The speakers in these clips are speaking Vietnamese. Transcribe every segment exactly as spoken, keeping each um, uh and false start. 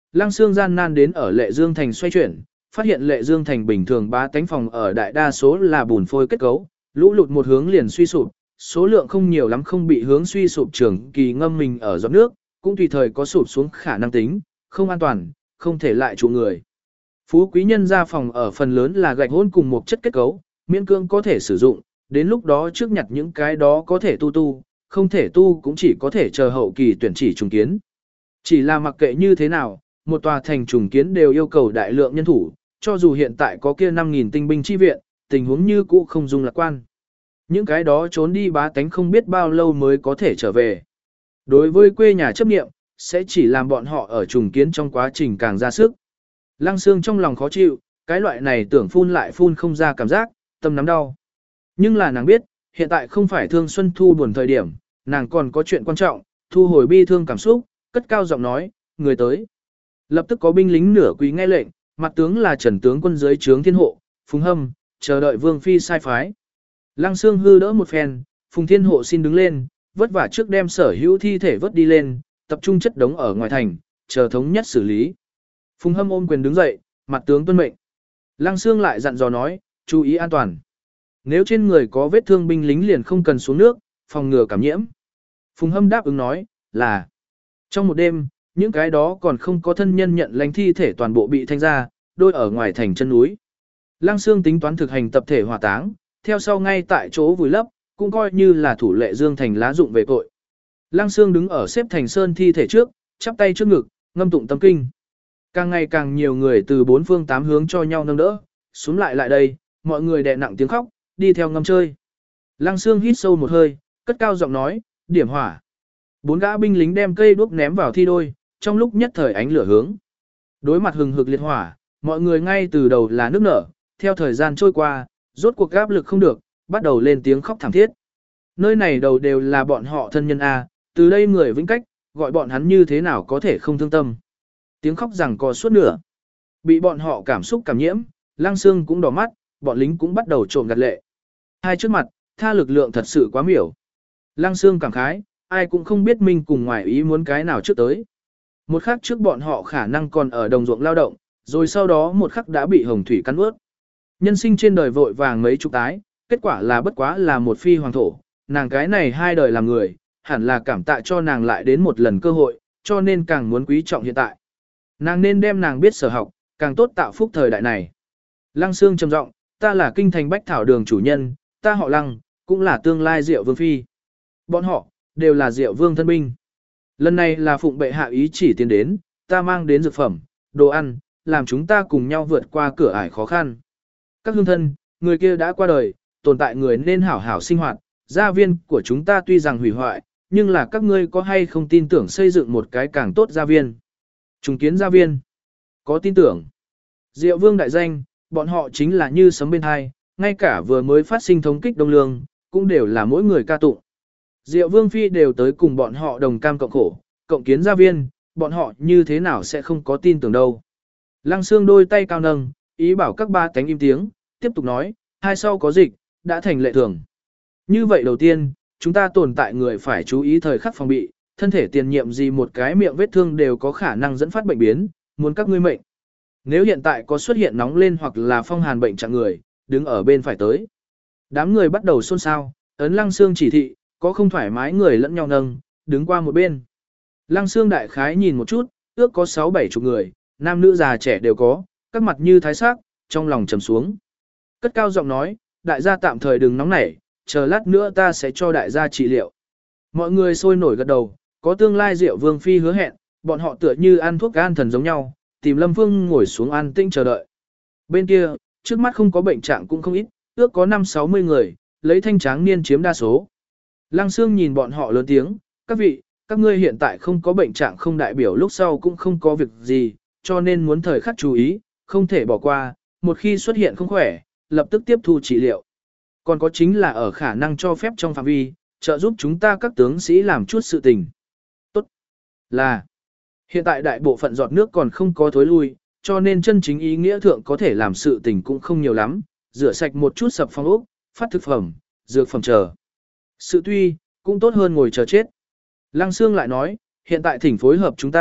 Lăng Xương gian nan đến ở Lệ Dương Thành xoay chuyển, phát hiện Lệ Dương Thành bình thường bá tánh phòng ở đại đa số là bùn phôi kết cấu, lũ lụt một hướng liền suy sụp, số lượng không nhiều lắm không bị hướng suy sụp trường kỳ ngâm mình ở giọt nước, cũng tùy thời có sụp xuống khả năng tính, không an toàn, không thể lại trụ người. Phú quý nhân gia phòng ở phần lớn là gạch hôn cùng một chất kết cấu, miễn cưỡng có thể sử dụng, đến lúc đó trước nhặt những cái đó có thể tu tu, không thể tu cũng chỉ có thể chờ hậu kỳ tuyển chỉ trùng kiến. Chỉ là mặc kệ như thế nào, một tòa thành trùng kiến đều yêu cầu đại lượng nhân thủ, cho dù hiện tại có kia năm nghìn tinh binh chi viện, tình huống như cũ không dung lạc quan. Những cái đó trốn đi bá tánh không biết bao lâu mới có thể trở về. Đối với quê nhà chấp nghiệm, sẽ chỉ làm bọn họ ở trùng kiến trong quá trình càng ra sức. Lăng Xương trong lòng khó chịu, cái loại này tưởng phun lại phun không ra cảm giác, tâm nắm đau. Nhưng là nàng biết, hiện tại không phải thương xuân thu buồn thời điểm, nàng còn có chuyện quan trọng, thu hồi bi thương cảm xúc, cất cao giọng nói, người tới. Lập tức có binh lính nửa quý nghe lệnh, mặt tướng là Trần tướng quân dưới trướng Thiên Hộ, Phùng Hâm, chờ đợi Vương phi sai phái. Lăng Xương hư đỡ một phen, Phùng Thiên Hộ xin đứng lên, vất vả trước đem sở hữu thi thể vớt đi lên, tập trung chất đống ở ngoài thành, chờ thống nhất xử lý. Phùng Hâm ôm quyền đứng dậy, mặt tướng tuân mệnh. Lăng Xương lại dặn dò nói, chú ý an toàn. Nếu trên người có vết thương binh lính liền không cần xuống nước, phòng ngừa cảm nhiễm. Phùng Hâm đáp ứng nói, là. Trong một đêm, những cái đó còn không có thân nhân nhận lãnh thi thể toàn bộ bị thanh ra, đôi ở ngoài thành chân núi. Lăng Xương tính toán thực hành tập thể hỏa táng, theo sau ngay tại chỗ vùi lấp, cũng coi như là thủ Lệ Dương Thành lá dụng về tội. Lăng Xương đứng ở xếp thành sơn thi thể trước, chắp tay trước ngực, ngâm tụng tâm kinh. Càng ngày càng nhiều người từ bốn phương tám hướng cho nhau nâng đỡ, xuống lại lại đây, mọi người đè nặng tiếng khóc, đi theo ngâm chơi. Lăng Xương hít sâu một hơi, cất cao giọng nói, điểm hỏa. Bốn gã binh lính đem cây đuốc ném vào thi đôi, trong lúc nhất thời ánh lửa hướng. Đối mặt hừng hực liệt hỏa, mọi người ngay từ đầu là nước nở, theo thời gian trôi qua, rốt cuộc áp lực không được, bắt đầu lên tiếng khóc thảm thiết. Nơi này đầu đều là bọn họ thân nhân A, từ đây người vĩnh cách, gọi bọn hắn như thế nào có thể không thương tâm. Tiếng khóc rằng có suốt nửa. Bị bọn họ cảm xúc cảm nhiễm, Lăng Xương cũng đỏ mắt, bọn lính cũng bắt đầu trộm gạt lệ. Hai trước mặt, tha lực lượng thật sự quá miểu. Lăng Xương cảm khái, ai cũng không biết mình cùng ngoài ý muốn cái nào trước tới. Một khắc trước bọn họ khả năng còn ở đồng ruộng lao động, rồi sau đó một khắc đã bị hồng thủy cắn ướt. Nhân sinh trên đời vội vàng mấy chục tái, kết quả là bất quá là một phi hoàng thổ, nàng cái này hai đời làm người, hẳn là cảm tạ cho nàng lại đến một lần cơ hội, cho nên càng muốn quý trọng hiện tại. Nàng nên đem nàng biết sở học, càng tốt tạo phúc thời đại này. Lăng Xương trầm giọng, ta là kinh thành bách thảo đường chủ nhân, ta họ Lăng, cũng là tương lai Diệu Vương phi. Bọn họ đều là Diệu Vương thân binh. Lần này là phụng bệ hạ ý chỉ tiến đến, ta mang đến dược phẩm, đồ ăn, làm chúng ta cùng nhau vượt qua cửa ải khó khăn. Các hương thân, người kia đã qua đời, tồn tại người nên hảo hảo sinh hoạt, gia viên của chúng ta tuy rằng hủy hoại, nhưng là các ngươi có hay không tin tưởng xây dựng một cái càng tốt gia viên. Trùng kiến gia viên. Có tin tưởng. Diệu Vương đại danh, bọn họ chính là như sấm bên hai, ngay cả vừa mới phát sinh thống kích Đông Lương, cũng đều là mỗi người ca tụng. Diệu Vương phi đều tới cùng bọn họ đồng cam cộng khổ, cộng kiến gia viên, bọn họ như thế nào sẽ không có tin tưởng đâu. Lăng Xương đôi tay cao nâng, ý bảo các ba cánh im tiếng, tiếp tục nói, hai sau có dịch, đã thành lệ thường. Như vậy đầu tiên, chúng ta tồn tại người phải chú ý thời khắc phòng bị, thân thể tiền nhiệm gì một cái miệng vết thương đều có khả năng dẫn phát bệnh biến, muốn các ngươi mệnh. Nếu hiện tại có xuất hiện nóng lên hoặc là phong hàn bệnh trạng người, đứng ở bên phải tới. Đám người bắt đầu xôn xao, ấn Lăng Xương chỉ thị, có không thoải mái người lẫn nhau nâng, đứng qua một bên. Lăng Xương đại khái nhìn một chút, ước có sáu bảy chục người, nam nữ già trẻ đều có, các mặt như thái sắc, trong lòng trầm xuống. Cất cao giọng nói, đại gia tạm thời đừng nóng nảy, chờ lát nữa ta sẽ cho đại gia trị liệu. Mọi người sôi nổi gật đầu, có tương lai Diệu Vương phi hứa hẹn, bọn họ tựa như ăn thuốc an thần giống nhau, tìm Lâm Vương ngồi xuống an tĩnh chờ đợi. Bên kia, trước mắt không có bệnh trạng cũng không ít, ước có năm sáu mươi người, lấy thanh tráng niên chiếm đa số. Lăng Xương nhìn bọn họ lớn tiếng, các vị, các ngươi hiện tại không có bệnh trạng không đại biểu lúc sau cũng không có việc gì, cho nên muốn thời khắc chú ý, không thể bỏ qua, một khi xuất hiện không khỏe, lập tức tiếp thu trị liệu. Còn có chính là ở khả năng cho phép trong phạm vi, trợ giúp chúng ta các tướng sĩ làm chút sự tình. Tốt. Là, hiện tại đại bộ phận giọt nước còn không có thối lui, cho nên chân chính ý nghĩa thượng có thể làm sự tình cũng không nhiều lắm, rửa sạch một chút sập phong ốc, phát thực phẩm, dược phẩm chờ. Sự tuy, cũng tốt hơn ngồi chờ chết. Lăng Xương lại nói, hiện tại thỉnh phối hợp chúng ta,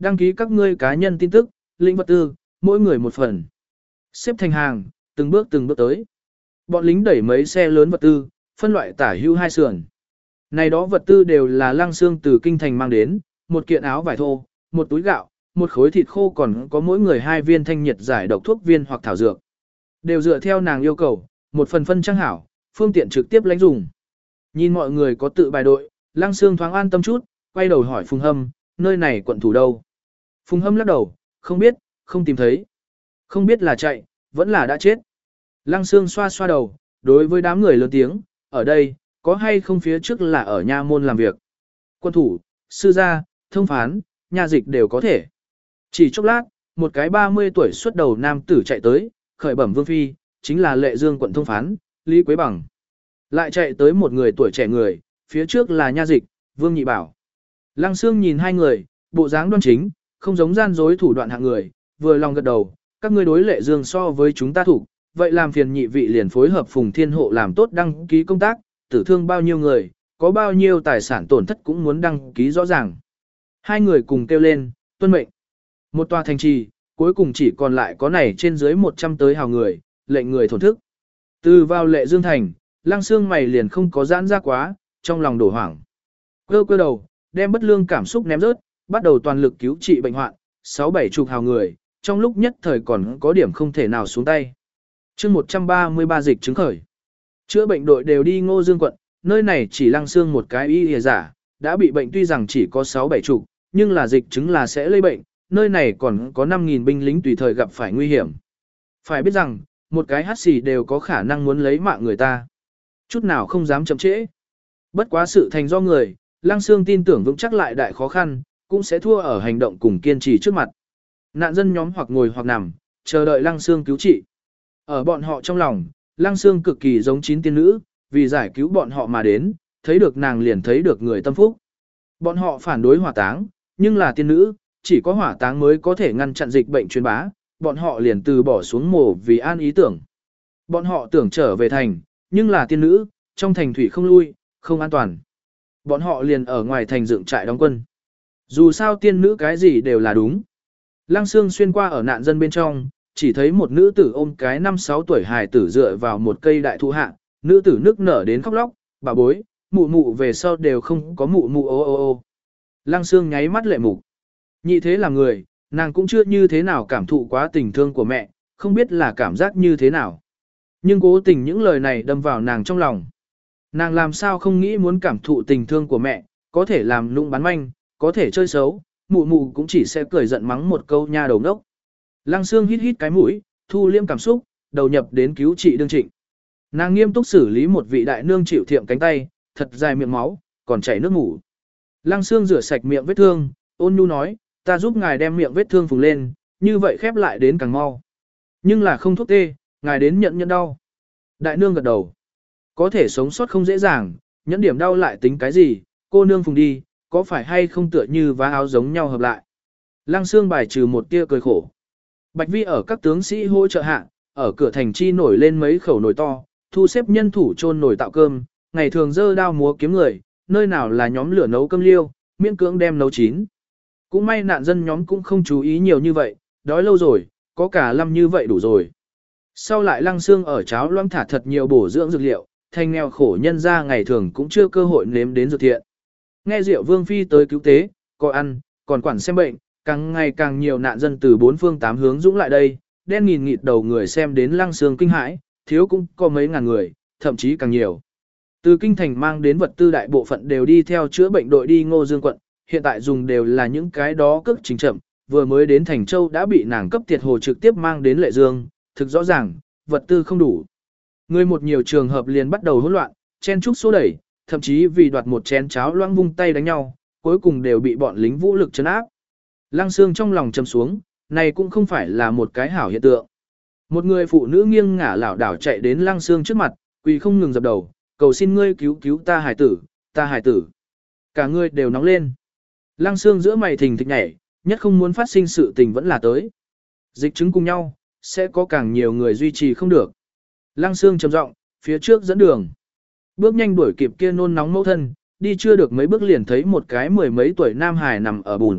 đăng ký các ngươi cá nhân tin tức, lĩnh vật tư, mỗi người một phần. Xếp thành hàng, từng bước từng bước tới. Bọn lính đẩy mấy xe lớn vật tư, phân loại tả hữu hai sườn. Này đó vật tư đều là Lăng Xương từ kinh thành mang đến, một kiện áo vải thô, một túi gạo, một khối thịt khô, còn có mỗi người hai viên thanh nhiệt giải độc thuốc viên hoặc thảo dược. Đều dựa theo nàng yêu cầu, một phần phân trang hảo, phương tiện trực tiếp lãnh dùng. Nhìn mọi người có tự bài đội, Lăng Xương thoáng an tâm chút, quay đầu hỏi Phùng Hâm, nơi này quận thủ đâu? Phùng Hâm lắc đầu, không biết, không tìm thấy. Không biết là chạy, vẫn là đã chết. Lăng Xương xoa xoa đầu, đối với đám người lớn tiếng, ở đây, có hay không phía trước là ở nha môn làm việc. Quân thủ, sư gia, thông phán, nha dịch đều có thể. Chỉ chốc lát, một cái ba mươi tuổi xuất đầu nam tử chạy tới, khởi bẩm vương phi, chính là Lệ Dương quận thông phán, Lý Quế Bằng. Lại chạy tới một người tuổi trẻ người, phía trước là nha dịch, Vương Nhị Bảo. Lăng Xương nhìn hai người, bộ dáng đoan chính, không giống gian dối thủ đoạn hạng người, vừa lòng gật đầu, các ngươi đối Lệ Dương so với chúng ta thủ, vậy làm phiền nhị vị liền phối hợp Phùng Thiên Hộ làm tốt đăng ký công tác, tử thương bao nhiêu người, có bao nhiêu tài sản tổn thất cũng muốn đăng ký rõ ràng. Hai người cùng kêu lên, tuân mệnh. Một tòa thành trì, cuối cùng chỉ còn lại có này trên dưới một trăm tới hào người, lệnh người thổn thức. Từ vào Lệ Dương thành, Lăng Xương mày liền không có giãn ra quá, trong lòng đổ hoảng. Cơ cơ đầu, đem bất lương cảm xúc ném rớt, bắt đầu toàn lực cứu trị bệnh hoạn, sáu bảy chục hào người, trong lúc nhất thời còn có điểm không thể nào xuống tay. chương một trăm ba mươi ba dịch chứng khởi. Chữa bệnh đội đều đi Ngô Dương quận, nơi này chỉ Lăng Xương một cái y hề giả, đã bị bệnh tuy rằng chỉ có sáu bảy chục, nhưng là dịch chứng là sẽ lây bệnh, nơi này còn có năm nghìn binh lính tùy thời gặp phải nguy hiểm. Phải biết rằng, một cái hắt xì đều có khả năng muốn lấy mạng người ta. Chút nào không dám chậm trễ. Bất quá sự thành do người, Lăng Xương tin tưởng vững chắc lại đại khó khăn, cũng sẽ thua ở hành động cùng kiên trì trước mặt. Nạn dân nhóm hoặc ngồi hoặc nằm, chờ đợi Lăng Xương cứu trị. Ở bọn họ trong lòng, Lăng Xương cực kỳ giống chín tiên nữ, vì giải cứu bọn họ mà đến, thấy được nàng liền thấy được người tâm phúc. Bọn họ phản đối hỏa táng, nhưng là tiên nữ, chỉ có hỏa táng mới có thể ngăn chặn dịch bệnh truyền bá, bọn họ liền từ bỏ xuống mồ vì an ý tưởng. Bọn họ tưởng trở về thành, nhưng là tiên nữ, trong thành thủy không lui, không an toàn. Bọn họ liền ở ngoài thành dựng trại đóng quân. Dù sao tiên nữ cái gì đều là đúng. Lăng Xương xuyên qua ở nạn dân bên trong, chỉ thấy một nữ tử ôm cái năm sáu tuổi hài tử dựa vào một cây đại thụ hạ, nữ tử nức nở đến khóc lóc, bà bối, mụ mụ về sau đều không có mụ mụ ô ô ô. Lăng Xương nháy mắt lệ mục. Nhị thế là người, nàng cũng chưa như thế nào cảm thụ quá tình thương của mẹ, không biết là cảm giác như thế nào. Nhưng cố tình những lời này đâm vào nàng trong lòng. Nàng làm sao không nghĩ muốn cảm thụ tình thương của mẹ, có thể làm nụng bán manh, có thể chơi xấu, mụ mụ cũng chỉ sẽ cười giận mắng một câu nha đầu ngốc. Lăng Xương hít hít cái mũi, thu liêm cảm xúc, đầu nhập đến cứu trị đương trịnh. Nàng nghiêm túc xử lý một vị đại nương chịu thiệm cánh tay, thật dài miệng máu, còn chảy nước ngủ. Lăng Xương rửa sạch miệng vết thương, ôn nhu nói, ta giúp ngài đem miệng vết thương phùng lên, như vậy khép lại đến càng mau. Nhưng là không thuốc tê, ngài đến nhận nhận đau. Đại nương gật đầu. Có thể sống sót không dễ dàng, nhẫn điểm đau lại tính cái gì, cô nương phùng đi, có phải hay không tựa như vá áo giống nhau hợp lại. Lăng Xương bài trừ một tia cười khổ. Bạch Vi ở các tướng sĩ hỗ trợ hạ, ở cửa thành chi nổi lên mấy khẩu nồi to, thu xếp nhân thủ chôn nồi tạo cơm, ngày thường dơ đao múa kiếm người, nơi nào là nhóm lửa nấu cơm liêu, miễn cưỡng đem nấu chín. Cũng may nạn dân nhóm cũng không chú ý nhiều như vậy, đói lâu rồi, có cả lâm như vậy đủ rồi. Sau lại Lăng Xương ở cháo loãng thả thật nhiều bổ dưỡng dược liệu, thành nghèo khổ nhân ra ngày thường cũng chưa cơ hội nếm đến dược thiện. Nghe Diệu Vương Phi tới cứu tế, có ăn, còn quản xem bệnh, càng ngày càng nhiều nạn dân từ bốn phương tám hướng dũng lại đây, đen nghìn nghịt đầu người xem đến Lăng Xương kinh hãi, thiếu cũng có mấy ngàn người, thậm chí càng nhiều. Từ kinh thành mang đến vật tư đại bộ phận đều đi theo chữa bệnh đội đi Ngô Dương quận, hiện tại dùng đều là những cái đó cước trình chậm, vừa mới đến Thành Châu đã bị nàng cấp tiệt hồ trực tiếp mang đến Lệ Dương, thực rõ ràng, vật tư không đủ. Người một nhiều trường hợp liền bắt đầu hỗn loạn, chen chúc số đẩy, thậm chí vì đoạt một chén cháo loãng vung tay đánh nhau, cuối cùng đều bị bọn lính vũ lực trấn áp. Lăng Xương trong lòng trầm xuống, này cũng không phải là một cái hảo hiện tượng. Một người phụ nữ nghiêng ngả lảo đảo chạy đến Lăng Xương trước mặt, quỳ không ngừng dập đầu, cầu xin ngươi cứu cứu ta hài tử, ta hài tử. Cả người đều nóng lên. Lăng Xương giữa mày thình thịch nhảy, nhất không muốn phát sinh sự tình vẫn là tới. Dịch chứng cùng nhau, sẽ có càng nhiều người duy trì không được. Lăng Xương trầm giọng, phía trước dẫn đường. Bước nhanh đuổi kịp kia nôn nóng mẫu thân, đi chưa được mấy bước liền thấy một cái mười mấy tuổi nam hài nằm ở bùn,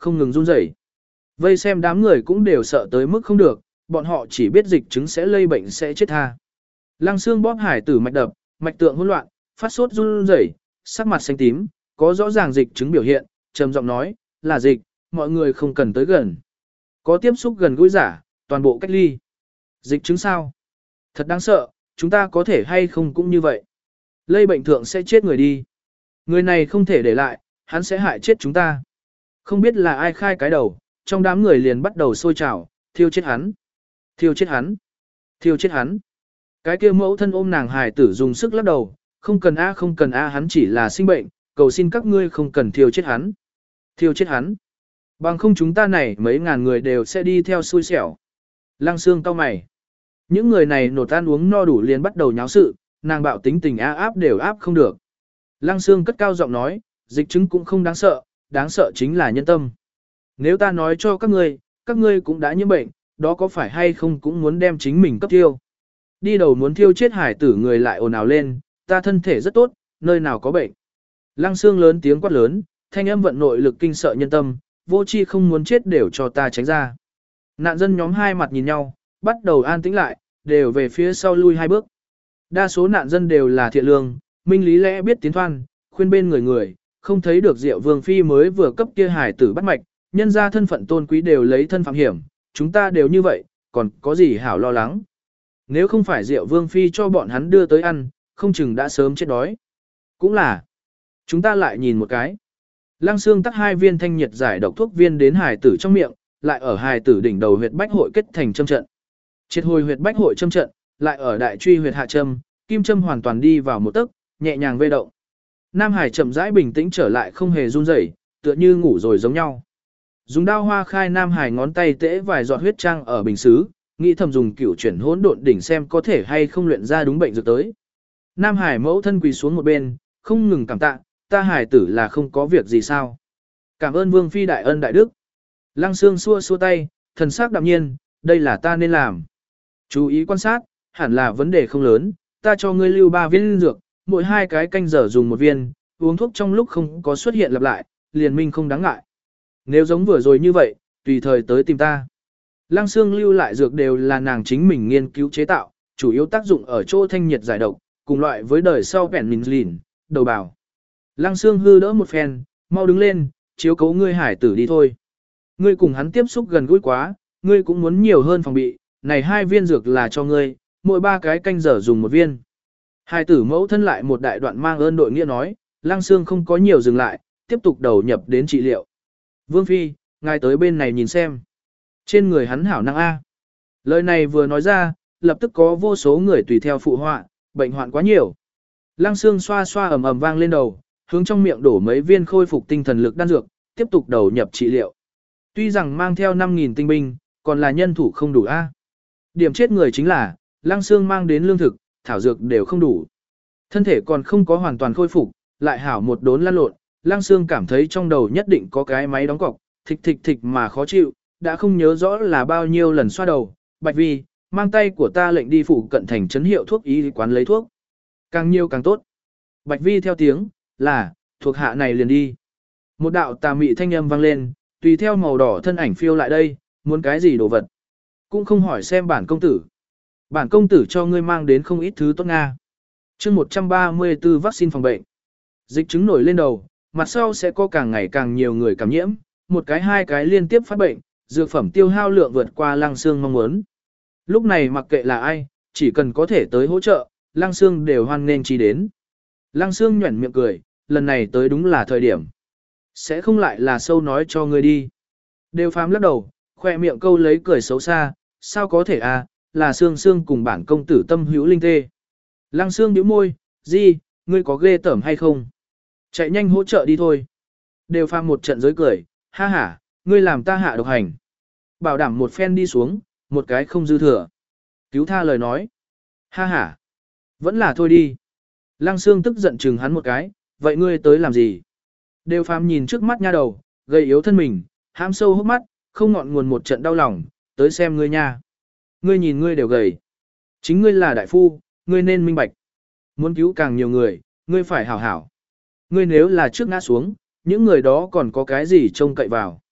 không ngừng run rẩy. Vây xem đám người cũng đều sợ tới mức không được, bọn họ chỉ biết dịch chứng sẽ lây bệnh sẽ chết tha. Lăng xương bóp hải tử mạch đập, mạch tượng hỗn loạn, phát sốt run rẩy, sắc mặt xanh tím, có rõ ràng dịch chứng biểu hiện, trầm giọng nói, là dịch, mọi người không cần tới gần. Có tiếp xúc gần gũi giả, toàn bộ cách ly. Dịch chứng sao? Thật đáng sợ, chúng ta có thể hay không cũng như vậy. Lây bệnh thượng sẽ chết người đi. Người này không thể để lại, hắn sẽ hại chết chúng ta. Không biết là ai khai cái đầu, trong đám người liền bắt đầu sôi trào, thiêu chết hắn, thiêu chết hắn, thiêu chết hắn. Cái kia mẫu thân ôm nàng hài tử dùng sức lắc đầu, không cần a không cần a hắn chỉ là sinh bệnh, cầu xin các ngươi không cần thiêu chết hắn. Thiêu chết hắn. Bằng không chúng ta này mấy ngàn người đều sẽ đi theo xui xẻo. Lăng xương cau mày. Những người này nột ăn uống no đủ liền bắt đầu nháo sự, nàng bạo tính tình á áp đều áp không được. Lăng xương cất cao giọng nói, dịch chứng cũng không đáng sợ, đáng sợ chính là nhân tâm. Nếu ta nói cho các ngươi, các ngươi cũng đã nhiễm bệnh, đó có phải hay không cũng muốn đem chính mình cấp thiêu. Đi đầu muốn thiêu chết hải tử người lại ồn ào lên, ta thân thể rất tốt, nơi nào có bệnh. Lăng xương lớn tiếng quát lớn, thanh âm vận nội lực kinh sợ nhân tâm, vô chi không muốn chết đều cho ta tránh ra. Nạn dân nhóm hai mặt nhìn nhau, bắt đầu an tĩnh lại, đều về phía sau lui hai bước. Đa số nạn dân đều là thiện lương, minh lý lẽ biết tiến thoan, khuyên bên người người, không thấy được Diệu Vương Phi mới vừa cấp kia hải tử bắt mạch, nhân ra thân phận tôn quý đều lấy thân phạm hiểm, chúng ta đều như vậy, còn có gì hảo lo lắng. Nếu không phải Diệu Vương Phi cho bọn hắn đưa tới ăn, không chừng đã sớm chết đói. Cũng là, chúng ta lại nhìn một cái. Lăng xương tắc hai viên thanh nhiệt giải độc thuốc viên đến hài tử trong miệng, lại ở hài tử đỉnh đầu huyệt bách hội kết thành châm trận. Triệt hồi huyệt bách hội châm trận, lại ở đại truy huyệt hạ châm, kim châm hoàn toàn đi vào một tấc, nhẹ nhàng vê động. Nam Hải chậm rãi bình tĩnh trở lại không hề run rẩy, tựa như ngủ rồi giống nhau. Dùng đao hoa khai Nam Hải ngón tay tễ vài giọt huyết trang ở bình xứ, nghĩ thầm dùng cửu chuyển hỗn độn đỉnh xem có thể hay không luyện ra đúng bệnh dược tới. Nam Hải mẫu thân quỳ xuống một bên, không ngừng cảm tạ, ta hải tử là không có việc gì sao. Cảm ơn Vương Phi đại ân đại đức. Lăng xương xua xua tay, thần sắc đạm nhiên, đây là ta nên làm. Chú ý quan sát, hẳn là vấn đề không lớn, ta cho ngươi lưu ba viên dược, mỗi hai cái canh giờ dùng một viên, uống thuốc trong lúc không có xuất hiện lặp lại, liền minh không đáng ngại. Nếu giống vừa rồi như vậy, tùy thời tới tìm ta. Lăng xương lưu lại dược đều là nàng chính mình nghiên cứu chế tạo, chủ yếu tác dụng ở chỗ thanh nhiệt giải độc, cùng loại với đời sau bẻn mình lìn, đầu bào. Lăng xương hư đỡ một phen, mau đứng lên, chiếu cố ngươi hải tử đi thôi. Ngươi cùng hắn tiếp xúc gần gũi quá, ngươi cũng muốn nhiều hơn phòng bị, này hai viên dược là cho ngươi, mỗi ba cái canh giờ dùng một viên. Hải tử mẫu thân lại một đại đoạn mang ơn đội nghĩa nói, Lăng xương không có nhiều dừng lại, tiếp tục đầu nhập đến trị liệu. Vương Phi, ngài tới bên này nhìn xem. Trên người hắn hảo năng A. Lời này vừa nói ra, lập tức có vô số người tùy theo phụ họa, bệnh hoạn quá nhiều. Lăng xương xoa xoa ầm ầm vang lên đầu, hướng trong miệng đổ mấy viên khôi phục tinh thần lực đan dược, tiếp tục đầu nhập trị liệu. Tuy rằng mang theo năm nghìn tinh binh, còn là nhân thủ không đủ A. Điểm chết người chính là, Lăng xương mang đến lương thực, thảo dược đều không đủ. Thân thể còn không có hoàn toàn khôi phục, lại hảo một đốn lăn lộn, Lăng xương cảm thấy trong đầu nhất định có cái máy đóng cọc, thịch thịch thịch mà khó chịu, đã không nhớ rõ là bao nhiêu lần xoa đầu. Bạch Vi, mang tay của ta lệnh đi phụ cận thành trấn hiệu thuốc y quán lấy thuốc. Càng nhiều càng tốt. Bạch Vi theo tiếng, là, thuộc hạ này liền đi. Một đạo tà mị thanh âm vang lên, tùy theo màu đỏ thân ảnh phiêu lại đây, muốn cái gì đồ vật. Cũng không hỏi xem bản công tử. Bản công tử cho ngươi mang đến không ít thứ tốt Nga. chương một trăm ba mươi tư vaccine phòng bệnh. Dịch chứng nổi lên đầu, mặt sau sẽ có càng ngày càng nhiều người cảm nhiễm, một cái hai cái liên tiếp phát bệnh, dược phẩm tiêu hao lượng vượt qua Lăng xương mong muốn. Lúc này mặc kệ là ai, chỉ cần có thể tới hỗ trợ, Lăng xương đều hoan nghênh chi đến. Lăng xương nhuẩn miệng cười, lần này tới đúng là thời điểm. Sẽ không lại là sâu nói cho ngươi đi. Đều phám lắc đầu, khoe miệng câu lấy cười xấu xa, sao có thể à, là xương xương cùng bản công tử tâm hữu linh tê. Lăng xương nhíu môi, gì, ngươi có ghê tởm hay không? Chạy nhanh hỗ trợ đi thôi. Đều phàm một trận giới cười, ha ha, ngươi làm ta hạ độc hành. Bảo đảm một phen đi xuống, một cái không dư thừa. Cứu tha lời nói. Ha ha, vẫn là thôi đi. Lăng xương tức giận chừng hắn một cái, vậy ngươi tới làm gì? Đều phàm nhìn trước mắt nha đầu, gầy yếu thân mình, hãm sâu hốc mắt, không ngọn nguồn một trận đau lòng, tới xem ngươi nha. Ngươi nhìn ngươi đều gầy. Chính ngươi là đại phu, ngươi nên minh bạch. Muốn cứu càng nhiều người, ngươi phải hảo hảo. Ngươi nếu là trước ngã xuống, những người đó còn có cái gì trông cậy vào.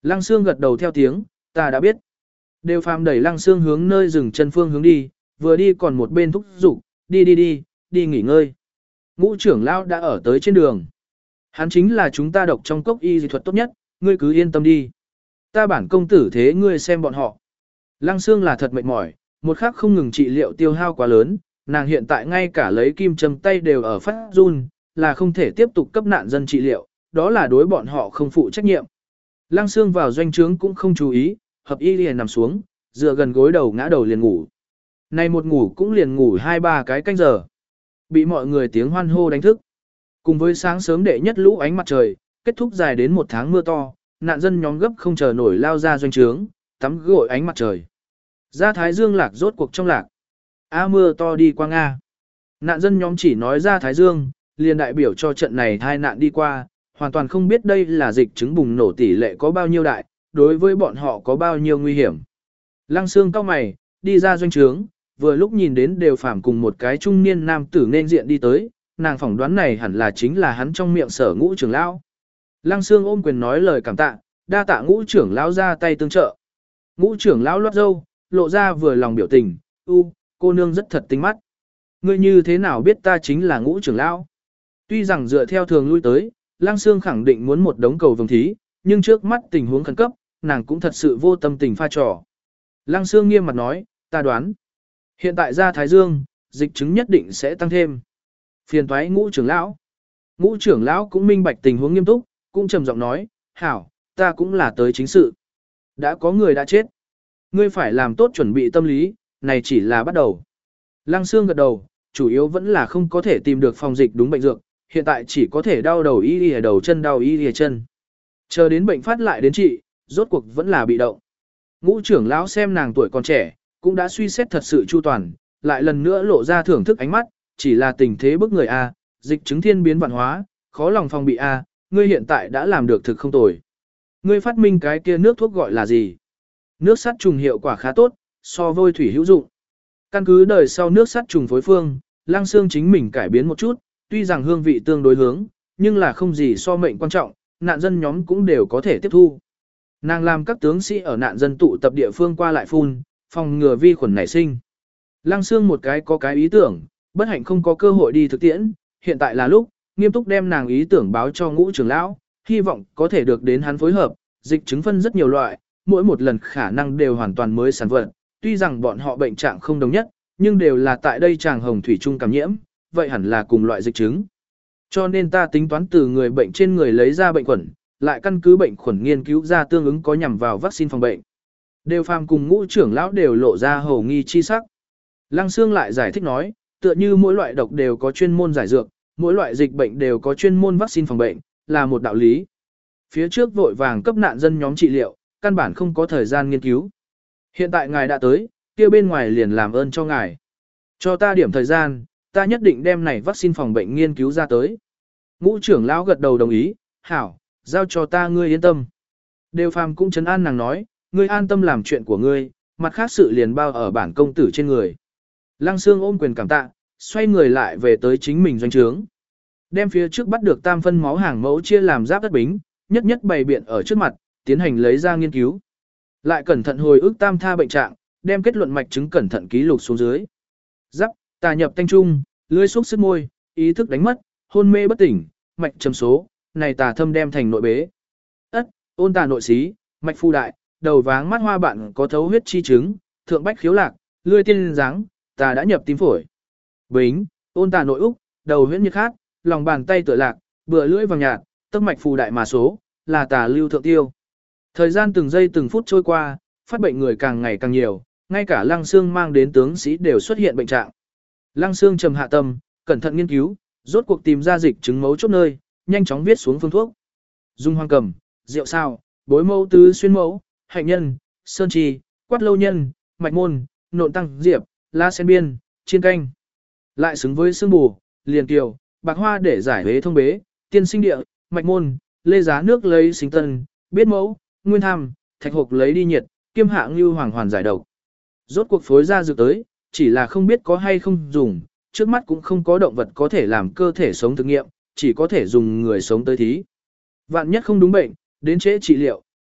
Lăng Sương gật đầu theo tiếng, ta đã biết. Đều phàm đẩy Lăng Sương hướng nơi dừng chân phương hướng đi, vừa đi còn một bên thúc giục, đi đi đi, đi nghỉ ngơi. Ngũ trưởng lão đã ở tới trên đường. Hắn chính là chúng ta độc trong cốc y dị thuật tốt nhất, ngươi cứ yên tâm đi. Ta bản công tử thế ngươi xem bọn họ. Lăng Sương là thật mệt mỏi, một khắc không ngừng trị liệu tiêu hao quá lớn, nàng hiện tại ngay cả lấy kim châm tay đều ở phát run, là không thể tiếp tục cấp nạn dân trị liệu, đó là đối bọn họ không phụ trách nhiệm. Lăng Sương vào doanh trướng cũng không chú ý, hợp y liền nằm xuống, dựa gần gối đầu ngã đầu liền ngủ. Này một ngủ cũng liền ngủ hai ba cái canh giờ. Bị mọi người tiếng hoan hô đánh thức. Cùng với sáng sớm đệ nhất lũ ánh mặt trời, kết thúc dài đến một tháng mưa to, nạn dân nhóm gấp không chờ nổi lao ra doanh trướng, tắm gội ánh mặt trời. Ra Thái Dương lạc rốt cuộc trong lạc. A mưa to đi qua Nga. Nạn dân nhóm chỉ nói ra Thái Dương, liền đại biểu cho trận này hai nạn đi qua, hoàn toàn không biết đây là dịch chứng bùng nổ tỷ lệ có bao nhiêu đại, đối với bọn họ có bao nhiêu nguy hiểm. Lăng Sương cau mày, đi ra doanh trướng, vừa lúc nhìn đến Đều Phàm cùng một cái trung niên nam tử nên diện đi tới, nàng phỏng đoán này hẳn là chính là hắn trong miệng Sở Ngũ trưởng lão. Lăng Sương ôm quyền nói lời cảm tạ, đa tạ Ngũ trưởng lão ra tay tương trợ. Ngũ trưởng lão loát râu, lộ ra vừa lòng biểu tình, "U, cô nương rất thật tinh mắt. Ngươi như thế nào biết ta chính là Ngũ trưởng lão?" Tuy rằng dựa theo thường lui tới, Lăng Sương khẳng định muốn một đống cầu vồng thí, nhưng trước mắt tình huống khẩn cấp, nàng cũng thật sự vô tâm tình pha trò. Lăng Sương nghiêm mặt nói, "Ta đoán, hiện tại ra Thái Dương, dịch chứng nhất định sẽ tăng thêm." Phiền toái Ngũ trưởng lão. Ngũ trưởng lão cũng minh bạch tình huống nghiêm túc, cũng trầm giọng nói, "Hảo, ta cũng là tới chính sự. Đã có người đã chết. Ngươi phải làm tốt chuẩn bị tâm lý, này chỉ là bắt đầu." Lăng Sương gật đầu, chủ yếu vẫn là không có thể tìm được phòng dịch đúng bệnh dược, hiện tại chỉ có thể đau đầu y y đầu chân đau y y chân. Chờ đến bệnh phát lại đến trị, rốt cuộc vẫn là bị động. Ngũ trưởng lão xem nàng tuổi còn trẻ, cũng đã suy xét thật sự chu toàn, lại lần nữa lộ ra thưởng thức ánh mắt, chỉ là tình thế bức người A, dịch chứng thiên biến vạn hóa, khó lòng phòng bị A, ngươi hiện tại đã làm được thực không tồi. Ngươi phát minh cái kia nước thuốc gọi là gì? Nước sát trùng hiệu quả khá tốt, so vôi thủy hữu dụng. Căn cứ đời sau nước sát trùng phối phương, Lăng Sương chính mình cải biến một chút, tuy rằng hương vị tương đối hướng, nhưng là không gì so mệnh quan trọng, nạn dân nhóm cũng đều có thể tiếp thu. Nàng làm các tướng sĩ ở nạn dân tụ tập địa phương qua lại phun, phòng ngừa vi khuẩn nảy sinh. Lăng Sương một cái có cái ý tưởng, bất hạnh không có cơ hội đi thực tiễn, hiện tại là lúc, nghiêm túc đem nàng ý tưởng báo cho Ngũ trưởng lão, hy vọng có thể được đến hắn phối hợp, dịch chứng phân rất nhiều loại, mỗi một lần khả năng đều hoàn toàn mới sản vật, tuy rằng bọn họ bệnh trạng không đồng nhất, nhưng đều là tại đây chàng hồng thủy chung cảm nhiễm, vậy hẳn là cùng loại dịch chứng. Cho nên ta tính toán từ người bệnh trên người lấy ra bệnh khuẩn, lại căn cứ bệnh khuẩn nghiên cứu ra tương ứng có nhằm vào vaccine phòng bệnh. Đều Phàm cùng Ngũ trưởng lão đều lộ ra hầu nghi chi sắc. Lăng Sương lại giải thích nói, tựa như mỗi loại độc đều có chuyên môn giải dược, mỗi loại dịch bệnh đều có chuyên môn vaccine phòng bệnh, là một đạo lý. Phía trước vội vàng cấp nạn dân nhóm trị liệu, căn bản không có thời gian nghiên cứu. Hiện tại ngài đã tới, kia bên ngoài liền làm ơn cho ngài. Cho ta điểm thời gian, ta nhất định đem này vaccine phòng bệnh nghiên cứu ra tới. Ngũ trưởng lão gật đầu đồng ý, hảo, giao cho ta ngươi yên tâm. Đều Phàm cũng trấn an nàng nói, ngươi an tâm làm chuyện của ngươi, mặt khác sự liền bao ở bản công tử trên người. Lăng Sương ôm quyền cảm tạ, xoay người lại về tới chính mình doanh trướng. Đem phía trước bắt được tam phân máu hàng mẫu chia làm giáp đất bính, nhất nhất bày biện ở trước mặt, tiến hành lấy ra nghiên cứu. Lại cẩn thận hồi ức tam tha bệnh trạng, đem kết luận mạch chứng cẩn thận ký lục xuống dưới. Giáp, tà nhập tanh trung, lưỡi xúc sức môi, ý thức đánh mất, hôn mê bất tỉnh, mạch trầm số, này tà thâm đem thành nội bế. Ất, ôn tà nội xí, mạch phu đại, đầu váng mắt hoa bạn có thấu huyết chi chứng, thượng bách khiếu lạc, lươi tiên dáng, tà đã nhập tim phổi. Bính, ôn tà nội úc, đầu huyết nhiệt khát, lòng bàn tay tựa lạc, bựa lưỡi vàng nhạt, tấc mạch phù đại mà số, là tà lưu thượng tiêu. Thời gian từng giây từng phút trôi qua, phát bệnh người càng ngày càng nhiều, ngay cả Lăng Sương mang đến tướng sĩ đều xuất hiện bệnh trạng. Lăng Sương trầm hạ tâm, cẩn thận nghiên cứu, rốt cuộc tìm ra dịch chứng mấu chốt nơi, nhanh chóng viết xuống phương thuốc. Dung hoang cầm, rượu sao, bối mẫu tứ xuyên mẫu, hạnh nhân, sơn trì, quát lâu nhân, mạch môn, nộn tăng diệp, la sen biên, chiên canh. Lại xứng với xương bù, liền kiều, bạc hoa để giải huế thông bế, tiên sinh địa, mạch môn, lê giá nước lấy sinh tân, biết mẫu, nguyên tham, thạch hộp lấy đi nhiệt, kiêm hạ ngưu hoàng hoàn giải độc. Rốt cuộc phối ra dược tới, chỉ là không biết có hay không dùng, trước mắt cũng không có động vật có thể làm cơ thể sống thực nghiệm, chỉ có thể dùng người sống tới thí. Vạn nhất không đúng bệnh, đến trễ trị liệu,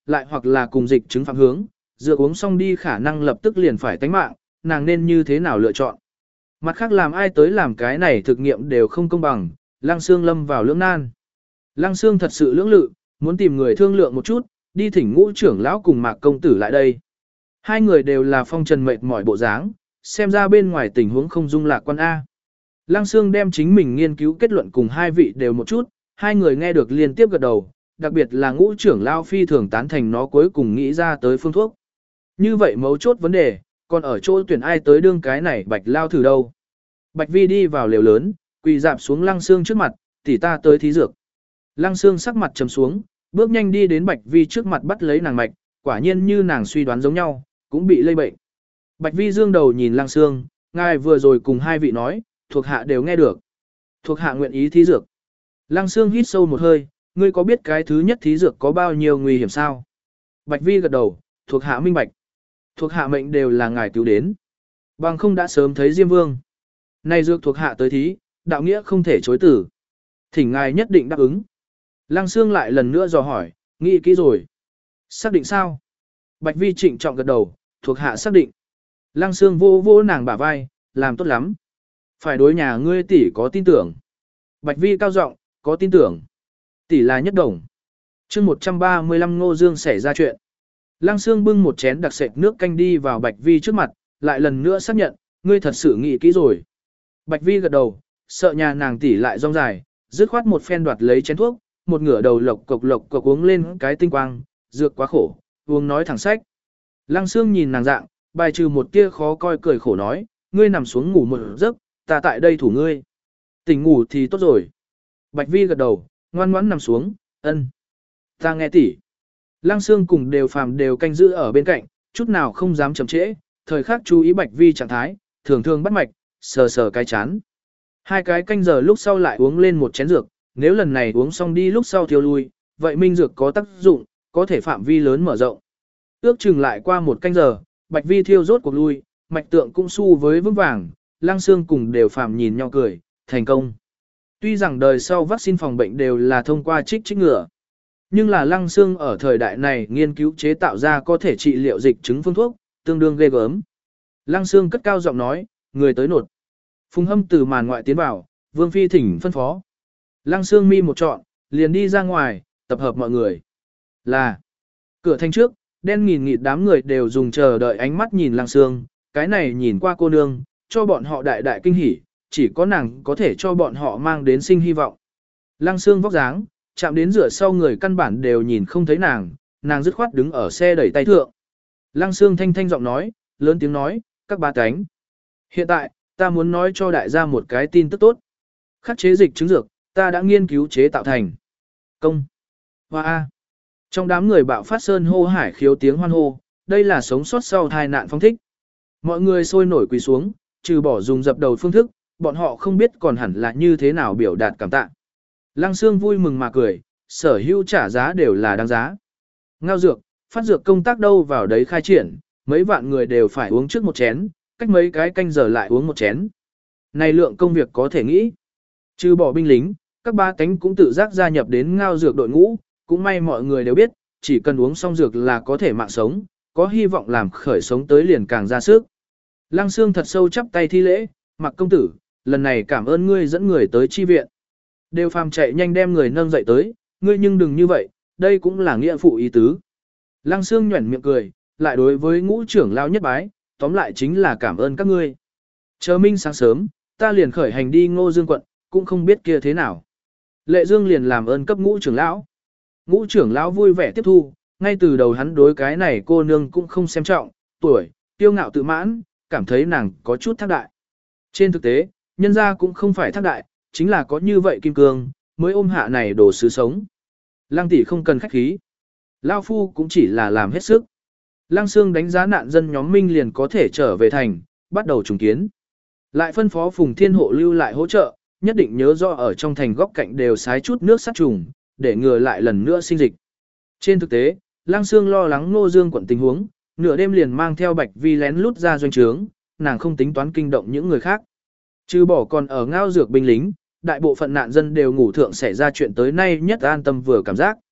lại hoặc là cùng dịch chứng phạm hướng, dược uống xong đi khả năng lập tức liền phải tánh mạng, nàng nên như thế nào lựa chọn. Mặt khác làm ai tới làm cái này thực nghiệm đều không công bằng, Lăng Sương lâm vào lưỡng nan. Lăng Sương thật sự lưỡng lự, muốn tìm người thương lượng một chút, đi thỉnh Ngũ trưởng lão cùng Mạc công tử lại đây. Hai người đều là phong trần mệt mỏi bộ dáng, xem ra bên ngoài tình huống không dung lạc quan A. Lăng Sương đem chính mình nghiên cứu kết luận cùng hai vị đều một chút, hai người nghe được liên tiếp gật đầu, đặc biệt là Ngũ trưởng lão phi thường tán thành nó cuối cùng nghĩ ra tới phương thuốc. Như vậy mấu chốt vấn đề, còn ở chỗ tuyển ai tới đương cái này Bạch lao thử đâu. Bạch Vi đi vào lều lớn, quỳ dạp xuống Lăng Sương trước mặt, tỷ ta tới thí dược. Lăng Sương sắc mặt trầm xuống, bước nhanh đi đến Bạch Vi trước mặt bắt lấy nàng mạch, quả nhiên như nàng suy đoán giống nhau, cũng bị lây bệnh. Bạch Vi dương đầu nhìn Lăng Sương, ngài vừa rồi cùng hai vị nói, thuộc hạ đều nghe được. Thuộc hạ nguyện ý thí dược. Lăng Sương hít sâu một hơi, ngươi có biết cái thứ nhất thí dược có bao nhiêu nguy hiểm sao? Bạch Vi gật đầu, thuộc hạ minh bạch. Thuộc hạ mệnh đều là ngài cứu đến. Bằng không đã sớm thấy Diêm Vương. Này dược thuộc hạ tới thí, đạo nghĩa không thể chối tử. Thỉnh ngài nhất định đáp ứng. Lăng Sương lại lần nữa dò hỏi, nghĩ kỹ rồi. Xác định sao? Bạch Vi trịnh trọng gật đầu, thuộc hạ xác định. Lăng Sương vô vô nàng bả vai, làm tốt lắm. Phải đối nhà ngươi tỷ có tin tưởng. Bạch Vi cao giọng, có tin tưởng. Tỷ là nhất đồng. chương một trăm ba mươi lăm Ngô Dương xảy ra chuyện. Lăng Sương bưng một chén đặc sệt nước canh đi vào Bạch Vi trước mặt, lại lần nữa xác nhận, ngươi thật sự nghĩ kỹ rồi. Bạch Vi gật đầu, sợ nhà nàng tỷ lại rong dài, dứt khoát một phen đoạt lấy chén thuốc, một ngửa đầu lộc cộc lộc cộc uống lên cái tinh quang, dược quá khổ, uống nói thẳng sách. Lăng Sương nhìn nàng dạng, bài trừ một tia khó coi cười khổ nói, ngươi nằm xuống ngủ một giấc, ta tại đây thủ ngươi. Tỉnh ngủ thì tốt rồi. Bạch Vi gật đầu, ngoan ngoãn nằm xuống, ân. Ta nghe tỷ. Lăng Sương cùng đều phàm đều canh giữ ở bên cạnh, chút nào không dám chậm trễ, thời khắc chú ý Bạch Vi trạng thái, thường thường bắt mạch, sờ sờ cái chán. Hai cái canh giờ lúc sau lại uống lên một chén dược, nếu lần này uống xong đi lúc sau tiêu lui, vậy minh dược có tác dụng, có thể phạm vi lớn mở rộng. Ước chừng lại qua một canh giờ, Bạch Vi thiêu rốt cuộc lui, mạch tượng cũng su với vững vàng, Lăng Sương cùng đều phàm nhìn nhau cười, thành công. Tuy rằng đời sau vaccine phòng bệnh đều là thông qua trích trích ngừa, nhưng là Lăng Sương ở thời đại này nghiên cứu chế tạo ra có thể trị liệu dịch chứng phương thuốc, tương đương ghê gớm. Lăng Sương cất cao giọng nói, người tới nột. Phùng Hâm từ màn ngoại tiến vào, Vương Phi thỉnh phân phó. Lăng Sương mi một trọn, liền đi ra ngoài, tập hợp mọi người. Là, cửa thành trước, đen nghìn nghịt đám người đều dùng chờ đợi ánh mắt nhìn Lăng Sương, cái này nhìn qua cô nương, cho bọn họ đại đại kinh hỉ, chỉ có nàng có thể cho bọn họ mang đến sinh hy vọng. Lăng Sương vóc dáng, chạm đến rửa sau người căn bản đều nhìn không thấy nàng, nàng dứt khoát đứng ở xe đẩy tay thượng. Lăng Sương thanh thanh giọng nói, lớn tiếng nói, các ba cánh. Hiện tại, ta muốn nói cho đại gia một cái tin tức tốt. Khắc chế dịch chứng dược, ta đã nghiên cứu chế tạo thành công. Hoa A. Trong đám người bạo phát sơn hô hải khiếu tiếng hoan hô, đây là sống sót sau tai nạn phong thích. Mọi người sôi nổi quỳ xuống, trừ bỏ dùng dập đầu phương thức, bọn họ không biết còn hẳn là như thế nào biểu đạt cảm tạ. Lăng Sương vui mừng mà cười, sở hữu trả giá đều là đáng giá. Ngao dược, phát dược công tác đâu vào đấy khai triển, mấy vạn người đều phải uống trước một chén, cách mấy cái canh giờ lại uống một chén. Này lượng công việc có thể nghĩ. Trừ bỏ binh lính, các ba cánh cũng tự giác gia nhập đến ngao dược đội ngũ, cũng may mọi người đều biết, chỉ cần uống xong dược là có thể mạng sống, có hy vọng làm khởi sống tới liền càng ra sức. Lăng Sương thật sâu chắp tay thi lễ, Mặc công tử, lần này cảm ơn ngươi dẫn người tới chi viện. Đều phàm chạy nhanh đem người nâng dậy tới, ngươi nhưng đừng như vậy, đây cũng là nghĩa phụ ý tứ. Lăng Sương nhuẩn miệng cười, lại đối với ngũ trưởng lao nhất bái, tóm lại chính là cảm ơn các ngươi. Chờ minh sáng sớm, ta liền khởi hành đi Ngô Dương quận, cũng không biết kia thế nào. Lệ Dương liền làm ơn cấp ngũ trưởng lão. Ngũ trưởng lão vui vẻ tiếp thu, ngay từ đầu hắn đối cái này cô nương cũng không xem trọng, tuổi, tiêu ngạo tự mãn, cảm thấy nàng có chút thác đại. Trên thực tế, nhân gia cũng không phải thác đại, chính là có như vậy kim cương, mới ôm hạ này đồ sứ sống. Lăng tỷ không cần khách khí. Lao phu cũng chỉ là làm hết sức. Lăng Sương đánh giá nạn dân nhóm Minh liền có thể trở về thành, bắt đầu trùng kiến. Lại phân phó Phùng Thiên Hộ lưu lại hỗ trợ, nhất định nhớ rõ ở trong thành góc cạnh đều xái chút nước sát trùng, để ngừa lại lần nữa sinh dịch. Trên thực tế, Lăng Sương lo lắng Ngô Dương quận tình huống, nửa đêm liền mang theo Bạch Vi lén lút ra doanh trướng, nàng không tính toán kinh động những người khác. Trừ bỏ còn ở ngao dược binh lính, đại bộ phận nạn dân đều ngủ thượng xảy ra chuyện tới nay nhất an tâm vừa cảm giác.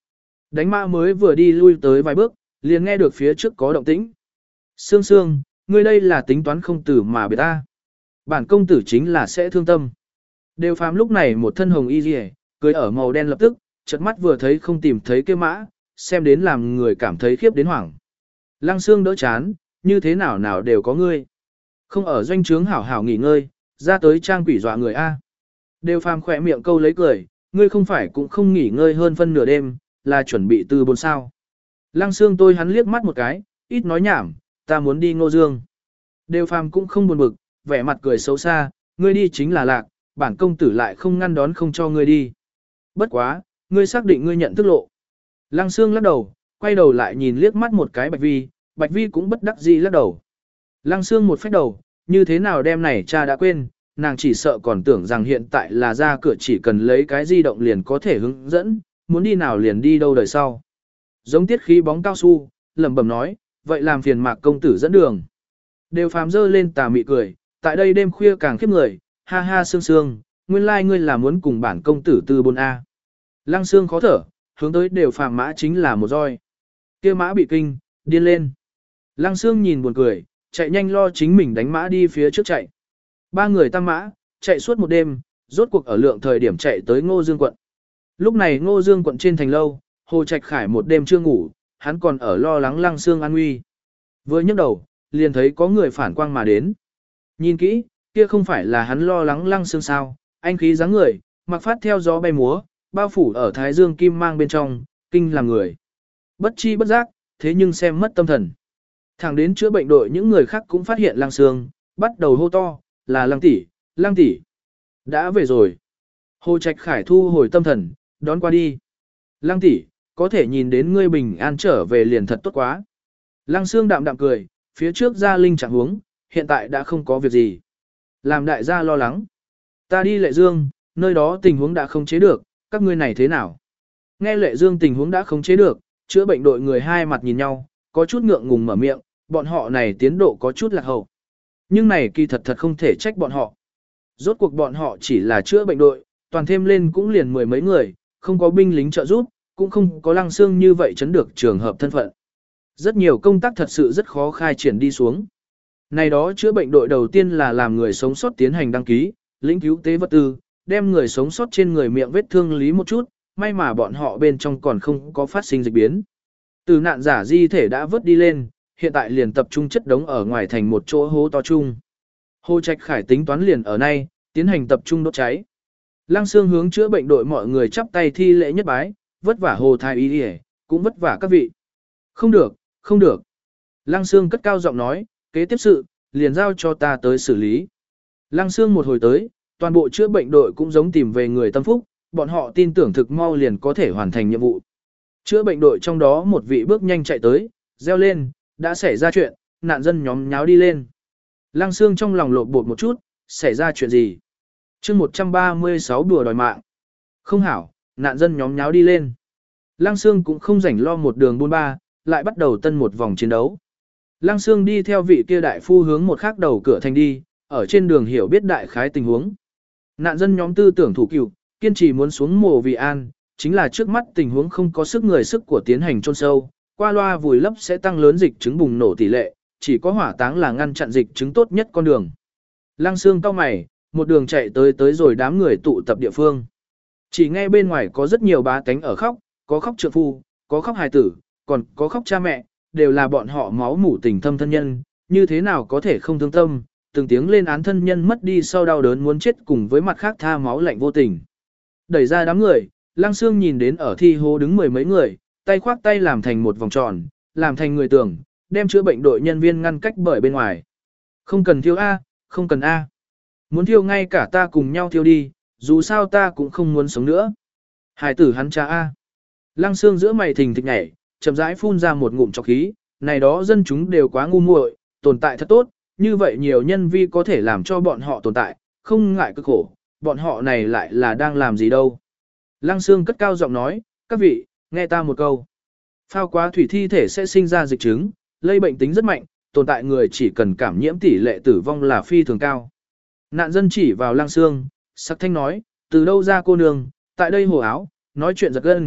Đánh mã mới vừa đi lui tới vài bước, liền nghe được phía trước có động tĩnh. Sương Sương, ngươi đây là tính toán không tử mà biệt ta. Bản công tử chính là sẽ thương tâm. Đều phàm lúc này một thân hồng y rìa, cưới ở màu đen lập tức, chợt mắt vừa thấy không tìm thấy kia mã, xem đến làm người cảm thấy khiếp đến hoảng. Lăng Sương đỡ chán, như thế nào nào đều có ngươi. Không ở doanh trướng hảo hảo nghỉ ngơi, ra tới trang quỷ dọa người A. Đều phàm khỏe miệng câu lấy cười, ngươi không phải cũng không nghỉ ngơi hơn phân nửa đêm, là chuẩn bị từ bốn sao. Lăng Sương tôi hắn liếc mắt một cái, ít nói nhảm, ta muốn đi Ngô Dương. Đều phàm cũng không buồn bực, vẻ mặt cười xấu xa, ngươi đi chính là lạc, bản công tử lại không ngăn đón không cho ngươi đi. Bất quá, ngươi xác định ngươi nhận thức lộ. Lăng Sương lắc đầu, quay đầu lại nhìn liếc mắt một cái Bạch Vi, Bạch Vi cũng bất đắc dĩ lắc đầu. Lăng Sương một phách đầu, như thế nào đem này cha đã quên, nàng chỉ sợ còn tưởng rằng hiện tại là ra cửa chỉ cần lấy cái di động liền có thể hướng dẫn, muốn đi nào liền đi đâu đời sau. Giống tiết khí bóng cao su, lẩm bẩm nói, vậy làm phiền Mạc công tử dẫn đường. Đều phàm dơ lên tà mị cười, tại đây đêm khuya càng khiếp người, ha ha Sương Sương, nguyên lai like ngươi là muốn cùng bản công tử tư bốn A. Lăng Sương khó thở, hướng tới đều phàm mã chính là một roi. Kia mã bị kinh, điên lên. Lăng Sương nhìn buồn cười, chạy nhanh lo chính mình đánh mã đi phía trước chạy. Ba người tăng mã, chạy suốt một đêm, rốt cuộc ở lượng thời điểm chạy tới Ngô Dương quận. Lúc này Ngô Dương quận trên thành lâu, Hồ Trạch Khải một đêm chưa ngủ, hắn còn ở lo lắng Lăng Sương an nguy. Vừa nhấc đầu, liền thấy có người phản quang mà đến. Nhìn kỹ, kia không phải là hắn lo lắng Lăng Sương sao, anh khí dáng người, mặc phát theo gió bay múa, bao phủ ở thái dương kim mang bên trong, kinh làm người. Bất chi bất giác, thế nhưng xem mất tâm thần. Thẳng đến chữa bệnh đội những người khác cũng phát hiện Lăng Sương, bắt đầu hô to, là Lăng tỷ, Lăng tỷ. Đã về rồi. Hồ Trạch Khải thu hồi tâm thần, đón qua đi. Lăng tỷ, có thể nhìn đến ngươi bình an trở về liền thật tốt quá. Lăng Sương đạm đạm cười, phía trước gia linh chẳng huống, hiện tại đã không có việc gì. Làm đại gia lo lắng. Ta đi Lệ Dương, nơi đó tình huống đã không chế được, các ngươi này thế nào? Nghe Lệ Dương tình huống đã không chế được, chữa bệnh đội người hai mặt nhìn nhau, có chút ngượng ngùng mở miệng, bọn họ này tiến độ có chút lạc hậu. Nhưng này kỳ thật thật không thể trách bọn họ. Rốt cuộc bọn họ chỉ là chữa bệnh đội, toàn thêm lên cũng liền mười mấy người, không có binh lính trợ giúp, cũng không có Lăng Sương như vậy chấn được trường hợp thân phận. Rất nhiều công tác thật sự rất khó khai triển đi xuống. Này đó chữa bệnh đội đầu tiên là làm người sống sót tiến hành đăng ký, lĩnh cứu tế vật tư, đem người sống sót trên người miệng vết thương lý một chút, may mà bọn họ bên trong còn không có phát sinh dịch biến. Từ nạn giả di thể đã vớt đi lên, hiện tại liền tập trung chất đống ở ngoài thành một chỗ hố to chung. Hồ Trạch Khải tính toán liền ở nay, tiến hành tập trung đốt cháy. Lăng Sương hướng chữa bệnh đội mọi người chắp tay thi lễ nhất bái, vất vả Hồ Thái Y Y, cũng vất vả các vị. Không được, không được. Lăng Sương cất cao giọng nói, kế tiếp sự, liền giao cho ta tới xử lý. Lăng Sương một hồi tới, toàn bộ chữa bệnh đội cũng giống tìm về người tâm phúc, bọn họ tin tưởng thực mau liền có thể hoàn thành nhiệm vụ. Chữa bệnh đội trong đó một vị bước nhanh chạy tới, reo lên, đã xảy ra chuyện, nạn dân nhóm nháo đi lên. Lăng Sương trong lòng lột bột một chút, xảy ra chuyện gì? chương một trăm ba mươi sáu đùa đòi mạng. Không hảo, nạn dân nhóm nháo đi lên. Lăng Sương cũng không rảnh lo một đường buôn ba, lại bắt đầu tân một vòng chiến đấu. Lăng Sương đi theo vị kia đại phu hướng một khác đầu cửa thành đi, ở trên đường hiểu biết đại khái tình huống. Nạn dân nhóm tư tưởng thủ cựu, kiên trì muốn xuống mồ vì an, chính là trước mắt tình huống không có sức người sức của tiến hành chôn sâu, qua loa vùi lấp sẽ tăng lớn dịch chứng bùng nổ tỷ lệ, chỉ có hỏa táng là ngăn chặn dịch chứng tốt nhất con đường. Lăng Sương cau mày, một đường chạy tới tới rồi đám người tụ tập địa phương. Chỉ nghe bên ngoài có rất nhiều bá tánh ở khóc, có khóc trượng phu, có khóc hài tử, còn có khóc cha mẹ, đều là bọn họ máu mủ tình thâm thân nhân, như thế nào có thể không thương tâm, từng tiếng lên án thân nhân mất đi sau đau đớn muốn chết cùng với mặt khác tha máu lạnh vô tình. Đẩy ra đám người, Lăng Sương nhìn đến ở thi hố đứng mười mấy người, tay khoác tay làm thành một vòng tròn, làm thành người tưởng, đem chữa bệnh đội nhân viên ngăn cách bởi bên ngoài. Không cần thiêu A, không cần A. Muốn thiêu ngay cả ta cùng nhau thiêu đi, dù sao ta cũng không muốn sống nữa. Hải tử hắn cha A. Lăng Sương giữa mày thình thịch nhảy, chậm rãi phun ra một ngụm trọc khí, này đó dân chúng đều quá ngu muội, tồn tại thật tốt, như vậy nhiều nhân vi có thể làm cho bọn họ tồn tại, không ngại cực khổ, bọn họ này lại là đang làm gì đâu. Lăng Sương cất cao giọng nói, các vị, nghe ta một câu. Phao quá thủy thi thể sẽ sinh ra dịch chứng, lây bệnh tính rất mạnh, tồn tại người chỉ cần cảm nhiễm tỷ lệ tử vong là phi thường cao. Nạn dân chỉ vào Lăng Sương, sắc thanh nói, từ đâu ra cô nương, tại đây hồ áo, nói chuyện giật gân,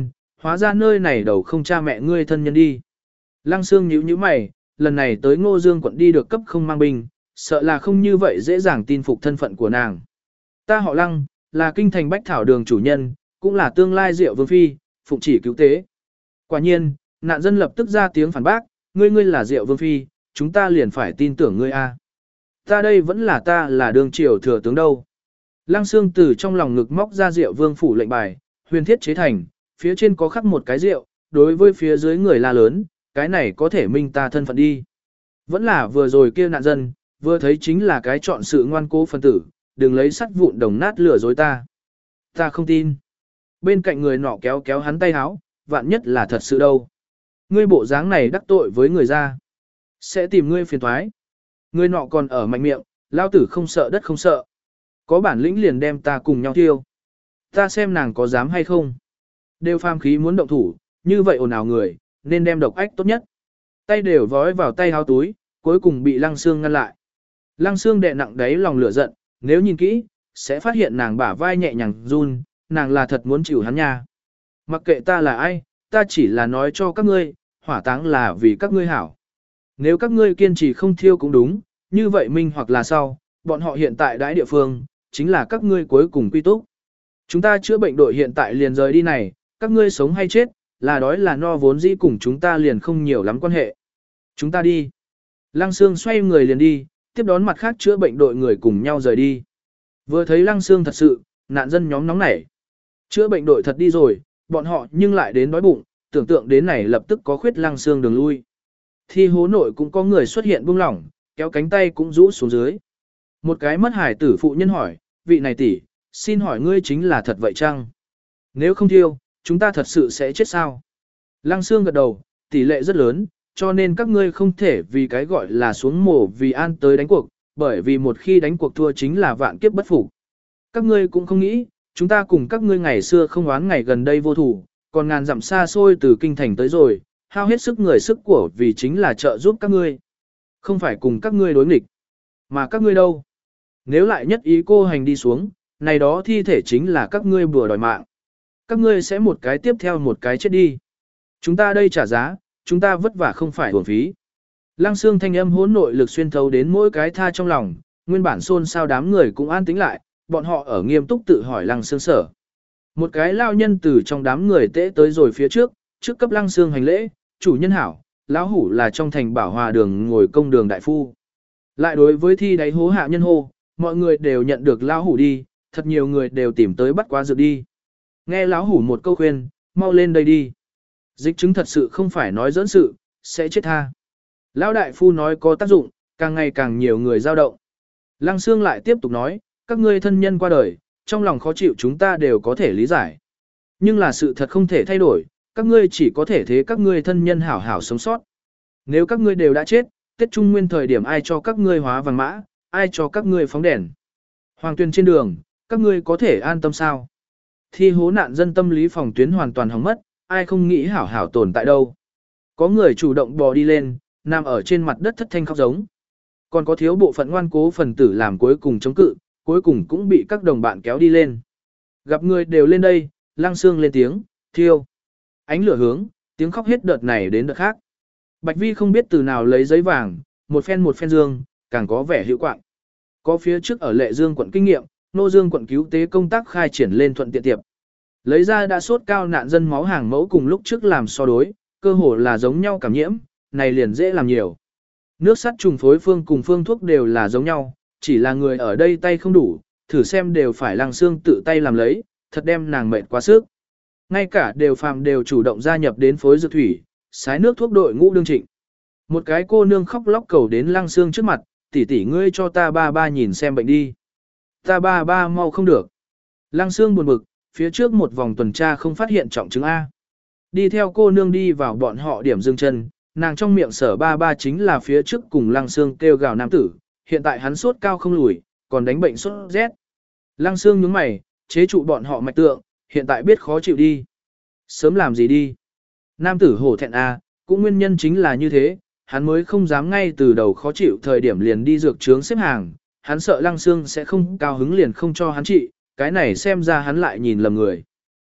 hóa ra nơi này đầu không cha mẹ ngươi thân nhân đi. Lăng Sương nhíu nhíu mày, lần này tới Ngô Dương quận đi được cấp không mang binh, sợ là không như vậy dễ dàng tin phục thân phận của nàng. Ta họ Lăng, là kinh thành Bách Thảo Đường chủ nhân, cũng là tương lai Diệu Vương Phi, phụng chỉ cứu tế. Quả nhiên, nạn dân lập tức ra tiếng phản bác, ngươi ngươi là Diệu Vương Phi, chúng ta liền phải tin tưởng ngươi a. Ta đây vẫn là ta là đường triều thừa tướng đâu. Lăng Sương từ trong lòng ngực móc ra Diệu Vương phủ lệnh bài, huyền thiết chế thành, phía trên có khắc một cái rượu, đối với phía dưới người la lớn, cái này có thể minh ta thân phận đi. Vẫn là vừa rồi kia nạn dân, vừa thấy chính là cái chọn sự ngoan cố phân tử, đừng lấy sắt vụn đồng nát lừa dối ta. Ta không tin. Bên cạnh người nọ kéo kéo hắn tay háo, vạn nhất là thật sự đâu. Ngươi bộ dáng này đắc tội với người ra. Sẽ tìm ngươi phiền thoái. Người nọ còn ở mạnh miệng, lao tử không sợ đất không sợ. Có bản lĩnh liền đem ta cùng nhau thiêu. Ta xem nàng có dám hay không. Đều phàm khí muốn động thủ, như vậy ồn ào người, nên đem độc ách tốt nhất. Tay đều vói vào tay háo túi, cuối cùng bị Lăng Sương ngăn lại. Lăng Sương đè nặng đáy lòng lửa giận, nếu nhìn kỹ, sẽ phát hiện nàng bả vai nhẹ nhàng run, nàng là thật muốn chịu hắn nha. Mặc kệ ta là ai, ta chỉ là nói cho các ngươi, hỏa táng là vì các ngươi hảo. Nếu các ngươi kiên trì không thiêu cũng đúng, như vậy minh hoặc là sau, bọn họ hiện tại đãi địa phương, chính là các ngươi cuối cùng quy túc. Chúng ta chữa bệnh đội hiện tại liền rời đi này, các ngươi sống hay chết, là đói là no vốn dĩ cùng chúng ta liền không nhiều lắm quan hệ. Chúng ta đi. Lăng Sương xoay người liền đi, tiếp đón mặt khác chữa bệnh đội người cùng nhau rời đi. Vừa thấy Lăng Sương thật sự, nạn dân nhóm nóng nảy. Chữa bệnh đội thật đi rồi, bọn họ nhưng lại đến đói bụng, tưởng tượng đến này lập tức có khuyết Lăng Sương đường lui. Thi hố nội cũng có người xuất hiện buông lỏng, kéo cánh tay cũng rũ xuống dưới. Một cái mất hải tử phụ nhân hỏi, vị này tỷ, xin hỏi ngươi chính là thật vậy chăng? Nếu không thiêu, chúng ta thật sự sẽ chết sao? Lăng Sương gật đầu, tỷ lệ rất lớn, cho nên các ngươi không thể vì cái gọi là xuống mổ vì an tới đánh cuộc, bởi vì một khi đánh cuộc thua chính là vạn kiếp bất phục. Các ngươi cũng không nghĩ, chúng ta cùng các ngươi ngày xưa không oán ngày gần đây vô thủ, còn ngàn dặm xa xôi từ kinh thành tới rồi, hao hết sức người sức của vì chính là trợ giúp các ngươi. Không phải cùng các ngươi đối nghịch, mà các ngươi đâu. Nếu lại nhất ý cô hành đi xuống, này đó thi thể chính là các ngươi bừa đòi mạng. Các ngươi sẽ một cái tiếp theo một cái chết đi. Chúng ta đây trả giá, chúng ta vất vả không phải uổng phí. Lăng Sương thanh âm hỗn nội lực xuyên thấu đến mỗi cái tha trong lòng, nguyên bản xôn xao đám người cũng an tĩnh lại, bọn họ ở nghiêm túc tự hỏi Lăng Sương sở. Một cái lao nhân từ trong đám người tễ tới rồi phía trước, trước cấp Lăng Sương hành lễ, chủ nhân hảo, lão hủ là trong thành Bảo Hòa đường ngồi công đường đại phu. Lại đối với thi đáy hố hạ nhân hô, mọi người đều nhận được lão hủ đi, thật nhiều người đều tìm tới bắt quá dược đi. Nghe lão hủ một câu khuyên, mau lên đây đi. Dịch chứng thật sự không phải nói dẫn sự, sẽ chết tha. Lão đại phu nói có tác dụng, càng ngày càng nhiều người dao động. Lăng Sương lại tiếp tục nói, các ngươi thân nhân qua đời, trong lòng khó chịu chúng ta đều có thể lý giải. Nhưng là sự thật không thể thay đổi, các ngươi chỉ có thể thế các ngươi thân nhân hảo hảo sống sót. Nếu các ngươi đều đã chết, Tết Trung Nguyên thời điểm ai cho các ngươi hóa vàng mã, ai cho các ngươi phóng đèn. Hoàng tuyên trên đường, các ngươi có thể an tâm sao? Thi hố nạn dân tâm lý phòng tuyến hoàn toàn hỏng mất, ai không nghĩ hảo hảo tồn tại đâu. Có người chủ động bò đi lên, nằm ở trên mặt đất thất thanh khóc giống. Còn có thiếu bộ phận ngoan cố phần tử làm cuối cùng chống cự, cuối cùng cũng bị các đồng bạn kéo đi lên. Gặp người đều lên đây, Lăng Sương lên tiếng, thiêu. Ánh lửa hướng, tiếng khóc hết đợt này đến đợt khác. Bạch Vi không biết từ nào lấy giấy vàng, một phen một phen dương, càng có vẻ hữu quạng. Có phía trước ở Lệ Dương quận kinh nghiệm, Nô Dương quận cứu tế công tác khai triển lên thuận tiện tiệp. Lấy ra đã sốt cao nạn dân máu hàng mẫu cùng lúc trước làm so đối, cơ hồ là giống nhau cảm nhiễm, này liền dễ làm nhiều. Nước sắt trùng phối phương cùng phương thuốc đều là giống nhau, chỉ là người ở đây tay không đủ, thử xem đều phải Lăng Sương tự tay làm lấy, thật đem nàng mệt quá sức. Ngay cả đều phàm đều chủ động gia nhập đến phối dược thủy, sái nước thuốc đội ngũ đương trịnh. Một cái cô nương khóc lóc cầu đến Lăng Sương trước mặt, tỷ tỷ ngươi cho ta ba ba nhìn xem bệnh đi. Ta ba ba mau không được. Lăng Sương buồn bực, phía trước một vòng tuần tra không phát hiện trọng chứng A. Đi theo cô nương đi vào bọn họ điểm dừng chân, nàng trong miệng sở ba ba chính là phía trước cùng Lăng Sương kêu gào nam tử, hiện tại hắn sốt cao không lùi, còn đánh bệnh sốt rét. Lăng Sương nhướng mày, chế trụ bọn họ mạch tượng, hiện tại biết khó chịu đi. Sớm làm gì đi. Nam tử hổ thẹn A, cũng nguyên nhân chính là như thế, hắn mới không dám ngay từ đầu khó chịu thời điểm liền đi dược trướng xếp hàng, hắn sợ Lăng Sương sẽ không cao hứng liền không cho hắn trị, cái này xem ra hắn lại nhìn lầm người.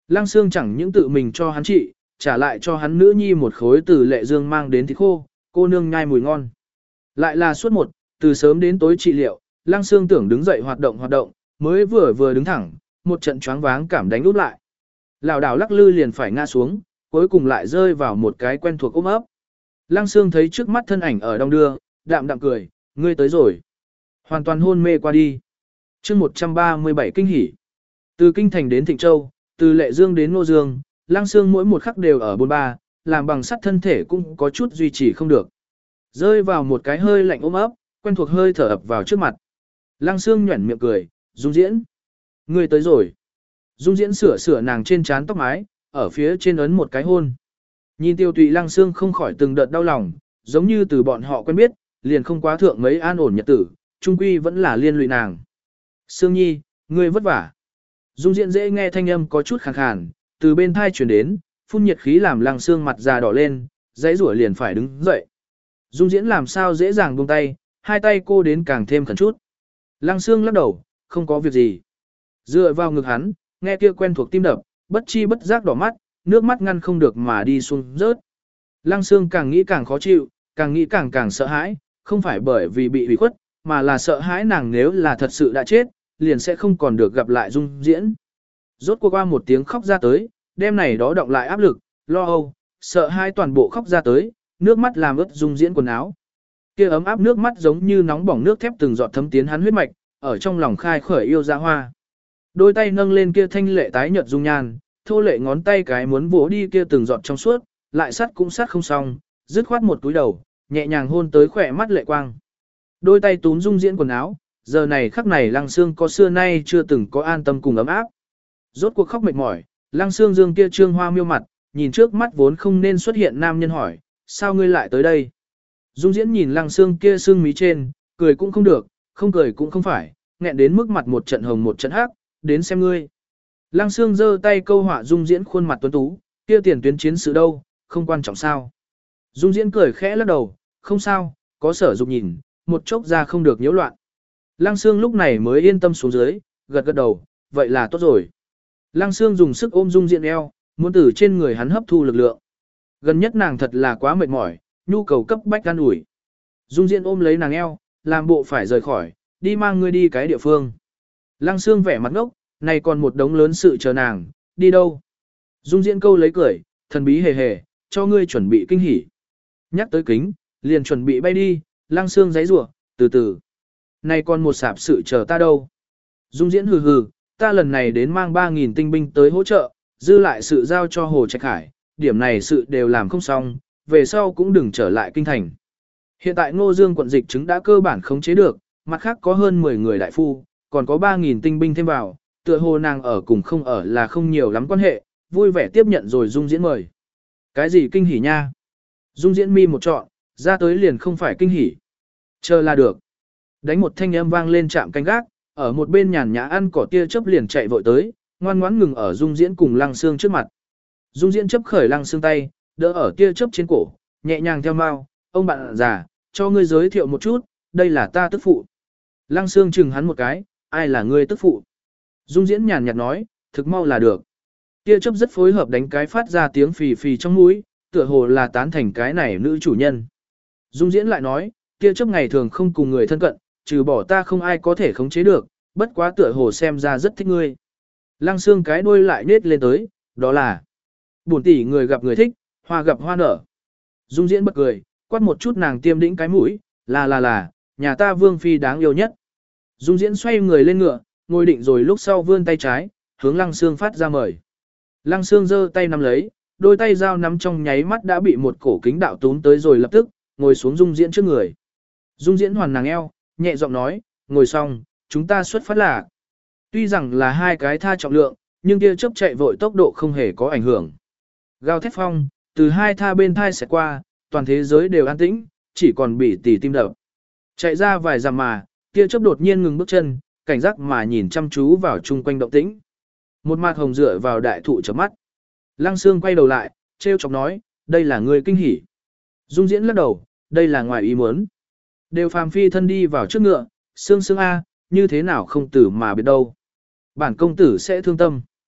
Lăng Sương chẳng những tự mình cho hắn trị, trả lại cho hắn nữ nhi một khối từ Lệ Dương mang đến thịt khô, cô nương nhai mùi ngon. Lại là suốt một, từ sớm đến tối trị liệu, Lăng Sương tưởng đứng dậy hoạt động hoạt động, mới vừa vừa đứng thẳng, một trận choáng váng cảm đánh úp lại. Lảo đảo lắc lư liền phải ngã xuống, cuối cùng lại rơi vào một cái quen thuộc ôm ấp. Lăng Sương thấy trước mắt thân ảnh ở đông đưa, đạm đạm cười, ngươi tới rồi. Hoàn toàn hôn mê qua đi. chương một trăm ba mươi bảy kinh hỉ. Từ Kinh Thành đến Thịnh Châu, từ Lệ Dương đến Ngô Dương, Lăng Sương mỗi một khắc đều ở bôn ba, làm bằng sắt thân thể cũng có chút duy trì không được. Rơi vào một cái hơi lạnh ôm ấp, quen thuộc hơi thở ập vào trước mặt. Lăng Sương nhuẩn miệng cười, Dung Diễn. Ngươi tới rồi. Dung Diễn sửa sửa nàng trên trán tóc mái, ở phía trên ấn một cái hôn. Nhìn Tiêu Tụy Lăng Sương không khỏi từng đợt đau lòng, giống như từ bọn họ quen biết, liền không quá thượng mấy an ổn nhật tử, trung quy vẫn là liên lụy nàng. Sương Nhi, ngươi vất vả. Dung Diễn dễ nghe thanh âm có chút khàn khàn, từ bên thai chuyển đến, phun nhiệt khí làm Lăng Sương mặt già đỏ lên, dãy rủa liền phải đứng dậy. Dung Diễn làm sao dễ dàng buông tay, hai tay cô đến càng thêm khẩn chút. Lăng Sương lắc đầu, không có việc gì. Dựa vào ngực hắn, nghe kia quen thuộc tim đập, bất chi bất giác đỏ mắt, nước mắt ngăn không được mà đi xuống rớt. Lăng Sương càng nghĩ càng khó chịu, càng nghĩ càng càng sợ hãi, không phải bởi vì bị hủy khuất, mà là sợ hãi nàng nếu là thật sự đã chết, liền sẽ không còn được gặp lại Dung Diễn. Rốt cuộc qua một tiếng khóc ra tới, đêm này đó động lại áp lực, lo âu, sợ hãi toàn bộ khóc ra tới, nước mắt làm ướt Dung Diễn quần áo. Kia ấm áp nước mắt giống như nóng bỏng nước thép từng giọt thấm tiến hắn huyết mạch, ở trong lòng khai khởi yêu ra hoa. Đôi tay nâng lên kia thanh lệ tái nhợt dung nhan, thô lệ ngón tay cái muốn vỗ đi kia từng giọt trong suốt, lại sắt cũng sắt không xong, dứt khoát một túi đầu, nhẹ nhàng hôn tới khỏe mắt lệ quang. Đôi tay túm Dung Diễn quần áo, giờ này khắc này Lăng Sương có xưa nay chưa từng có an tâm cùng ấm áp. Rốt cuộc khóc mệt mỏi, Lăng Sương dương kia trương hoa miêu mặt, nhìn trước mắt vốn không nên xuất hiện nam nhân hỏi, sao ngươi lại tới đây? Dung Diễn nhìn Lăng Sương kia sưng mí trên, cười cũng không được, không cười cũng không phải, nghẹn đến mức mặt một trận hồng một trận hắc, đến xem ngươi. Lăng Sương giơ tay câu họa Dung Diễn khuôn mặt tuấn tú, kia tiền tuyến chiến sự đâu, không quan trọng sao. Dung Diễn cười khẽ lắc đầu, không sao, có Sở Dục nhìn, một chốc ra không được nhiễu loạn. Lăng Sương lúc này mới yên tâm xuống dưới, gật gật đầu, vậy là tốt rồi. Lăng Sương dùng sức ôm Dung Diễn eo, muốn từ trên người hắn hấp thu lực lượng. Gần nhất nàng thật là quá mệt mỏi, nhu cầu cấp bách an ủi. Dung Diễn ôm lấy nàng eo, làm bộ phải rời khỏi, đi mang ngươi đi cái địa phương. Lăng Sương vẻ mặt ngốc, này còn một đống lớn sự chờ nàng, đi đâu? Dung Diễn câu lấy cười, thần bí hề hề, cho ngươi chuẩn bị kinh hỉ. Nhắc tới kính, liền chuẩn bị bay đi, Lăng Sương giãy giụa, từ từ. Này còn một sạp sự chờ ta đâu? Dung Diễn hừ hừ, ta lần này đến mang ba nghìn tinh binh tới hỗ trợ, dư lại sự giao cho Hồ Trạch Hải, điểm này sự đều làm không xong, về sau cũng đừng trở lại kinh thành. Hiện tại Ngô Dương quận dịch chứng đã cơ bản khống chế được, mặt khác có hơn mười người đại phu, còn có ba nghìn tinh binh thêm vào, tựa hồ nàng ở cùng không ở là không nhiều lắm quan hệ, vui vẻ tiếp nhận rồi Dung Diễn mời. Cái gì kinh hỉ nha? Dung Diễn mi một trọn, ra tới liền không phải kinh hỉ. Chờ là được. Đánh một thanh âm vang lên chạm canh gác, ở một bên nhàn nhã ăn cỏ tia chớp liền chạy vội tới, ngoan ngoãn ngừng ở Dung Diễn cùng Lăng Sương trước mặt. Dung Diễn chấp khởi Lăng Sương tay, đỡ ở tia chớp trên cổ, nhẹ nhàng theo mau, ông bạn già, cho ngươi giới thiệu một chút, đây là ta tức phụ. Lăng Sương chừng hắn một cái, ai là ngươi tức phụ? Dung Diễn nhàn nhạt nói, thực mau là được. Tia chớp rất phối hợp đánh cái phát ra tiếng phì phì trong mũi, tựa hồ là tán thành cái này nữ chủ nhân. Dung Diễn lại nói, tia chớp ngày thường không cùng người thân cận, trừ bỏ ta không ai có thể khống chế được, bất quá tựa hồ xem ra rất thích ngươi. Lăng Sương cái đuôi lại nết lên tới, đó là buồn tỷ người gặp người thích, hoa gặp hoa nở. Dung Diễn bật cười, quát một chút nàng tiêm đĩnh cái mũi, là là là, nhà ta Vương Phi đáng yêu nhất. Dung Diễn xoay người lên ngựa, ngồi định rồi lúc sau vươn tay trái, hướng Lăng Sương phát ra mời. Lăng Sương giơ tay nắm lấy, đôi tay dao nắm trong nháy mắt đã bị một cổ kính đạo túm tới rồi lập tức, ngồi xuống Dung Diễn trước người. Dung Diễn hoàn nàng eo, nhẹ giọng nói, ngồi xong, chúng ta xuất phát là. Tuy rằng là hai cái tha trọng lượng, nhưng tia chớp chạy vội tốc độ không hề có ảnh hưởng. Gào thét phong, từ hai tha bên thai sẽ qua, toàn thế giới đều an tĩnh, chỉ còn bị tỉ tim đập. Chạy ra vài dặm mà, tia chớp đột nhiên ngừng bước chân, cảnh giác mà nhìn chăm chú vào chung quanh động tĩnh. Một mặt hồng dựa vào đại thụ chớp mắt. Lăng Sương quay đầu lại, trêu chọc nói, đây là người kinh hỉ. Dung Diễn lắc đầu, đây là ngoài ý muốn. Đều phàm phi thân đi vào trước ngựa, Sương Sương A, như thế nào không tử mà biết đâu. Bản công tử sẽ thương tâm.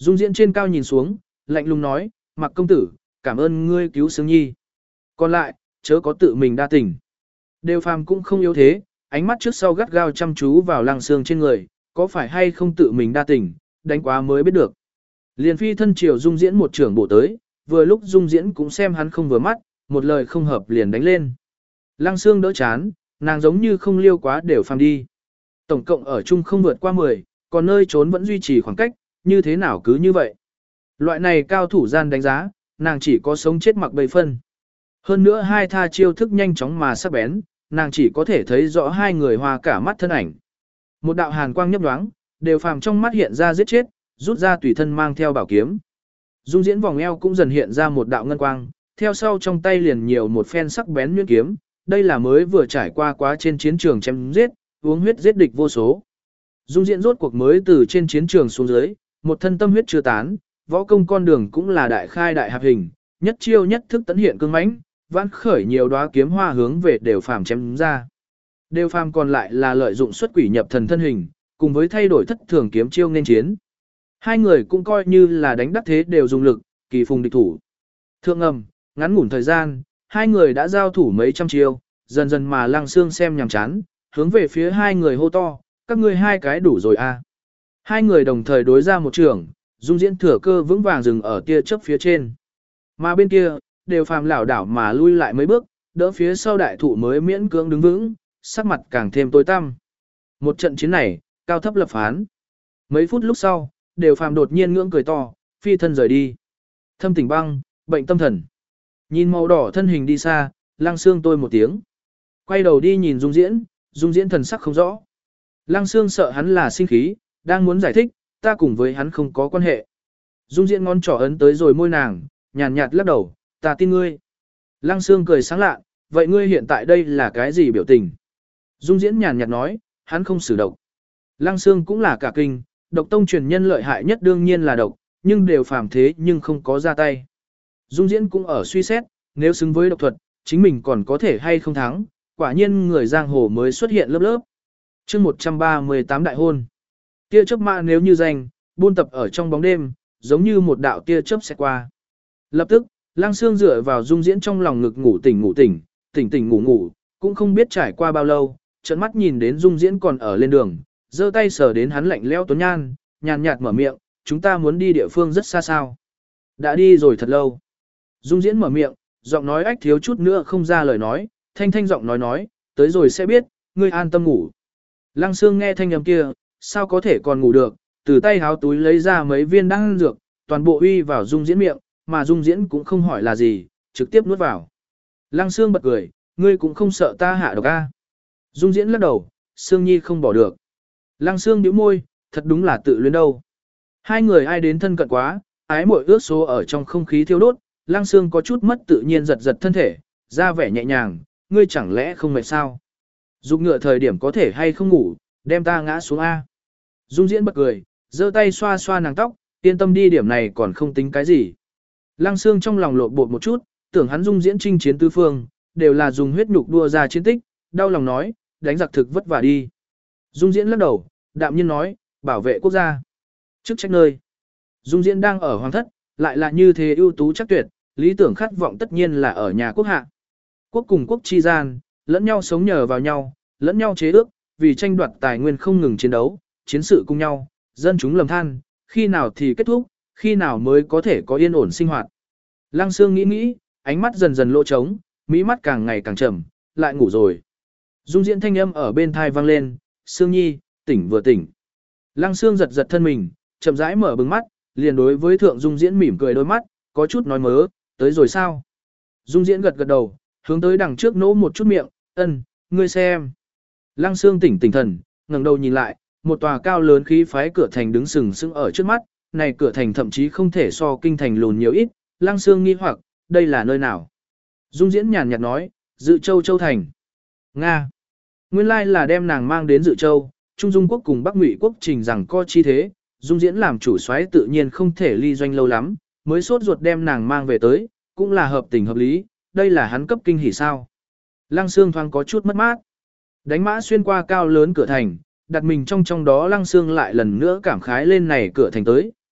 Dung Diễn trên cao nhìn xuống, lạnh lùng nói, Mặc công tử, cảm ơn ngươi cứu Sương Nhi. Còn lại, chớ có tự mình đa tình. Đều Phàm cũng không yếu thế, ánh mắt trước sau gắt gao chăm chú vào Lăng Sương trên người, có phải hay không tự mình đa tình, đánh quá mới biết được. Liền phi thân chiều Dung Diễn một trưởng bổ tới, vừa lúc Dung Diễn cũng xem hắn không vừa mắt, một lời không hợp liền đánh lên. Lăng Sương đỡ chán, nàng giống như không liêu quá Đều Phàm đi. Tổng cộng ở chung không vượt qua mười, còn nơi trốn vẫn duy trì khoảng cách, như thế nào cứ như vậy. Loại này cao thủ gian đánh giá, nàng chỉ có sống chết mặc bầy phân. Hơn nữa hai tha chiêu thức nhanh chóng mà sắc bén, nàng chỉ có thể thấy rõ hai người hòa cả mắt thân ảnh. Một đạo hàn quang nhấp nhoáng, Đều Phàm trong mắt hiện ra giết chết, rút ra tùy thân mang theo bảo kiếm. Dung Diễn vòng eo cũng dần hiện ra một đạo ngân quang, theo sau trong tay liền nhiều một phen sắc bén nhuyễn kiếm, đây là mới vừa trải qua quá trên chiến trường chém giết, uống huyết giết địch vô số. Dung Diễn rốt cuộc mới từ trên chiến trường xuống dưới, một thân tâm huyết chưa tán, võ công con đường cũng là đại khai đại hạp hình, nhất chiêu nhất thức tấn hiện cương mãnh, vãn khởi nhiều đóa kiếm hoa hướng về Đều Phàm chém ra. Đều Phàm còn lại là lợi dụng xuất quỷ nhập thần thân hình, cùng với thay đổi thất thường kiếm chiêu nên chiến. Hai người cũng coi như là đánh đắc thế đều dùng lực, kỳ phùng địch thủ. Thượng ngầm, ngắn ngủn thời gian, hai người đã giao thủ mấy trăm chiêu, dần dần mà Lăng Sương xem nhằm chán, hướng về phía hai người hô to, các ngươi hai cái đủ rồi à. Hai người đồng thời đối ra một trường, Dung Diễn thừa cơ vững vàng dừng ở tia chớp phía trên. Mà bên kia, Đều Phàm lảo đảo mà lui lại mấy bước, đỡ phía sau đại thụ mới miễn cưỡng đứng vững, sắc mặt càng thêm tối tăm. Một trận chiến này, cao thấp lập phán. Mấy phút lúc sau, Đều Phàm đột nhiên ngưỡng cười to, phi thân rời đi. Thâm Tình Băng, bệnh tâm thần. Nhìn màu đỏ thân hình đi xa, Lăng Sương tôi một tiếng. Quay đầu đi nhìn Dung Diễn, Dung Diễn thần sắc không rõ. Lăng Sương sợ hắn là sinh khí, đang muốn giải thích, ta cùng với hắn không có quan hệ. Dung Diễn ngón trỏ ấn tới rồi môi nàng, nhàn nhạt lắc đầu, ta tin ngươi. Lăng Sương cười sáng lạ, vậy ngươi hiện tại đây là cái gì biểu tình? Dung Diễn nhàn nhạt nói, hắn không xử độc. Lăng Sương cũng là cả kinh, độc tông truyền nhân lợi hại nhất đương nhiên là độc, nhưng Đều Phàm thế nhưng không có ra tay. Dung Diễn cũng ở suy xét, nếu xứng với độc thuật, chính mình còn có thể hay không thắng, quả nhiên người giang hồ mới xuất hiện lớp lớp. Chương một trăm ba mươi tám đại hôn. Tia chớp mã nếu như danh, buôn tập ở trong bóng đêm, giống như một đạo tia chớp sẽ qua. Lập tức, Lăng Sương dựa vào Dung Diễn trong lòng ngực ngủ tỉnh ngủ tỉnh, tỉnh tỉnh ngủ ngủ, cũng không biết trải qua bao lâu, trợn mắt nhìn đến Dung Diễn còn ở lên đường, giơ tay sờ đến hắn lạnh lẽo tuấn nhan, nhàn nhạt mở miệng, chúng ta muốn đi địa phương rất xa sao. Đã đi rồi thật lâu. Dung Diễn mở miệng, giọng nói ách thiếu chút nữa không ra lời nói, thanh thanh giọng nói nói, tới rồi sẽ biết, ngươi an tâm ngủ. Lăng Sương nghe thanh âm kia, sao có thể còn ngủ được, từ tay háo túi lấy ra mấy viên đan dược, toàn bộ uy vào Dung Diễn miệng, mà Dung Diễn cũng không hỏi là gì, trực tiếp nuốt vào. Lăng Sương bật cười, ngươi cũng không sợ ta hạ độc a? Dung Diễn lắc đầu, Sương Nhi không bỏ được. Lăng Sương nhíu môi, thật đúng là tự luyến đâu. Hai người ai đến thân cận quá, ái muội ước số ở trong không khí thiêu đốt, Lăng Sương có chút mất tự nhiên giật giật thân thể, ra vẻ nhẹ nhàng, ngươi chẳng lẽ không mệt sao? Dục ngựa thời điểm có thể hay không ngủ, đem ta ngã xuống A. Dung Diễn bật cười, giơ tay xoa xoa nàng tóc, yên tâm đi, điểm này còn không tính cái gì. Lăng Sương trong lòng lộn bột một chút, tưởng hắn Dung Diễn chinh chiến tứ phương, đều là dùng huyết nhục đua ra chiến tích, đau lòng nói, đánh giặc thực vất vả đi. Dung Diễn lắc đầu, đạm nhiên nói, bảo vệ quốc gia. Chức trách nơi. Dung Diễn đang ở hoàng thất, lại là như thế ưu tú chắc tuyệt, lý tưởng khát vọng tất nhiên là ở nhà quốc hạ. Quốc cùng quốc chi gian, lẫn nhau sống nhờ vào nhau, lẫn nhau chế ước, vì tranh đoạt tài nguyên không ngừng chiến đấu, chiến sự cùng nhau, dân chúng lầm than, khi nào thì kết thúc, khi nào mới có thể có yên ổn sinh hoạt. Lăng Sương nghĩ nghĩ, ánh mắt dần dần lỗ trống, mỹ mắt càng ngày càng trầm, lại ngủ rồi. Dung Diễn thanh âm ở bên thai vang lên, Sương Nhi, tỉnh vừa tỉnh. Lăng Sương giật giật thân mình, chậm rãi mở bừng mắt, liền đối với Thượng Dung Diễn mỉm cười đôi mắt, có chút nói mớ, tới rồi sao? Dung Diễn gật gật đầu, hướng tới đằng trước nỗ một chút miệng, ân, ngươi xem. Lăng Sương tỉnh tỉnh thần, ngẩng đầu nhìn lại, một tòa cao lớn khí phái cửa thành đứng sừng sững ở trước mắt, này cửa thành thậm chí không thể so kinh thành lùn nhiều ít, Lăng Sương nghi hoặc, đây là nơi nào? Dung Diễn nhàn nhạt nói, Dự Châu Châu Thành. Nga. Nguyên lai là đem nàng mang đến Dự Châu, Trung Dung Quốc cùng Bắc Ngụy Quốc trình rằng co chi thế, Dung Diễn làm chủ soái tự nhiên không thể ly doanh lâu lắm, mới sốt ruột đem nàng mang về tới, cũng là hợp tình hợp lý, đây là hắn cấp kinh hỉ sao. Lăng Sương thoáng có chút mất mát. Đánh mã xuyên qua cao lớn cửa thành, đặt mình trong trong đó Lăng Sương lại lần nữa cảm khái lên này cửa thành tới,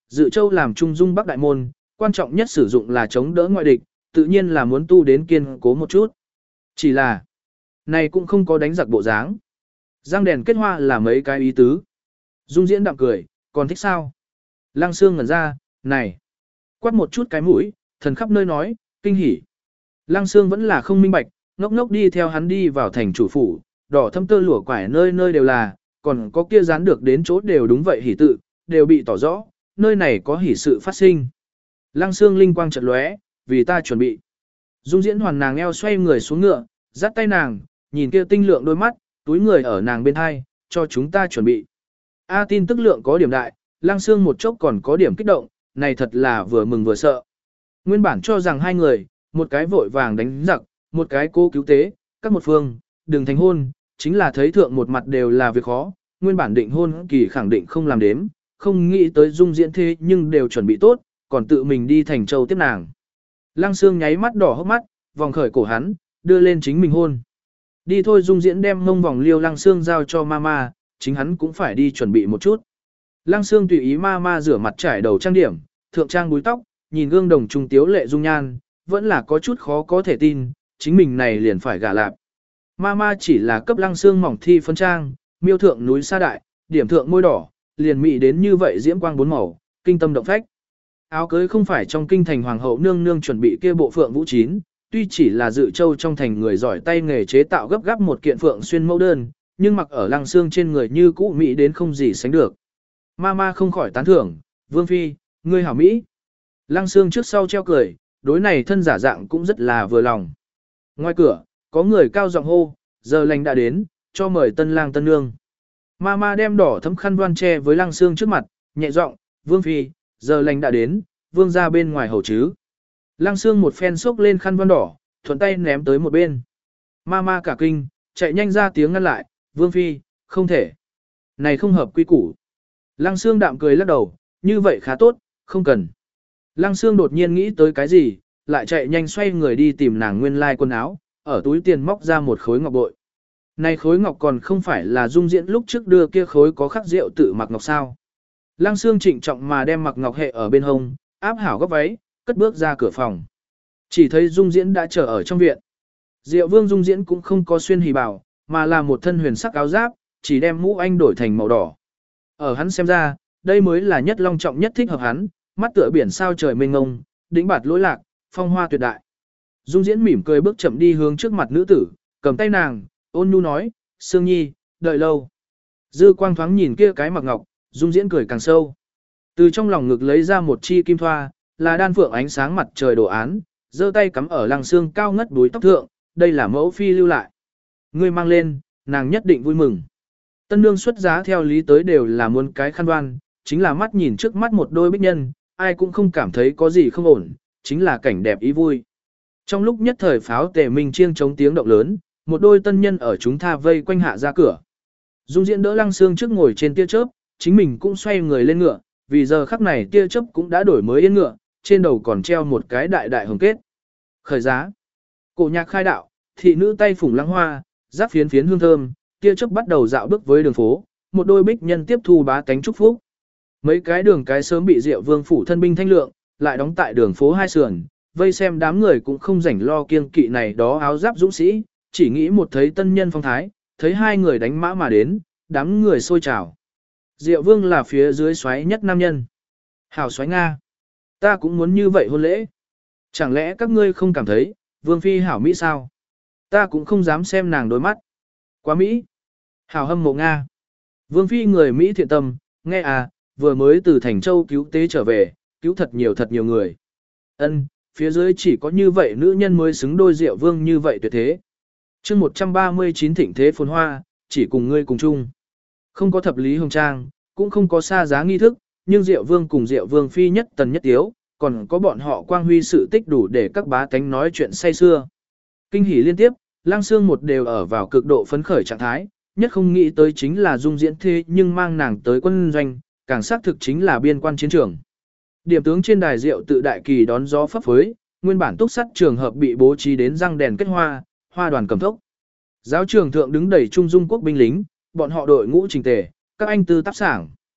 Dự Châu làm Trung Dung Bắc đại môn, quan trọng nhất sử dụng là chống đỡ ngoại địch, tự nhiên là muốn tu đến kiên cố một chút. Chỉ là, này cũng không có đánh giặc bộ dáng. Giang đèn kết hoa là mấy cái ý tứ. Dung Diễn đạm cười, còn thích sao? Lăng Xương ngẩn ra, này. Quát một chút cái mũi, thần khắp nơi nói, kinh hỉ. Lăng Xương vẫn là không minh bạch, ngốc ngốc đi theo hắn đi vào thành chủ phủ, đỏ thâm tơ lụa quải nơi nơi đều là, còn có kia dán được đến chỗ đều đúng vậy hỉ tự, đều bị tỏ rõ, nơi này có hỉ sự phát sinh. Lăng Xương linh quang chợt lóe, vì ta chuẩn bị. Dung Diễn hoàn nàng eo xoay người xuống ngựa, dắt tay nàng, nhìn kia tinh lượng đôi mắt, túi người ở nàng bên hai, cho chúng ta chuẩn bị. A tin tức lượng có điểm đại, Lăng Xương một chốc còn có điểm kích động, này thật là vừa mừng vừa sợ. Nguyên bản cho rằng hai người, một cái vội vàng đánh giặc, một cái cố cứu tế, các một phương, đừng thành hôn, chính là thấy thượng một mặt đều là việc khó, nguyên bản định hôn kỳ khẳng định không làm đếm, không nghĩ tới Dung Diễn thế nhưng đều chuẩn bị tốt, còn tự mình đi thành châu tiếp nàng. Lăng Xương nháy mắt đỏ hốc mắt, vòng khởi cổ hắn, đưa lên chính mình hôn. Đi thôi. Dung Diễn đem mông vòng liêu Lăng Xương giao cho mama, chính hắn cũng phải đi chuẩn bị một chút. Lăng Xương tùy ý mama rửa mặt trải đầu trang điểm, thượng trang búi tóc, nhìn gương đồng trung tiếu lệ dung nhan, vẫn là có chút khó có thể tin, chính mình này liền phải gả lạp. Mama chỉ là cấp Lăng Xương mỏng thi phân trang, miêu thượng núi sa đại, điểm thượng môi đỏ, liền mị đến như vậy diễm quang bốn màu, kinh tâm động phách. Áo cưới không phải trong kinh thành hoàng hậu nương nương chuẩn bị kia bộ phượng vũ chín, tuy chỉ là Dự Châu trong thành người giỏi tay nghề chế tạo gấp gáp một kiện phượng xuyên mẫu đơn, nhưng mặc ở Lăng Xương trên người như cũ mỹ đến không gì sánh được. Mama không khỏi tán thưởng, Vương Phi, ngươi hảo mỹ. Lăng Xương trước sau treo cười, đối này thân giả dạng cũng rất là vừa lòng. Ngoài cửa, có người cao giọng hô, giờ lành đã đến, cho mời tân lang tân nương. Mama đem đỏ thấm khăn đoan che với Lăng Xương trước mặt, nhẹ giọng, Vương Phi, giờ lành đã đến, vương ra bên ngoài hầu chứ. Lăng Xương một phen xốc lên khăn đoan đỏ, thuận tay ném tới một bên. Mama cả kinh, chạy nhanh ra tiếng ngăn lại, Vương Phi, không thể. Này không hợp quy củ. Lăng Xương đạm cười lắc đầu, như vậy khá tốt, không cần. Lăng Xương đột nhiên nghĩ tới cái gì, lại chạy nhanh xoay người đi tìm nàng nguyên lai quần áo, ở túi tiền móc ra một khối ngọc bội. Này khối ngọc còn không phải là Dung Diễn lúc trước đưa kia khối có khắc rượu tự mặc ngọc sao. Lăng Xương trịnh trọng mà đem mặc ngọc hệ ở bên hông, áp hảo góc váy, cất bước ra cửa phòng. Chỉ thấy Dung Diễn đã chờ ở trong viện. Diệu Vương Dung Diễn cũng không có xuyên hỉ bảo, mà là một thân huyền sắc áo giáp, chỉ đem mũ anh đổi thành màu đỏ. Ở hắn xem ra, đây mới là nhất long trọng nhất thích hợp hắn, mắt tựa biển sao trời mênh ngông, đỉnh bạt lỗi lạc, phong hoa tuyệt đại. Dung Diễn mỉm cười bước chậm đi hướng trước mặt nữ tử, cầm tay nàng, ôn nhu nói, Sương Nhi, đợi lâu. Dư quang thoáng nhìn kia cái mặc ngọc, Dung Diễn cười càng sâu. Từ trong lòng ngực lấy ra một chi kim thoa, là đan phượng ánh sáng mặt trời đồ án, giơ tay cắm ở Lăng Xương cao ngất đuôi tóc thượng, đây là mẫu phi lưu lại. Ngươi mang lên, nàng nhất định vui mừng. Tân nương xuất giá theo lý tới đều là muốn cái khăn đoan, chính là mắt nhìn trước mắt một đôi bích nhân, ai cũng không cảm thấy có gì không ổn, chính là cảnh đẹp ý vui. Trong lúc nhất thời pháo tề minh chiêng chống tiếng động lớn, một đôi tân nhân ở chúng tha vây quanh hạ ra cửa. Dung Diễn đỡ Lăng Xương trước ngồi trên tia chớp, chính mình cũng xoay người lên ngựa, vì giờ khắc này tia chớp cũng đã đổi mới yên ngựa, trên đầu còn treo một cái đại đại hồng kết. Khởi giá. Cổ nhạc khai đạo, thị nữ tay phủng lăng hoa, giáp phiến phiến hương thơm, tia chớp bắt đầu dạo bước với đường phố, một đôi bích nhân tiếp thu bá tánh chúc phúc. Mấy cái đường cái sớm bị Diệu Vương phủ thân binh thanh lượng, lại đóng tại đường phố hai sườn, vây xem đám người cũng không rảnh lo kiêng kỵ này đó áo giáp dũng sĩ, chỉ nghĩ một thấy tân nhân phong thái, thấy hai người đánh mã mà đến, đám người sôi trào. Diệu Vương là phía dưới xoáy nhất nam nhân. Hảo xoáy Nga. Ta cũng muốn như vậy hôn lễ. Chẳng lẽ các ngươi không cảm thấy, Vương Phi hảo Mỹ sao? Ta cũng không dám xem nàng đôi mắt. Quá Mỹ. Hảo hâm mộ Nga. Vương Phi người Mỹ thiện tâm, nghe à, vừa mới từ Thành Châu cứu tế trở về, cứu thật nhiều thật nhiều người. Ân, phía dưới chỉ có như vậy nữ nhân mới xứng đôi Diệu Vương như vậy tuyệt thế. chương một trăm ba mươi chín thịnh thế phồn hoa, chỉ cùng ngươi cùng chung. Không có thập lý hồng trang, cũng không có xa giá nghi thức, nhưng Diệu Vương cùng Diệu Vương Phi nhất tần nhất tiếu, còn có bọn họ quang huy sự tích đủ để các bá tánh nói chuyện say xưa. Kinh hỉ liên tiếp, Lăng Xương một đều ở vào cực độ phấn khởi trạng thái, nhất không nghĩ tới chính là Dung Diễn thế nhưng mang nàng tới quân doanh, càng xác thực chính là biên quan chiến trường. Điểm tướng trên đài Diệu tự đại kỳ đón gió phấp phới, nguyên bản túc sắt trường hợp bị bố trí đến răng đèn kết hoa, hoa đoàn cầm thốc. Giáo trường thượng đứng đầy trung dung quốc binh lính, bọn họ đội ngũ trình tề, các anh tư tác sảng.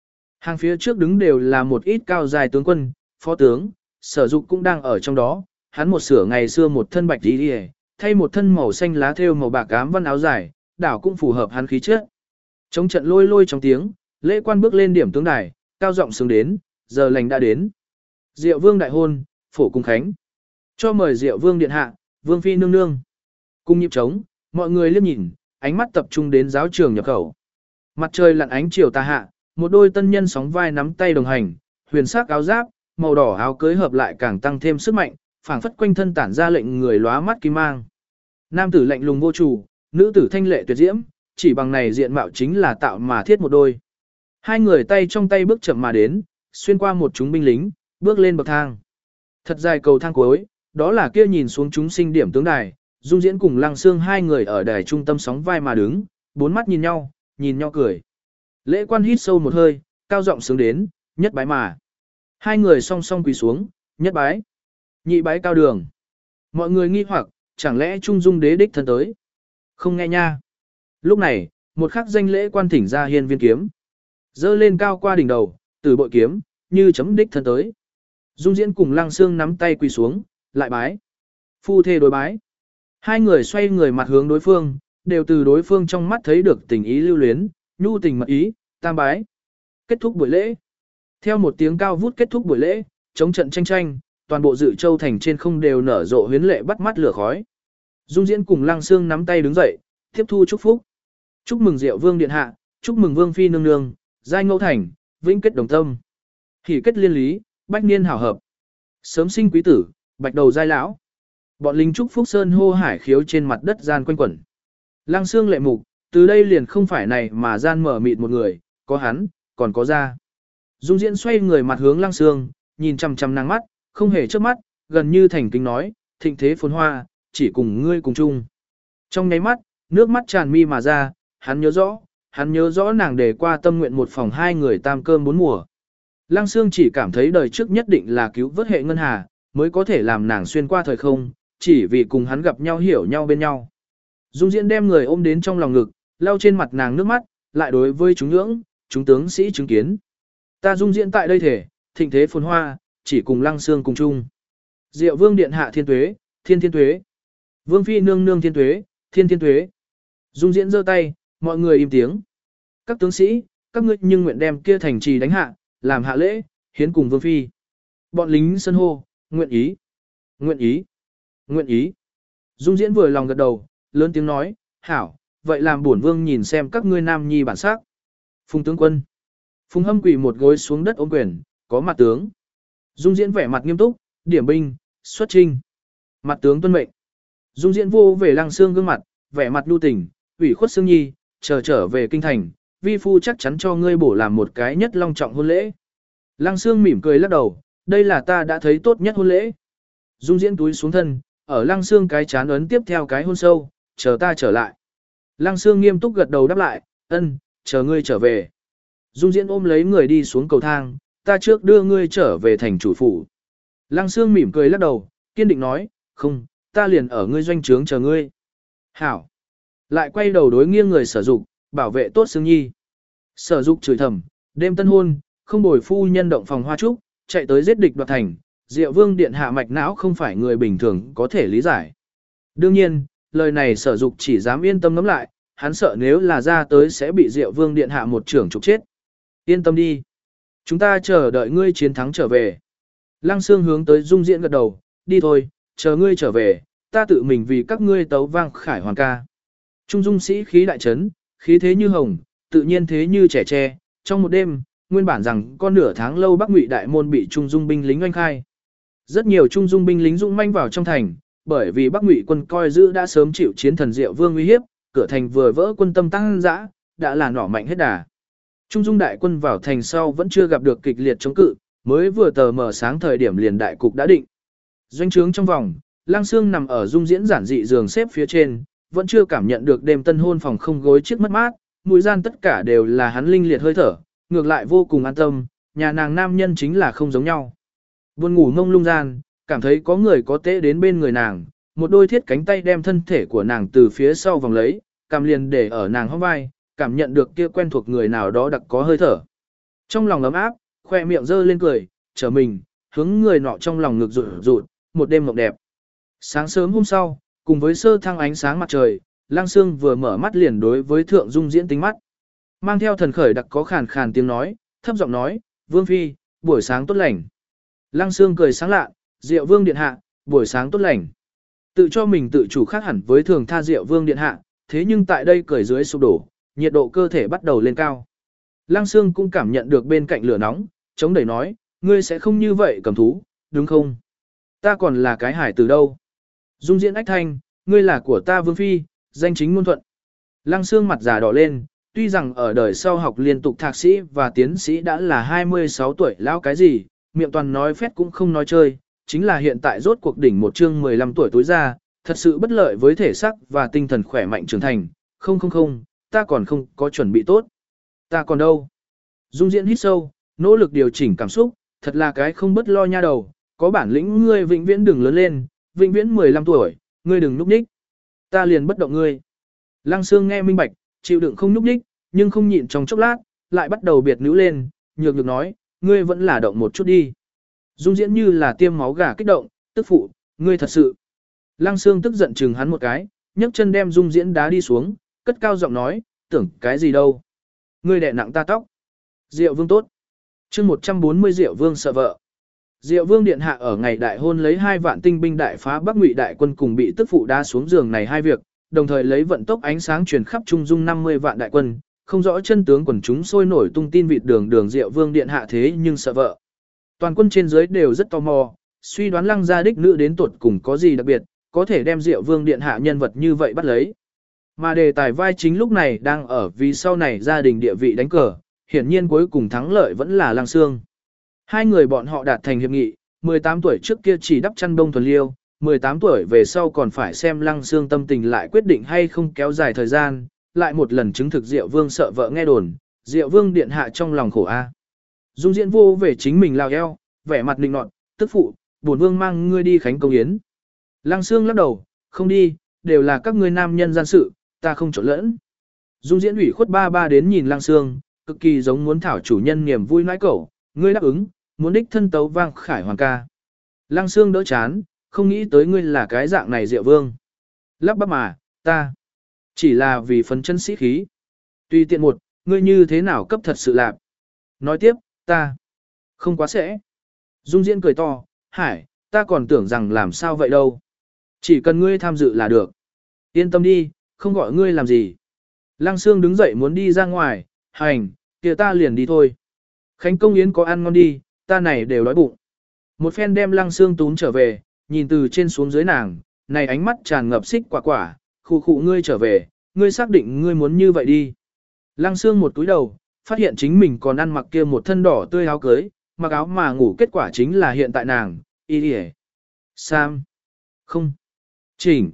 Hàng phía trước đứng đều là một ít cao dài tướng quân, phó tướng, Sở Dục cũng đang ở trong đó, hắn một sửa ngày xưa một thân bạch y, thay một thân màu xanh lá thêu màu bạc ám văn áo dài, đảo cũng phù hợp hắn khí chất. Trong trận lôi lôi trong tiếng, lễ quan bước lên điểm tướng đài, cao giọng sướng đến, giờ lành đã đến. Diệu Vương đại hôn, phổ cung khánh. Cho mời Diệu Vương điện hạ, Vương phi nương nương. Cùng nhịp trống, mọi người liếc nhìn, ánh mắt tập trung đến giáo trường nhập khẩu. Mặt trời lặn ánh chiều tà hạ, một đôi tân nhân sóng vai nắm tay đồng hành, huyền sắc áo giáp, màu đỏ áo cưới hợp lại càng tăng thêm sức mạnh, phảng phất quanh thân tản ra lệnh người lóa mắt kim mang. Nam tử lạnh lùng vô chủ, nữ tử thanh lệ tuyệt diễm, chỉ bằng này diện mạo chính là tạo mà thiết một đôi. Hai người tay trong tay bước chậm mà đến, xuyên qua một chúng binh lính, bước lên bậc thang. Thật dài cầu thang cuối, đó là kia nhìn xuống chúng sinh điểm tướng đài, Dung Diễn cùng Lăng Xương hai người ở đài trung tâm sóng vai mà đứng, bốn mắt nhìn nhau, nhìn nhau cười. Lễ quan hít sâu một hơi, cao giọng sướng đến, nhất bái mà. Hai người song song quỳ xuống, nhất bái, nhị bái cao đường. Mọi người nghi hoặc, chẳng lẽ Trung Dung đế đích thân tới? Không nghe nha. Lúc này, một khắc danh lễ quan thỉnh ra hiên viên kiếm. Dơ lên cao qua đỉnh đầu, từ bội kiếm, như chấm đích thân tới. Dung Diễn cùng Lăng Xương nắm tay quỳ xuống, lại bái. Phu thê đối bái. Hai người xoay người mặt hướng đối phương, đều từ đối phương trong mắt thấy được tình ý lưu luyến, nhu tình mật ý, tam bái. Kết thúc buổi lễ. Theo một tiếng cao vút kết thúc buổi lễ, chống trận tranh tranh, toàn bộ Dự Châu thành trên không đều nở rộ huyến lệ bắt mắt lửa khói. Dung Diễn cùng Lăng Xương nắm tay đứng dậy, tiếp thu chúc phúc. Chúc mừng Diệu Vương điện hạ, chúc mừng Vương phi nương nương, giai ngẫu thành, vĩnh kết đồng tâm. Hỷ kết liên lý, bách niên hảo hợp. Sớm sinh quý tử, bạch đầu giai lão. Bọn lính chúc phúc sơn hô hải khiếu trên mặt đất gian quanh quẩn. Lăng Xương lệ mục, từ đây liền không phải này mà gian mở mịt một người, có hắn, còn có ra. Dung Diễn xoay người mặt hướng Lăng Xương, nhìn chằm chằm nàng mắt, không hề chớp mắt, gần như thành kính nói, thịnh thế phồn hoa, chỉ cùng ngươi cùng chung. Trong nháy mắt, nước mắt tràn mi mà ra, hắn nhớ rõ, hắn nhớ rõ nàng để qua tâm nguyện một phòng hai người tam cơm bốn mùa. Lăng Xương chỉ cảm thấy đời trước nhất định là cứu vớt hệ ngân hà, mới có thể làm nàng xuyên qua thời không, chỉ vì cùng hắn gặp nhau hiểu nhau bên nhau. Dung Diễn đem người ôm đến trong lòng ngực, lau trên mặt nàng nước mắt, lại đối với chúng ngưỡng, chúng tướng sĩ chứng kiến. Ta Dung Diễn tại đây thể, thịnh thế phồn hoa, chỉ cùng Lăng Xương cùng chung. Diệu Vương điện hạ thiên tuế, thiên thiên tuế. Vương phi nương nương thiên tuế, thiên thiên tuế. Dung Diễn giơ tay, mọi người im tiếng. Các tướng sĩ, các ngươi nhưng nguyện đem kia thành trì đánh hạ, làm hạ lễ, hiến cùng Vương phi. Bọn lính sân hô, nguyện ý, nguyện ý, nguyện ý. Dung Diễn vừa lòng gật đầu, lớn tiếng nói, hảo, vậy làm bổn vương nhìn xem các ngươi nam nhi bản sắc. Phùng tướng quân. Phùng Hâm quỳ một gối xuống đất ôm quyền, có mặt tướng. Dung Diễn vẻ mặt nghiêm túc, điểm binh, xuất chinh. Mặt tướng tuân mệnh. Dung Diễn vô về Lăng Xương gương mặt, vẻ mặt nhu tình, ủy khuất Xương Nhi, chờ trở về kinh thành, vi phu chắc chắn cho ngươi bổ làm một cái nhất long trọng hôn lễ. Lăng Xương mỉm cười lắc đầu, đây là ta đã thấy tốt nhất hôn lễ. Dung Diễn túi xuống thân, ở Lăng Xương cái chán ấn tiếp theo cái hôn sâu, chờ ta trở lại. Lăng Xương nghiêm túc gật đầu đáp lại, ân, chờ ngươi trở về. Dung Diễn ôm lấy người đi xuống cầu thang, ta trước đưa ngươi trở về thành chủ phủ. Lăng Xương mỉm cười lắc đầu, kiên định nói, không, ta liền ở ngươi doanh trướng chờ ngươi. Hảo. Lại quay đầu đối nghiêng người Sở Dục, bảo vệ tốt Xương Nhi. Sở Dục chửi thầm, đêm tân hôn, không bồi phu nhân động phòng hoa trúc, chạy tới giết địch đoạt thành, Diệu Vương điện hạ mạch não không phải người bình thường có thể lý giải. Đương nhiên, lời này Sở Dục chỉ dám yên tâm ngắm lại, hắn sợ nếu là ra tới sẽ bị Diệu Vương điện hạ một trưởng trục chết. Yên tâm đi. Chúng ta chờ đợi ngươi chiến thắng trở về. Lăng Xương hướng tới Dung Diễn gật đầu, đi thôi, chờ ngươi trở về, ta tự mình vì các ngươi tấu vang khải hoàn ca. Trung Dung sĩ khí đại trấn, khí thế như hồng, tự nhiên thế như trẻ tre, trong một đêm, nguyên bản rằng con nửa tháng lâu Bắc Ngụy đại môn bị Trung Dung binh lính oanh khai. Rất nhiều Trung Dung binh lính dũng manh vào trong thành, bởi vì Bắc Ngụy quân coi giữ đã sớm chịu chiến thần Diệu Vương uy hiếp, cửa thành vừa vỡ quân tâm tăng dã, đã là nỏ mạnh hết đà. Trung Dung đại quân vào thành sau vẫn chưa gặp được kịch liệt chống cự, mới vừa tờ mờ sáng thời điểm liền đại cục đã định. Doanh trướng trong vòng, Lăng Xương nằm ở Dung Diễn giản dị giường xếp phía trên, vẫn chưa cảm nhận được đêm tân hôn phòng không gối chiếc mất mát, mũi gian tất cả đều là hắn linh liệt hơi thở, ngược lại vô cùng an tâm, nhà nàng nam nhân chính là không giống nhau. Buồn ngủ mông lung gian, cảm thấy có người có tế đến bên người nàng, một đôi thiết cánh tay đem thân thể của nàng từ phía sau vòng lấy, cầm liền để ở nàng hông vai, cảm nhận được kia quen thuộc người nào đó đặc có hơi thở. Trong lòng ấm áp, khoe miệng giơ lên cười, trở mình, hướng người nọ trong lòng ngực rụt rụt, một đêm mộng đẹp. Sáng sớm hôm sau, cùng với sơ thăng ánh sáng mặt trời, Lăng Sương vừa mở mắt liền đối với Thượng Dung Diễn tính mắt. Mang theo thần khởi đặc có khàn khàn tiếng nói, thấp giọng nói, Vương Phi, buổi sáng tốt lành. Lăng Sương cười sáng lạ, Diệu Vương Điện Hạ, buổi sáng tốt lành. Tự cho mình tự chủ khác hẳn với thường tha Diệu Vương Điện Hạ, thế nhưng tại đây cười dưới sụp đổ, nhiệt độ cơ thể bắt đầu lên cao. Lăng Sương cũng cảm nhận được bên cạnh lửa nóng, chống đẩy nói, ngươi sẽ không như vậy cầm thú, đúng không? Ta còn là cái hải từ đâu? Dung Diễn ách thanh, ngươi là của ta Vương Phi, danh chính ngôn thuận. Lăng Sương mặt già đỏ lên, tuy rằng ở đời sau học liên tục thạc sĩ và tiến sĩ đã là hai mươi sáu tuổi lão cái gì, miệng toàn nói phét cũng không nói chơi, chính là hiện tại rốt cuộc đỉnh một chương mười lăm tuổi tối ra, thật sự bất lợi với thể xác và tinh thần khỏe mạnh trưởng thành, không không không, ta còn không có chuẩn bị tốt. Ta còn đâu? Dung Diễn hít sâu, nỗ lực điều chỉnh cảm xúc, thật là cái không bất lo nha đầu, có bản lĩnh ngươi vĩnh viễn đừng lớn lên, vĩnh viễn mười lăm tuổi, ngươi đừng núp đích. Ta liền bất động ngươi. Lăng Sương nghe minh bạch, chịu đựng không núp đích, nhưng không nhịn trong chốc lát, lại bắt đầu biệt nữ lên, nhược nhược nói, ngươi vẫn là động một chút đi. Dung Diễn như là tiêm máu gà kích động, tức phụ, ngươi thật sự. Lăng Sương tức giận chừng hắn một cái, nhấc chân đem Dung Diễn đá đi xuống, cất cao giọng nói, tưởng cái gì đâu. Ngươi đè nặng ta tóc. Diệu Vương tốt. chương một trăm bốn mươi Diệu Vương sợ vợ. Diệu Vương Điện Hạ ở ngày đại hôn lấy hai vạn tinh binh đại phá Bắc Ngụy đại quân cùng bị tức phụ đá xuống giường này hai việc, đồng thời lấy vận tốc ánh sáng truyền khắp Trung Dung năm mươi vạn đại quân, không rõ chân tướng quần chúng sôi nổi tung tin vịt đường đường Diệu Vương Điện Hạ thế nhưng sợ vợ. Toàn quân trên dưới đều rất tò mò, suy đoán Lăng gia đích nữ đến tuột cùng có gì đặc biệt, có thể đem Diệu Vương Điện Hạ nhân vật như vậy bắt lấy. Mà đề tài vai chính lúc này đang ở vì sau này gia đình địa vị đánh cờ, hiển nhiên cuối cùng thắng lợi vẫn là Lăng Sương. Hai người bọn họ đạt thành hiệp nghị, mười tám tuổi trước kia chỉ đắp chăn bông thuần liêu, mười tám tuổi về sau còn phải xem Lăng Sương tâm tình lại quyết định hay không kéo dài thời gian, lại một lần chứng thực Diệu Vương sợ vợ nghe đồn, Diệu Vương Điện Hạ trong lòng khổ a. Dung Diễn vô về chính mình lao eo, vẻ mặt định nọt, tức phụ, bổn vương mang ngươi đi khánh công yến. Lăng Sương lắc đầu, không đi, đều là các ngươi nam nhân gian sự, ta không trộn lẫn. Dung Diễn ủy khuất ba ba đến nhìn Lăng Sương, cực kỳ giống muốn thảo chủ nhân niềm vui nãi cẩu, ngươi đáp ứng, muốn đích thân tấu vang khải hoàng ca. Lăng Sương đỡ chán, không nghĩ tới ngươi là cái dạng này Diệu Vương. Lắp bắp mà, ta, chỉ là vì phấn chân sĩ khí. Tùy tiện một, ngươi như thế nào cấp thật sự lạp. Nói tiếp, ta, không quá sẽ. Dung Diễn cười to, hải, ta còn tưởng rằng làm sao vậy đâu. Chỉ cần ngươi tham dự là được. Yên tâm đi, không gọi ngươi làm gì. Lăng Sương đứng dậy muốn đi ra ngoài, hành, kia ta liền đi thôi. Khánh công yến có ăn ngon đi, ta này đều đói bụng. Một phen đem Lăng Sương tún trở về, nhìn từ trên xuống dưới nàng, này ánh mắt tràn ngập xích quả quả, khụ khụ ngươi trở về, ngươi xác định ngươi muốn như vậy đi. Lăng Sương một túi đầu, phát hiện chính mình còn ăn mặc kia một thân đỏ tươi áo cưới, mặc áo mà ngủ kết quả chính là hiện tại nàng, y đi Sam. Không. Chỉnh.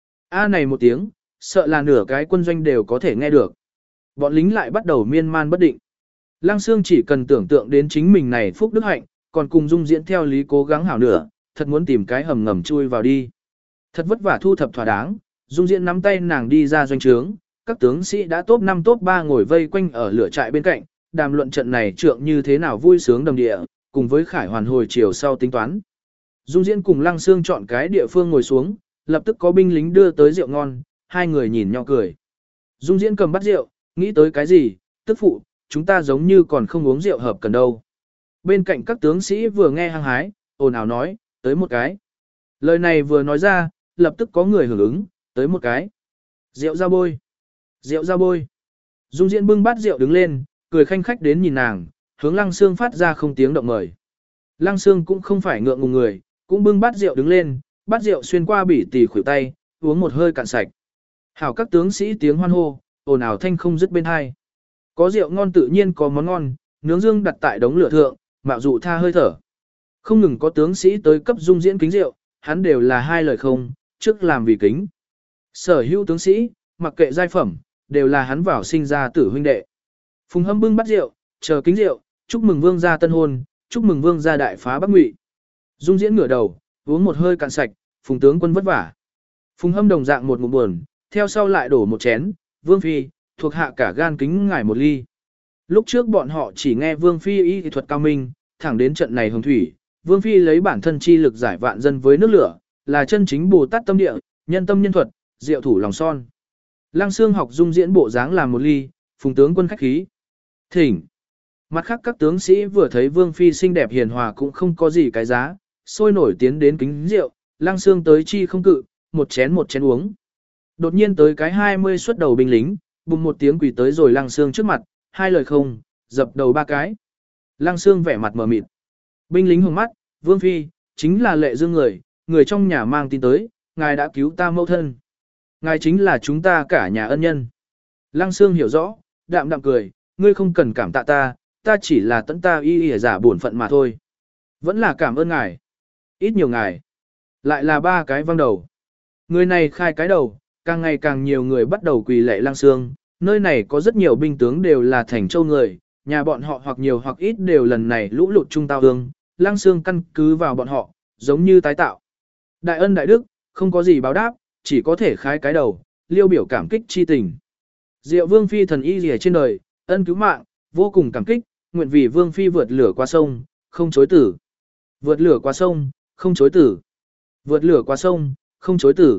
A này một tiếng, sợ là nửa cái quân doanh đều có thể nghe được. Bọn lính lại bắt đầu miên man bất định. Lăng Sương chỉ cần tưởng tượng đến chính mình này phúc đức hạnh, còn cùng Dung Diễn theo lý cố gắng hảo nửa, thật muốn tìm cái hầm ngầm chui vào đi. Thật vất vả thu thập thỏa đáng, Dung Diễn nắm tay nàng đi ra doanh trướng, các tướng sĩ đã top năm top ba ngồi vây quanh ở lửa trại bên cạnh, đàm luận trận này trượng như thế nào vui sướng đầm địa, cùng với Khải Hoàn hồi chiều sau tính toán. Dung Diễn cùng Lăng Sương chọn cái địa phương ngồi xuống, lập tức có binh lính đưa tới rượu ngon, hai người nhìn nhau cười. Dung Diễn cầm bát rượu, nghĩ tới cái gì, tức phụ, chúng ta giống như còn không uống rượu hợp cần đâu. Bên cạnh các tướng sĩ vừa nghe hăng hái, ồn ào nói, tới một cái. Lời này vừa nói ra, lập tức có người hưởng ứng, tới một cái. Rượu ra bôi. Rượu ra bôi. Dung Diễn bưng bát rượu đứng lên, cười khanh khách đến nhìn nàng, hướng Lăng Sương phát ra không tiếng động mời. Lăng Sương cũng không phải ngượng ngùng người, cũng bưng bát rượu đứng lên, bát rượu xuyên qua bỉ tỉ khuỷu tay, uống một hơi cạn sạch. Hảo các tướng sĩ tiếng hoan hô, ồn ào thanh không dứt bên hai. Có rượu ngon tự nhiên có món ngon, nướng dương đặt tại đống lửa thượng, mạo dụ tha hơi thở. Không ngừng có tướng sĩ tới cấp Dung Diễn kính rượu, hắn đều là hai lời không, trước làm vì kính. Sở hữu tướng sĩ, mặc kệ giai phẩm, đều là hắn vào sinh ra tử huynh đệ. Phùng Hâm bưng bắt rượu, chờ kính rượu, chúc mừng vương gia tân hôn, chúc mừng vương gia đại phá Bắc Ngụy. Dung Diễn ngửa đầu, uống một hơi cạn sạch, Phùng tướng quân vất vả. Phùng Hâm đồng dạng một ngụm buồn, theo sau lại đổ một chén, vương phi, thuộc hạ cả gan kính ngài một ly. Lúc trước bọn họ chỉ nghe Vương Phi y thuật cao minh, thẳng đến trận này hồng thủy, Vương Phi lấy bản thân chi lực giải vạn dân với nước lửa, là chân chính Bồ Tát tâm địa, nhân tâm nhân thuật, diệu thủ lòng son. Lăng Xương học dung diễn bộ dáng làm một ly, phùng tướng quân khách khí. Thỉnh. Mặt khác các tướng sĩ vừa thấy Vương Phi xinh đẹp hiền hòa cũng không có gì cái giá, sôi nổi tiến đến kính rượu, Lăng Xương tới chi không cự, một chén một chén uống. Đột nhiên tới cái hai mươi xuất đầu binh lính, bùng một tiếng quỳ tới rồi Lăng Xương trước mặt, hai lời không, dập đầu ba cái. Lăng Xương vẻ mặt mờ mịt. Binh lính hùng mắt, Vương Phi, chính là Lệ Dương người, người trong nhà mang tin tới, ngài đã cứu ta mẫu thân. Ngài chính là chúng ta cả nhà ân nhân. Lăng Xương hiểu rõ, đạm đạm cười, ngươi không cần cảm tạ ta, ta chỉ là tận ta y y giả bổn phận mà thôi. Vẫn là cảm ơn ngài. Ít nhiều ngài. Lại là ba cái văng đầu. Người này khai cái đầu, càng ngày càng nhiều người bắt đầu quỳ lệ Lăng Xương. Nơi này có rất nhiều binh tướng đều là thành châu người, nhà bọn họ hoặc nhiều hoặc ít đều lần này lũ lụt trung tao hương. Lăng Xương căn cứ vào bọn họ, giống như tái tạo. Đại ân đại đức, không có gì báo đáp, chỉ có thể khai cái đầu, liêu biểu cảm kích chi tình. Diệu Vương Phi thần y gì trên đời, ân cứu mạng, vô cùng cảm kích, nguyện vì Vương Phi vượt lửa qua sông, không chối tử. Vượt lửa qua sông, không chối tử. Vượt lửa qua sông, không chối tử.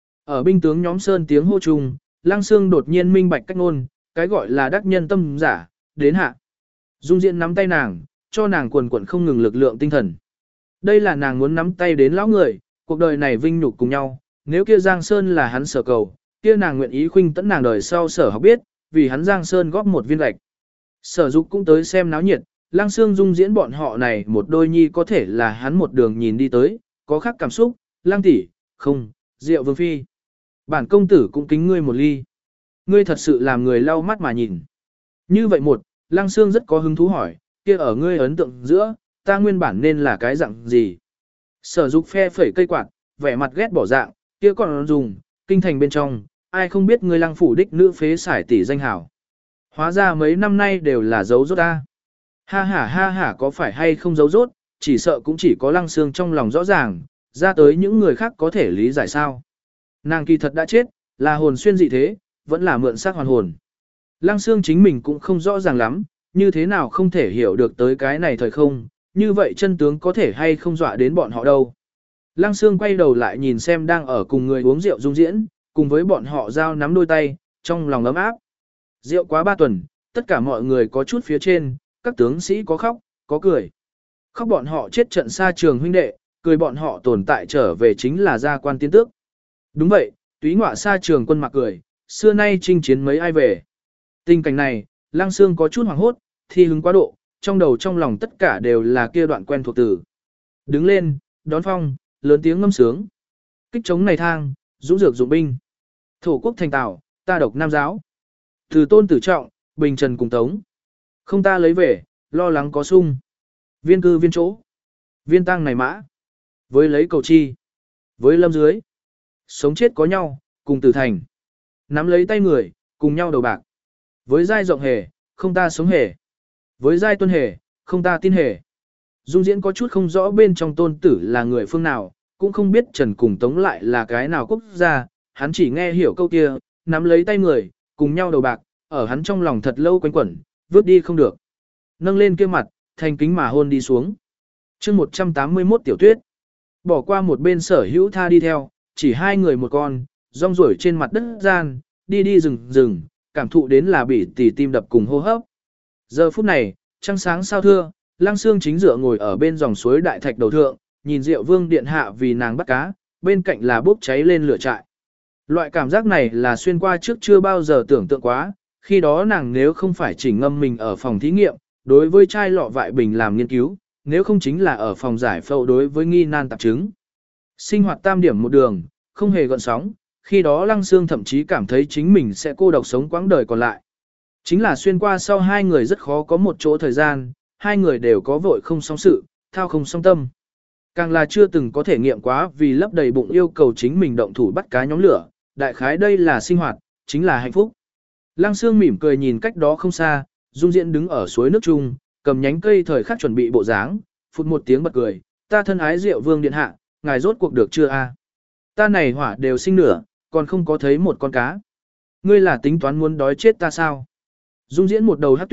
Ở binh tướng nhóm sơn tiếng hô chung, Lăng Xương đột nhiên minh bạch cách ngôn, cái gọi là đắc nhân tâm giả, đến hạ. Dung Diễn nắm tay nàng, cho nàng quần quần không ngừng lực lượng tinh thần. Đây là nàng muốn nắm tay đến lão người, cuộc đời này vinh nhục cùng nhau, nếu kia Giang Sơn là hắn sở cầu, kia nàng nguyện ý khuynh tẫn nàng đời sau sở học biết, vì hắn Giang Sơn góp một viên gạch. Sở Dục cũng tới xem náo nhiệt, Lăng Xương Dung Diễn bọn họ này một đôi nhi có thể là hắn một đường nhìn đi tới, có khác cảm xúc, Lăng tỷ, không, Diệu Vương Phi. Bản công tử cũng kính ngươi một ly. Ngươi thật sự làm người lau mắt mà nhìn. Như vậy một, Lăng Xương rất có hứng thú hỏi, kia ở ngươi ấn tượng giữa, ta nguyên bản nên là cái dạng gì? Sở Dục phe phẩy cây quạt, vẻ mặt ghét bỏ dạng, kia còn dùng, kinh thành bên trong, ai không biết ngươi Lăng phủ đích nữ phế xài tỷ danh hảo. Hóa ra mấy năm nay đều là dấu rốt ta. Ha ha ha ha, có phải hay không dấu rốt, chỉ sợ cũng chỉ có Lăng Xương trong lòng rõ ràng, ra tới những người khác có thể lý giải sao. Nàng kỳ thật đã chết, là hồn xuyên dị thế, vẫn là mượn xác hoàn hồn. Lăng Xương chính mình cũng không rõ ràng lắm, như thế nào không thể hiểu được tới cái này thời không, như vậy chân tướng có thể hay không dọa đến bọn họ đâu. Lăng Xương quay đầu lại nhìn xem đang ở cùng người uống rượu Dung Diễn, cùng với bọn họ giao nắm đôi tay, trong lòng ấm áp. Rượu quá ba tuần, tất cả mọi người có chút phía trên, các tướng sĩ có khóc, có cười. Khóc bọn họ chết trận xa trường huynh đệ, cười bọn họ tồn tại trở về chính là gia quan tiến tước. Đúng vậy, túy ngọa xa trường quân mặc cười, xưa nay chinh chiến mấy ai về. Tình cảnh này, Lăng Xương có chút hoảng hốt, thi hứng quá độ, trong đầu trong lòng tất cả đều là kia đoạn quen thuộc từ. Đứng lên, đón phong, lớn tiếng ngâm sướng. Kích chống này thang, dũng dược dụng binh. Thổ quốc thành tảo, ta độc nam giáo. Từ tôn tử trọng, bình trần cùng tống. Không ta lấy về, lo lắng có sung. Viên cư viên chỗ. Viên tăng này mã. Với lấy cầu chi. Với lâm dưới. Sống chết có nhau, cùng tử thành. Nắm lấy tay người, cùng nhau đầu bạc. Với giai rộng hề, không ta sống hề. Với giai tuân hề, không ta tin hề. Dung Diễn có chút không rõ bên trong tôn tử là người phương nào, cũng không biết Trần cùng Tống lại là cái nào quốc gia, hắn chỉ nghe hiểu câu kia, nắm lấy tay người, cùng nhau đầu bạc, ở hắn trong lòng thật lâu quanh quẩn, vứt đi không được. Nâng lên kia mặt, thành kính mà hôn đi xuống. chương một trăm tám mươi mốt Tiểu Tuyết. Bỏ qua một bên Sở Hữu tha đi theo, chỉ hai người một con, rong ruổi trên mặt đất gian, đi đi rừng rừng, cảm thụ đến là bị tỉ tim đập cùng hô hấp. Giờ phút này, trăng sáng sao thưa, Lăng Xương chính dựa ngồi ở bên dòng suối đại thạch đầu thượng, nhìn Diệu Vương điện hạ vì nàng bắt cá, bên cạnh là bốc cháy lên lửa trại. Loại cảm giác này là xuyên qua trước chưa bao giờ tưởng tượng quá, khi đó nàng nếu không phải chỉnh ngâm mình ở phòng thí nghiệm, đối với chai lọ vại bình làm nghiên cứu, nếu không chính là ở phòng giải phẫu đối với nghi nan tạp chứng. Sinh hoạt tam điểm một đường, không hề gợn sóng, khi đó Lăng Xương thậm chí cảm thấy chính mình sẽ cô độc sống quãng đời còn lại. Chính là xuyên qua sau hai người rất khó có một chỗ thời gian, hai người đều có vội không xong sự, thao không xong tâm. Càng là chưa từng có thể nghiệm quá vì lấp đầy bụng yêu cầu chính mình động thủ bắt cá nhóm lửa, đại khái đây là sinh hoạt, chính là hạnh phúc. Lăng Xương mỉm cười nhìn cách đó không xa, Dung Diễn đứng ở suối nước chung, cầm nhánh cây thời khắc chuẩn bị bộ dáng, phụt một tiếng bật cười, ta thân ái Diệu Vương điện hạ, ngài rốt cuộc được chưa a? Ta này hỏa đều sinh nửa, còn không có thấy một con cá. Ngươi là tính toán muốn đói chết ta sao? Dung Diễn một đầu hắc tuyến,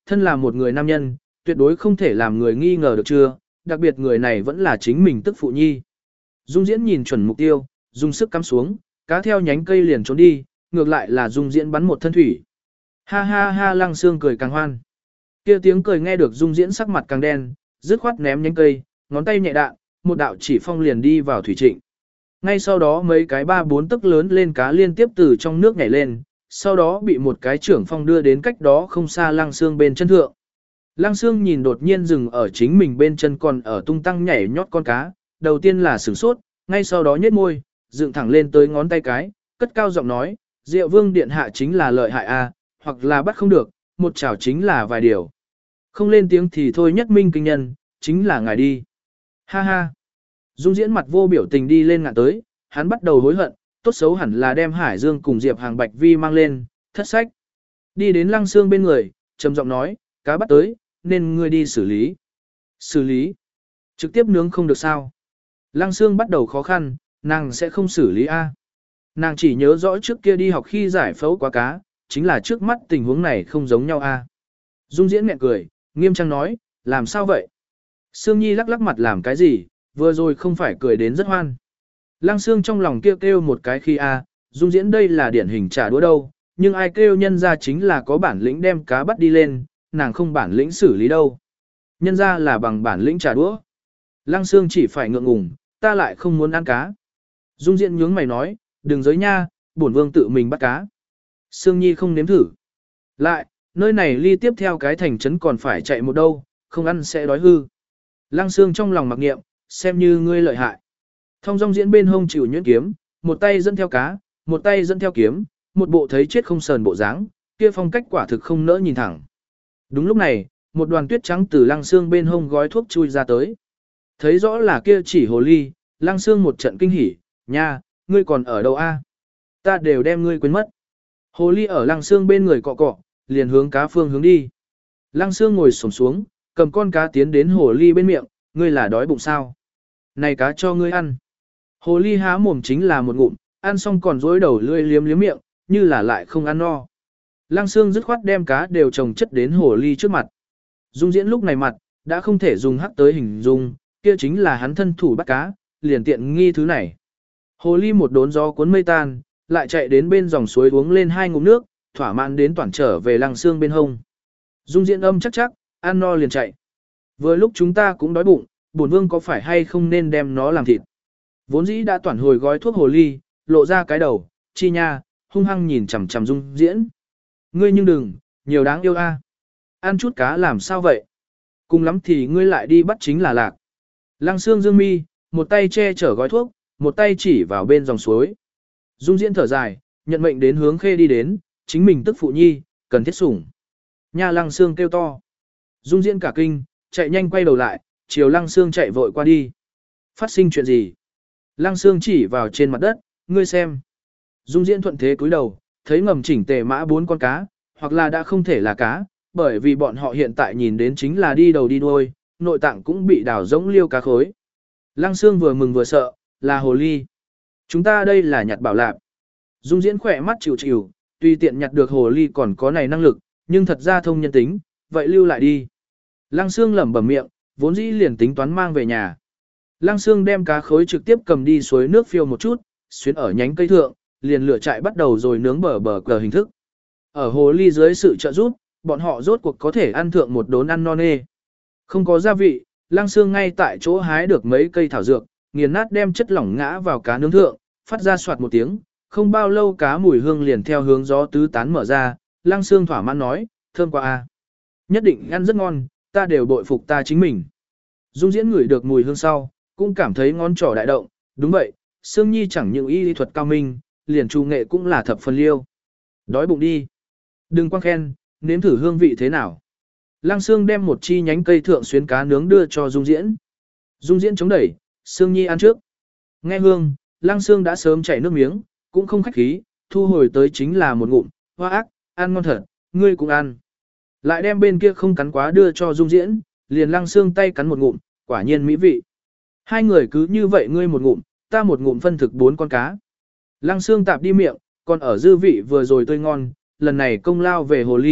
thân là một người nam nhân, tuyệt đối không thể làm người nghi ngờ được chưa, đặc biệt người này vẫn là chính mình tức phụ nhi. Dung Diễn nhìn chuẩn mục tiêu, dùng sức cắm xuống, cá theo nhánh cây liền trốn đi, ngược lại là Dung Diễn bắn một thân thủy. Ha ha ha, Lăng Xương cười càng hoan. Kia tiếng cười nghe được Dung Diễn sắc mặt càng đen, dứt khoát ném nhánh cây, ngón tay nhẹ đạn, một đạo chỉ phong liền đi vào thủy trịnh. Ngay sau đó mấy cái ba bốn tấc lớn lên cá liên tiếp từ trong nước nhảy lên, sau đó bị một cái trưởng phong đưa đến cách đó không xa Lăng Xương bên chân thượng. Lăng Xương nhìn đột nhiên dừng ở chính mình bên chân còn ở tung tăng nhảy nhót con cá, đầu tiên là sửng sốt, ngay sau đó nhếch môi, dựng thẳng lên tới ngón tay cái, cất cao giọng nói, Diệu Vương điện hạ chính là lợi hại a, hoặc là bắt không được, một chảo chính là vài điều. Không lên tiếng thì thôi, nhất minh kinh nhân, chính là ngài đi. Ha ha. Dung Diễn mặt vô biểu tình đi lên ngạn tới, hắn bắt đầu hối hận, tốt xấu hẳn là đem Hải Dương cùng Diệp Hàng Bạch Vi mang lên, thất sách. Đi đến Lăng Xương bên người, trầm giọng nói, cá bắt tới, nên ngươi đi xử lý. Xử lý? Trực tiếp nướng không được sao? Lăng Xương bắt đầu khó khăn, nàng sẽ không xử lý A. Nàng chỉ nhớ rõ trước kia đi học khi giải phẫu quá cá, chính là trước mắt tình huống này không giống nhau A. Dung Diễn nhẹ cười, nghiêm trang nói, làm sao vậy? Sương Nhi lắc lắc mặt làm cái gì, vừa rồi không phải cười đến rất hoan. Lăng Xương trong lòng kêu kêu một cái khi A, Dung Diễn đây là điển hình trả đũa đâu, nhưng ai kêu nhân ra chính là có bản lĩnh đem cá bắt đi lên, nàng không bản lĩnh xử lý đâu. Nhân ra là bằng bản lĩnh trả đũa. Lăng Xương chỉ phải ngượng ngùng, ta lại không muốn ăn cá. Dung Diễn nhướng mày nói, đừng giới nha, bổn vương tự mình bắt cá. Sương Nhi không nếm thử. Lại, nơi này ly tiếp theo cái thành trấn còn phải chạy một đâu, không ăn sẽ đói hư. Lăng Xương trong lòng mặc niệm, xem như ngươi lợi hại. Thông dong diễn bên hông chịu nhuyễn kiếm, một tay dẫn theo cá, một tay dẫn theo kiếm, một bộ thấy chết không sờn bộ dáng, kia phong cách quả thực không nỡ nhìn thẳng. Đúng lúc này, một đoàn tuyết trắng từ Lăng Xương bên hông gói thuốc chui ra tới. Thấy rõ là kia chỉ hồ ly, Lăng Xương một trận kinh hỉ, nha, ngươi còn ở đâu a? Ta đều đem ngươi quên mất. Hồ ly ở Lăng Xương bên người cọ cọ, liền hướng cá phương hướng đi. Lăng Xương ngồi xổm xuống, cầm con cá tiến đến hồ ly bên miệng, ngươi là đói bụng sao? Này cá cho ngươi ăn. Hồ ly há mồm chính là một ngụm, ăn xong còn dối đầu lươi liếm liếm miệng, như là lại không ăn no. Lăng Xương dứt khoát đem cá đều trồng chất đến hồ ly trước mặt. Dung Diễn lúc này mặt, đã không thể dùng hắc tới hình dung, kia chính là hắn thân thủ bắt cá, liền tiện nghi thứ này. Hồ ly một đốn gió cuốn mây tan, lại chạy đến bên dòng suối uống lên hai ngụm nước, thỏa mãn đến toàn trở về Lăng Xương bên hông. Dung Diễn âm chắc chắc, ăn no liền chạy. Vừa lúc chúng ta cũng đói bụng, bổn vương có phải hay không nên đem nó làm thịt. Vốn dĩ đã toàn hồi gói thuốc hồ ly, lộ ra cái đầu, chi nha, hung hăng nhìn chằm chằm Dung Diễn. Ngươi nhưng đừng, nhiều đáng yêu a. Ăn chút cá làm sao vậy? Cùng lắm thì ngươi lại đi bắt chính là lạc. Lăng Xương dương mi, một tay che chở gói thuốc, một tay chỉ vào bên dòng suối. Dung Diễn thở dài, nhận mệnh đến hướng khê đi đến, chính mình tức phụ nhi, cần thiết sủng. Nha, Lăng Xương kêu to. Dung Diễn cả kinh, chạy nhanh quay đầu lại, chiều Lăng Xương chạy vội qua đi. Phát sinh chuyện gì? Lăng Xương chỉ vào trên mặt đất, ngươi xem. Dung Diễn thuận thế cúi đầu, thấy ngầm chỉnh tề mã bốn con cá, hoặc là đã không thể là cá, bởi vì bọn họ hiện tại nhìn đến chính là đi đầu đi đuôi, nội tạng cũng bị đào rỗng liêu cá khối. Lăng Xương vừa mừng vừa sợ, là hồ ly. Chúng ta đây là nhặt bảo lạp. Dung Diễn khỏe mắt chịu chịu, tuy tiện nhặt được hồ ly còn có này năng lực, nhưng thật ra thông nhân tính, vậy lưu lại đi. Lăng Xương lẩm bẩm miệng, vốn dĩ liền tính toán mang về nhà. Lăng Xương đem cá khối trực tiếp cầm đi suối nước phiêu một chút, xuyến ở nhánh cây thượng, liền lửa trại bắt đầu rồi nướng bờ bờ cờ hình thức. Ở hồ ly dưới sự trợ giúp, bọn họ rốt cuộc có thể ăn thượng một đốn ăn non nê. Không có gia vị, Lăng Xương ngay tại chỗ hái được mấy cây thảo dược, nghiền nát đem chất lỏng ngã vào cá nướng thượng, phát ra soạt một tiếng, không bao lâu cá mùi hương liền theo hướng gió tứ tán mở ra, Lăng Xương thỏa mãn nói, thơm quá a. Nhất định ăn rất ngon, ta đều bội phục ta chính mình. Dung Diễn ngửi được mùi hương sau, cũng cảm thấy ngón trỏ đại động, đúng vậy, Sương Nhi chẳng những y lý thuật cao minh, liền trù nghệ cũng là thập phần liêu. Đói bụng đi. Đừng quăng khen, nếm thử hương vị thế nào. Lăng Xương đem một chi nhánh cây thượng xuyến cá nướng đưa cho Dung Diễn. Dung Diễn chống đẩy, Sương Nhi ăn trước. Nghe hương, Lăng Xương đã sớm chảy nước miếng, cũng không khách khí, thu hồi tới chính là một ngụm, hoa ác, ăn ngon thật, ngươi cũng ăn. Lại đem bên kia không cắn quá đưa cho Dung Diễn, liền Lăng Xương tay cắn một ngụm, quả nhiên mỹ vị. Hai người cứ như vậy ngươi một ngụm, ta một ngụm phân thực bốn con cá. Lăng Xương tạp đi miệng, còn ở dư vị vừa rồi tươi ngon, lần này công lao về hồ ly,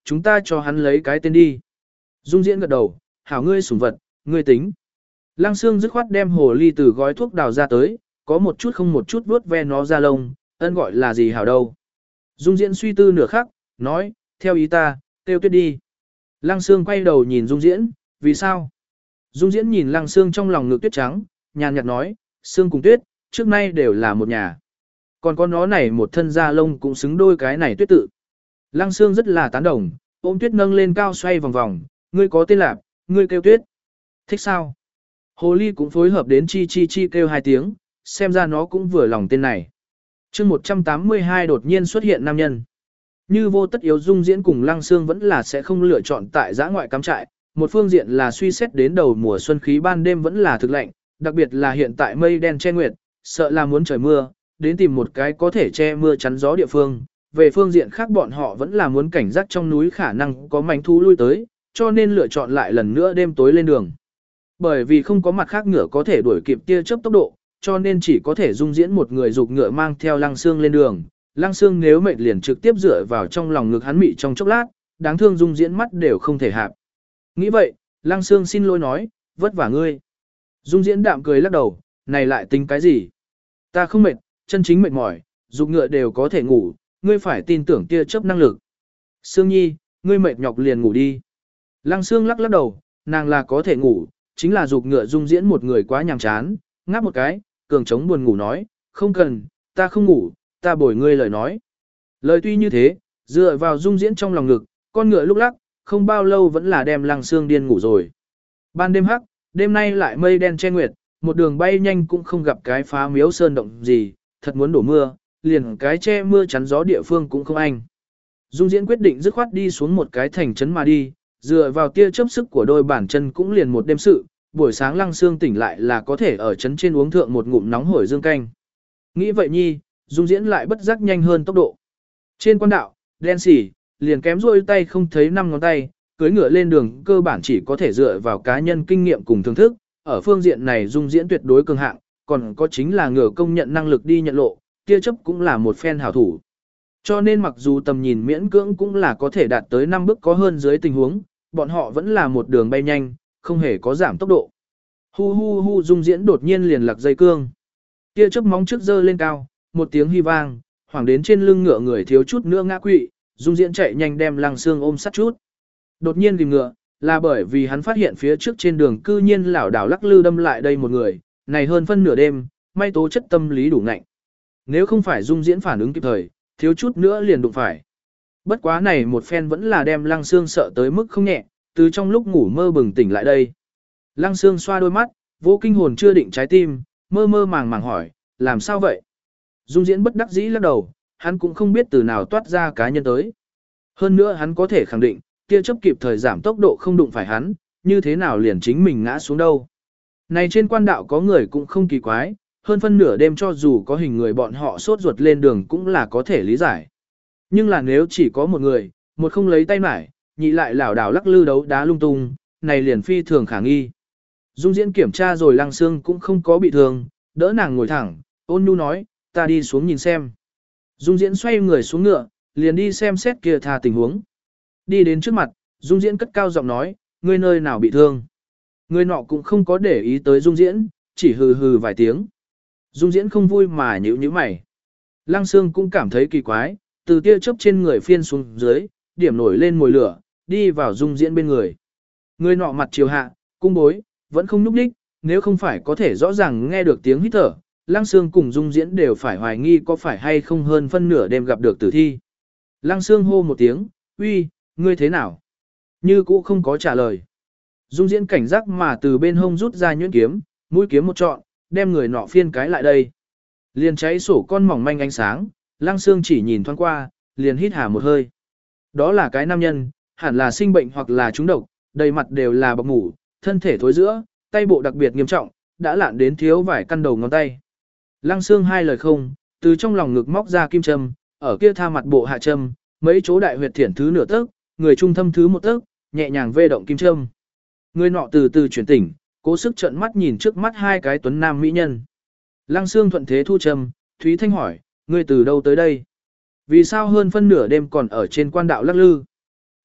chúng ta cho hắn lấy cái tên đi. Dung Diễn gật đầu, hảo ngươi sủng vật, ngươi tính. Lăng Sương dứt khoát đem hồ ly từ gói thuốc đào ra tới, có một chút không một chút vuốt ve nó ra lông, ân gọi là gì hảo đâu. Dung Diễn suy tư nửa khắc, nói, theo ý ta, tiêu tuyết đi. Lăng Sương quay đầu nhìn Dung Diễn, vì sao? Dung Diễn nhìn Lăng Sương trong lòng ngực tuyết trắng, nhàn nhạt nói, Sương cùng tuyết, trước nay đều là một nhà. Còn có nó này một thân da lông cũng xứng đôi cái này tuyết tự. Lăng Sương rất là tán đồng, ôm tuyết nâng lên cao xoay vòng vòng, ngươi có tên lạp, ngươi kêu tuyết. Thích sao? Hồ ly cũng phối hợp đến chi chi chi kêu hai tiếng, xem ra nó cũng vừa lòng tên này. chương một trăm tám mươi hai đột nhiên xuất hiện nam nhân. Như vô tất yếu Dung Diễn cùng Lăng Sương vẫn là sẽ không lựa chọn tại giã ngoại cắm trại, một phương diện là suy xét đến đầu mùa xuân khí ban đêm vẫn là thực lạnh, đặc biệt là hiện tại mây đen che nguyệt, sợ là muốn trời mưa, đến tìm một cái có thể che mưa chắn gió địa phương. Về phương diện khác bọn họ vẫn là muốn cảnh giác trong núi khả năng có manh thú lui tới, cho nên lựa chọn lại lần nữa đêm tối lên đường. Bởi vì không có mặt khác ngựa có thể đuổi kịp tia chớp tốc độ, cho nên chỉ có thể Dung Diễn một người dục ngựa mang theo Lăng Sương lên đường. Lăng Sương nếu mệt liền trực tiếp dựa vào trong lòng ngực hắn mị trong chốc lát, đáng thương Dung Diễn mắt đều không thể hạp. Nghĩ vậy, Lăng Sương xin lỗi nói, vất vả ngươi. Dung Diễn đạm cười lắc đầu, này lại tính cái gì? Ta không mệt, chân chính mệt mỏi, dục ngựa đều có thể ngủ, ngươi phải tin tưởng tia chớp năng lực. Sương Nhi, ngươi mệt nhọc liền ngủ đi. Lăng Sương lắc lắc đầu, nàng là có thể ngủ, chính là dục ngựa Dung Diễn một người quá nhàm chán, ngáp một cái, cường trống buồn ngủ nói, không cần, ta không ngủ, ta bồi ngươi lời nói. Lời tuy như thế, dựa vào Dung Diễn trong lòng ngực, con ngựa lúc lắc, không bao lâu vẫn là đem Lăng Sương điên ngủ rồi. Ban đêm hắc, đêm nay lại mây đen che nguyệt, một đường bay nhanh cũng không gặp cái phá miếu sơn động gì, thật muốn đổ mưa, liền cái che mưa chắn gió địa phương cũng không anh. Dung Diễn quyết định dứt khoát đi xuống một cái thành trấn mà đi, dựa vào tia chớp sức của đôi bàn chân cũng liền một đêm sự, buổi sáng Lăng Sương tỉnh lại là có thể ở trấn trên uống thượng một ngụm nóng hổi dương canh. Nghĩ vậy nhi, Dung Diễn lại bất giác nhanh hơn tốc độ. Trên quan đạo, đen xỉ, liền kém rôi tay không thấy năm ngón tay, cưới ngựa lên đường cơ bản chỉ có thể dựa vào cá nhân kinh nghiệm cùng thưởng thức, ở phương diện này Dung Diễn tuyệt đối cường hạng, còn có chính là ngựa công nhận năng lực đi nhận lộ, tia chấp cũng là một phen hảo thủ. Cho nên mặc dù tầm nhìn miễn cưỡng cũng là có thể đạt tới năm bước có hơn dưới tình huống, bọn họ vẫn là một đường bay nhanh, không hề có giảm tốc độ. Hu hu hu Dung Diễn đột nhiên liền lạc dây cương. Tia chớp móng trước dơ lên cao, một tiếng hy vang, hoảng đến trên lưng ngựa người thiếu chút nữa ngã quỵ, Dung Diễn chạy nhanh đem Lăng Sương ôm sát chút. Đột nhiên tìm ngựa, là bởi vì hắn phát hiện phía trước trên đường cư nhiên lảo đảo lắc lư đâm lại đây một người, này hơn phân nửa đêm, may tố chất tâm lý đủ ngạnh. Nếu không phải Dung Diễn phản ứng kịp thời, thiếu chút nữa liền đụng phải. Bất quá này một phen vẫn là đem Lăng Sương sợ tới mức không nhẹ, từ trong lúc ngủ mơ bừng tỉnh lại đây. Lăng Sương xoa đôi mắt, vô kinh hồn chưa định trái tim, mơ mơ màng màng hỏi, làm sao vậy? Dung Diễn bất đắc dĩ lắc đầu, hắn cũng không biết từ nào toát ra cá nhân tới. Hơn nữa hắn có thể khẳng định, tia chớp kịp thời giảm tốc độ không đụng phải hắn, như thế nào liền chính mình ngã xuống đâu. Này trên quan đạo có người cũng không kỳ quái, hơn phân nửa đêm cho dù có hình người bọn họ sốt ruột lên đường cũng là có thể lý giải. Nhưng là nếu chỉ có một người, một không lấy tay mải, nhị lại lảo đảo lắc lư đấu đá lung tung, này liền phi thường khả nghi. Dung Diễn kiểm tra rồi Lăng Sương cũng không có bị thương, đỡ nàng ngồi thẳng, ôn nhu nói, ta đi xuống nhìn xem. Dung Diễn xoay người xuống ngựa, liền đi xem xét kia tha tình huống. Đi đến trước mặt, Dung Diễn cất cao giọng nói, ngươi nơi nào bị thương. Người nọ cũng không có để ý tới Dung Diễn, chỉ hừ hừ vài tiếng. Dung Diễn không vui mà nhíu nhíu mày. Lăng Sương cũng cảm thấy kỳ quái, từ tia chớp trên người phiên xuống dưới, điểm nổi lên mồi lửa, đi vào Dung Diễn bên người. Người nọ mặt chiều hạ, cung bối, vẫn không nhúc nhích, nếu không phải có thể rõ ràng nghe được tiếng hít thở, Lăng Sương cùng Dung Diễn đều phải hoài nghi có phải hay không hơn phân nửa đêm gặp được tử thi. Lăng Sương hô một tiếng, uy, ngươi thế nào? Như cũ không có trả lời. Dung Diễn cảnh giác mà từ bên hông rút ra nhuyễn kiếm, mũi kiếm một trọn, đem người nọ phiên cái lại đây. Liền cháy sổ con mỏng manh ánh sáng, Lăng Sương chỉ nhìn thoáng qua, liền hít hà một hơi. Đó là cái nam nhân, hẳn là sinh bệnh hoặc là trúng độc, đầy mặt đều là bọc mủ, thân thể thối giữa, tay bộ đặc biệt nghiêm trọng, đã lạn đến thiếu vài căn đầu ngón tay. Lăng Sương hai lời không, từ trong lòng ngực móc ra kim châm, ở kia tha mặt bộ hạ châm, mấy chỗ đại huyệt thiển thứ nửa tấc, người trung thâm thứ một tấc, nhẹ nhàng vê động kim châm. Người nọ từ từ chuyển tỉnh, cố sức trợn mắt nhìn trước mắt hai cái tuấn nam mỹ nhân. Lăng Sương thuận thế thu châm, Thúy Thanh hỏi, ngươi từ đâu tới đây? Vì sao hơn phân nửa đêm còn ở trên quan đạo lắc lư?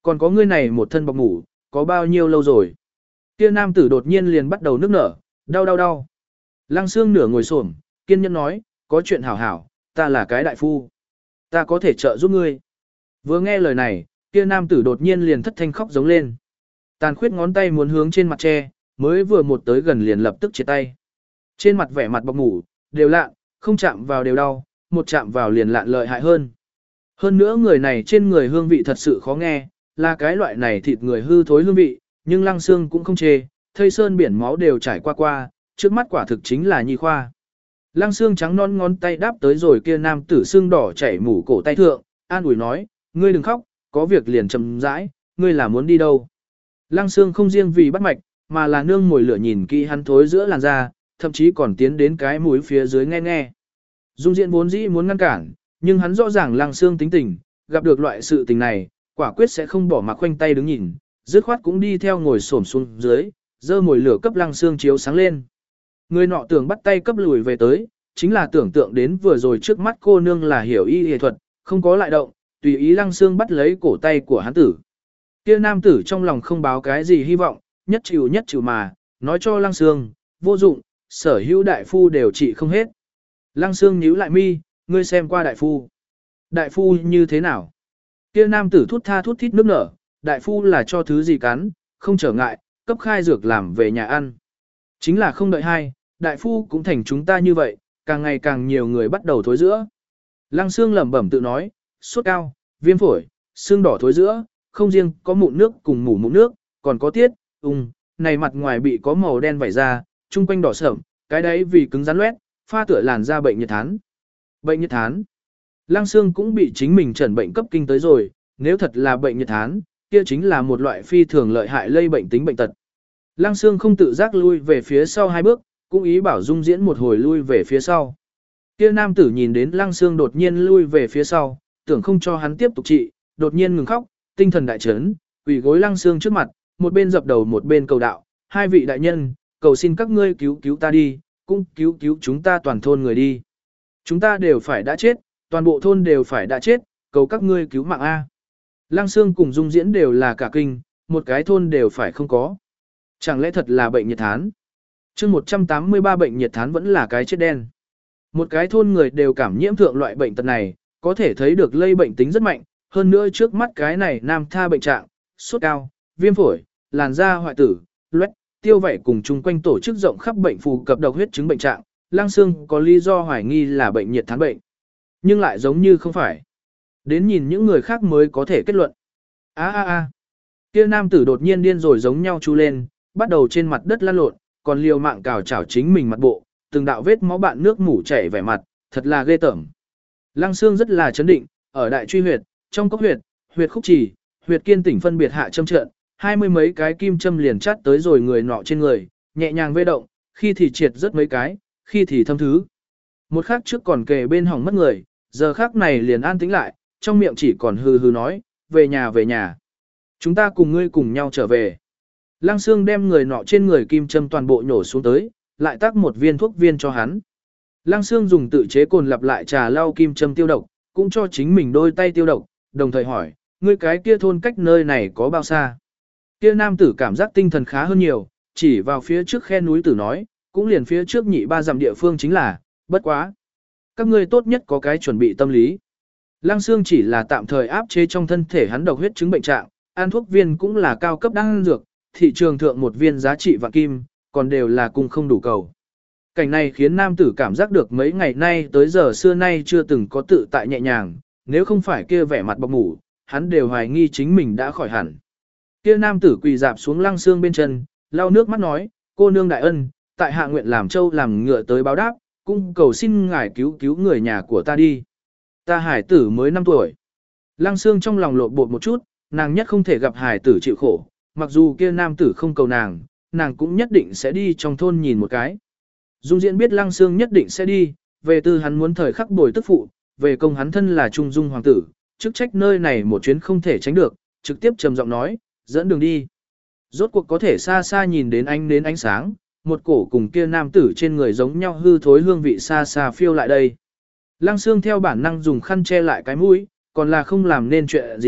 Còn có ngươi này một thân bọc ngủ, có bao nhiêu lâu rồi? Kia nam tử đột nhiên liền bắt đầu nức nở, đau đau đau. Lăng Sương nửa ngồi xổm, kiên nhẫn nói, có chuyện hảo hảo, ta là cái đại phu. Ta có thể trợ giúp ngươi. Vừa nghe lời này, kia nam tử đột nhiên liền thất thanh khóc giống lên. Tàn khuyết ngón tay muốn hướng trên mặt tre, mới vừa một tới gần liền lập tức chia tay. Trên mặt vẻ mặt bọc ngủ, đều lạ, không chạm vào đều đau, một chạm vào liền lạn lợi hại hơn. Hơn nữa người này trên người hương vị thật sự khó nghe, là cái loại này thịt người hư thối hương vị, nhưng Lăng Sương cũng không chê, thây sơn biển máu đều trải qua qua, trước mắt quả thực chính là nhi khoa. Lăng Sương trắng non ngón tay đáp tới rồi kia nam tử xương đỏ chảy mủ cổ tay thượng, an ủi nói, ngươi đừng khóc, có việc liền chậm rãi, ngươi là muốn đi đâu. Lăng Sương không riêng vì bắt mạch, mà là nương mồi lửa nhìn kỹ hắn thối giữa làn da, thậm chí còn tiến đến cái mũi phía dưới nghe nghe. Dung Diễn vốn dĩ muốn ngăn cản, nhưng hắn rõ ràng Lăng Sương tính tình, gặp được loại sự tình này, quả quyết sẽ không bỏ mặc khoanh tay đứng nhìn, dứt khoát cũng đi theo ngồi xổm xuống dưới, dơ mồi lửa cấp Lăng Sương chiếu sáng lên. Người nọ tưởng bắt tay cấp lùi về tới, chính là tưởng tượng đến vừa rồi trước mắt cô nương là hiểu y y thuật, không có lại động, tùy ý Lăng Sương bắt lấy cổ tay của hắn tử. Kia nam tử trong lòng không báo cái gì hy vọng, nhất chịu nhất chịu mà, nói cho Lăng Sương, vô dụng, sở hữu đại phu đều trị không hết. Lăng Sương nhíu lại mi, ngươi xem qua đại phu. Đại phu như thế nào? Kia nam tử thút tha thút thít nước nở, đại phu là cho thứ gì cắn, không trở ngại, cấp khai dược làm về nhà ăn. Chính là không đợi hai, đại phu cũng thành chúng ta như vậy, càng ngày càng nhiều người bắt đầu thối giữa. Lăng Sương lẩm bẩm tự nói, sốt cao, viêm phổi, xương đỏ thối giữa, không riêng có mụn nước cùng mủ mụn nước, còn có tiết, ung, này mặt ngoài bị có màu đen vảy ra, trung quanh đỏ sẫm, cái đấy vì cứng rắn loét, pha tựa làn da bệnh nhiệt thán. Bệnh nhiệt thán. Lăng Sương cũng bị chính mình chẩn bệnh cấp kinh tới rồi, nếu thật là bệnh nhiệt thán, kia chính là một loại phi thường lợi hại lây bệnh tính bệnh tật. Lăng Sương không tự giác lui về phía sau hai bước, cũng ý bảo Dung Diễn một hồi lui về phía sau. Kia nam tử nhìn đến Lăng Sương đột nhiên lui về phía sau, tưởng không cho hắn tiếp tục trị, đột nhiên ngừng khóc, tinh thần đại chấn, quỳ gối Lăng Sương trước mặt, một bên dập đầu một bên cầu đạo, hai vị đại nhân, cầu xin các ngươi cứu cứu ta đi, cũng cứu cứu chúng ta toàn thôn người đi. Chúng ta đều phải đã chết, toàn bộ thôn đều phải đã chết, cầu các ngươi cứu mạng A. Lăng Sương cùng Dung Diễn đều là cả kinh, một cái thôn đều phải không có. Chẳng lẽ thật là bệnh nhiệt thán? chương một trăm tám mươi ba bệnh nhiệt thán vẫn là cái chết đen. Một cái thôn người đều cảm nhiễm thượng loại bệnh tật này, có thể thấy được lây bệnh tính rất mạnh, hơn nữa trước mắt cái này nam tha bệnh trạng, sốt cao, viêm phổi, làn da hoại tử, loét, tiêu vảy cùng chung quanh tổ chức rộng khắp bệnh phù cập độc huyết chứng bệnh trạng, Lăng Sương có lý do hoài nghi là bệnh nhiệt thán bệnh. Nhưng lại giống như không phải. Đến nhìn những người khác mới có thể kết luận. A a a. Kia nam tử đột nhiên điên rồi giống nhau chu lên, bắt đầu trên mặt đất lăn lộn, còn liều mạng cào chảo chính mình mặt bộ, từng đạo vết máu bạn nước mủ chảy vẻ mặt, thật là ghê tởm. Lăng Sương rất là chấn định, ở đại truy huyệt, trong cốc huyệt, huyệt khúc trì, huyệt kiên tỉnh phân biệt hạ châm trận, hai mươi mấy cái kim châm liền chát tới rồi người nọ trên người, nhẹ nhàng vê động, khi thì triệt rất mấy cái, khi thì thâm thứ. Một khắc trước còn kề bên hỏng mất người, giờ khắc này liền an tĩnh lại, trong miệng chỉ còn hừ hừ nói, về nhà về nhà. Chúng ta cùng ngươi cùng nhau trở về. Lăng Sương đem người nọ trên người kim châm toàn bộ nhổ xuống tới, lại tác một viên thuốc viên cho hắn. Lăng Sương dùng tự chế cồn lặp lại trà lau kim châm tiêu độc, cũng cho chính mình đôi tay tiêu độc, đồng thời hỏi, ngươi cái kia thôn cách nơi này có bao xa? Kia nam tử cảm giác tinh thần khá hơn nhiều, chỉ vào phía trước khe núi tử nói, cũng liền phía trước nhị ba dặm địa phương chính là, bất quá. Các ngươi tốt nhất có cái chuẩn bị tâm lý. Lăng Sương chỉ là tạm thời áp chế trong thân thể hắn độc huyết chứng bệnh trạng, ăn thuốc viên cũng là cao cấp đan dược, thị trường thượng một viên giá trị vạn kim, còn đều là cung không đủ cầu. Cảnh này khiến nam tử cảm giác được mấy ngày nay tới giờ xưa nay chưa từng có tự tại nhẹ nhàng, nếu không phải kia vẻ mặt bọc ngủ, hắn đều hoài nghi chính mình đã khỏi hẳn. Kia nam tử quỳ dạp xuống Lăng Sương bên chân, lau nước mắt nói, cô nương đại ân, tại hạ nguyện làm châu làm ngựa tới báo đáp, cung cầu xin ngài cứu cứu người nhà của ta đi. Ta hải tử mới năm tuổi. Lăng Sương trong lòng lộn bột một chút, nàng nhất không thể gặp hải tử chịu khổ, mặc dù kia nam tử không cầu nàng, nàng cũng nhất định sẽ đi trong thôn nhìn một cái. Dung Diễn biết Lăng Sương nhất định sẽ đi, về tư hắn muốn thời khắc bồi tức phụ, về công hắn thân là trung dung hoàng tử, chức trách nơi này một chuyến không thể tránh được, trực tiếp trầm giọng nói, dẫn đường đi. Rốt cuộc có thể xa xa nhìn đến ánh đến ánh sáng, một cổ cùng kia nam tử trên người giống nhau hư thối hương vị xa xa phiêu lại đây. Lăng Sương theo bản năng dùng khăn che lại cái mũi, còn là không làm nên chuyện gì,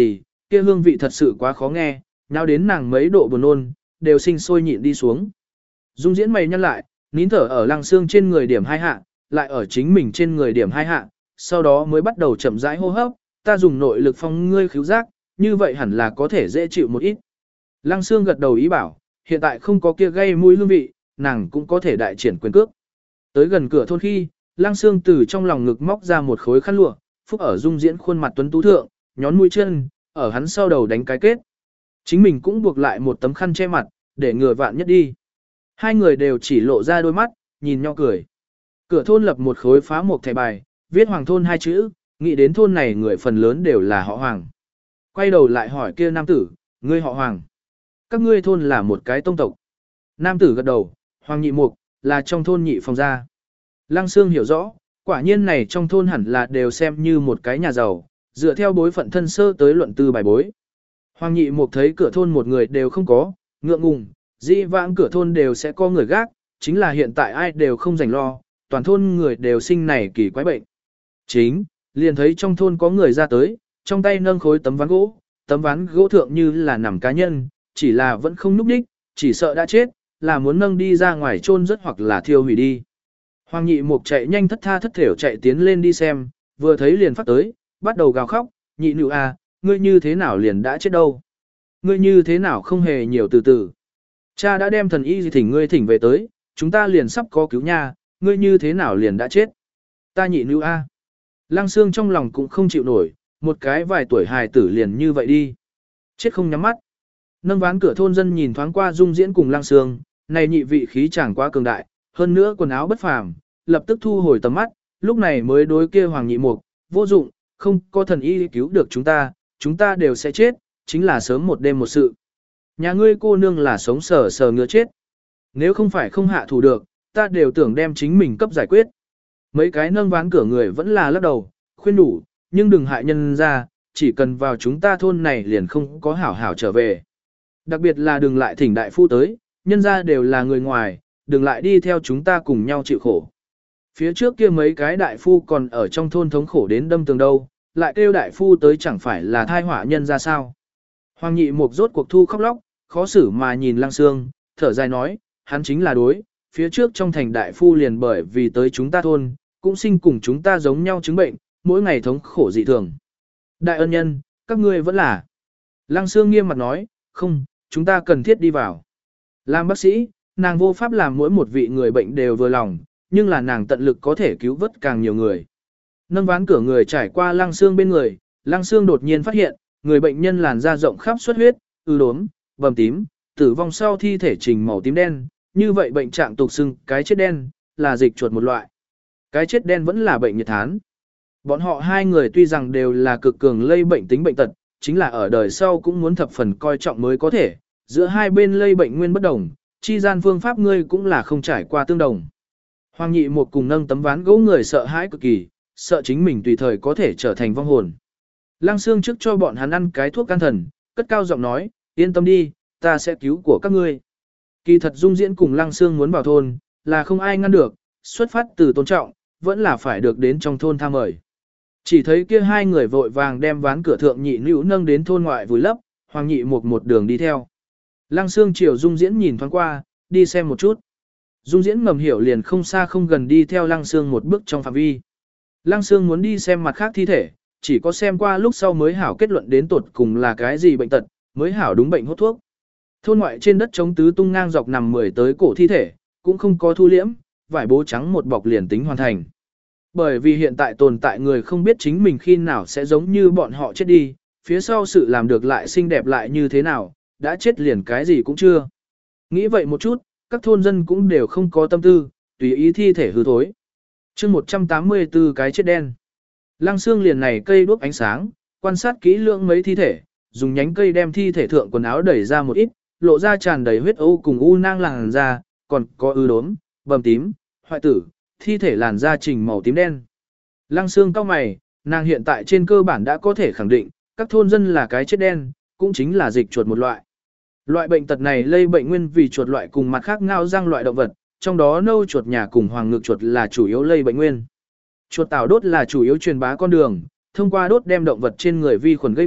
kia hương vị thật sự quá khó nghe, nào đến nàng mấy độ buồn nôn, đều sinh sôi nhịn đi xuống. Dung Diễn mày nhăn lại, nín thở ở Lăng Xương trên người điểm hai hạ, lại ở chính mình trên người điểm hai hạ, sau đó mới bắt đầu chậm rãi hô hấp, ta dùng nội lực phong ngươi khứu giác, như vậy hẳn là có thể dễ chịu một ít. Lăng Xương gật đầu ý bảo, hiện tại không có kia gây mũi hương vị, nàng cũng có thể đại triển quyền cước. Tới gần cửa thôn khi, Lăng Xương từ trong lòng ngực móc ra một khối khăn lụa, phúc ở Dung Diễn khuôn mặt tuấn tú thượng, nhón mũi chân, ở hắn sau đầu đánh cái kết. Chính mình cũng buộc lại một tấm khăn che mặt, để ngừa vạn nhất đi. Hai người đều chỉ lộ ra đôi mắt, nhìn nhau cười. Cửa thôn lập một khối phá một thẻ bài, viết Hoàng thôn hai chữ, nghĩ đến thôn này người phần lớn đều là họ Hoàng. Quay đầu lại hỏi kia nam tử, ngươi họ Hoàng. Các ngươi thôn là một cái tông tộc. Nam tử gật đầu, Hoàng nhị mục, là trong thôn nhị phòng gia. Lăng Xương hiểu rõ, quả nhiên này trong thôn hẳn là đều xem như một cái nhà giàu, dựa theo bối phận thân sơ tới luận tư bài bối. Hoàng nhị mục thấy cửa thôn một người đều không có, ngượng ngùng, dĩ vãng cửa thôn đều sẽ có người gác, chính là hiện tại ai đều không rảnh lo, toàn thôn người đều sinh này kỳ quái bệnh. Chính, liền thấy trong thôn có người ra tới, trong tay nâng khối tấm ván gỗ, tấm ván gỗ thượng như là nằm cá nhân, chỉ là vẫn không núp đích, chỉ sợ đã chết, là muốn nâng đi ra ngoài chôn rất hoặc là thiêu hủy đi. Hoàng nhị mục chạy nhanh thất tha thất thểu chạy tiến lên đi xem, vừa thấy liền phát tới, bắt đầu gào khóc, nhị nữ à, ngươi như thế nào liền đã chết đâu. Ngươi như thế nào không hề nhiều từ từ. Cha đã đem thần y thỉnh ngươi thỉnh về tới, chúng ta liền sắp có cứu nha, ngươi như thế nào liền đã chết. Ta nhị nữ a. Lăng Xương trong lòng cũng không chịu nổi, một cái vài tuổi hài tử liền như vậy đi. Chết không nhắm mắt. Nâng ván cửa thôn dân nhìn thoáng qua Dung Diễn cùng Lăng Xương, này nhị vị khí chẳng quá cường đại, hơn nữa quần áo bất phàm, lập tức thu hồi tầm mắt, lúc này mới đối kia Hoàng nhị mục, vô dụng, không có thần y cứu được chúng ta, chúng ta đều sẽ chết, chính là sớm một đêm một sự. Nhà ngươi cô nương là sống sờ sờ ngứa chết. Nếu không phải không hạ thủ được, ta đều tưởng đem chính mình cấp giải quyết. Mấy cái nâng ván cửa người vẫn là lắc đầu, khuyên đủ, nhưng đừng hại nhân ra, chỉ cần vào chúng ta thôn này liền không có hảo hảo trở về. Đặc biệt là đừng lại thỉnh đại phu tới, nhân ra đều là người ngoài, đừng lại đi theo chúng ta cùng nhau chịu khổ. Phía trước kia mấy cái đại phu còn ở trong thôn thống khổ đến đâm tường đâu, lại kêu đại phu tới chẳng phải là thai họa nhân ra sao. Hoàng nhị mục rốt cuộc thu khóc lóc, khó xử mà nhìn Lăng Xương, thở dài nói, hắn chính là đối, phía trước trong thành đại phu liền bởi vì tới chúng ta thôn, cũng sinh cùng chúng ta giống nhau chứng bệnh, mỗi ngày thống khổ dị thường. Đại ân nhân, các ngươi vẫn là. Lăng Xương nghiêm mặt nói, không, chúng ta cần thiết đi vào. Làm bác sĩ, nàng vô pháp làm mỗi một vị người bệnh đều vừa lòng, nhưng là nàng tận lực có thể cứu vớt càng nhiều người. Nâng ván cửa người trải qua Lăng Xương bên người, Lăng Xương đột nhiên phát hiện, người bệnh nhân làn da rộng khắp xuất huyết, ứ đốm, bầm tím, tử vong sau thi thể trình màu tím đen, như vậy bệnh trạng tục xưng cái chết đen, là dịch chuột một loại. Cái chết đen vẫn là bệnh nhiệt thán. Bọn họ hai người tuy rằng đều là cực cường lây bệnh tính bệnh tật, chính là ở đời sau cũng muốn thập phần coi trọng mới có thể, giữa hai bên lây bệnh nguyên bất đồng, chi gian phương pháp ngươi cũng là không trải qua tương đồng. Hoàng nhị một cùng nâng tấm ván gỗ người sợ hãi cực kỳ, sợ chính mình tùy thời có thể trở thành vong hồn. Lăng Xương trước cho bọn hắn ăn cái thuốc can thần, cất cao giọng nói, yên tâm đi, ta sẽ cứu của các ngươi. Kỳ thật Dung Diễn cùng Lăng Xương muốn vào thôn, là không ai ngăn được, xuất phát từ tôn trọng, vẫn là phải được đến trong thôn tham mời. Chỉ thấy kia hai người vội vàng đem ván cửa thượng nhị nữ nâng đến thôn ngoại vùi lấp, Hoàng nhị một một đường đi theo. Lăng Xương chiều Dung Diễn nhìn thoáng qua, đi xem một chút. Dung Diễn ngầm hiểu liền không xa không gần đi theo Lăng Xương một bước trong phạm vi. Lăng Xương muốn đi xem mặt khác thi thể, chỉ có xem qua lúc sau mới hảo kết luận đến tột cùng là cái gì bệnh tật, mới hảo đúng bệnh hốt thuốc. Thôn ngoại trên đất trống tứ tung ngang dọc nằm mười tới cổ thi thể, cũng không có thu liễm, vải bố trắng một bọc liền tính hoàn thành. Bởi vì hiện tại tồn tại người không biết chính mình khi nào sẽ giống như bọn họ chết đi, phía sau sự làm được lại xinh đẹp lại như thế nào, đã chết liền cái gì cũng chưa. Nghĩ vậy một chút, các thôn dân cũng đều không có tâm tư, tùy ý thi thể hư thối. chương một trăm tám mươi tư cái chết đen. Lăng Xương liền này cây đuốc ánh sáng, quan sát kỹ lưỡng mấy thi thể, dùng nhánh cây đem thi thể thượng quần áo đẩy ra một ít, lộ ra tràn đầy huyết âu cùng u nang làn da, còn có ư đốm, bầm tím, hoại tử, thi thể làn da trình màu tím đen. Lăng Xương cau mày, nàng hiện tại trên cơ bản đã có thể khẳng định, các thôn dân là cái chết đen, cũng chính là dịch chuột một loại. Loại bệnh tật này lây bệnh nguyên vì chuột loại cùng mặt khác ngao răng loại động vật, trong đó nâu chuột nhà cùng hoàng ngực chuột là chủ yếu lây bệnh nguyên. Chuột tảo đốt là chủ yếu truyền bá con đường, thông qua đốt đem động vật trên người vi khuẩn gây bệnh,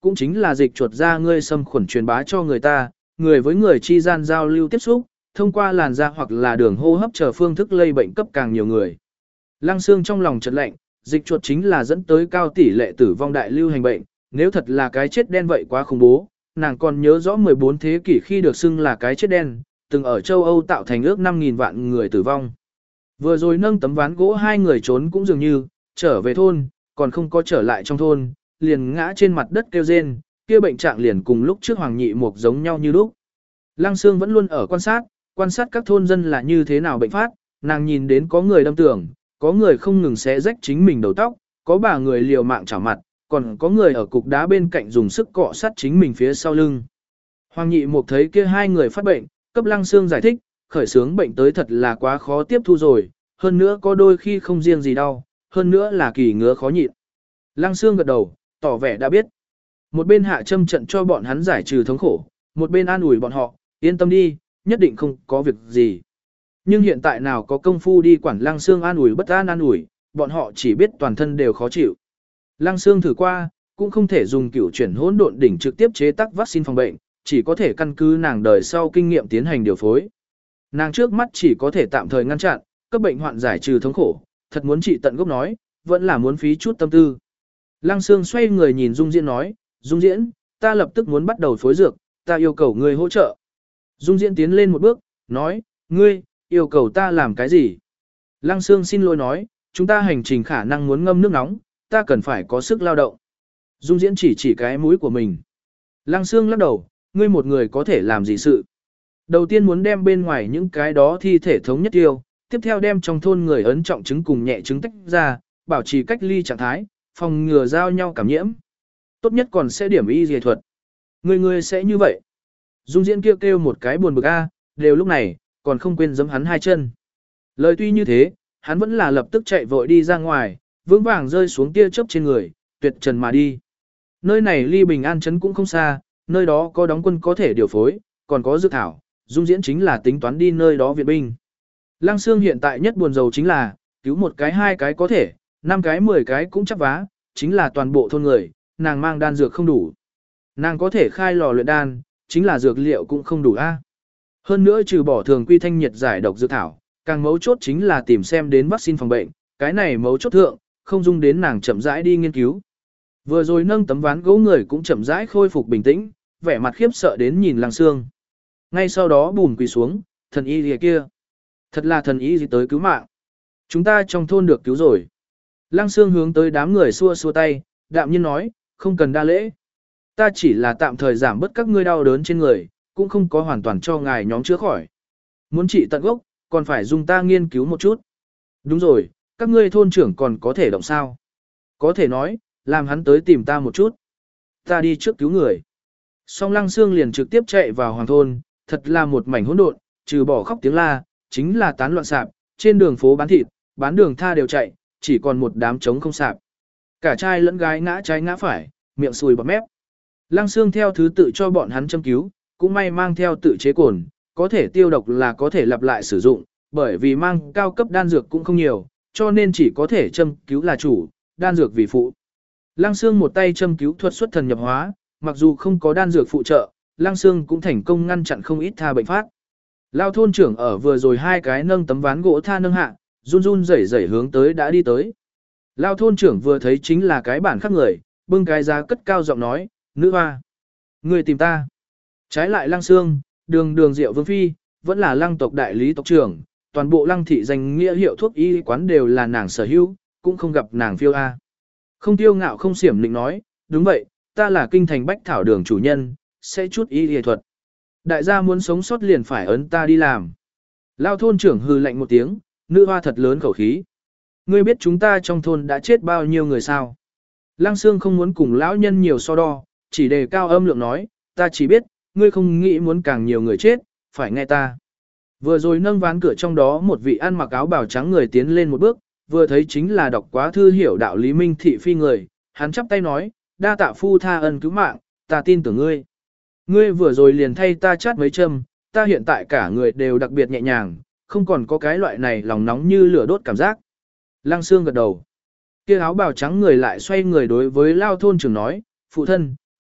cũng chính là dịch chuột ra ngươi xâm khuẩn truyền bá cho người ta, người với người chi gian giao lưu tiếp xúc, thông qua làn da hoặc là đường hô hấp chờ phương thức lây bệnh cấp càng nhiều người. Lăng Xương trong lòng chợt lạnh, dịch chuột chính là dẫn tới cao tỷ lệ tử vong đại lưu hành bệnh, nếu thật là cái chết đen vậy quá khủng bố, nàng còn nhớ rõ mười bốn thế kỷ khi được xưng là cái chết đen, từng ở châu Âu tạo thành ước năm nghìn vạn người tử vong. Vừa rồi nâng tấm ván gỗ hai người trốn cũng dường như, trở về thôn, còn không có trở lại trong thôn, liền ngã trên mặt đất kêu rên, kia bệnh trạng liền cùng lúc trước Hoàng Nhị Mục giống nhau như lúc. Lăng Xương vẫn luôn ở quan sát, quan sát các thôn dân là như thế nào bệnh phát, nàng nhìn đến có người đâm tường, có người không ngừng xé rách chính mình đầu tóc, có bà người liều mạng chảo mặt, còn có người ở cục đá bên cạnh dùng sức cọ sát chính mình phía sau lưng. Hoàng Nhị Mục thấy kia hai người phát bệnh, cấp Lăng Xương giải thích, khởi sướng bệnh tới thật là quá khó tiếp thu rồi, hơn nữa có đôi khi không riêng gì đau, hơn nữa là kỳ ngứa khó nhịn. Lăng Xương gật đầu, tỏ vẻ đã biết. Một bên hạ châm trận cho bọn hắn giải trừ thống khổ, một bên an ủi bọn họ, yên tâm đi, nhất định không có việc gì. Nhưng hiện tại nào có công phu đi quản Lăng Xương an ủi bất an an ủi, bọn họ chỉ biết toàn thân đều khó chịu. Lăng Xương thử qua, cũng không thể dùng cửu chuyển hỗn độn đỉnh trực tiếp chế tác vaccine phòng bệnh, chỉ có thể căn cứ nàng đời sau kinh nghiệm tiến hành điều phối. Nàng trước mắt chỉ có thể tạm thời ngăn chặn, các bệnh hoạn giải trừ thống khổ, thật muốn trị tận gốc nói, vẫn là muốn phí chút tâm tư. Lăng Xương xoay người nhìn Dung Diễn nói, Dung Diễn, ta lập tức muốn bắt đầu phối dược, ta yêu cầu ngươi hỗ trợ. Dung Diễn tiến lên một bước, nói, ngươi, yêu cầu ta làm cái gì? Lăng Xương xin lỗi nói, chúng ta hành trình khả năng muốn ngâm nước nóng, ta cần phải có sức lao động. Dung Diễn chỉ chỉ cái mũi của mình. Lăng Xương lắc đầu, ngươi một người có thể làm gì sự? Đầu tiên muốn đem bên ngoài những cái đó thi thể thống nhất tiêu, tiếp theo đem trong thôn người ấn trọng chứng cùng nhẹ chứng tách ra, bảo trì cách ly trạng thái, phòng ngừa giao nhau cảm nhiễm. Tốt nhất còn sẽ điểm y dề thuật. Người người sẽ như vậy. Dung Diễn kêu kêu một cái buồn bực a, đều lúc này, còn không quên giẫm hắn hai chân. Lời tuy như thế, hắn vẫn là lập tức chạy vội đi ra ngoài, vững vàng rơi xuống tia chớp trên người, tuyệt trần mà đi. Nơi này ly Bình An trấn cũng không xa, nơi đó có đóng quân có thể điều phối, còn có dược thảo, Dung Diễn chính là tính toán đi nơi đó viện binh. Lăng Xương hiện tại nhất buồn rầu chính là, cứu một cái hai cái có thể, năm cái mười cái cũng chắc vá, chính là toàn bộ thôn người, nàng mang đan dược không đủ. Nàng có thể khai lò luyện đan, chính là dược liệu cũng không đủ a. Hơn nữa trừ bỏ thường quy thanh nhiệt giải độc dược thảo, càng mấu chốt chính là tìm xem đến vaccine phòng bệnh, cái này mấu chốt thượng, không dung đến nàng chậm rãi đi nghiên cứu. Vừa rồi nâng tấm ván gỗ người cũng chậm rãi khôi phục bình tĩnh, vẻ mặt khiếp sợ đến nhìn Lăng Xương. Ngay sau đó bùn quỳ xuống, thần y gì kia. Thật là thần y gì tới cứu mạng. Chúng ta trong thôn được cứu rồi. Lăng Xương hướng tới đám người xua xua tay, đạm nhiên nói, không cần đa lễ. Ta chỉ là tạm thời giảm bớt các ngươi đau đớn trên người, cũng không có hoàn toàn cho ngài nhóm chữa khỏi. Muốn trị tận gốc, còn phải dùng ta nghiên cứu một chút. Đúng rồi, các ngươi thôn trưởng còn có thể động sao. Có thể nói, làm hắn tới tìm ta một chút. Ta đi trước cứu người. Song Lăng Xương liền trực tiếp chạy vào hoàng thôn, thật là một mảnh hỗn độn, trừ bỏ khóc tiếng la, chính là tán loạn sạp, trên đường phố bán thịt, bán đường tha đều chạy, chỉ còn một đám trống không sạp. Cả trai lẫn gái ngã trái ngã phải, miệng sùi bọt mép. Lăng Xương theo thứ tự cho bọn hắn châm cứu, cũng may mang theo tự chế cồn, có thể tiêu độc là có thể lặp lại sử dụng, bởi vì mang cao cấp đan dược cũng không nhiều, cho nên chỉ có thể châm cứu là chủ, đan dược vì phụ. Lăng Xương một tay châm cứu thuật xuất thần nhập hóa, mặc dù không có đan dược phụ trợ, Lăng Xương cũng thành công ngăn chặn không ít tha bệnh phát. Lao thôn trưởng ở vừa rồi hai cái nâng tấm ván gỗ tha nâng hạ, run run rẩy rẩy hướng tới đã đi tới. Lao thôn trưởng vừa thấy chính là cái bản khác người, bưng cái giá cất cao giọng nói, nữ hoa. Người tìm ta. Trái lại Lăng Xương, đường đường Diệu Vương Phi, vẫn là Lăng tộc đại lý tộc trưởng, toàn bộ Lăng thị danh nghĩa hiệu thuốc y quán đều là nàng sở hữu, cũng không gặp nàng phiêu a. Không tiêu ngạo không xiểm định nói, đúng vậy, ta là kinh thành bách thảo đường chủ nhân, sẽ chút y y thuật. Đại gia muốn sống sót liền phải ấn ta đi làm. Lao thôn trưởng hừ lạnh một tiếng, nữ hoa thật lớn khẩu khí. Ngươi biết chúng ta trong thôn đã chết bao nhiêu người sao? Lăng Xương không muốn cùng lão nhân nhiều so đo, chỉ đề cao âm lượng nói, ta chỉ biết, ngươi không nghĩ muốn càng nhiều người chết, phải nghe ta. Vừa rồi nâng ván cửa trong đó một vị ăn mặc áo bào trắng người tiến lên một bước, vừa thấy chính là đọc quá thư hiểu đạo lý minh thị phi người, hắn chắp tay nói, đa tạ phu tha ân cứu mạng, ta tin tưởng ngươi. Ngươi vừa rồi liền thay ta chát mấy châm, ta hiện tại cả người đều đặc biệt nhẹ nhàng, không còn có cái loại này lòng nóng như lửa đốt cảm giác. Lăng Xương gật đầu. Kia áo bào trắng người lại xoay người đối với Lao thôn trưởng nói, phụ thân,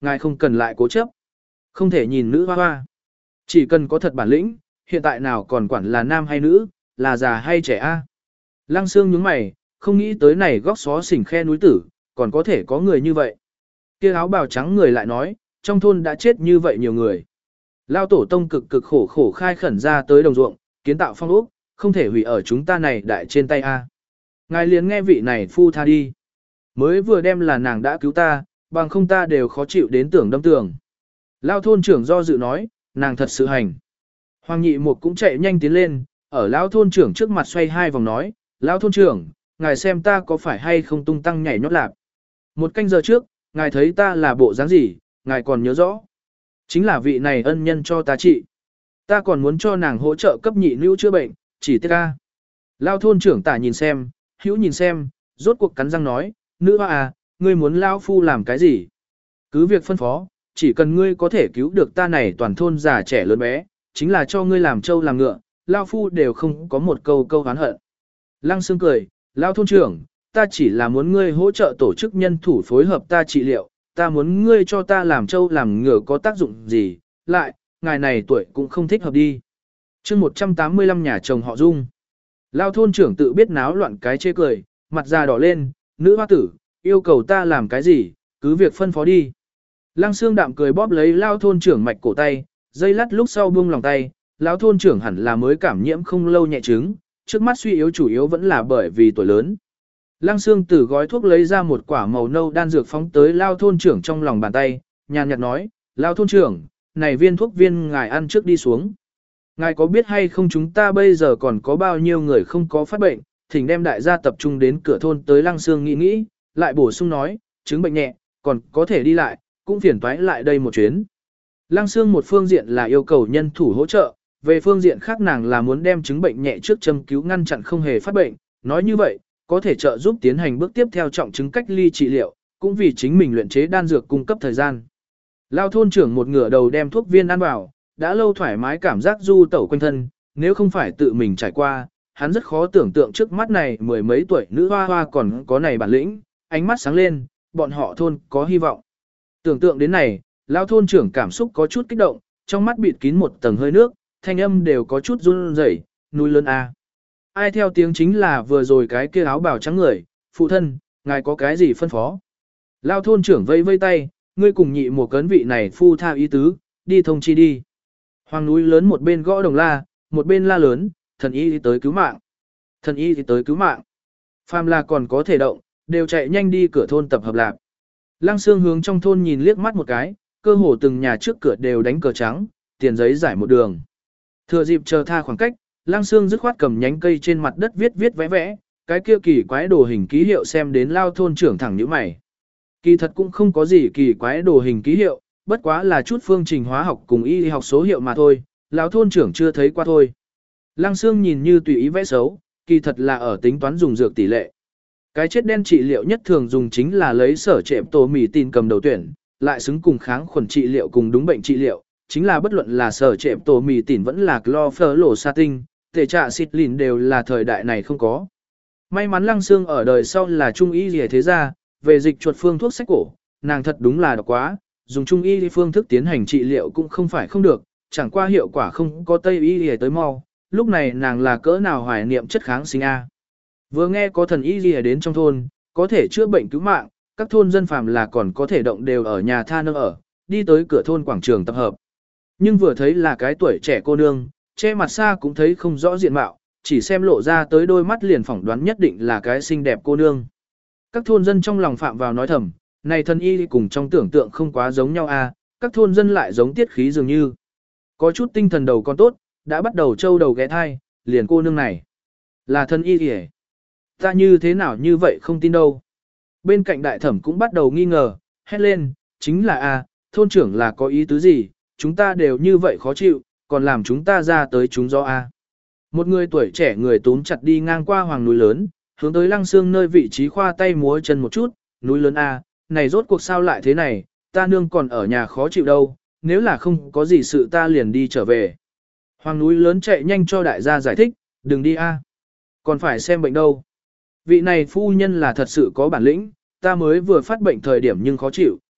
ngài không cần lại cố chấp. Không thể nhìn nữ hoa hoa. Chỉ cần có thật bản lĩnh, hiện tại nào còn quản là nam hay nữ, là già hay trẻ a. Lăng Sương nhướng mày, không nghĩ tới này góc xó xỉnh khe núi tử, còn có thể có người như vậy. Kia áo bào trắng người lại nói, trong thôn đã chết như vậy nhiều người. Lao tổ tông cực cực khổ khổ khai khẩn ra tới đồng ruộng, kiến tạo phong ốc, không thể hủy ở chúng ta này đại trên tay a. Ngài liền nghe vị này phu tha đi. Mới vừa đem là nàng đã cứu ta, bằng không ta đều khó chịu đến tưởng đâm tường. Lao thôn trưởng do dự nói, nàng thật sự hành. Hoàng nhị một cũng chạy nhanh tiến lên, ở Lao thôn trưởng trước mặt xoay hai vòng nói, Lao thôn trưởng, ngài xem ta có phải hay không tung tăng nhảy nhót lạp. Một canh giờ trước, ngài thấy ta là bộ dáng gì, ngài còn nhớ rõ. Chính là vị này ân nhân cho ta trị. Ta còn muốn cho nàng hỗ trợ cấp nhị nữ chữa bệnh, chỉ tiếc ca. Lao thôn trưởng tả nhìn xem, hữu nhìn xem, rốt cuộc cắn răng nói, nữ hoa à, ngươi muốn Lao phu làm cái gì? Cứ việc phân phó, chỉ cần ngươi có thể cứu được ta này toàn thôn già trẻ lớn bé, chính là cho ngươi làm trâu làm ngựa, Lao phu đều không có một câu câu oán hận. Lăng Sương cười, Lao thôn trưởng, ta chỉ là muốn ngươi hỗ trợ tổ chức nhân thủ phối hợp ta trị liệu, ta muốn ngươi cho ta làm trâu làm ngựa có tác dụng gì, lại, ngài này tuổi cũng không thích hợp đi. chương một trăm tám mươi lăm nhà chồng họ Dung. Lao thôn trưởng tự biết náo loạn cái chê cười, mặt già đỏ lên, nữ hoa tử, yêu cầu ta làm cái gì, cứ việc phân phó đi. Lăng Sương đạm cười bóp lấy Lao thôn trưởng mạch cổ tay, dây lát lúc sau buông lòng tay, Lão thôn trưởng hẳn là mới cảm nhiễm không lâu nhẹ chứng, trước mắt suy yếu chủ yếu vẫn là bởi vì tuổi lớn. Lăng Sương từ gói thuốc lấy ra một quả màu nâu đan dược phóng tới Lao thôn trưởng trong lòng bàn tay, nhàn nhạt nói, Lao thôn trưởng, này viên thuốc viên ngài ăn trước đi xuống. Ngài có biết hay không chúng ta bây giờ còn có bao nhiêu người không có phát bệnh, thỉnh đem đại gia tập trung đến cửa thôn tới Lăng Sương nghĩ nghĩ, lại bổ sung nói, chứng bệnh nhẹ, còn có thể đi lại, cũng phiền toái lại đây một chuyến. Lăng Sương một phương diện là yêu cầu nhân thủ hỗ trợ, về phương diện khác nàng là muốn đem chứng bệnh nhẹ trước châm cứu ngăn chặn không hề phát bệnh, nói như vậy, có thể trợ giúp tiến hành bước tiếp theo trọng chứng cách ly trị liệu, cũng vì chính mình luyện chế đan dược cung cấp thời gian. Lao thôn trưởng một ngửa đầu đem thuốc viên ăn vào, đã lâu thoải mái cảm giác du tẩu quanh thân, nếu không phải tự mình trải qua, hắn rất khó tưởng tượng trước mắt này mười mấy tuổi nữ hoa hoa còn có này bản lĩnh, ánh mắt sáng lên, bọn họ thôn có hy vọng. Tưởng tượng đến này, Lao thôn trưởng cảm xúc có chút kích động, trong mắt bịt kín một tầng hơi nước, thanh âm đều có chút run rẩy, núi lớn a. Ai theo tiếng chính là vừa rồi cái kia áo bào trắng người, phụ thân, ngài có cái gì phân phó. Lao thôn trưởng vây vây tay, ngươi cùng nhị một cấn vị này phu tha ý tứ, đi thông chi đi. Hoàng núi lớn một bên gõ đồng la, một bên la lớn, thần y tới cứu mạng. Thần y tới cứu mạng. Phàm là còn có thể động, đều chạy nhanh đi cửa thôn tập hợp lạc. Lăng Sương hướng trong thôn nhìn liếc mắt một cái, cơ hồ từng nhà trước cửa đều đánh cờ trắng, tiền giấy giải một đường. Thừa dịp chờ tha khoảng cách, Lăng Sương dứt khoát cầm nhánh cây trên mặt đất viết viết vẽ vẽ, cái kia kỳ quái đồ hình ký hiệu xem đến Lao thôn trưởng thẳng nhíu mày. Kỳ thật cũng không có gì kỳ quái đồ hình ký hiệu, bất quá là chút phương trình hóa học cùng y học số hiệu mà thôi, lão thôn trưởng chưa thấy qua thôi. Lăng Sương nhìn như tùy ý vẽ xấu, kỳ thật là ở tính toán dùng dược tỷ lệ. Cái chết đen trị liệu nhất thường dùng chính là lấy sở trệm tổ mì tin cầm đầu tuyển, lại xứng cùng kháng khuẩn trị liệu cùng đúng bệnh trị liệu, chính là bất luận là sở trệm tổ mì tỉn vẫn là clofurlosatin, tệ trạ xịt lìn đều là thời đại này không có. May mắn Lăng Sương ở đời sau là trung y gì thế ra, về dịch chuột phương thuốc sách cổ, nàng thật đúng là độc quá, dùng trung y phương thức tiến hành trị liệu cũng không phải không được, chẳng qua hiệu quả không có tây y gì tới mau, lúc này nàng là cỡ nào hoài niệm chất kháng sinh A. Vừa nghe có thần y gì đến trong thôn, có thể chữa bệnh cứu mạng, các thôn dân phàm là còn có thể động đều ở nhà tha nơi ở, đi tới cửa thôn quảng trường tập hợp. Nhưng vừa thấy là cái tuổi trẻ cô nương, che mặt xa cũng thấy không rõ diện mạo, chỉ xem lộ ra tới đôi mắt liền phỏng đoán nhất định là cái xinh đẹp cô nương. Các thôn dân trong lòng phạm vào nói thầm, này thần y cùng trong tưởng tượng không quá giống nhau a, các thôn dân lại giống tiết khí dường như. Có chút tinh thần đầu con tốt, đã bắt đầu trâu đầu ghé thai, liền cô nương này. Là thần y kìa. Ta như thế nào như vậy không tin đâu. Bên cạnh đại thẩm cũng bắt đầu nghi ngờ, hét lên, chính là a, thôn trưởng là có ý tứ gì, chúng ta đều như vậy khó chịu, còn làm chúng ta ra tới chúng do a. Một người tuổi trẻ người túm chặt đi ngang qua hoàng núi lớn, hướng tới Lăng Sương nơi vị trí khoa tay múa chân một chút, núi lớn a, này rốt cuộc sao lại thế này, ta nương còn ở nhà khó chịu đâu, nếu là không có gì sự ta liền đi trở về. Hoàng núi lớn chạy nhanh cho đại gia giải thích, đừng đi a, còn phải xem bệnh đâu. Vị này phu nhân là thật sự có bản lĩnh, ta mới vừa phát bệnh thời điểm nhưng khó chịu,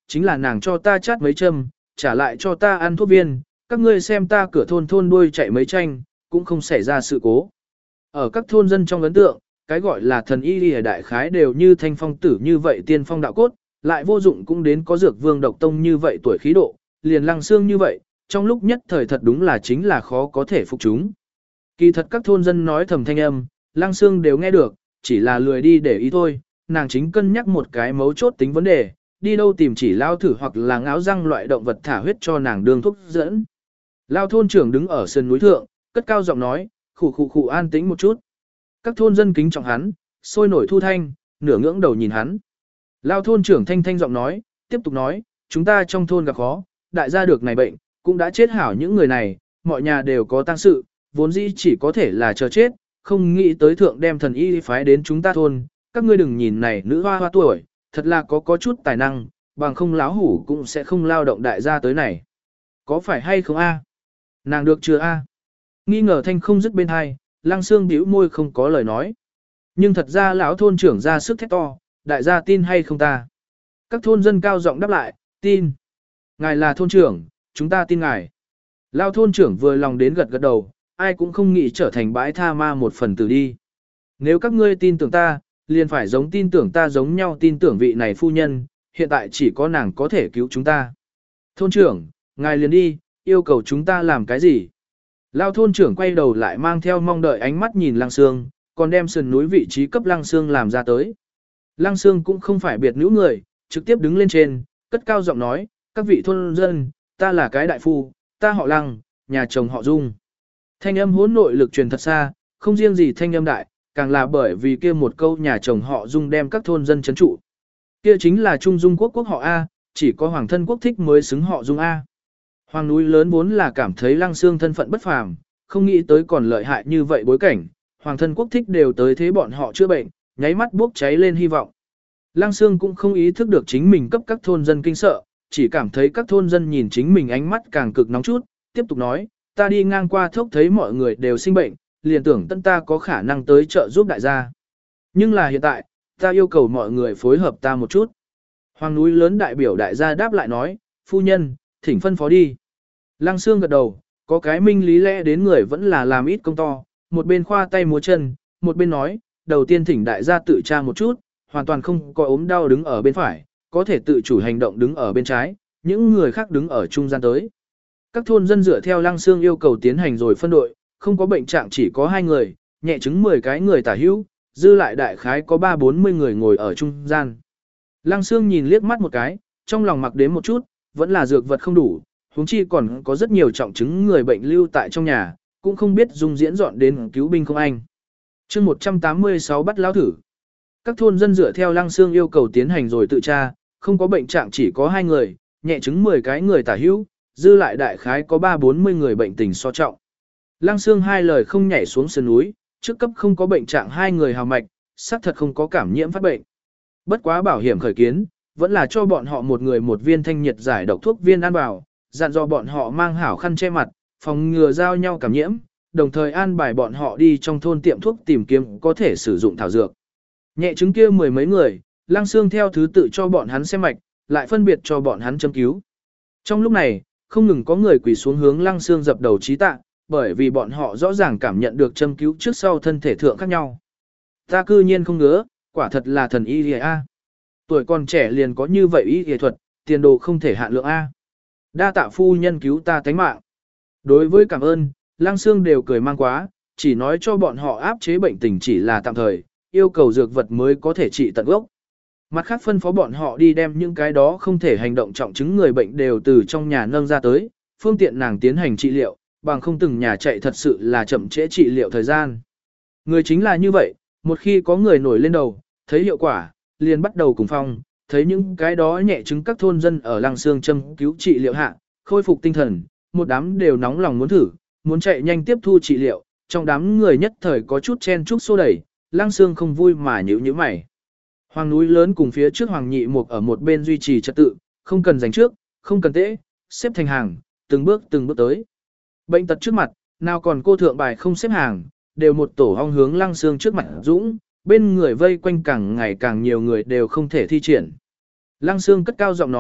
chính là nàng cho ta chát mấy châm, trả lại cho ta ăn thuốc viên, các ngươi xem ta cửa thôn thôn đuôi chạy mấy tranh, cũng không xảy ra sự cố. Ở các thôn dân trong ấn tượng, cái gọi là thần y lìa đại khái đều như thanh phong tử như vậy tiên phong đạo cốt, lại vô dụng cũng đến có dược vương độc tông như vậy tuổi khí độ, liền lăng xương như vậy, trong lúc nhất thời thật đúng là chính là khó có thể phục chúng. Kỳ thật các thôn dân nói thầm thanh âm, lăng xương đều nghe được, chỉ là lười đi để ý thôi, nàng chính cân nhắc một cái mấu chốt tính vấn đề, đi đâu tìm chỉ lao thử hoặc là ngáo răng loại động vật thả huyết cho nàng đương thuốc dẫn. Lao thôn trưởng đứng ở sườn núi thượng, cất cao giọng nói, khủ khủ khủ an tĩnh một chút. Các thôn dân kính trọng hắn, sôi nổi thu thanh, nửa ngưỡng đầu nhìn hắn. Lao thôn trưởng thanh thanh giọng nói, tiếp tục nói, chúng ta trong thôn gặp khó, đại gia được này bệnh, cũng đã chết hảo những người này, mọi nhà đều có tang sự, vốn dĩ chỉ có thể là chờ chết, không nghĩ tới thượng đem thần y phái đến chúng ta thôn, các ngươi đừng nhìn này nữ hoa hoa tuổi, thật là có có chút tài năng, bằng không láo hủ cũng sẽ không lao động đại gia tới này. Có phải hay không a? Nàng được chưa a? Nghi ngờ thanh không dứt bên hai, lăng xương bĩu môi không có lời nói. Nhưng thật ra lão thôn trưởng ra sức thét to, đại gia tin hay không ta? Các thôn dân cao giọng đáp lại, tin. Ngài là thôn trưởng, chúng ta tin ngài. Lão thôn trưởng vừa lòng đến gật gật đầu, ai cũng không nghĩ trở thành bãi tha ma một phần tử đi. Nếu các ngươi tin tưởng ta, liền phải giống tin tưởng ta giống nhau tin tưởng vị này phu nhân, hiện tại chỉ có nàng có thể cứu chúng ta. Thôn trưởng, ngài liền đi, yêu cầu chúng ta làm cái gì? Lao thôn trưởng quay đầu lại mang theo mong đợi ánh mắt nhìn Lăng Sương, còn đem sườn núi vị trí cấp Lăng Sương làm ra tới. Lăng Sương cũng không phải biệt nữ người, trực tiếp đứng lên trên, cất cao giọng nói, các vị thôn dân, ta là cái đại phu, ta họ Lăng, nhà chồng họ Dung. Thanh âm hỗn nội lực truyền thật xa, không riêng gì thanh âm đại, càng là bởi vì kia một câu nhà chồng họ Dung đem các thôn dân chấn trụ. Kia chính là Trung Dung quốc quốc họ A, chỉ có hoàng thân quốc thích mới xứng họ Dung A. Hoàng núi lớn vốn là cảm thấy Lăng Sương thân phận bất phàm, không nghĩ tới còn lợi hại như vậy bối cảnh, hoàng thân quốc thích đều tới thế bọn họ chữa bệnh, nháy mắt bốc cháy lên hy vọng. Lăng Sương cũng không ý thức được chính mình cấp các thôn dân kinh sợ, chỉ cảm thấy các thôn dân nhìn chính mình ánh mắt càng cực nóng chút, tiếp tục nói, ta đi ngang qua thốc thấy mọi người đều sinh bệnh, liền tưởng tân ta có khả năng tới trợ giúp đại gia. Nhưng là hiện tại, ta yêu cầu mọi người phối hợp ta một chút. Hoàng núi lớn đại biểu đại gia đáp lại nói, phu nhân, thỉnh phân phó đi. Lăng Sương gật đầu, có cái minh lý lẽ đến người vẫn là làm ít công to, một bên khoa tay múa chân, một bên nói, đầu tiên thỉnh đại gia tự tra một chút, hoàn toàn không có ốm đau đứng ở bên phải, có thể tự chủ hành động đứng ở bên trái, những người khác đứng ở trung gian tới. Các thôn dân dựa theo Lăng Sương yêu cầu tiến hành rồi phân đội, không có bệnh trạng chỉ có hai người, nhẹ chứng mười cái người tả hữu, dư lại đại khái có ba bốn mươi người ngồi ở trung gian. Lăng Sương nhìn liếc mắt một cái, trong lòng mặc đếm một chút, vẫn là dược vật không đủ, huống chi còn có rất nhiều trọng chứng người bệnh lưu tại trong nhà, cũng không biết dung diễn dọn đến cứu binh không anh. chương một trăm tám mươi sáu bắt lão thử. Các thôn dân dựa theo Lăng Sương yêu cầu tiến hành rồi tự tra, không có bệnh trạng chỉ có hai người, nhẹ chứng mười cái người tả hữu, dư lại đại khái có ba bốn mươi người bệnh tình so trọng. Lăng Sương hai lời không nhảy xuống sườn núi, trước cấp không có bệnh trạng hai người hào mạch, xác thật không có cảm nhiễm phát bệnh. Bất quá bảo hiểm khởi kiến, vẫn là cho bọn họ một người một viên thanh nhiệt giải độc thuốc viên ăn vào, dặn dò bọn họ mang hảo khăn che mặt, phòng ngừa giao nhau cảm nhiễm, đồng thời an bài bọn họ đi trong thôn tiệm thuốc tìm kiếm có thể sử dụng thảo dược. Nhẹ chứng kia mười mấy người, Lăng Sương theo thứ tự cho bọn hắn xem mạch, lại phân biệt cho bọn hắn châm cứu. Trong lúc này, không ngừng có người quỳ xuống hướng Lăng Sương dập đầu chí tạ, bởi vì bọn họ rõ ràng cảm nhận được châm cứu trước sau thân thể thượng khác nhau. Ta cư nhiên không ngứa, quả thật là thần y lìa A. Tuổi còn trẻ liền có như vậy y y thuật, tiền đồ không thể hạn lượng A. Đa tạ phu nhân cứu ta tánh mạng. Đối với cảm ơn, Lăng Sương đều cười mang quá, chỉ nói cho bọn họ áp chế bệnh tình chỉ là tạm thời, yêu cầu dược vật mới có thể trị tận gốc. Mặt khác phân phó bọn họ đi đem những cái đó không thể hành động trọng chứng người bệnh đều từ trong nhà nâng ra tới, phương tiện nàng tiến hành trị liệu, bằng không từng nhà chạy thật sự là chậm trễ trị liệu thời gian. Người chính là như vậy, một khi có người nổi lên đầu, thấy hiệu quả, liền bắt đầu cùng phong, thấy những cái đó nhẹ chứng các thôn dân ở Lăng Sương châm cứu trị liệu hạ, khôi phục tinh thần, một đám đều nóng lòng muốn thử, muốn chạy nhanh tiếp thu trị liệu, trong đám người nhất thời có chút chen chúc xô đẩy, Lăng Sương không vui mà nhíu nhíu mày. Hoàng núi lớn cùng phía trước Hoàng Nhị Mục ở một bên duy trì trật tự, không cần giành trước, không cần tễ, xếp thành hàng, từng bước từng bước tới. Bệnh tật trước mặt, nào còn cô thượng bài không xếp hàng, đều một tổ ong hướng Lăng Sương trước mặt dũng, bên người vây quanh càng ngày càng nhiều người đều không thể thi triển. Lăng Sương cất cao giọng nói,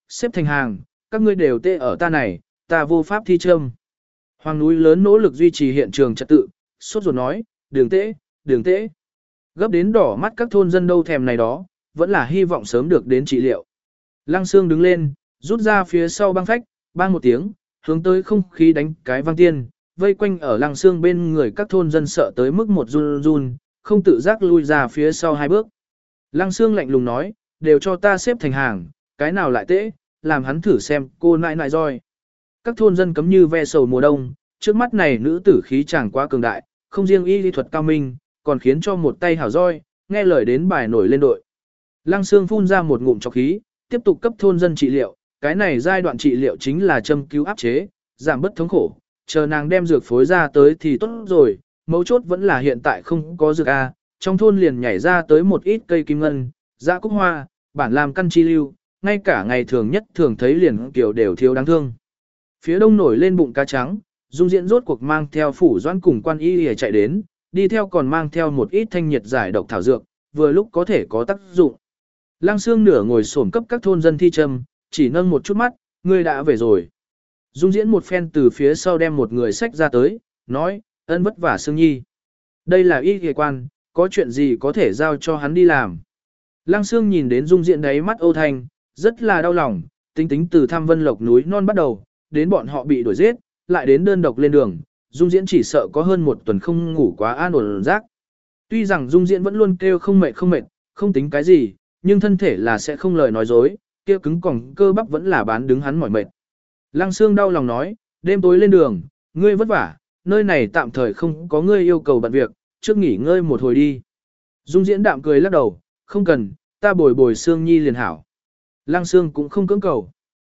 xếp thành hàng, các ngươi đều tê ở ta này, ta vô pháp thi châm. Hoàng núi lớn nỗ lực duy trì hiện trường trật tự, sốt ruột nói, đường tễ, đường tễ. Gấp đến đỏ mắt các thôn dân đâu thèm này đó, vẫn là hy vọng sớm được đến trị liệu. Lăng Sương đứng lên, rút ra phía sau băng phách, bang một tiếng, hướng tới không khí đánh cái vang tiên, vây quanh ở Lăng Sương bên người các thôn dân sợ tới mức một run run, không tự giác lui ra phía sau hai bước. Lăng Sương lạnh lùng nói, đều cho ta xếp thành hàng, cái nào lại tễ, làm hắn thử xem, cô nại nại roi. Các thôn dân cấm như ve sầu mùa đông, trước mắt này nữ tử khí chẳng quá cường đại, không riêng y lý thuật cao minh, còn khiến cho một tay hảo roi, nghe lời đến bài nổi lên đội. Lăng Sương phun ra một ngụm trọc khí, tiếp tục cấp thôn dân trị liệu, cái này giai đoạn trị liệu chính là châm cứu áp chế, giảm bất thống khổ, chờ nàng đem dược phối ra tới thì tốt rồi, mấu chốt vẫn là hiện tại không có dược A, trong thôn liền nhảy ra tới một ít cây kim ngân, dã cúc hoa, bản làm căn chi lưu, ngay cả ngày thường nhất thường thấy liền kiểu đều thiếu đáng thương. Phía đông nổi lên bụng cá trắng, Dung Diễn rốt cuộc mang theo phủ doãn cùng quan y để chạy đến, đi theo còn mang theo một ít thanh nhiệt giải độc thảo dược, vừa lúc có thể có tác dụng. Lăng Sương nửa ngồi xổm cấp các thôn dân thi châm, chỉ nâng một chút mắt, ngươi đã về rồi. Dung Diễn một phen từ phía sau đem một người sách ra tới, nói, ân vất vả Sương Nhi. Đây là y y quan, có chuyện gì có thể giao cho hắn đi làm. Lăng Sương nhìn đến Dung Diễn đấy mắt ô thanh, rất là đau lòng, tính tính từ thăm Vân Lộc núi non bắt đầu, đến bọn họ bị đuổi giết, lại đến đơn độc lên đường, Dung Diễn chỉ sợ có hơn một tuần không ngủ quá an ổn giấc. Tuy rằng Dung Diễn vẫn luôn kêu không mệt không mệt, không tính cái gì, nhưng thân thể là sẽ không lời nói dối, kia cứng còng cơ bắp vẫn là bán đứng hắn mỏi mệt. Lăng Sương đau lòng nói, đêm tối lên đường, ngươi vất vả, nơi này tạm thời không có ngươi yêu cầu bận việc, trước nghỉ ngơi một hồi đi. Dung Diễn đạm cười lắc đầu, không cần, ta bồi bồi Sương Nhi liền hảo. Lăng Sương cũng không cưỡng cầu.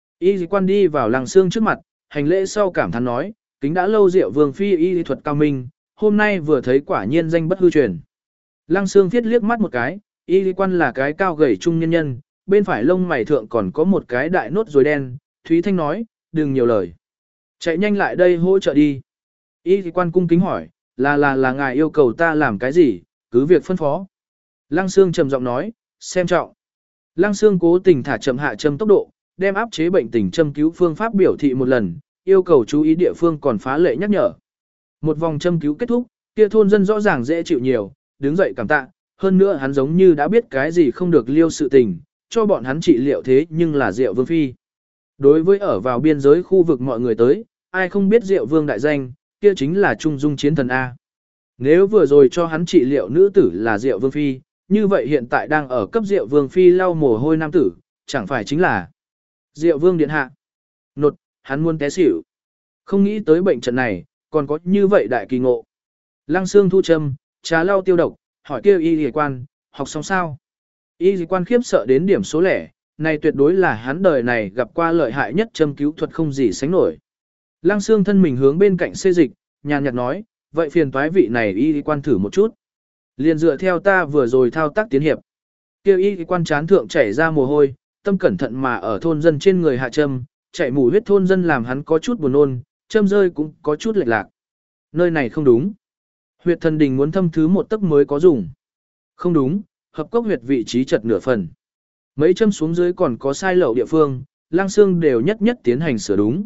Y quan đi vào Lăng Sương trước mặt, hành lễ sau cảm thán nói, kính đã lâu Diệu Vương phi y lý thuật cao minh, hôm nay vừa thấy quả nhiên danh bất hư truyền. Lăng Sương thiết liếc mắt một cái, y lý quan là cái cao gầy trung nhân nhân, bên phải lông mày thượng còn có một cái đại nốt ruồi đen, Thúy Thanh nói, đừng nhiều lời. Chạy nhanh lại đây hỗ trợ đi. Y lý quan cung kính hỏi, là là là ngài yêu cầu ta làm cái gì, cứ việc phân phó. Lăng Sương trầm giọng nói, xem trọng. Lăng Sương cố tình thả chậm hạ châm tốc độ, đem áp chế bệnh tình châm cứu phương pháp biểu thị một lần, yêu cầu chú ý địa phương còn phá lệ nhắc nhở. Một vòng châm cứu kết thúc, kia thôn dân rõ ràng dễ chịu nhiều, đứng dậy cảm tạ, hơn nữa hắn giống như đã biết cái gì không được liêu sự tình, cho bọn hắn trị liệu thế nhưng là Diệu Vương phi. Đối với ở vào biên giới khu vực mọi người tới, ai không biết Diệu Vương đại danh, kia chính là trung dung chiến thần A. Nếu vừa rồi cho hắn trị liệu nữ tử là Diệu Vương phi, như vậy hiện tại đang ở cấp Diệu Vương phi lau mồ hôi nam tử, chẳng phải chính là Diệu Vương điện hạ. Nột, hắn muốn té xỉu. Không nghĩ tới bệnh trận này, còn có như vậy đại kỳ ngộ. Lăng Sương thu châm, trà lau tiêu độc, hỏi kêu y y quan, học xong sao? Y y quan khiếp sợ đến điểm số lẻ, này tuyệt đối là hắn đời này gặp qua lợi hại nhất châm cứu thuật không gì sánh nổi. Lăng Sương thân mình hướng bên cạnh xê dịch, nhàn nhạt nói, vậy phiền toái vị này y y quan thử một chút. Liền dựa theo ta vừa rồi thao tác tiến hiệp. Kêu y y quan chán thượng chảy ra mồ hôi, tâm cẩn thận mà ở thôn dân trên người hạ châm, chạy mù huyết thôn dân làm hắn có chút buồn nôn, châm rơi cũng có chút lệch lạc. Nơi này không đúng. Huyệt thần đình muốn thâm thứ một tấc mới có dùng. Không đúng, hợp cốc huyệt vị trí chật nửa phần. Mấy châm xuống dưới còn có sai lậu địa phương, Lăng Sương đều nhất nhất tiến hành sửa đúng.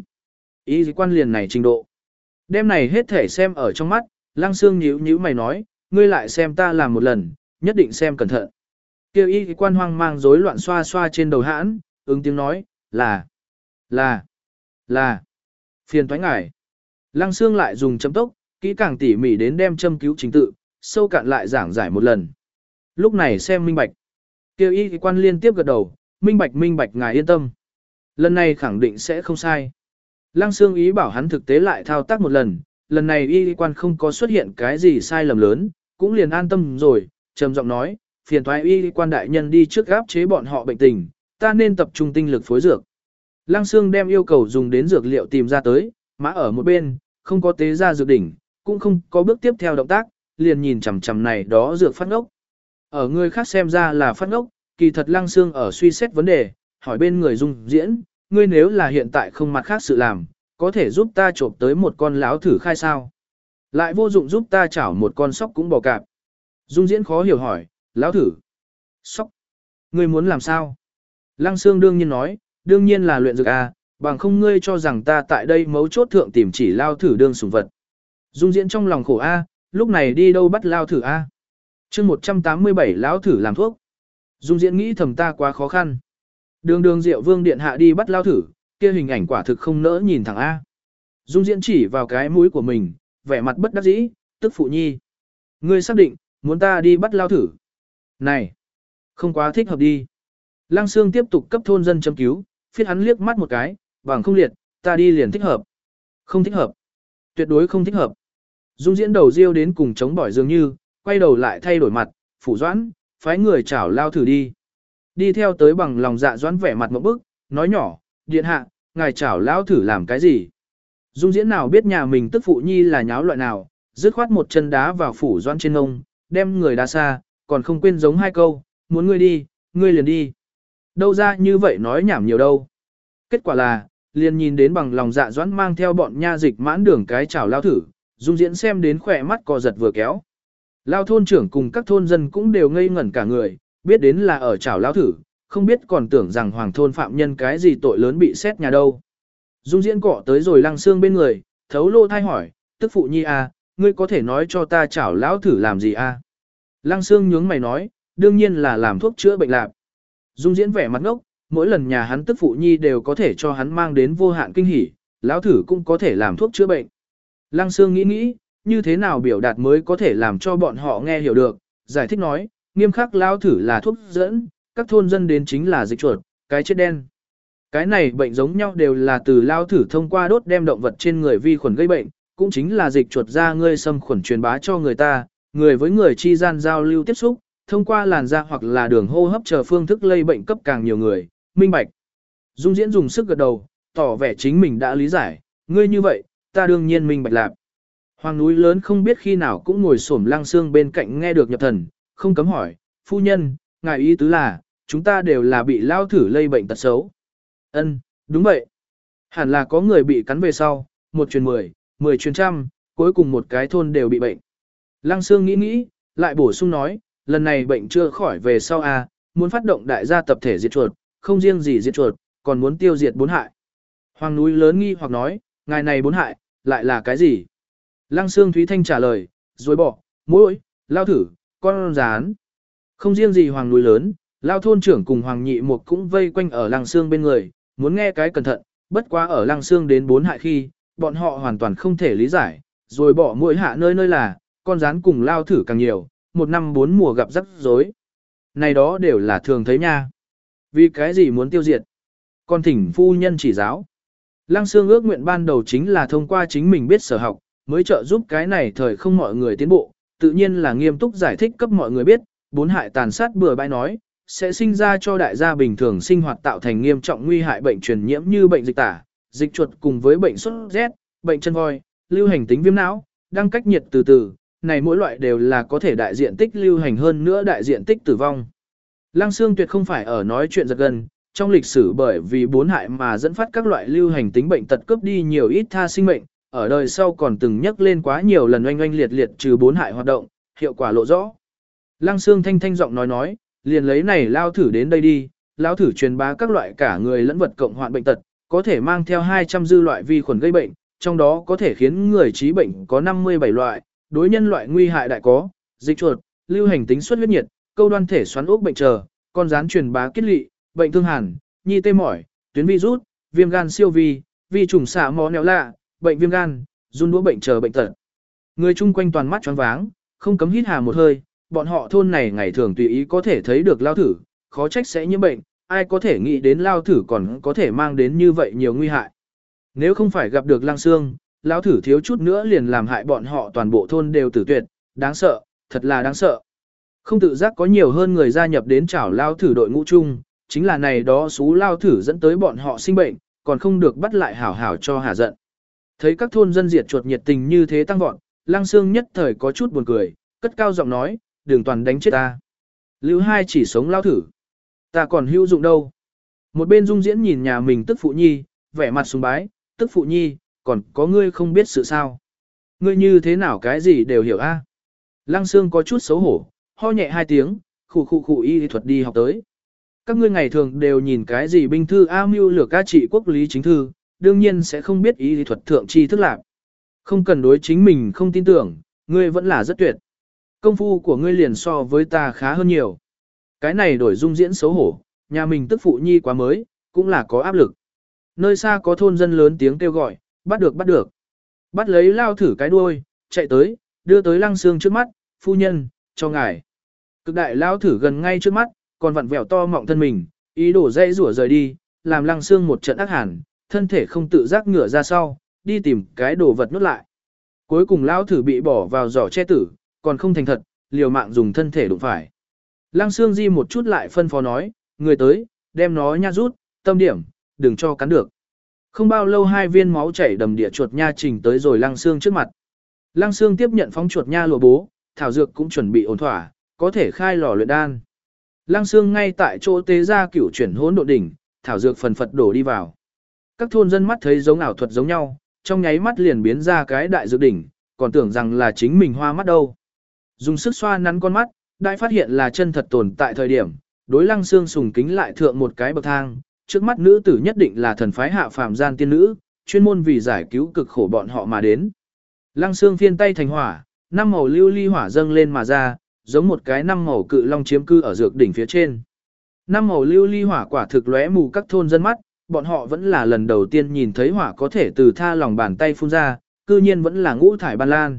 Ý quan liền này trình độ. Đêm này hết thể xem ở trong mắt, Lăng Sương nhíu nhíu mày nói, ngươi lại xem ta làm một lần, nhất định xem cẩn thận. Kêu y quan hoang mang rối loạn xoa xoa trên đầu hãn, ứng tiếng nói, là, là, là, phiền toái ngải. Lăng Sương lại dùng châm tốc, kỹ càng tỉ mỉ đến đem châm cứu trình tự, sâu cạn lại giảng giải một lần. Lúc này xem minh bạch. Kêu y quan liên tiếp gật đầu, minh bạch minh bạch ngài yên tâm. Lần này khẳng định sẽ không sai. Lăng Sương ý bảo hắn thực tế lại thao tác một lần, lần này y quan không có xuất hiện cái gì sai lầm lớn, cũng liền an tâm rồi, trầm giọng nói, phiền thoái y quan đại nhân đi trước gáp chế bọn họ bệnh tình, ta nên tập trung tinh lực phối dược. Lăng Sương đem yêu cầu dùng đến dược liệu tìm ra tới, mã ở một bên, không có tế ra dược đỉnh, cũng không có bước tiếp theo động tác, liền nhìn chằm chằm này đó dược phát ngốc. Ở người khác xem ra là phát ngốc, kỳ thật Lăng Sương ở suy xét vấn đề, hỏi bên người Dung Diễn, ngươi nếu là hiện tại không mặt khác sự làm, có thể giúp ta trộm tới một con láo thử khai sao? Lại vô dụng giúp ta chảo một con sóc cũng bỏ cạp. Dung Diễn khó hiểu hỏi, láo thử. Sóc. Ngươi muốn làm sao? Lăng Sương đương nhiên nói, đương nhiên là luyện dược A, bằng không ngươi cho rằng ta tại đây mấu chốt thượng tìm chỉ lao thử đương sủng vật. Dung diễn trong lòng khổ A, lúc này đi đâu bắt lao thử A. chương một trăm tám mươi bảy lão thử làm thuốc. Dung diễn nghĩ thầm ta quá khó khăn. Đường đường Diệu Vương điện hạ đi bắt lao thử, kia hình ảnh quả thực không nỡ nhìn thẳng A. Dung diễn chỉ vào cái mũi của mình, vẻ mặt bất đắc dĩ, tức phụ nhi. Ngươi xác định, muốn ta đi bắt lao thử. Này, không quá thích hợp đi. Lăng Sương tiếp tục cấp thôn dân châm cứu, phiết hắn liếc mắt một cái, bằng không liệt, ta đi liền thích hợp. Không thích hợp. Tuyệt đối không thích hợp. Dung diễn đầu riêu đến cùng chống bỏi dường như, quay đầu lại thay đổi mặt, phủ doãn, phái người chảo lao thử đi. Đi theo tới bằng lòng dạ doãn vẻ mặt một bức, nói nhỏ, điện hạ, ngài chảo lao thử làm cái gì. Dung diễn nào biết nhà mình tức phụ nhi là nháo loại nào, dứt khoát một chân đá vào phủ doãn trên ngông, đem người đá xa, còn không quên giống hai câu, muốn ngươi đi, ngươi liền đi. Đâu ra như vậy nói nhảm nhiều đâu. Kết quả là, liền nhìn đến bằng lòng dạ doãn mang theo bọn nha dịch mãn đường cái chảo lao thử, Dung diễn xem đến khỏe mắt co giật vừa kéo. Lao thôn trưởng cùng các thôn dân cũng đều ngây ngẩn cả người, biết đến là ở chảo lao thử, không biết còn tưởng rằng hoàng thôn phạm nhân cái gì tội lớn bị xét nhà đâu. Dung diễn cọ tới rồi Lăng Sương bên người, thấu lô thai hỏi, tức phụ nhi à, ngươi có thể nói cho ta chảo lão thử làm gì à? Lăng Sương nhướng mày nói, đương nhiên là làm thuốc chữa bệnh lạc. Dung diễn vẻ mặt ngốc, mỗi lần nhà hắn tức phụ nhi đều có thể cho hắn mang đến vô hạn kinh hỉ, lão thử cũng có thể làm thuốc chữa bệnh. Lăng Sương nghĩ nghĩ, như thế nào biểu đạt mới có thể làm cho bọn họ nghe hiểu được, giải thích nói, nghiêm khắc lão thử là thuốc dẫn, các thôn dân đến chính là dịch chuột, cái chết đen. Cái này bệnh giống nhau đều là từ lao thử thông qua đốt đem động vật trên người vi khuẩn gây bệnh, cũng chính là dịch chuột ra ngươi xâm khuẩn truyền bá cho người ta, người với người chi gian giao lưu tiếp xúc, thông qua làn da hoặc là đường hô hấp chờ phương thức lây bệnh cấp càng nhiều người, minh bạch. Dung diễn dùng sức gật đầu, tỏ vẻ chính mình đã lý giải, ngươi như vậy, ta đương nhiên minh bạch lạc. Hoàng núi lớn không biết khi nào cũng ngồi xổm Lăng Sương bên cạnh nghe được nhập thần, không cấm hỏi, phu nhân, ngài ý tứ là, chúng ta đều là bị lao thử lây bệnh tật xấu. Ân, đúng vậy. Hẳn là có người bị cắn về sau, một truyền mười, mười truyền trăm, cuối cùng một cái thôn đều bị bệnh. Lăng Sương nghĩ nghĩ, lại bổ sung nói, lần này bệnh chưa khỏi về sau à, muốn phát động đại gia tập thể diệt chuột, không riêng gì diệt chuột, còn muốn tiêu diệt bốn hại. Hoàng núi lớn nghi hoặc nói, ngài này bốn hại, lại là cái gì? Lăng Sương Thúy Thanh trả lời, rồi bỏ, mũi, lao thử, con rán. Không riêng gì hoàng núi lớn, lao thôn trưởng cùng hoàng nhị mục cũng vây quanh ở Lăng Sương bên người, muốn nghe cái cẩn thận, bất quá ở Lăng Sương đến bốn hại khi, bọn họ hoàn toàn không thể lý giải, rồi bỏ mũi hạ nơi nơi là, con rán cùng lao thử càng nhiều, một năm bốn mùa gặp rắc rối. Này đó đều là thường thấy nha. Vì cái gì muốn tiêu diệt? Con thỉnh phu nhân chỉ giáo. Lăng Sương ước nguyện ban đầu chính là thông qua chính mình biết sở học, mới trợ giúp cái này thời không mọi người tiến bộ, tự nhiên là nghiêm túc giải thích cấp mọi người biết, bốn hại tàn sát bừa bãi nói, sẽ sinh ra cho đại gia bình thường sinh hoạt tạo thành nghiêm trọng nguy hại bệnh truyền nhiễm như bệnh dịch tả, dịch chuột cùng với bệnh sốt rét, bệnh chân voi, lưu hành tính viêm não, đang cách nhiệt từ từ, này mỗi loại đều là có thể đại diện tích lưu hành hơn nữa đại diện tích tử vong. Lăng Sương tuyệt không phải ở nói chuyện giật gần, trong lịch sử bởi vì bốn hại mà dẫn phát các loại lưu hành tính bệnh tật cướp đi nhiều ít tha sinh mệnh, ở đời sau còn từng nhắc lên quá nhiều lần oanh oanh liệt liệt trừ bốn hại hoạt động, hiệu quả lộ rõ. Lăng Sương thanh thanh giọng nói nói, liền lấy này lao thử đến đây đi, lao thử truyền bá các loại cả người lẫn vật cộng hoạn bệnh tật, có thể mang theo hai trăm dư loại vi khuẩn gây bệnh, trong đó có thể khiến người trí bệnh có năm mươi bảy loại, đối nhân loại nguy hại đại có, dịch chuột, lưu hành tính xuất huyết nhiệt, câu đoan thể xoắn ốc bệnh chờ, con rán truyền bá kết lị, bệnh thương hàn, nhi tê mỏi, tuyến virus, viêm gan siêu vi, vi trùng xạ mó nẹo lạ, bệnh viêm gan, run đũa bệnh chờ bệnh tật. Người chung quanh toàn mắt choáng váng, không cấm hít hà một hơi, bọn họ thôn này ngày thường tùy ý có thể thấy được lao thử, khó trách sẽ nhiễm bệnh, ai có thể nghĩ đến lao thử còn có thể mang đến như vậy nhiều nguy hại. Nếu không phải gặp được Lăng Sương, lao thử thiếu chút nữa liền làm hại bọn họ toàn bộ thôn đều tử tuyệt, đáng sợ, thật là đáng sợ. Không tự giác có nhiều hơn người gia nhập đến chảo lao thử đội ngũ chung, chính là này đó xú lao thử dẫn tới bọn họ sinh bệnh, còn không được bắt lại hảo hảo cho hả giận. Thấy các thôn dân diệt chuột nhiệt tình như thế tăng vọt, Lăng Sương nhất thời có chút buồn cười, cất cao giọng nói, đừng toàn đánh chết ta. Lưu hai chỉ sống lao thử. Ta còn hữu dụng đâu. Một bên Dung Diễn nhìn nhà mình tức phụ nhi, vẻ mặt sùng bái, tức phụ nhi, còn có ngươi không biết sự sao. Ngươi như thế nào cái gì đều hiểu a. Lăng Sương có chút xấu hổ, ho nhẹ hai tiếng, khụ khụ khụ y thuật đi học tới. Các ngươi ngày thường đều nhìn cái gì binh thư A mưu lược ca trị quốc lý chính thư, đương nhiên sẽ không biết ý lý thuật thượng tri thức lạc. Không cần đối chính mình không tin tưởng, ngươi vẫn là rất tuyệt. Công phu của ngươi liền so với ta khá hơn nhiều. Cái này đổi dung diễn xấu hổ, nhà mình tức phụ nhi quá mới, cũng là có áp lực. Nơi xa có thôn dân lớn tiếng kêu gọi, bắt được bắt được. Bắt lấy lao thử cái đuôi, chạy tới, đưa tới Lăng Xương trước mắt, phu nhân, cho ngài. Cực đại lao thử gần ngay trước mắt, còn vặn vẹo to mọng thân mình, ý đổ dây rủa rời đi, làm Lăng Xương một trận ác hẳn, thân thể không tự giác ngửa ra sau, đi tìm cái đồ vật nhốt lại. Cuối cùng lao thử bị bỏ vào giỏ che tử, còn không thành thật, liều mạng dùng thân thể đụng phải. Lăng Xương Di một chút lại phân phó nói, người tới, đem nó nha rút, tâm điểm, đừng cho cắn được. Không bao lâu hai viên máu chảy đầm địa chuột nha trình tới rồi Lăng Xương trước mặt. Lăng Xương tiếp nhận phóng chuột nha lụa bố, thảo dược cũng chuẩn bị ổn thỏa, có thể khai lò luyện đan. Lăng Xương ngay tại chỗ tế ra cửu chuyển hỗn độn đỉnh, thảo dược phần phật đổ đi vào. Các thôn dân mắt thấy giống ảo thuật giống nhau, trong nháy mắt liền biến ra cái đại dược đỉnh, còn tưởng rằng là chính mình hoa mắt đâu. Dùng sức xoa nắn con mắt, đại phát hiện là chân thật tồn tại thời điểm, đối Lăng Xương sùng kính lại thượng một cái bậc thang, trước mắt nữ tử nhất định là thần phái hạ phàm gian tiên nữ, chuyên môn vì giải cứu cực khổ bọn họ mà đến. Lăng Xương phiên tay thành hỏa, năm màu lưu ly hỏa dâng lên mà ra, giống một cái năm màu cự long chiếm cư ở dược đỉnh phía trên. Năm màu lưu ly hỏa quả thực lóe mù các thôn dân mắt, bọn họ vẫn là lần đầu tiên nhìn thấy hỏa có thể từ tha lòng bàn tay phun ra, cư nhiên vẫn là ngũ thải ban lan.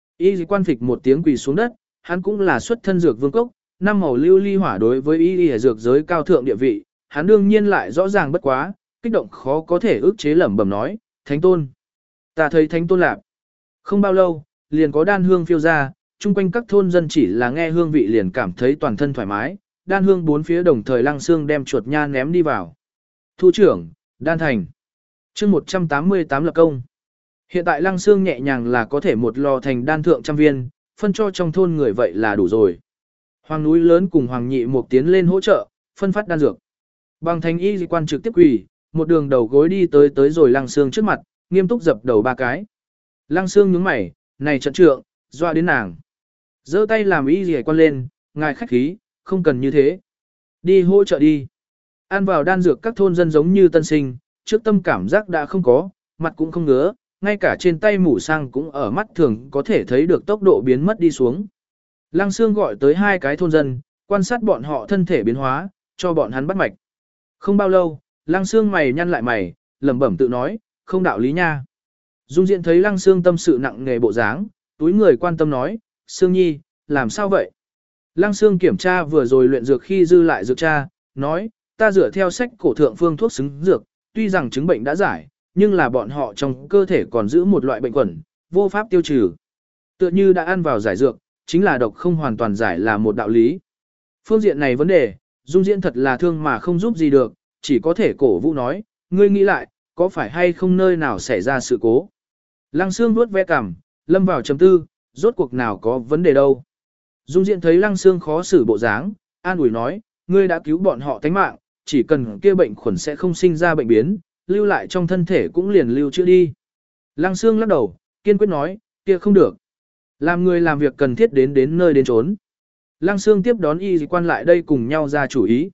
Y quan phịch một tiếng quỳ xuống đất, hắn cũng là xuất thân dược vương cốc, năm màu lưu ly hỏa đối với y y dược giới cao thượng địa vị, hắn đương nhiên lại rõ ràng bất quá, kích động khó có thể ức chế lẩm bẩm nói, Thánh Tôn. Ta thấy Thánh Tôn lạp. Không bao lâu, liền có đan hương phiêu ra, chung quanh các thôn dân chỉ là nghe hương vị liền cảm thấy toàn thân thoải mái, đan hương bốn phía đồng thời Lăng Xương đem chuột nha ném đi vào. Thu trưởng, đan thành. chương một trăm tám mươi tám lập công. Hiện tại Lăng Xương nhẹ nhàng là có thể một lò thành đan thượng trăm viên, phân cho trong thôn người vậy là đủ rồi. Hoàng núi lớn cùng Hoàng nhị một tiến lên hỗ trợ, phân phát đan dược. Bằng thành y quan trực tiếp quỳ, một đường đầu gối đi tới tới rồi Lăng Xương trước mặt, nghiêm túc dập đầu ba cái. Lăng Xương nhướng mày, này trận trượng, doa đến nàng. Giơ tay làm y gì quan lên, ngài khách khí, không cần như thế. Đi hỗ trợ đi. Ăn vào đan dược các thôn dân giống như tân sinh, trước tâm cảm giác đã không có, mặt cũng không ngứa, ngay cả trên tay mủ sang cũng ở mắt thường có thể thấy được tốc độ biến mất đi xuống. Lăng Xương gọi tới hai cái thôn dân, quan sát bọn họ thân thể biến hóa, cho bọn hắn bắt mạch. Không bao lâu, Lăng Xương mày nhăn lại mày, lẩm bẩm tự nói, không đạo lý nha. Dung Diện thấy Lăng Xương tâm sự nặng nề bộ dáng, túi người quan tâm nói, Xương Nhi, làm sao vậy? Lăng Xương kiểm tra vừa rồi luyện dược khi dư lại dược tra, nói, ta dựa theo sách cổ thượng phương thuốc xứng dược, tuy rằng chứng bệnh đã giải, nhưng là bọn họ trong cơ thể còn giữ một loại bệnh quẩn, vô pháp tiêu trừ. Tựa như đã ăn vào giải dược, chính là độc không hoàn toàn giải là một đạo lý. Phương diện này vấn đề, Dung Diễn thật là thương mà không giúp gì được, chỉ có thể cổ vũ nói, ngươi nghĩ lại, có phải hay không nơi nào xảy ra sự cố. Lăng Xương vuốt ve cằm, lâm vào trầm tư, rốt cuộc nào có vấn đề đâu. Dung Diễn thấy Lăng Xương khó xử bộ dáng, an ủi nói, ngươi đã cứu bọn họ tánh mạng, chỉ cần kia bệnh khuẩn sẽ không sinh ra bệnh biến, lưu lại trong thân thể cũng liền lưu trữ đi. Lăng Xương lắc đầu, kiên quyết nói, kia không được. Làm người làm việc cần thiết đến đến nơi đến trốn. Lăng Xương tiếp đón y quan lại đây cùng nhau ra chủ ý.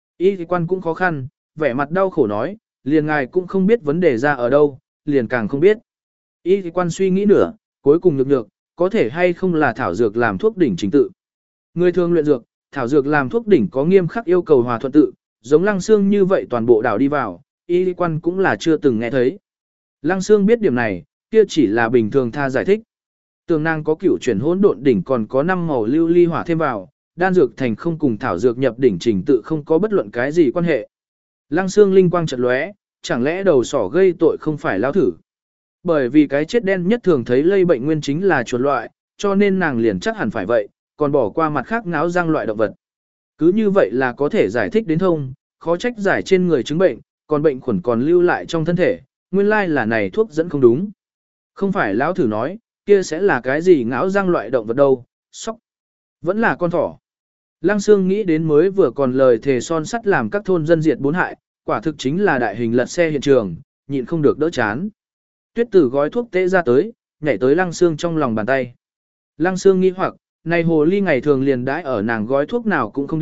Y quan cũng khó khăn, vẻ mặt đau khổ nói, liền ngài cũng không biết vấn đề ra ở đâu, liền càng không biết. Y quan suy nghĩ nửa, cuối cùng nhược nhược, có thể hay không là thảo dược làm thuốc đỉnh chính tự. Người thường luyện dược, thảo dược làm thuốc đỉnh có nghiêm khắc yêu cầu hòa thuận tự, giống Lăng Xương như vậy toàn bộ đảo đi vào, y quan cũng là chưa từng nghe thấy. Lăng Xương biết điểm này, kia chỉ là bình thường tha giải thích. Tường nàng có cửu chuyển hỗn độn đỉnh còn có năm màu lưu ly hỏa thêm vào, đan dược thành không cùng thảo dược nhập đỉnh trình tự không có bất luận cái gì quan hệ. Lăng Xương linh quang chợt lóe, chẳng lẽ đầu sỏ gây tội không phải lao thử. Bởi vì cái chết đen nhất thường thấy lây bệnh nguyên chính là chuột loại, cho nên nàng liền chắc hẳn phải vậy, còn bỏ qua mặt khác náo răng loại động vật. Cứ như vậy là có thể giải thích đến thông, khó trách giải trên người chứng bệnh, còn bệnh khuẩn còn lưu lại trong thân thể, nguyên lai là này thuốc dẫn không đúng. Không phải lão thử nói, kia sẽ là cái gì ngáo răng loại động vật đâu, sóc. Vẫn là con thỏ. Lăng Xương nghĩ đến mới vừa còn lời thề son sắt làm các thôn dân diệt bốn hại, quả thực chính là đại hình lật xe hiện trường, nhịn không được đỡ chán. Tuyết Tử gói thuốc tễ ra tới, nhảy tới Lăng Xương trong lòng bàn tay. Lăng Xương nghĩ hoặc, này hồ ly ngày thường liền đãi ở nàng gói thuốc nào cũng không đi,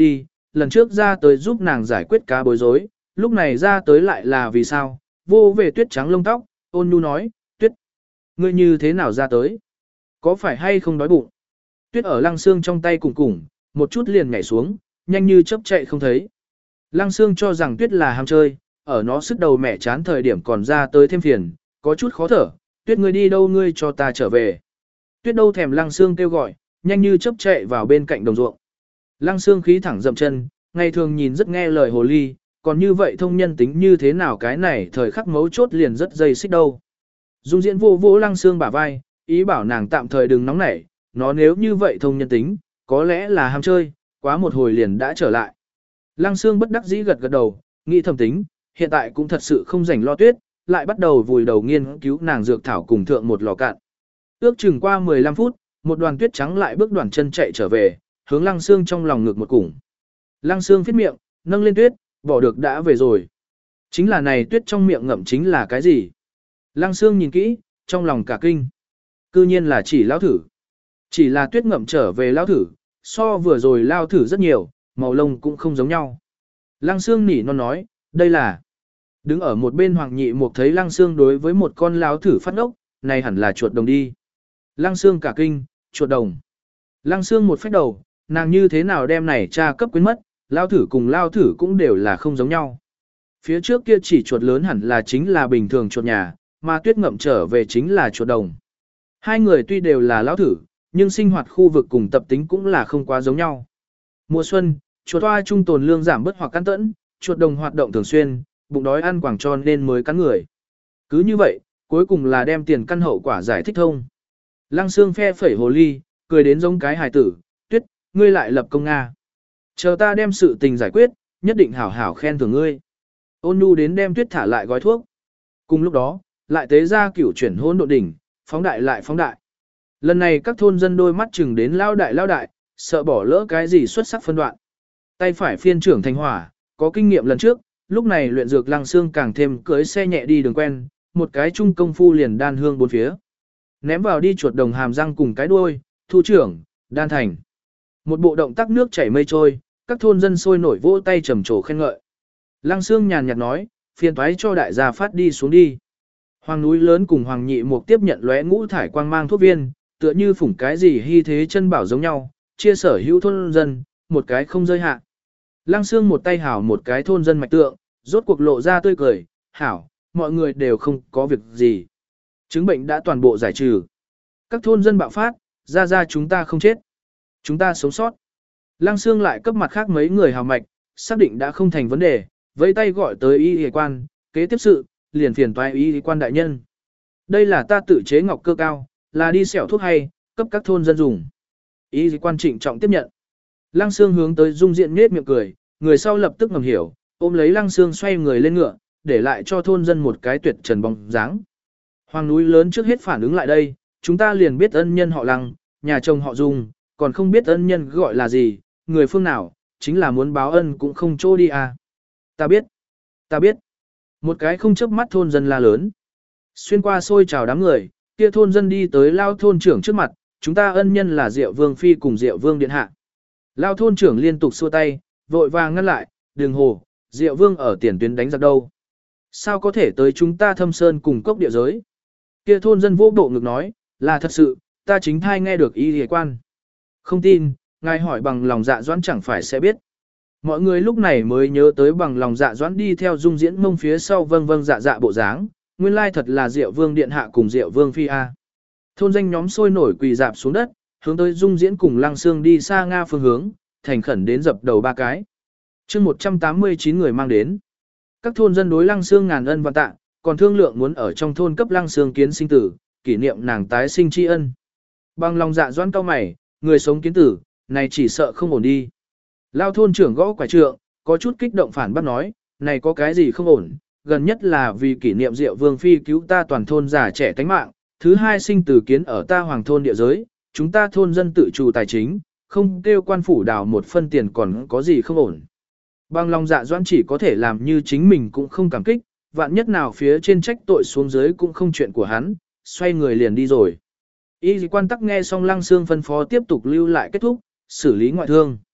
lần trước ra tới giúp nàng giải quyết cá bối rối, lúc này ra tới lại là vì sao, vô về tuyết trắng lông tóc, ôn nhu nói, tuyết, ngươi như thế nào ra tới? Có phải hay không đói bụng? Tuyết ở lăng xương trong tay cùng cùng, một chút liền nhảy xuống, nhanh như chớp chạy không thấy. Lăng xương cho rằng tuyết là ham chơi, ở nó sức đầu mẹ chán thời điểm còn ra tới thêm phiền, có chút khó thở, tuyết ngươi đi đâu ngươi cho ta trở về. Tuyết đâu thèm lăng xương kêu gọi, nhanh như chớp chạy vào bên cạnh đồng ruộng. Lăng xương khí thẳng dậm chân, ngày thường nhìn rất nghe lời hồ ly, còn như vậy thông nhân tính như thế nào cái này thời khắc mấu chốt liền rất dây xích đâu. Dung diễn vô vô lăng xương bả vai, ý bảo nàng tạm thời đừng nóng nảy, nó nếu như vậy thông nhân tính, có lẽ là ham chơi, quá một hồi liền đã trở lại. Lăng xương bất đắc dĩ gật gật đầu, nghĩ thầm tính, hiện tại cũng thật sự không rảnh lo tuyết, lại bắt đầu vùi đầu nghiên cứu nàng dược thảo cùng thượng một lò cạn. Ước chừng qua mười lăm phút, một đoàn tuyết trắng lại bước đoàn chân chạy trở về, hướng lăng xương trong lòng ngực một củng. Lăng xương phết miệng, nâng lên tuyết, bỏ được đã về rồi. Chính là này tuyết trong miệng ngậm chính là cái gì? Lăng xương nhìn kỹ, trong lòng cả kinh. Cư nhiên là chỉ lao thử. Chỉ là tuyết ngậm trở về lao thử, so vừa rồi lao thử rất nhiều, màu lông cũng không giống nhau. Lăng xương nỉ non nói, đây là... Đứng ở một bên Hoàng Nhị Mục thấy Lăng Xương đối với một con lao thử phát ốc, này hẳn là chuột đồng đi. Lăng Xương cả kinh, chuột đồng. Lăng Xương một phách đầu, nàng như thế nào đem này tra cấp quyến mất, lao thử cùng lao thử cũng đều là không giống nhau. Phía trước kia chỉ chuột lớn hẳn là chính là bình thường chuột nhà, mà tuyết ngậm trở về chính là chuột đồng. Hai người tuy đều là lao thử, nhưng sinh hoạt khu vực cùng tập tính cũng là không quá giống nhau. Mùa xuân, chuột toa trung tồn lương giảm bớt hoặc căn tẫn, chuột đồng hoạt động thường xuyên, bụng đói ăn quảng tròn nên mới cắn người. Cứ như vậy, cuối cùng là đem tiền căn hậu quả giải thích thông. Lăng Xương phe phẩy hồ ly, cười đến giống cái hài tử, tuyết, ngươi lại lập công Nga. Chờ ta đem sự tình giải quyết, nhất định hảo hảo khen thưởng ngươi. Ôn nhu đến đem tuyết thả lại gói thuốc. Cùng lúc đó, lại tế ra cửu chuyển hôn độ đỉnh, phóng đại lại phóng đại. Lần này các thôn dân đôi mắt chừng đến lao đại lao đại, sợ bỏ lỡ cái gì xuất sắc phân đoạn. Tay phải phiên trưởng thành hỏa, có kinh nghiệm lần trước, lúc này luyện dược Lăng Xương càng thêm cưới xe nhẹ đi đường quen, một cái trung công phu liền đan hương bốn phía. Ném vào đi chuột đồng hàm răng cùng cái đuôi, thu trưởng, đan thành. Một bộ động tác nước chảy mây trôi, các thôn dân sôi nổi vỗ tay trầm trồ khen ngợi. Lăng Xương nhàn nhạt nói, phiền toái cho đại gia phát đi xuống đi. Hoàng núi lớn cùng Hoàng Nhị Mục tiếp nhận lóe ngũ thải quang mang thuốc viên, tựa như phủng cái gì hy thế chân bảo giống nhau, chia sở hữu thôn dân, một cái không rơi hạ. Lăng Xương một tay hảo một cái thôn dân mạch tượng, rốt cuộc lộ ra tươi cười, hảo, mọi người đều không có việc gì. Chứng bệnh đã toàn bộ giải trừ. Các thôn dân bạo phát, ra ra chúng ta không chết. Chúng ta sống sót. Lăng Xương lại cấp mặt khác mấy người hào mạch, xác định đã không thành vấn đề, vẫy tay gọi tới y y quan, kế tiếp sự, liền phiền toái y y quan đại nhân. Đây là ta tự chế ngọc cơ cao, là đi xẻo thuốc hay, cấp các thôn dân dùng. Y y quan trịnh trọng tiếp nhận. Lăng Xương hướng tới Dung Diện nhếch miệng cười, người sau lập tức ngầm hiểu, ôm lấy Lăng Xương xoay người lên ngựa, để lại cho thôn dân một cái tuyệt trần bóng dáng. Hoàng núi lớn trước hết phản ứng lại đây, chúng ta liền biết ân nhân họ Lăng, nhà chồng họ Dung, còn không biết ân nhân gọi là gì, người phương nào, chính là muốn báo ân cũng không chỗ đi à. Ta biết, ta biết. Một cái không chớp mắt thôn dân la lớn. Xuyên qua xôi chào đám người, kia thôn dân đi tới lao thôn trưởng trước mặt, chúng ta ân nhân là Diệu Vương Phi cùng Diệu Vương Điện Hạ. Lao thôn trưởng liên tục xua tay, vội vàng ngăn lại, đừng hồ, Diệu Vương ở tiền tuyến đánh giặc đâu. Sao có thể tới chúng ta thâm sơn cùng cốc địa giới? Kia thôn dân vô bộ ngực nói, là thật sự, ta chính thai nghe được y hề quan. Không tin, ngài hỏi bằng lòng dạ doãn chẳng phải sẽ biết. Mọi người lúc này mới nhớ tới bằng lòng dạ doãn đi theo Dung Diễn mông phía sau vâng vâng dạ dạ bộ dáng, nguyên lai thật là Diệu Vương Điện Hạ cùng Diệu Vương Phi A. Thôn danh nhóm sôi nổi quỳ dạp xuống đất, hướng tới Dung Diễn cùng Lăng Xương đi xa Nga phương hướng, thành khẩn đến dập đầu ba cái. chương một trăm tám mươi chín người mang đến. Các thôn dân đối Lăng Xương ngàn ân vạn tạ, còn thương lượng muốn ở trong thôn cấp Lăng Xương kiến sinh tử, kỷ niệm nàng tái sinh tri ân. Bằng lòng dạ doãn cao mày, người sống kiến tử, này chỉ sợ không ổn đi. Lao thôn trưởng gõ quả trượng, có chút kích động phản bác nói, này có cái gì không ổn, gần nhất là vì kỷ niệm Diệu Vương Phi cứu ta toàn thôn già trẻ tánh mạng, thứ hai sinh tử kiến ở ta hoàng thôn địa giới, chúng ta thôn dân tự chủ tài chính, không kêu quan phủ đào một phân tiền còn có gì không ổn. Bằng lòng dạ doãn chỉ có thể làm như chính mình cũng không cảm kích, vạn nhất nào phía trên trách tội xuống dưới cũng không chuyện của hắn, xoay người liền đi rồi. Y quan tắc nghe xong Lăng Xương phân phó tiếp tục lưu lại kết thúc, xử lý ngoại thương.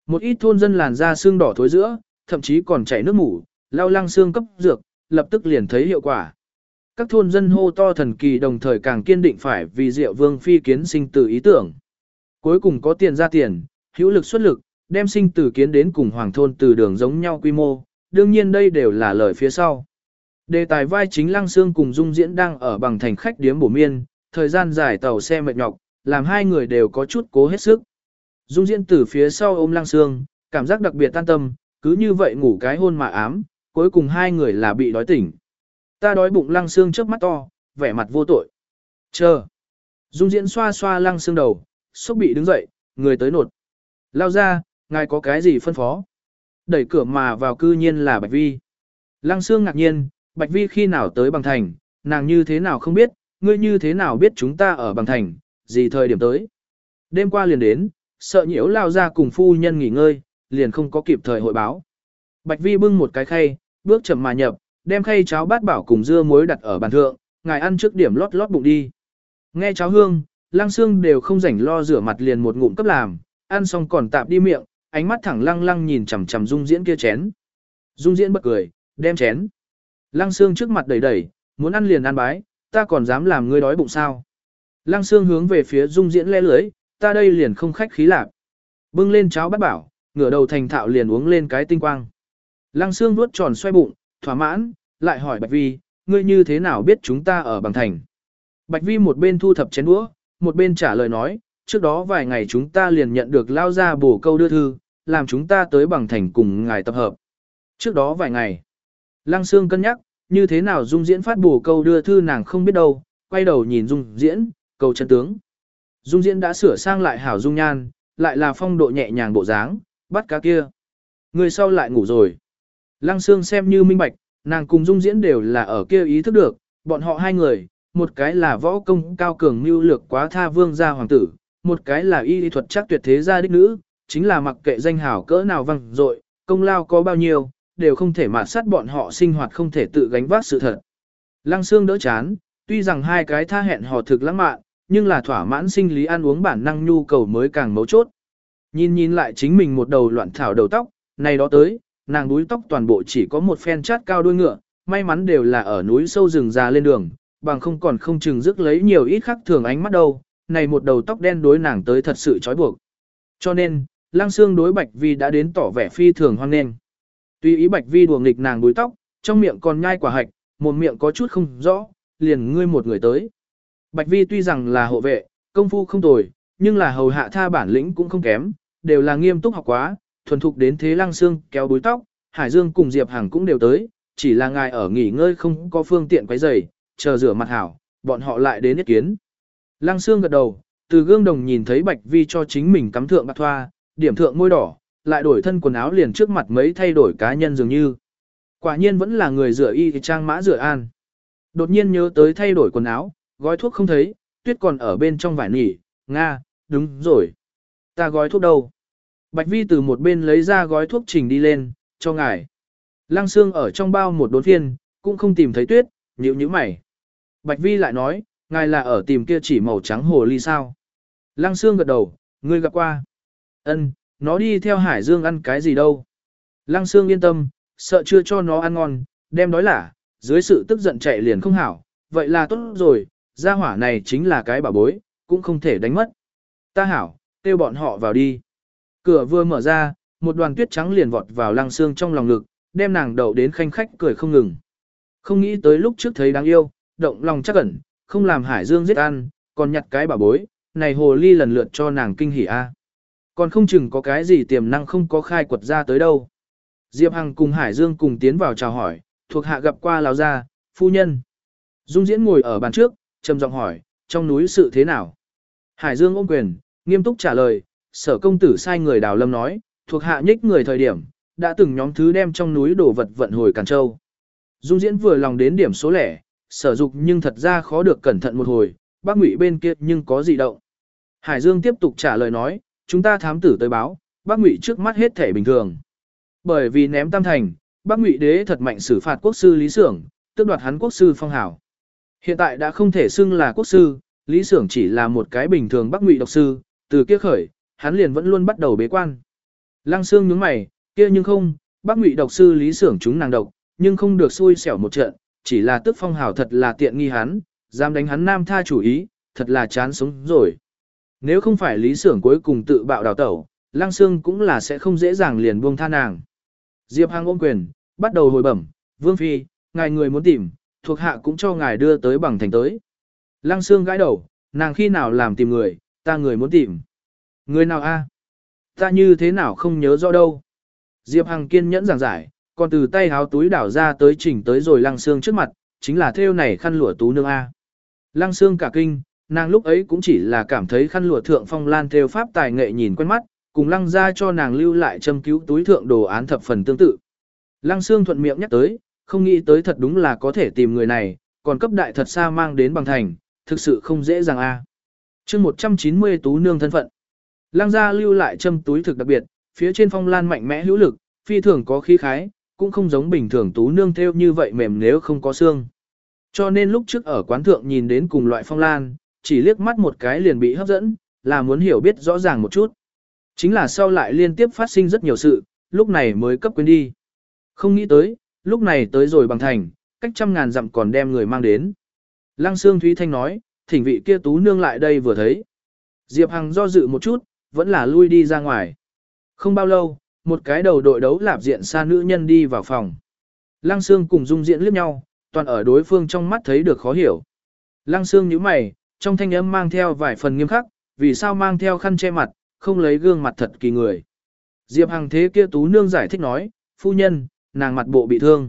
Một ít thôn dân làn da xương đỏ thối giữa, thậm chí còn chảy nước mủ, lau lăng xương cấp dược, lập tức liền thấy hiệu quả. Các thôn dân hô to thần kỳ, đồng thời càng kiên định phải vì Diệu Vương phi kiến sinh tử ý tưởng. Cuối cùng có tiền ra tiền, hữu lực xuất lực, đem sinh tử kiến đến cùng hoàng thôn từ đường giống nhau quy mô, đương nhiên đây đều là lời phía sau. Đề tài vai chính Lăng Xương cùng Dung Diễn đang ở bằng thành khách điếm bổ miên, thời gian dài tàu xe mệt nhọc, làm hai người đều có chút cố hết sức. Dung Diễn từ phía sau ôm Lăng Xương, cảm giác đặc biệt tan tâm, cứ như vậy ngủ cái hôn mà ám, cuối cùng hai người là bị đói tỉnh. Ta đói bụng. Lăng Xương chớp mắt to, vẻ mặt vô tội. Chờ. Dung Diễn xoa xoa Lăng Xương đầu, sốc bị đứng dậy, người tới nột. Lao ra, ngài có cái gì phân phó? Đẩy cửa mà vào cư nhiên là Bạch Vi. Lăng Xương ngạc nhiên, Bạch Vi khi nào tới bằng thành, nàng như thế nào không biết, ngươi như thế nào biết chúng ta ở bằng thành, gì thời điểm tới. Đêm qua liền đến, sợ nhiễu Lao ra cùng phu nhân nghỉ ngơi, liền không có kịp thời hội báo. Bạch Vi bưng một cái khay, bước chậm mà nhập, đem khay cháo bát bảo cùng dưa muối đặt ở bàn thượng, ngài ăn trước điểm lót lót bụng đi. Nghe cháo hương, Lăng Xương đều không rảnh lo rửa mặt liền một ngụm cấp làm, ăn xong còn tạm đi miệng, ánh mắt thẳng lăng lăng nhìn chằm chằm Dung Diễn kia chén. Dung Diễn bật cười, đem chén. Lăng Xương trước mặt đẩy đẩy, muốn ăn liền ăn bái, ta còn dám làm ngươi đói bụng sao? Lăng Xương hướng về phía Dung Diễn le lưới, ta đây liền không khách khí lạc. Bưng lên cháo bát bảo, ngửa đầu thành thạo liền uống lên cái tinh quang. Lăng Xương vuốt tròn xoay bụng, thỏa mãn, lại hỏi Bạch Vi, ngươi như thế nào biết chúng ta ở bằng thành? Bạch Vi một bên thu thập chén đũa, một bên trả lời nói, trước đó vài ngày chúng ta liền nhận được Lao ra bổ câu đưa thư, làm chúng ta tới bằng thành cùng ngài tập hợp. Trước đó vài ngày, Lăng Xương cân nhắc, như thế nào Dung Diễn phát bổ câu đưa thư nàng không biết đâu, quay đầu nhìn Dung Diễn, cầu chân tướng. Dung Diễn đã sửa sang lại hảo dung nhan, lại là phong độ nhẹ nhàng bộ dáng, bắt cá kia. Người sau lại ngủ rồi. Lăng Xương xem như minh bạch, nàng cùng Dung Diễn đều là ở kia ý thức được, bọn họ hai người, một cái là võ công cao cường mưu lược quá tha vương gia hoàng tử, một cái là y lý thuật chắc tuyệt thế gia đích nữ, chính là mặc kệ danh hào cỡ nào văng dội, công lao có bao nhiêu, đều không thể mạt sát bọn họ sinh hoạt không thể tự gánh vác sự thật. Lăng Xương đỡ chán, tuy rằng hai cái tha hẹn hò thực lãng mạn, nhưng là thỏa mãn sinh lý ăn uống bản năng nhu cầu mới càng mấu chốt. Nhìn nhìn lại chính mình một đầu loạn thảo đầu tóc, này đó tới, nàng đuôi tóc toàn bộ chỉ có một phen chát cao đuôi ngựa, may mắn đều là ở núi sâu rừng già lên đường, bằng không còn không chừng rước lấy nhiều ít khắc thường ánh mắt đâu, này một đầu tóc đen đối nàng tới thật sự chói buộc. Cho nên, Lăng Xương đối Bạch Vi đã đến tỏ vẻ phi thường hoan nghênh. Tuy ý Bạch Vi đùa nghịch nàng đuôi tóc, trong miệng còn nhai quả hạch, một miệng có chút không rõ, liền ngươi một người tới. Bạch Vi tuy rằng là hộ vệ, công phu không tồi, nhưng là hầu hạ tha bản lĩnh cũng không kém, đều là nghiêm túc học quá, thuần thục đến thế. Lăng Xương kéo đuôi tóc, Hải Dương cùng Diệp Hằng cũng đều tới, chỉ là ngài ở nghỉ ngơi không có phương tiện quấy rầy, chờ rửa mặt hảo, bọn họ lại đến ý kiến. Lăng Xương gật đầu, từ gương đồng nhìn thấy Bạch Vi cho chính mình cắm thượng bạc thoa, điểm thượng môi đỏ, lại đổi thân quần áo liền trước mặt mấy thay đổi cá nhân dường như. Quả nhiên vẫn là người rửa y thì trang mã rửa an. Đột nhiên nhớ tới thay đổi quần áo, gói thuốc không thấy, tuyết còn ở bên trong vải nỉ, Nga, đúng rồi. Ta gói thuốc đâu? Bạch Vi từ một bên lấy ra gói thuốc trình đi lên, cho ngài. Lăng Xương ở trong bao một đốn phiên, cũng không tìm thấy tuyết, nhíu nhíu mày. Bạch Vi lại nói, ngài là ở tìm kia chỉ màu trắng hồ ly sao? Lăng Xương gật đầu, ngươi gặp qua. Ân, nó đi theo Hải Dương ăn cái gì đâu? Lăng Xương yên tâm, sợ chưa cho nó ăn ngon, đem đói lả, dưới sự tức giận chạy liền không hảo. Vậy là tốt rồi, gia hỏa này chính là cái bảo bối, cũng không thể đánh mất. Ta hảo, kêu bọn họ vào đi. Cửa vừa mở ra, một đoàn tuyết trắng liền vọt vào Lăng Xương trong lòng ngực, đem nàng đậu đến khanh khách cười không ngừng. Không nghĩ tới lúc trước thấy đáng yêu, động lòng chắc ẩn, không làm Hải Dương giết ăn, còn nhặt cái bảo bối, này hồ ly lần lượt cho nàng kinh hỉ a. Còn không chừng có cái gì tiềm năng không có khai quật ra tới đâu. Diệp Hằng cùng Hải Dương cùng tiến vào chào hỏi, thuộc hạ gặp qua lão gia, phu nhân. Dung Diễn ngồi ở bàn trước, trầm giọng hỏi, trong núi sự thế nào? Hải Dương ôm quyền, nghiêm túc trả lời, sở công tử sai người đào lâm nói, thuộc hạ nhích người thời điểm, đã từng nhóm thứ đem trong núi đổ vật vận hồi Càn Châu. Dung Diễn vừa lòng đến điểm số lẻ, sở dục nhưng thật ra khó được cẩn thận một hồi, bác Ngụy bên kia nhưng có gì động. Hải Dương tiếp tục trả lời nói, chúng ta thám tử tới báo, bác Ngụy trước mắt hết thể bình thường. Bởi vì ném Tam Thành, bác Ngụy đế thật mạnh xử phạt quốc sư Lý Xưởng, tước đoạt hắn quốc sư phong hảo. Hiện tại đã không thể xưng là quốc sư, Lý Xưởng chỉ là một cái bình thường bác Ngụy độc sư, từ kia khởi, hắn liền vẫn luôn bắt đầu bế quan. Lăng Sương nhướng mày, kia nhưng không, bác Ngụy độc sư lý xưởng chúng nàng độc, nhưng không được xui xẻo một trận, chỉ là tức phong hào thật là tiện nghi hắn, dám đánh hắn nam tha chủ ý, thật là chán sống rồi. Nếu không phải lý xưởng cuối cùng tự bạo đào tẩu, Lăng Sương cũng là sẽ không dễ dàng liền buông tha nàng. Diệp Hằng ôm quyền, bắt đầu hồi bẩm, Vương Phi, ngài người muốn tìm, thuộc hạ cũng cho ngài đưa tới bằng thành tới. Lăng Sương gãi đầu, nàng khi nào làm tìm người, ta người muốn tìm. Người nào a? Ta như thế nào không nhớ rõ đâu. Diệp Hằng kiên nhẫn giảng giải, còn từ tay háo túi đảo ra tới chỉnh tới rồi Lăng Sương trước mặt, chính là thêu này khăn lụa tú nương a. Lăng Sương cả kinh, nàng lúc ấy cũng chỉ là cảm thấy khăn lụa thượng phong lan thêu pháp tài nghệ nhìn quen mắt, cùng Lăng gia cho nàng lưu lại châm cứu túi thượng đồ án thập phần tương tự. Lăng Sương thuận miệng nhắc tới, không nghĩ tới thật đúng là có thể tìm người này, còn cấp đại thật xa mang đến bằng thành, thực sự không dễ dàng a. Chương một trăm chín mươi tú nương thân phận. Lăng gia lưu lại châm túi thực đặc biệt, phía trên phong lan mạnh mẽ hữu lực, phi thường có khí khái, cũng không giống bình thường tú nương theo như vậy mềm nếu không có xương. Cho nên lúc trước ở quán thượng nhìn đến cùng loại phong lan, chỉ liếc mắt một cái liền bị hấp dẫn, là muốn hiểu biết rõ ràng một chút. Chính là sau lại liên tiếp phát sinh rất nhiều sự, lúc này mới cấp quên đi. Không nghĩ tới, lúc này tới rồi bằng thành, cách trăm ngàn dặm còn đem người mang đến. Lăng Sương Thúy Thanh nói, thỉnh vị kia tú nương lại đây vừa thấy. Diệp Hằng do dự một chút, vẫn là lui đi ra ngoài. Không bao lâu, một cái đầu đội đấu lạp diện xa nữ nhân đi vào phòng. Lăng Sương cùng Dung Diễn liếc nhau, toàn ở đối phương trong mắt thấy được khó hiểu. Lăng Sương nhíu mày, trong thanh âm mang theo vài phần nghiêm khắc, vì sao mang theo khăn che mặt, không lấy gương mặt thật kỳ người. Diệp Hằng thế kia tú nương giải thích nói, phu nhân, nàng mặt bộ bị thương.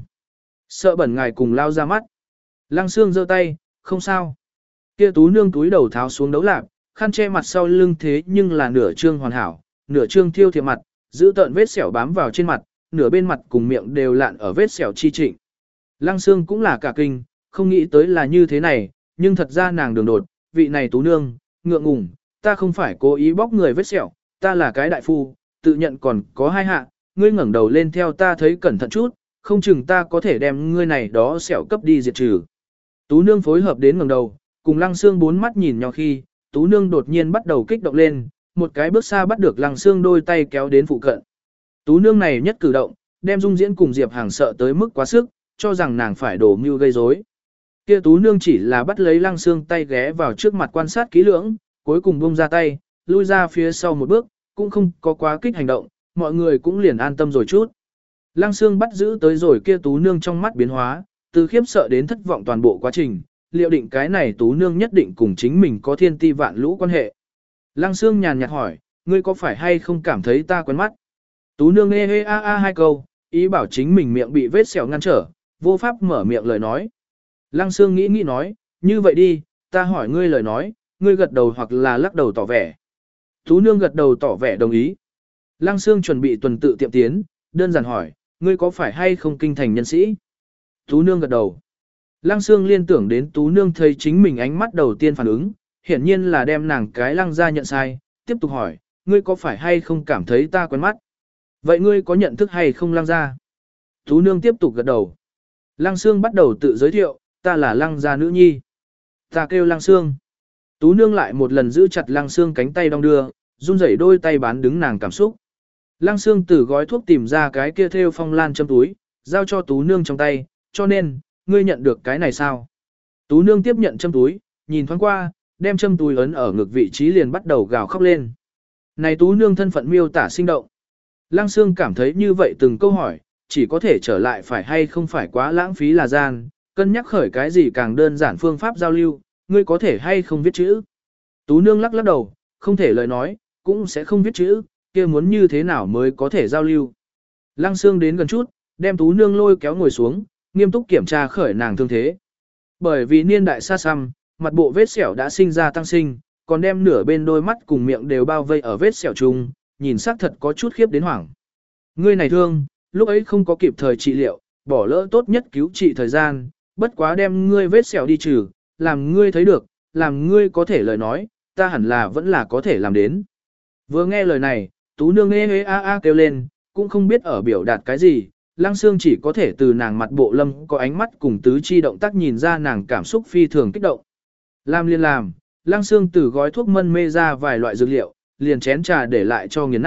Sợ bẩn ngài cùng lao ra mắt. Lăng Sương giơ tay, không sao. Kia tú nương túi đầu tháo xuống đấu lạp, khăn che mặt sau lưng thế nhưng là nửa trương hoàn hảo, nửa trương thiêu thiệp mặt, giữ tợn vết sẹo bám vào trên mặt, nửa bên mặt cùng miệng đều lạn ở vết sẹo chi trịnh. Lăng Sương cũng là cả kinh, không nghĩ tới là như thế này, nhưng thật ra nàng đường đột, vị này tú nương, ngượng ngùng, ta không phải cố ý bóc người vết sẹo, ta là cái đại phu, tự nhận còn có hai hạ, ngươi ngẩng đầu lên theo ta thấy cẩn thận chút, không chừng ta có thể đem ngươi này đó sẹo cấp đi diệt trừ. Tú nương phối hợp đến ngẩng đầu, cùng Lăng Sương bốn mắt nhìn nhau khi, tú nương đột nhiên bắt đầu kích động lên, một cái bước xa bắt được Lăng Sương đôi tay kéo đến phụ cận. Tú nương này nhất cử động, đem Dung Diễn cùng Diệp Hàng sợ tới mức quá sức, cho rằng nàng phải đổ mưu gây rối. Kia tú nương chỉ là bắt lấy Lăng Sương tay ghé vào trước mặt quan sát kỹ lưỡng, cuối cùng buông ra tay, lui ra phía sau một bước, cũng không có quá kích hành động, mọi người cũng liền an tâm rồi chút. Lăng Sương bắt giữ tới rồi kia tú nương trong mắt biến hóa, từ khiếp sợ đến thất vọng toàn bộ quá trình, liệu định cái này tú nương nhất định cùng chính mình có thiên ti vạn lũ quan hệ. Lăng Sương nhàn nhạt hỏi, ngươi có phải hay không cảm thấy ta quen mắt? Tú nương ê ê a a hai câu, ý bảo chính mình miệng bị vết sẹo ngăn trở, vô pháp mở miệng lời nói. Lăng Sương nghĩ nghĩ nói, như vậy đi, ta hỏi ngươi lời nói, ngươi gật đầu hoặc là lắc đầu tỏ vẻ. Tú nương gật đầu tỏ vẻ đồng ý. Lăng Sương chuẩn bị tuần tự tiệm tiến, đơn giản hỏi, ngươi có phải hay không kinh thành nhân sĩ? Tú nương gật đầu. Lăng Sương liên tưởng đến tú nương thấy chính mình ánh mắt đầu tiên phản ứng, hiển nhiên là đem nàng cái lăng ra nhận sai, tiếp tục hỏi, ngươi có phải hay không cảm thấy ta quen mắt? Vậy ngươi có nhận thức hay không lăng ra? Tú nương tiếp tục gật đầu. Lăng Sương bắt đầu tự giới thiệu, ta là lăng gia nữ nhi. Ta kêu Lăng Sương. Tú nương lại một lần giữ chặt Lăng Sương cánh tay đong đưa, run rẩy đôi tay bán đứng nàng cảm xúc. Lăng Sương từ gói thuốc tìm ra cái kia thêu phong lan châm túi, giao cho tú nương trong tay, cho nên, ngươi nhận được cái này sao? Tú nương tiếp nhận châm túi, nhìn thoáng qua, đem châm túi ấn ở ngực vị trí liền bắt đầu gào khóc lên. Này tú nương thân phận miêu tả sinh động. Lăng Sương cảm thấy như vậy từng câu hỏi, chỉ có thể trở lại phải hay không phải quá lãng phí là gian, cân nhắc khởi cái gì càng đơn giản phương pháp giao lưu, ngươi có thể hay không viết chữ. Tú nương lắc lắc đầu, không thể lời nói, cũng sẽ không viết chữ, kia muốn như thế nào mới có thể giao lưu. Lăng Sương đến gần chút, đem tú nương lôi kéo ngồi xuống, nghiêm túc kiểm tra khởi nàng thương thế. Bởi vì niên đại xa xăm, mặt bộ vết sẹo đã sinh ra tăng sinh, còn đem nửa bên đôi mắt cùng miệng đều bao vây ở vết sẹo chung, nhìn xác thật có chút khiếp đến hoảng. Ngươi này thương, lúc ấy không có kịp thời trị liệu, bỏ lỡ tốt nhất cứu trị thời gian, bất quá đem ngươi vết sẹo đi trừ, làm ngươi thấy được, làm ngươi có thể lời nói, ta hẳn là vẫn là có thể làm đến. Vừa nghe lời này, tú nương ê ê a a kêu lên, cũng không biết ở biểu đạt cái gì, Lăng Sương chỉ có thể từ nàng mặt bộ lâm có ánh mắt cùng tứ chi động tác nhìn ra nàng cảm xúc phi thường kích động. Làm liền làm, Lăng Sương từ gói thuốc mân mê ra vài loại dược liệu, liền chén trà để lại cho nghiền nát,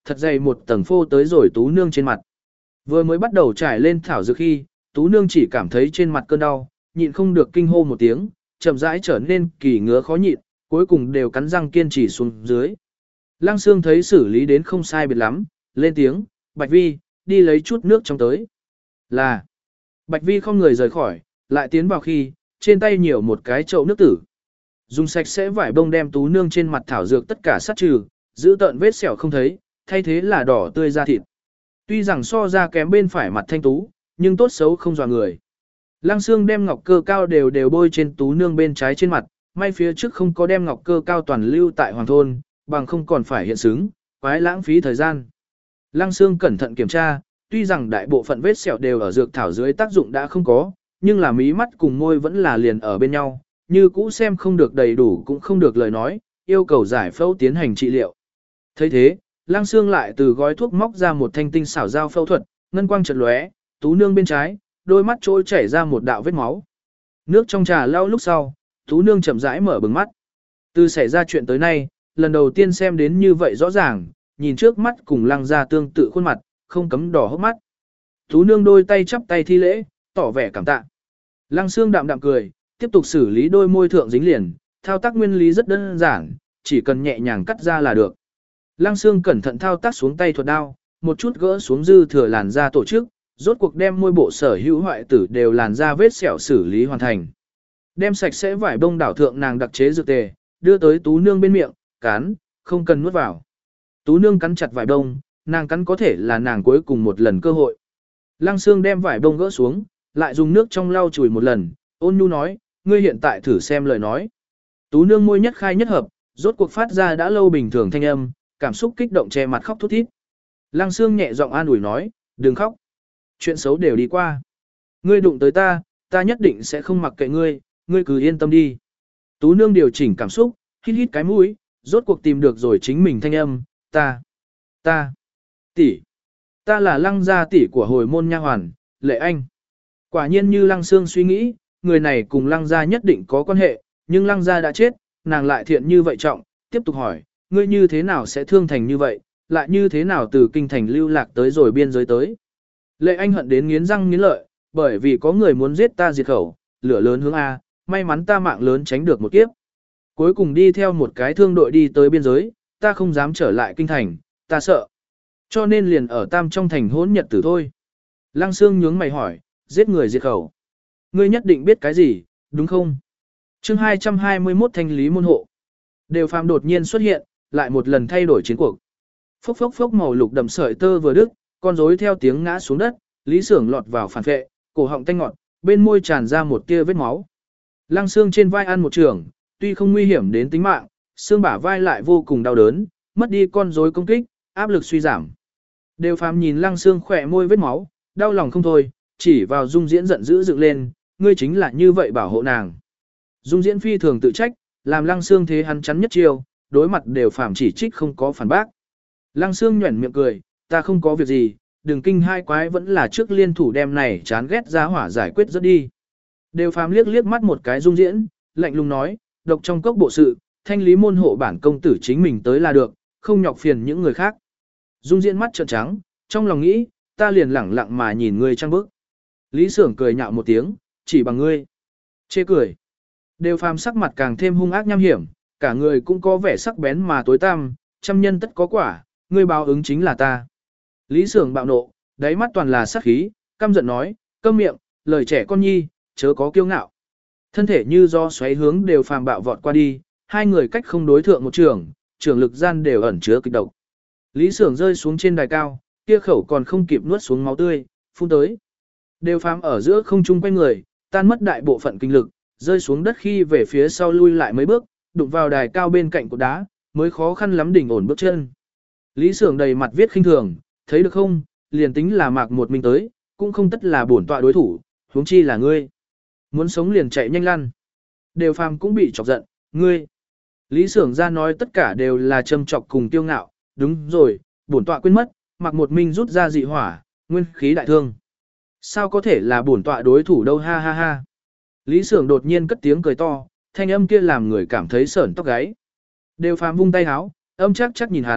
thật dày một tầng phô tới rồi Tú Nương trên mặt. Vừa mới bắt đầu trải lên thảo dược khi, Tú Nương chỉ cảm thấy trên mặt cơn đau, nhịn không được kinh hô một tiếng, chậm rãi trở nên kỳ ngứa khó nhịn, cuối cùng đều cắn răng kiên trì xuống dưới. Lăng Sương thấy xử lý đến không sai biệt lắm, lên tiếng, Bạch Vi, đi lấy chút nước trong tới. Là, Bạch Vi không người rời khỏi, lại tiến vào khi, trên tay nhiều một cái chậu nước tử. Dùng sạch sẽ vải bông đem Tú Nương trên mặt thảo dược tất cả sát trừ, giữ tận vết sẹo không thấy, thay thế là đỏ tươi da thịt. Tuy rằng so ra kém bên phải mặt thanh tú, nhưng tốt xấu không dọa người. Lăng Sương đem ngọc cơ cao đều đều bôi trên Tú Nương bên trái trên mặt, may phía trước không có đem ngọc cơ cao toàn lưu tại hoàng thôn, bằng không còn phải hiện xứng, quái lãng phí thời gian. Lăng Sương cẩn thận kiểm tra, tuy rằng đại bộ phận vết sẹo đều ở dược thảo dưới tác dụng đã không có, nhưng là mí mắt cùng môi vẫn là liền ở bên nhau, như cũ xem không được đầy đủ cũng không được lời nói, yêu cầu giải phẫu tiến hành trị liệu. Thấy thế, Lăng Sương lại từ gói thuốc móc ra một thanh tinh xảo dao phẫu thuật, ngân quang chợt lóe, Tú Nương bên trái, đôi mắt trôi chảy ra một đạo vết máu. Nước trong trà lau lúc sau, Tú Nương chậm rãi mở bừng mắt. Từ xảy ra chuyện tới nay, lần đầu tiên xem đến như vậy rõ ràng, nhìn trước mắt cùng Lăng gia tương tự khuôn mặt, không cấm đỏ hốc mắt. Tú Nương đôi tay chắp tay thi lễ, tỏ vẻ cảm tạ. Lăng Sương đạm đạm cười, tiếp tục xử lý đôi môi thượng dính liền, thao tác nguyên lý rất đơn giản, chỉ cần nhẹ nhàng cắt ra là được. Lăng Sương cẩn thận thao tác xuống tay thuật đao, một chút gỡ xuống dư thừa làn da tổ chức, rốt cuộc đem môi bộ sở hữu hoại tử đều làn da vết sẹo xử lý hoàn thành. Đem sạch sẽ vải bông đảo thượng nàng đặc chế dược tề, đưa tới Tú Nương bên miệng, cắn, không cần nuốt vào. Tú Nương cắn chặt vải bông, nàng cắn có thể là nàng cuối cùng một lần cơ hội. Lăng Sương đem vải bông gỡ xuống, lại dùng nước trong lau chùi một lần, ôn nhu nói, ngươi hiện tại thử xem lời nói. Tú Nương môi nhất khai nhất hợp, rốt cuộc phát ra đã lâu bình thường thanh âm, cảm xúc kích động che mặt khóc thút thít. Lăng Sương nhẹ giọng an ủi nói, đừng khóc. Chuyện xấu đều đi qua. Ngươi đụng tới ta, ta nhất định sẽ không mặc kệ ngươi, ngươi cứ yên tâm đi. Tú Nương điều chỉnh cảm xúc, hít hít cái mũi, rốt cuộc tìm được rồi chính mình thanh âm, ta, ta, tỷ, ta là Lăng gia tỷ của hồi môn nha hoàn, Lệ Anh. Quả nhiên như Lăng Sương suy nghĩ, người này cùng Lăng gia nhất định có quan hệ, nhưng Lăng gia đã chết, nàng lại thiện như vậy trọng, tiếp tục hỏi, ngươi như thế nào sẽ thương thành như vậy, lại như thế nào từ kinh thành lưu lạc tới rồi biên giới tới. Lệ Anh hận đến nghiến răng nghiến lợi, bởi vì có người muốn giết ta diệt khẩu, lửa lớn hướng A, may mắn ta mạng lớn tránh được một kiếp. Cuối cùng đi theo một cái thương đội đi tới biên giới, ta không dám trở lại kinh thành, ta sợ. Cho nên liền ở tam trong thành hỗn nhật tử thôi. Lăng Sương nhướng mày hỏi, giết người diệt khẩu. Ngươi nhất định biết cái gì, đúng không? chương hai trăm hai mươi mốt thanh lý môn hộ. Đều Phàm đột nhiên xuất hiện, lại một lần thay đổi chiến cuộc. Phốc phốc phốc màu lục đậm sợi tơ vừa đứt, con rối theo tiếng ngã xuống đất, Lý Sưởng lọt vào phản vệ, cổ họng tanh ngọt, bên môi tràn ra một tia vết máu. Lăng Sương trên vai ăn một trường, tuy không nguy hiểm đến tính mạng, xương bả vai lại vô cùng đau đớn, mất đi con rối công kích, áp lực suy giảm. Đều Phàm nhìn Lăng Sương khỏe môi vết máu, đau lòng không thôi, chỉ vào Dung Diễn giận dữ dựng lên, ngươi chính là như vậy bảo hộ nàng. Dung Diễn phi thường tự trách, làm Lăng Sương thế hắn chắn nhất chiêu, đối mặt Đều Phàm chỉ trích không có phản bác. Lăng Sương nhuyễn miệng cười, ta không có việc gì, đừng kinh hai quái vẫn là trước liên thủ đem này chán ghét ra hỏa giải quyết rất đi. Đều Phàm liếc liếc mắt một cái Dung Diễn, lạnh lùng nói, độc trong cốc bộ sự, thanh lý môn hộ bản công tử chính mình tới là được, không nhọc phiền những người khác. Dung Diễn mắt trợn trắng, trong lòng nghĩ, ta liền lẳng lặng mà nhìn ngươi trăng bức. Lý Sưởng cười nhạo một tiếng, chỉ bằng ngươi. Chê cười. Đều Phàm sắc mặt càng thêm hung ác nham hiểm, cả người cũng có vẻ sắc bén mà tối tăm, trăm nhân tất có quả, ngươi báo ứng chính là ta. Lý Sưởng bạo nộ, đáy mắt toàn là sát khí, căm giận nói, câm miệng, lời trẻ con nhi, chớ có kiêu ngạo. Thân thể như do xoáy hướng Đều Phàm bạo vọt qua đi, hai người cách không đối thượng một trường, trường lực gian đều ẩn chứa kịch độc. Lý Sưởng rơi xuống trên đài cao, kia khẩu còn không kịp nuốt xuống máu tươi, phun tới. Đều Phàm ở giữa không trung quanh người, tan mất đại bộ phận kinh lực, rơi xuống đất khi về phía sau lui lại mấy bước, đụng vào đài cao bên cạnh cột đá, mới khó khăn lắm đỉnh ổn bước chân. Lý Sưởng đầy mặt viết khinh thường, thấy được không, liền tính là mạc một mình tới, cũng không tất là bổn tọa đối thủ, huống chi là ngươi. Muốn sống liền chạy nhanh lăn. Đều Phàm cũng bị chọc giận, ngươi. Lý Sưởng ra nói tất cả đều là châm chọc cùng tiêu ngạo, đúng rồi, bổn tọa quên mất, mạc một mình rút ra dị hỏa, nguyên khí đại thương. Sao có thể là bổn tọa đối thủ đâu ha ha ha. Lý Sưởng đột nhiên cất tiếng cười to, thanh âm kia làm người cảm thấy sởn tóc gáy. Đều Phàm vung tay háo, âm chắc chắc nhìn hắn,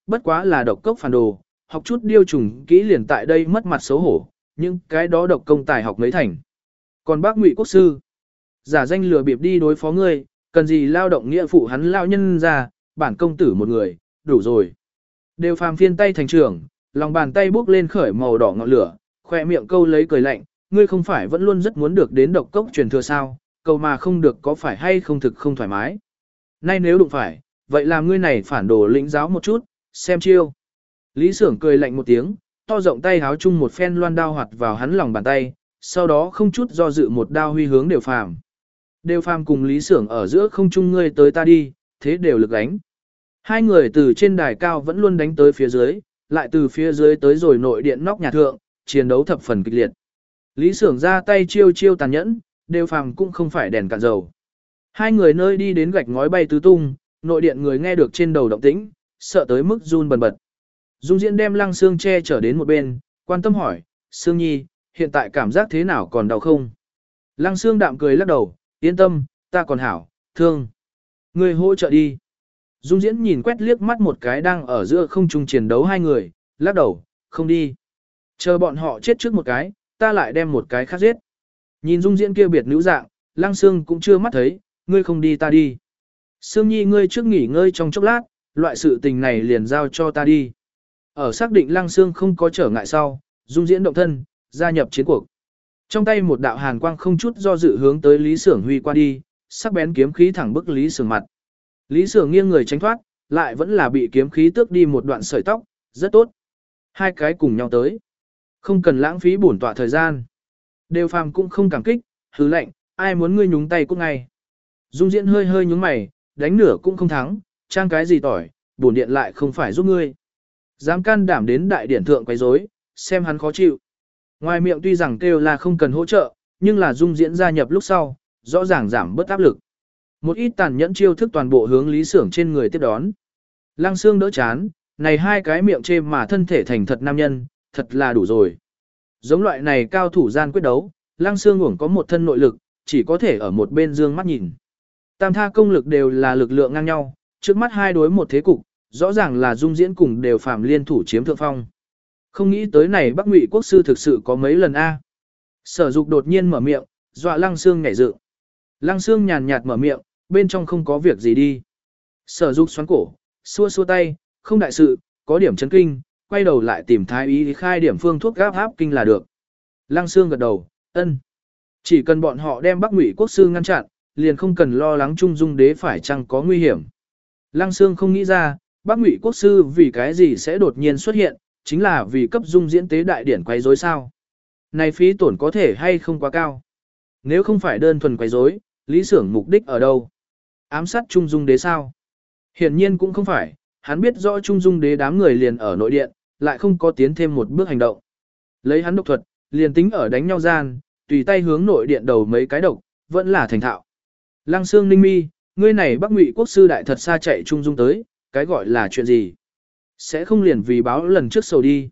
bất quá là độc cốc phản đồ, học chút điêu trùng kỹ liền tại đây mất mặt xấu hổ, nhưng cái đó độc công tài học mấy thành. Còn bác Ngụy Quốc sư, giả danh lừa bịp đi đối phó ngươi, cần gì lao động nghĩa phụ hắn lao nhân ra, bản công tử một người, đủ rồi. Đều phàm phiên tay thành trưởng, lòng bàn tay bốc lên khởi màu đỏ ngọn lửa, khoe miệng câu lấy cười lạnh, ngươi không phải vẫn luôn rất muốn được đến độc cốc truyền thừa sao, cầu mà không được có phải hay không thực không thoải mái. Nay nếu đụng phải, vậy làm ngươi này phản đồ lĩnh giáo một chút, xem chiêu. Lý Sưởng cười lạnh một tiếng, to rộng tay háo chung một phen loan đao hoạt vào hắn lòng bàn tay, sau đó không chút do dự một đao huy hướng Đều Phàm. Đều Phàm cùng Lý Sưởng ở giữa không chung ngươi tới ta đi, thế đều lực đánh. Hai người từ trên đài cao vẫn luôn đánh tới phía dưới, lại từ phía dưới tới rồi nội điện nóc nhà thượng, chiến đấu thập phần kịch liệt. Lý Sưởng ra tay chiêu chiêu tàn nhẫn, Đều Phàm cũng không phải đèn cạn dầu. Hai người nơi đi đến gạch ngói bay tứ tung, nội điện người nghe được trên đầu động tĩnh, sợ tới mức run bần bật. Dung Diễn đem Lăng Sương che chở đến một bên, quan tâm hỏi, Sương Nhi, hiện tại cảm giác thế nào, còn đau không? Lăng Sương đạm cười lắc đầu, yên tâm, ta còn hảo, thương. Người hỗ trợ đi. Dung Diễn nhìn quét liếc mắt một cái đang ở giữa không trung chiến đấu hai người, lắc đầu, không đi. Chờ bọn họ chết trước một cái, ta lại đem một cái khác giết. Nhìn Dung Diễn kia biệt nữ dạng, Lăng Sương cũng chưa mắt thấy, ngươi không đi ta đi. Sương Nhi ngươi trước nghỉ ngơi trong chốc lát, loại sự tình này liền giao cho ta đi. Ở xác định Lăng Sương không có trở ngại sau, Dung Diễn động thân, gia nhập chiến cuộc. Trong tay một đạo hàn quang không chút do dự hướng tới Lý Sưởng huy qua đi, sắc bén kiếm khí thẳng bức Lý Sưởng mặt. Lý Sưởng nghiêng người tránh thoát, lại vẫn là bị kiếm khí tước đi một đoạn sợi tóc, rất tốt. Hai cái cùng nhau tới. Không cần lãng phí bổn tọa thời gian. Đều Phàm cũng không cảm kích, hứ lệnh, ai muốn ngươi nhúng tay cũng ngay. Dung Diễn hơi hơi nhúng mày, đánh nửa cũng không thắng, trang cái gì tỏi, bổn điện lại không phải giúp ngươi. Dám can đảm đến đại điển thượng quấy rối, xem hắn khó chịu. Ngoài miệng tuy rằng kêu là không cần hỗ trợ, nhưng là Dung Diễn gia nhập lúc sau, rõ ràng giảm bớt áp lực. Một ít tàn nhẫn chiêu thức toàn bộ hướng Lý Sưởng trên người tiếp đón. Lăng Sương đỡ chán, này hai cái miệng chê mà thân thể thành thật nam nhân, thật là đủ rồi. Giống loại này cao thủ gian quyết đấu, Lăng Sương uổng có một thân nội lực, chỉ có thể ở một bên dương mắt nhìn. Tam tha công lực đều là lực lượng ngang nhau, trước mắt hai đối một thế cục, rõ ràng là Dung Diễn cùng Đều Phàm liên thủ chiếm thượng phong. Không nghĩ tới này Bắc Ngụy Quốc sư thực sự có mấy lần a. Sở Dục đột nhiên mở miệng, dọa Lăng Sương nhảy dựng. Lăng Sương nhàn nhạt mở miệng, bên trong không có việc gì đi. Sở Dục xoắn cổ, xua xua tay, không đại sự, có điểm chấn kinh, quay đầu lại tìm thái y khai điểm phương thuốc gáp áp kinh là được. Lăng Sương gật đầu, ân. Chỉ cần bọn họ đem Bắc Ngụy Quốc sư ngăn chặn, liền không cần lo lắng Trung Dung đế phải chăng có nguy hiểm. Lăng Sương không nghĩ ra, Bắc Ngụy Quốc sư vì cái gì sẽ đột nhiên xuất hiện, chính là vì cấp Dung diễn tế đại điển quấy rối sao. Này phí tổn có thể hay không quá cao. Nếu không phải đơn thuần quấy rối, Lý Sưởng mục đích ở đâu? Ám sát Trung Dung đế sao? Hiển nhiên cũng không phải, hắn biết rõ Trung Dung đế đám người liền ở nội điện, lại không có tiến thêm một bước hành động. Lấy hắn độc thuật, liền tính ở đánh nhau gian, tùy tay hướng nội điện đầu mấy cái độc, vẫn là thành thạo. Lăng Sương ninh mi, ngươi này Bắc Ngụy Quốc sư đại thật xa chạy Trung Dung tới, cái gọi là chuyện gì? Sẽ không liền vì báo lần trước sầu đi.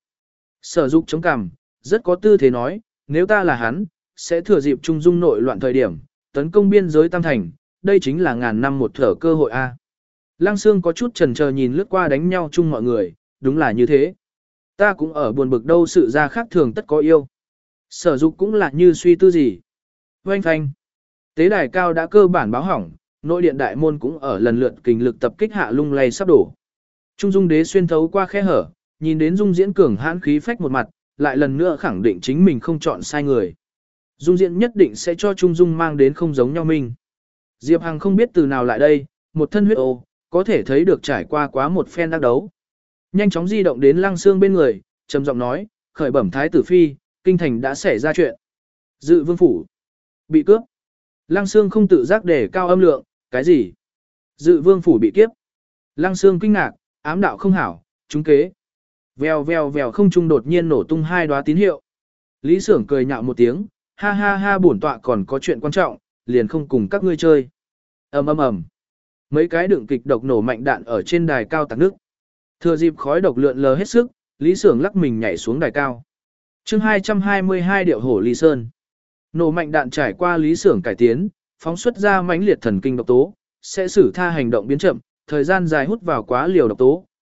Sở Dục chống cằm, rất có tư thế nói, nếu ta là hắn, sẽ thừa dịp Trung Dung nội loạn thời điểm, tấn công biên giới Tam Thành, đây chính là ngàn năm một thở cơ hội a. Lăng Sương có chút chần chờ nhìn lướt qua đánh nhau chung mọi người, đúng là như thế. Ta cũng ở buồn bực đâu sự ra khác thường tất có yêu. Sở Dục cũng là như suy tư gì. Oanh phanh. Tế đài cao đã cơ bản báo hỏng, nội điện đại môn cũng ở lần lượt kình lực tập kích hạ lung lay sắp đổ. Trung Dung đế xuyên thấu qua khe hở, nhìn đến Dung Diễn cường hãn khí phách một mặt, lại lần nữa khẳng định chính mình không chọn sai người. Dung Diễn nhất định sẽ cho Trung Dung mang đến không giống nhau mình. Diệp Hằng không biết từ nào lại đây, một thân huyết ô, có thể thấy được trải qua quá một phen đắc đấu. Nhanh chóng di động đến Lăng Sương bên người, trầm giọng nói, khởi bẩm thái tử phi, kinh thành đã xảy ra chuyện. Dự vương phủ bị cướp. Lăng Sương không tự giác để cao âm lượng, cái gì? Dự vương phủ bị kiếp. Lăng Sương kinh ngạc, ám đạo không hảo, trúng kế. Vèo vèo vèo không trung đột nhiên nổ tung hai đóa tín hiệu. Lý Sưởng cười nhạo một tiếng, ha ha ha bổn tọa còn có chuyện quan trọng, liền không cùng các ngươi chơi. Ầm ầm ầm. Mấy cái đựng kịch độc nổ mạnh đạn ở trên đài cao tạc nước. Thừa dịp khói độc lượn lờ hết sức, Lý Sưởng lắc mình nhảy xuống đài cao. Chương hai trăm hai mươi hai điệu hổ Lý Sơn. Nổ mạnh đạn trải qua Lý Sưởng cải tiến, phóng xuất ra mãnh liệt thần kinh độc tố, sẽ xử tha hành động biến chậm, thời gian dài hút vào quá liều độc tố,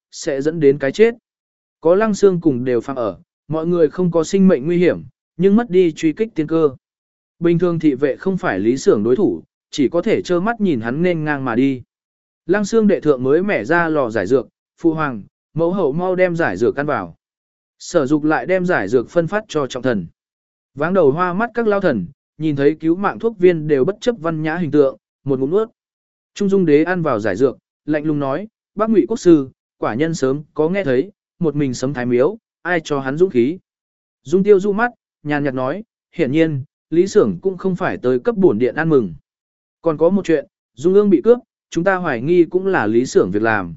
sẽ dẫn đến cái chết. Có Lăng Xương cùng đều phạm ở, mọi người không có sinh mệnh nguy hiểm, nhưng mất đi truy kích tiên cơ. Bình thường thị vệ không phải Lý Xưởng đối thủ, chỉ có thể trơ mắt nhìn hắn nên ngang mà đi. Lăng Xương đệ thượng mới mẻ ra lò giải dược, phụ hoàng, mẫu hậu mau đem giải dược ăn vào. Sở Dục lại đem giải dược phân phát cho trọng thần. Váng đầu hoa mắt các lao thần, nhìn thấy cứu mạng thuốc viên đều bất chấp văn nhã hình tượng, một ngụm nuốt. Trung Dung Đế ăn vào giải dược, lạnh lùng nói, Bác Ngụy quốc sư, quả nhân sớm có nghe thấy, một mình sấm thái miếu, ai cho hắn dũng khí. Dung Tiêu du mắt, nhàn nhạt nói, hiển nhiên, Lý Xưởng cũng không phải tới cấp bổn điện ăn mừng. Còn có một chuyện, Dung Ương bị cướp, chúng ta hoài nghi cũng là Lý Xưởng việc làm.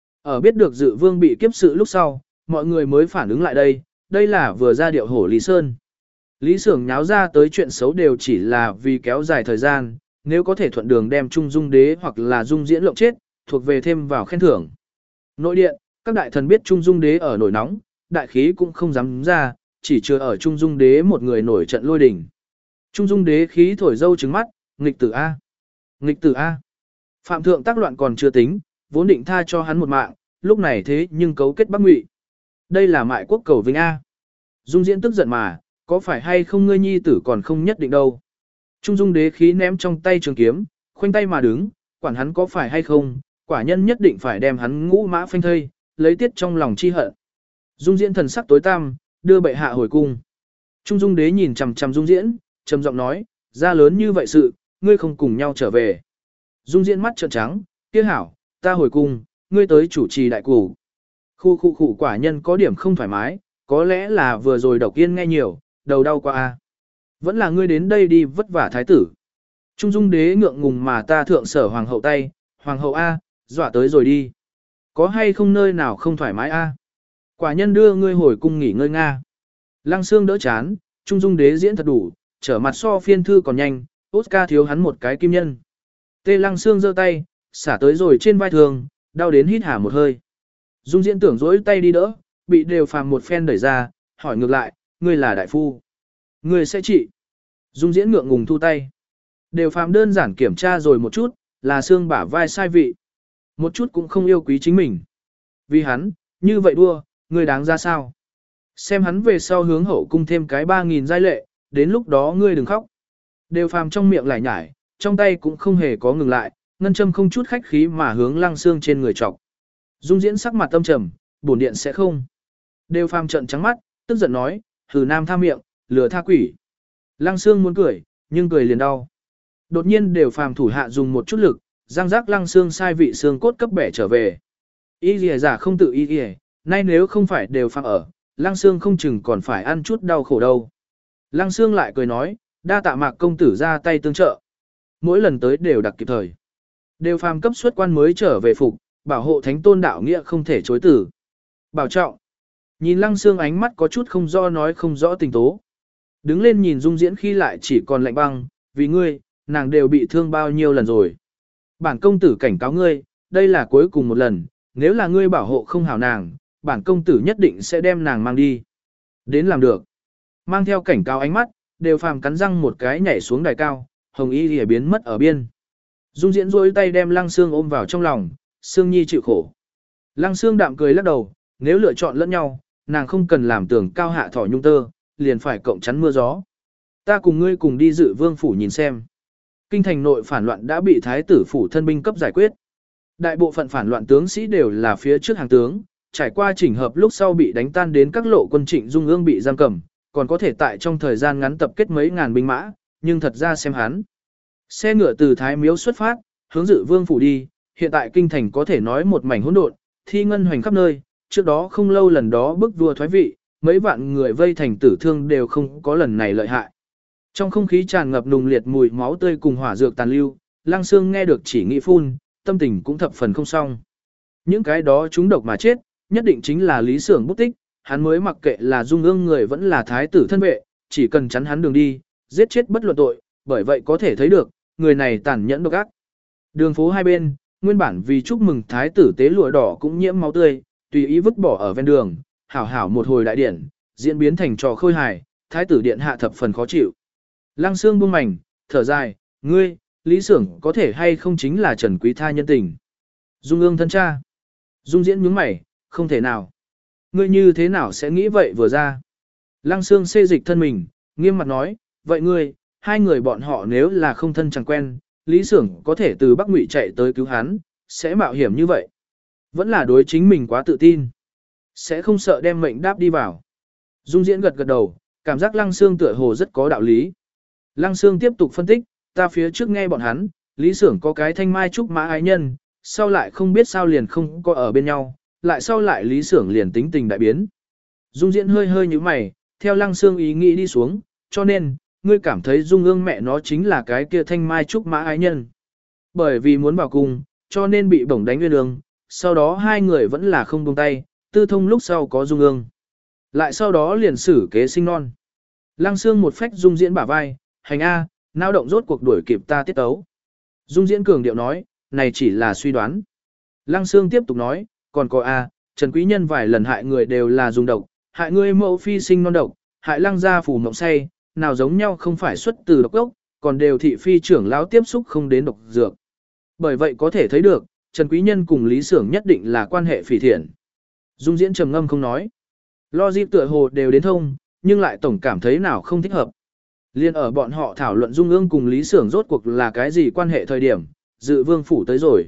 Ở biết được Dự Vương bị kiếp sự lúc sau, mọi người mới phản ứng lại đây, đây là vừa ra điệu hổ Lý Sơn. Lý Xưởng nháo ra tới chuyện xấu đều chỉ là vì kéo dài thời gian, nếu có thể thuận đường đem Trung Dung Đế hoặc là Dung Diễn lộng chết, thuộc về thêm vào khen thưởng. Nội điện, các đại thần biết Trung Dung Đế ở nổi nóng, đại khí cũng không dám ra, chỉ chưa ở Trung Dung Đế một người nổi trận lôi đình. Trung Dung Đế khí thổi dâu trứng mắt, nghịch tử A. Nghịch tử A. Phạm thượng tác loạn còn chưa tính, vốn định tha cho hắn một mạng, lúc này thế nhưng cấu kết Bắc Ngụy. Đây là mại quốc cầu vinh A. Dung Diễn tức giận mà, có phải hay không ngươi nhi tử còn không nhất định đâu. Trung Dung Đế khí ném trong tay trường kiếm, khoanh tay mà đứng, quản hắn có phải hay không, quả nhân nhất định phải đem hắn ngũ mã phanh thây, lấy tiết trong lòng chi hận. Dung Diễn thần sắc tối tăm, đưa bệ hạ hồi cung. Trung Dung Đế nhìn chằm chằm Dung Diễn, trầm giọng nói, ra lớn như vậy sự, ngươi không cùng nhau trở về. Dung Diễn mắt trợn trắng, kia hảo, ta hồi cung, ngươi tới chủ trì đại củ. Khu khu khu quả nhân có điểm không thoải mái, có lẽ là vừa rồi độc yên nghe nhiều, đầu đau qua a. Vẫn là ngươi đến đây đi vất vả thái tử. Trung Dung Đế ngượng ngùng mà ta thượng sở hoàng hậu tay, hoàng hậu a, dọa tới rồi đi. Có hay không nơi nào không thoải mái a? Quả nhân đưa ngươi hồi cung nghỉ ngơi nga. Lăng Xương đỡ chán, Trung Dung Đế diễn thật đủ, trở mặt so phiên thư còn nhanh, Oscar thiếu hắn một cái kim nhân. Tê Lăng Xương giơ tay, xả tới rồi trên vai thường, đau đến hít hà một hơi. Dung Diễn tưởng dối tay đi đỡ, bị đều phàm một phen đẩy ra, hỏi ngược lại, ngươi là đại phu. Ngươi sẽ trị. Dung Diễn ngượng ngùng thu tay. Đều phàm đơn giản kiểm tra rồi một chút, là xương bả vai sai vị. Một chút cũng không yêu quý chính mình. Vì hắn, như vậy đua, ngươi đáng ra sao? Xem hắn về sau hướng hậu cung thêm cái ba nghìn giai lệ, đến lúc đó ngươi đừng khóc. Đều phàm trong miệng lại nhải, trong tay cũng không hề có ngừng lại, ngân châm không chút khách khí mà hướng Lăng Xương trên người trọc. Dung Diễn sắc mặt tâm trầm, bổn điện sẽ không. Đều phàm trận trắng mắt, tức giận nói, hừ nam tha miệng, lừa tha quỷ. Lăng Xương muốn cười, nhưng cười liền đau. Đột nhiên đều phàm thủ hạ dùng một chút lực, răng rác Lăng Xương sai vị xương cốt cấp bẻ trở về. Y lìa giả không tự y lìa, nay nếu không phải đều phàm ở, Lăng Xương không chừng còn phải ăn chút đau khổ đâu. Lăng Xương lại cười nói, đa tạ Mạc công tử ra tay tương trợ. Mỗi lần tới đều đặc kịp thời. Đều phàm cấp xuất quan mới trở về phục, bảo hộ thánh tôn đạo nghĩa không thể chối tử. Bảo trọng. Nhìn Lăng Xương ánh mắt có chút không rõ nói không rõ tình tố. Đứng lên nhìn Dung Diễn khi lại chỉ còn lạnh băng, vì ngươi, nàng đều bị thương bao nhiêu lần rồi. Bản công tử cảnh cáo ngươi, đây là cuối cùng một lần, nếu là ngươi bảo hộ không hảo nàng, bản công tử nhất định sẽ đem nàng mang đi. Đến làm được. Mang theo cảnh cáo ánh mắt, đều phàm cắn răng một cái nhảy xuống đài cao, hồng y lìa biến mất ở biên. Dung Diễn rôi tay đem Lăng Xương ôm vào trong lòng, Xương Nhi chịu khổ. Lăng Xương đạm cười lắc đầu, nếu lựa chọn lẫn nhau, nàng không cần làm tưởng cao hạ thỏ nhung tơ, liền phải cộng chắn mưa gió. Ta cùng ngươi cùng đi Dự Vương phủ nhìn xem. Kinh thành nội phản loạn đã bị thái tử phủ thân binh cấp giải quyết. Đại bộ phận phản loạn tướng sĩ đều là phía trước hàng tướng, trải qua chỉnh hợp lúc sau bị đánh tan đến các lộ quân Trịnh Dung Ương bị giam cầm, còn có thể tại trong thời gian ngắn tập kết mấy ngàn binh mã, nhưng thật ra xem hắn. Xe ngựa từ Thái Miếu xuất phát, hướng Dự Vương phủ đi, hiện tại kinh thành có thể nói một mảnh hỗn độn, thi ngân hoành khắp nơi, trước đó không lâu lần đó bức vua thoái vị, mấy vạn người vây thành tử thương đều không có lần này lợi hại. Trong không khí tràn ngập nùng liệt mùi máu tươi cùng hỏa dược tàn lưu, Lăng Xương nghe được chỉ nghĩ phun, tâm tình cũng thập phần không xong. Những cái đó chúng độc mà chết, nhất định chính là Lý Xưởng bút tích, hắn mới mặc kệ là Dung Ương người vẫn là thái tử thân vệ, chỉ cần chắn hắn đường đi, giết chết bất luận tội, bởi vậy có thể thấy được, người này tàn nhẫn độc ác. Đường phố hai bên, nguyên bản vì chúc mừng thái tử tế lụa đỏ cũng nhiễm máu tươi, tùy ý vứt bỏ ở ven đường, hảo hảo một hồi đại điển, diễn biến thành trò khôi hài, thái tử điện hạ thập phần khó chịu. Lăng Xương buông mảnh, thở dài, ngươi, Lý Xưởng có thể hay không chính là Trần Quý Tha nhân tình. Dung Ương thân cha. Dung Diễn nhướng mày, không thể nào. Ngươi như thế nào sẽ nghĩ vậy vừa ra? Lăng Sương xê dịch thân mình, nghiêm mặt nói, vậy ngươi, hai người bọn họ nếu là không thân chẳng quen, Lý Sưởng có thể từ Bắc Ngụy chạy tới cứu hắn, sẽ mạo hiểm như vậy. Vẫn là đối chính mình quá tự tin. Sẽ không sợ đem mệnh đáp đi vào. Dung Diễn gật gật đầu, cảm giác Lăng Sương tựa hồ rất có đạo lý. Lăng Sương tiếp tục phân tích, ta phía trước nghe bọn hắn, Lý Sưởng có cái thanh mai trúc mã ái nhân, sau lại không biết sao liền không có ở bên nhau, lại sau lại Lý Sưởng liền tính tình đại biến. Dung Diễn hơi hơi như mày, theo Lăng Sương ý nghĩ đi xuống, cho nên, ngươi cảm thấy Dung Ương mẹ nó chính là cái kia thanh mai trúc mã ái nhân. Bởi vì muốn vào cung, cho nên bị bổng đánh nguyên đường, sau đó hai người vẫn là không buông tay, tư thông lúc sau có Dung Ương. Lại sau đó liền xử kế sinh non. Lăng Sương một phách Dung Diễn bả vai, hành A, nao động rốt cuộc đuổi kịp ta tiết tấu. Dung Diễn cường điệu nói, này chỉ là suy đoán. Lăng Sương tiếp tục nói, còn có A, Trần Quý Nhân vài lần hại người đều là dùng độc, hại ngươi mẫu phi sinh non độc, hại Lăng gia phủ mộng say, nào giống nhau không phải xuất từ độc gốc, còn đều thị phi trưởng lão tiếp xúc không đến độc dược. Bởi vậy có thể thấy được, Trần Quý Nhân cùng Lý Sưởng nhất định là quan hệ phỉ thiện. Dung Diễn trầm ngâm không nói. Logic tựa hồ đều đến thông, nhưng lại tổng cảm thấy nào không thích hợp. Liên ở bọn họ thảo luận Dung Ương cùng Lý Sưởng rốt cuộc là cái gì quan hệ thời điểm, Dự Vương phủ tới rồi.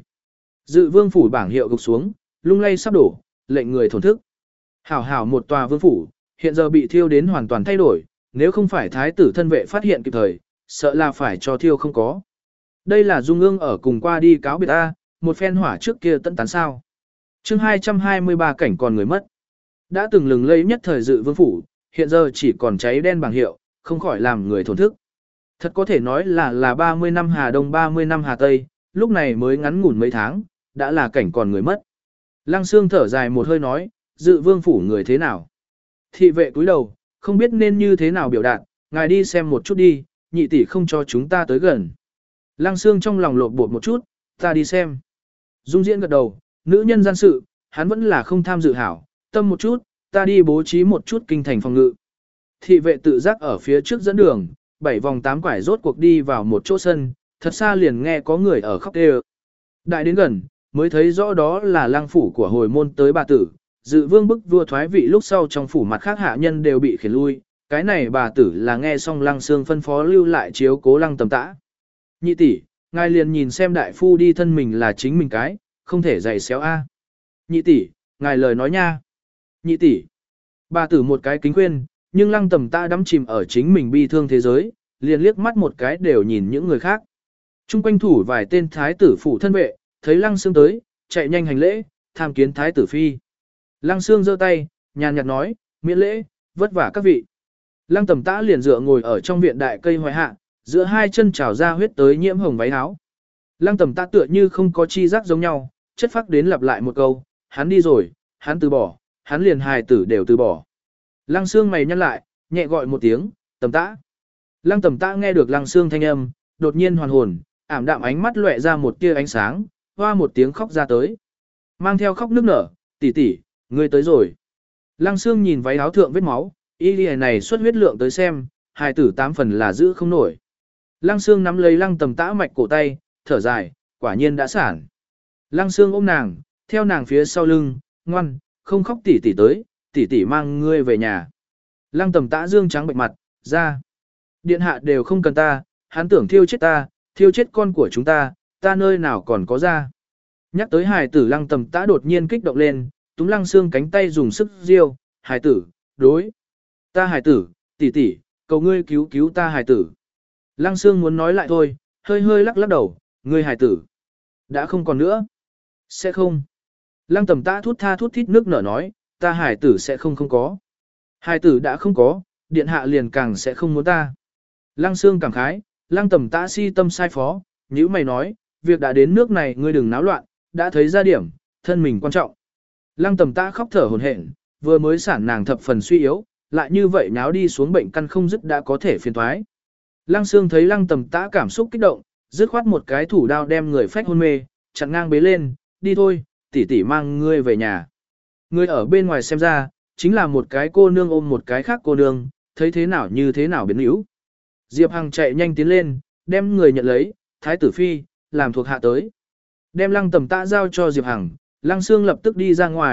Dự Vương phủ bảng hiệu gục xuống, lung lay sắp đổ, lệnh người thổn thức. Hảo hảo một tòa vương phủ, hiện giờ bị thiêu đến hoàn toàn thay đổi, nếu không phải thái tử thân vệ phát hiện kịp thời, sợ là phải cho thiêu không có. Đây là Dung Ương ở cùng qua đi cáo biệt ta, một phen hỏa trước kia tận tán sao. Chương hai trăm hai mươi ba cảnh còn người mất. Đã từng lừng lẫy nhất thời Dự Vương phủ, hiện giờ chỉ còn cháy đen bảng hiệu, không khỏi làm người thổn thức. Thật có thể nói là là ba mươi năm Hà Đông ba mươi năm Hà Tây, lúc này mới ngắn ngủn mấy tháng, đã là cảnh còn người mất. Lăng Sương thở dài một hơi nói, Dự Vương phủ người thế nào? Thị vệ cúi đầu, không biết nên như thế nào biểu đạt, ngài đi xem một chút đi, nhị tỷ không cho chúng ta tới gần. Lăng Sương trong lòng lột bột một chút, ta đi xem. Dung Diễn gật đầu, nữ nhân gian sự, hắn vẫn là không tham dự hảo, tâm một chút, ta đi bố trí một chút kinh thành phòng ngự. Thị vệ tự giác ở phía trước dẫn đường, bảy vòng tám quải rốt cuộc đi vào một chỗ sân, thật xa liền nghe có người ở khóc kêu. Đại đến gần, mới thấy rõ đó là Lăng phủ của hồi môn tới bà tử, Dự Vương bức vua thoái vị lúc sau trong phủ mặt khác hạ nhân đều bị khiển lui, cái này bà tử là nghe xong Lăng Sương phân phó lưu lại chiếu cố Lăng Tầm Tã. Nhị tỷ, ngài liền nhìn xem đại phu đi thân mình là chính mình cái, không thể giày xéo a. Nhị tỷ, ngài lời nói nha. Nhị tỷ. Bà tử một cái kính khuyên, nhưng Lăng Tầm Tã đắm chìm ở chính mình bi thương thế giới, liền liếc mắt một cái đều nhìn những người khác. Trung quanh thủ vài tên thái tử phủ thân vệ, thấy Lăng Sương tới, chạy nhanh hành lễ, tham kiến thái tử phi. Lăng Sương giơ tay, nhàn nhạt nói, miễn lễ, vất vả các vị. Lăng Tầm Tã liền dựa ngồi ở trong viện đại cây hoài hạ, giữa hai chân trào ra huyết tới nhiễm hồng váy áo. Lăng Tầm Tã tựa như không có chi giác giống nhau, chất phác đến lặp lại một câu, hắn đi rồi, hắn từ bỏ, hắn liền hài tử đều từ bỏ. Lăng Sương mày nhăn lại, nhẹ gọi một tiếng, Tầm Tã. Lăng Tầm Tã nghe được Lăng Sương thanh âm, đột nhiên hoàn hồn, ảm đạm ánh mắt lóe ra một tia ánh sáng, hoa một tiếng khóc ra tới. Mang theo khóc nức nở, tỷ tỷ, ngươi tới rồi. Lăng Sương nhìn váy áo thượng vết máu, y lìa này xuất huyết lượng tới xem, hài tử tám phần là giữ không nổi. Lăng Sương nắm lấy Lăng Tầm Tã mạch cổ tay, thở dài, quả nhiên đã sản. Lăng Sương ôm nàng, theo nàng phía sau lưng, ngoan, không khóc tỷ tỷ tới, tỷ tỷ mang ngươi về nhà. Lăng Tầm Tã dương trắng bệnh mặt, ra. Điện hạ đều không cần ta, hắn tưởng thiêu chết ta, thiêu chết con của chúng ta, ta nơi nào còn có ra. Nhắc tới hài tử Lăng Tầm Tã đột nhiên kích động lên, túm Lăng Sương cánh tay dùng sức riêu, hài tử, đối. Ta hài tử, tỷ tỷ, cầu ngươi cứu cứu ta hài tử. Lăng Sương muốn nói lại thôi, hơi hơi lắc lắc đầu, ngươi hài tử. Đã không còn nữa. Sẽ không. Lăng Tầm Tã thút tha thút thít nước nở nói, ta hài tử sẽ không không có. Hài tử đã không có, điện hạ liền càng sẽ không muốn ta. Lăng Sương cảm khái, Lăng Tầm Tã si tâm sai phó, nhữ mày nói, việc đã đến nước này ngươi đừng náo loạn, đã thấy ra điểm, thân mình quan trọng. Lăng Tầm Tã khóc thở hổn hển, vừa mới sản nàng thập phần suy yếu, lại như vậy nháo đi xuống bệnh căn không dứt đã có thể phiền toái. Lăng Sương thấy Lăng Tầm Tã cảm xúc kích động, dứt khoát một cái thủ đao đem người phách hôn mê, chặn ngang bế lên, đi thôi, tỷ tỷ mang ngươi về nhà. Ngươi ở bên ngoài xem ra, chính là một cái cô nương ôm một cái khác cô nương, thấy thế nào như thế nào biến yếu. Diệp Hằng chạy nhanh tiến lên, đem người nhận lấy, thái tử phi, làm thuộc hạ tới. Đem Lăng Tầm Tã giao cho Diệp Hằng, Lăng Sương lập tức đi ra ngoài,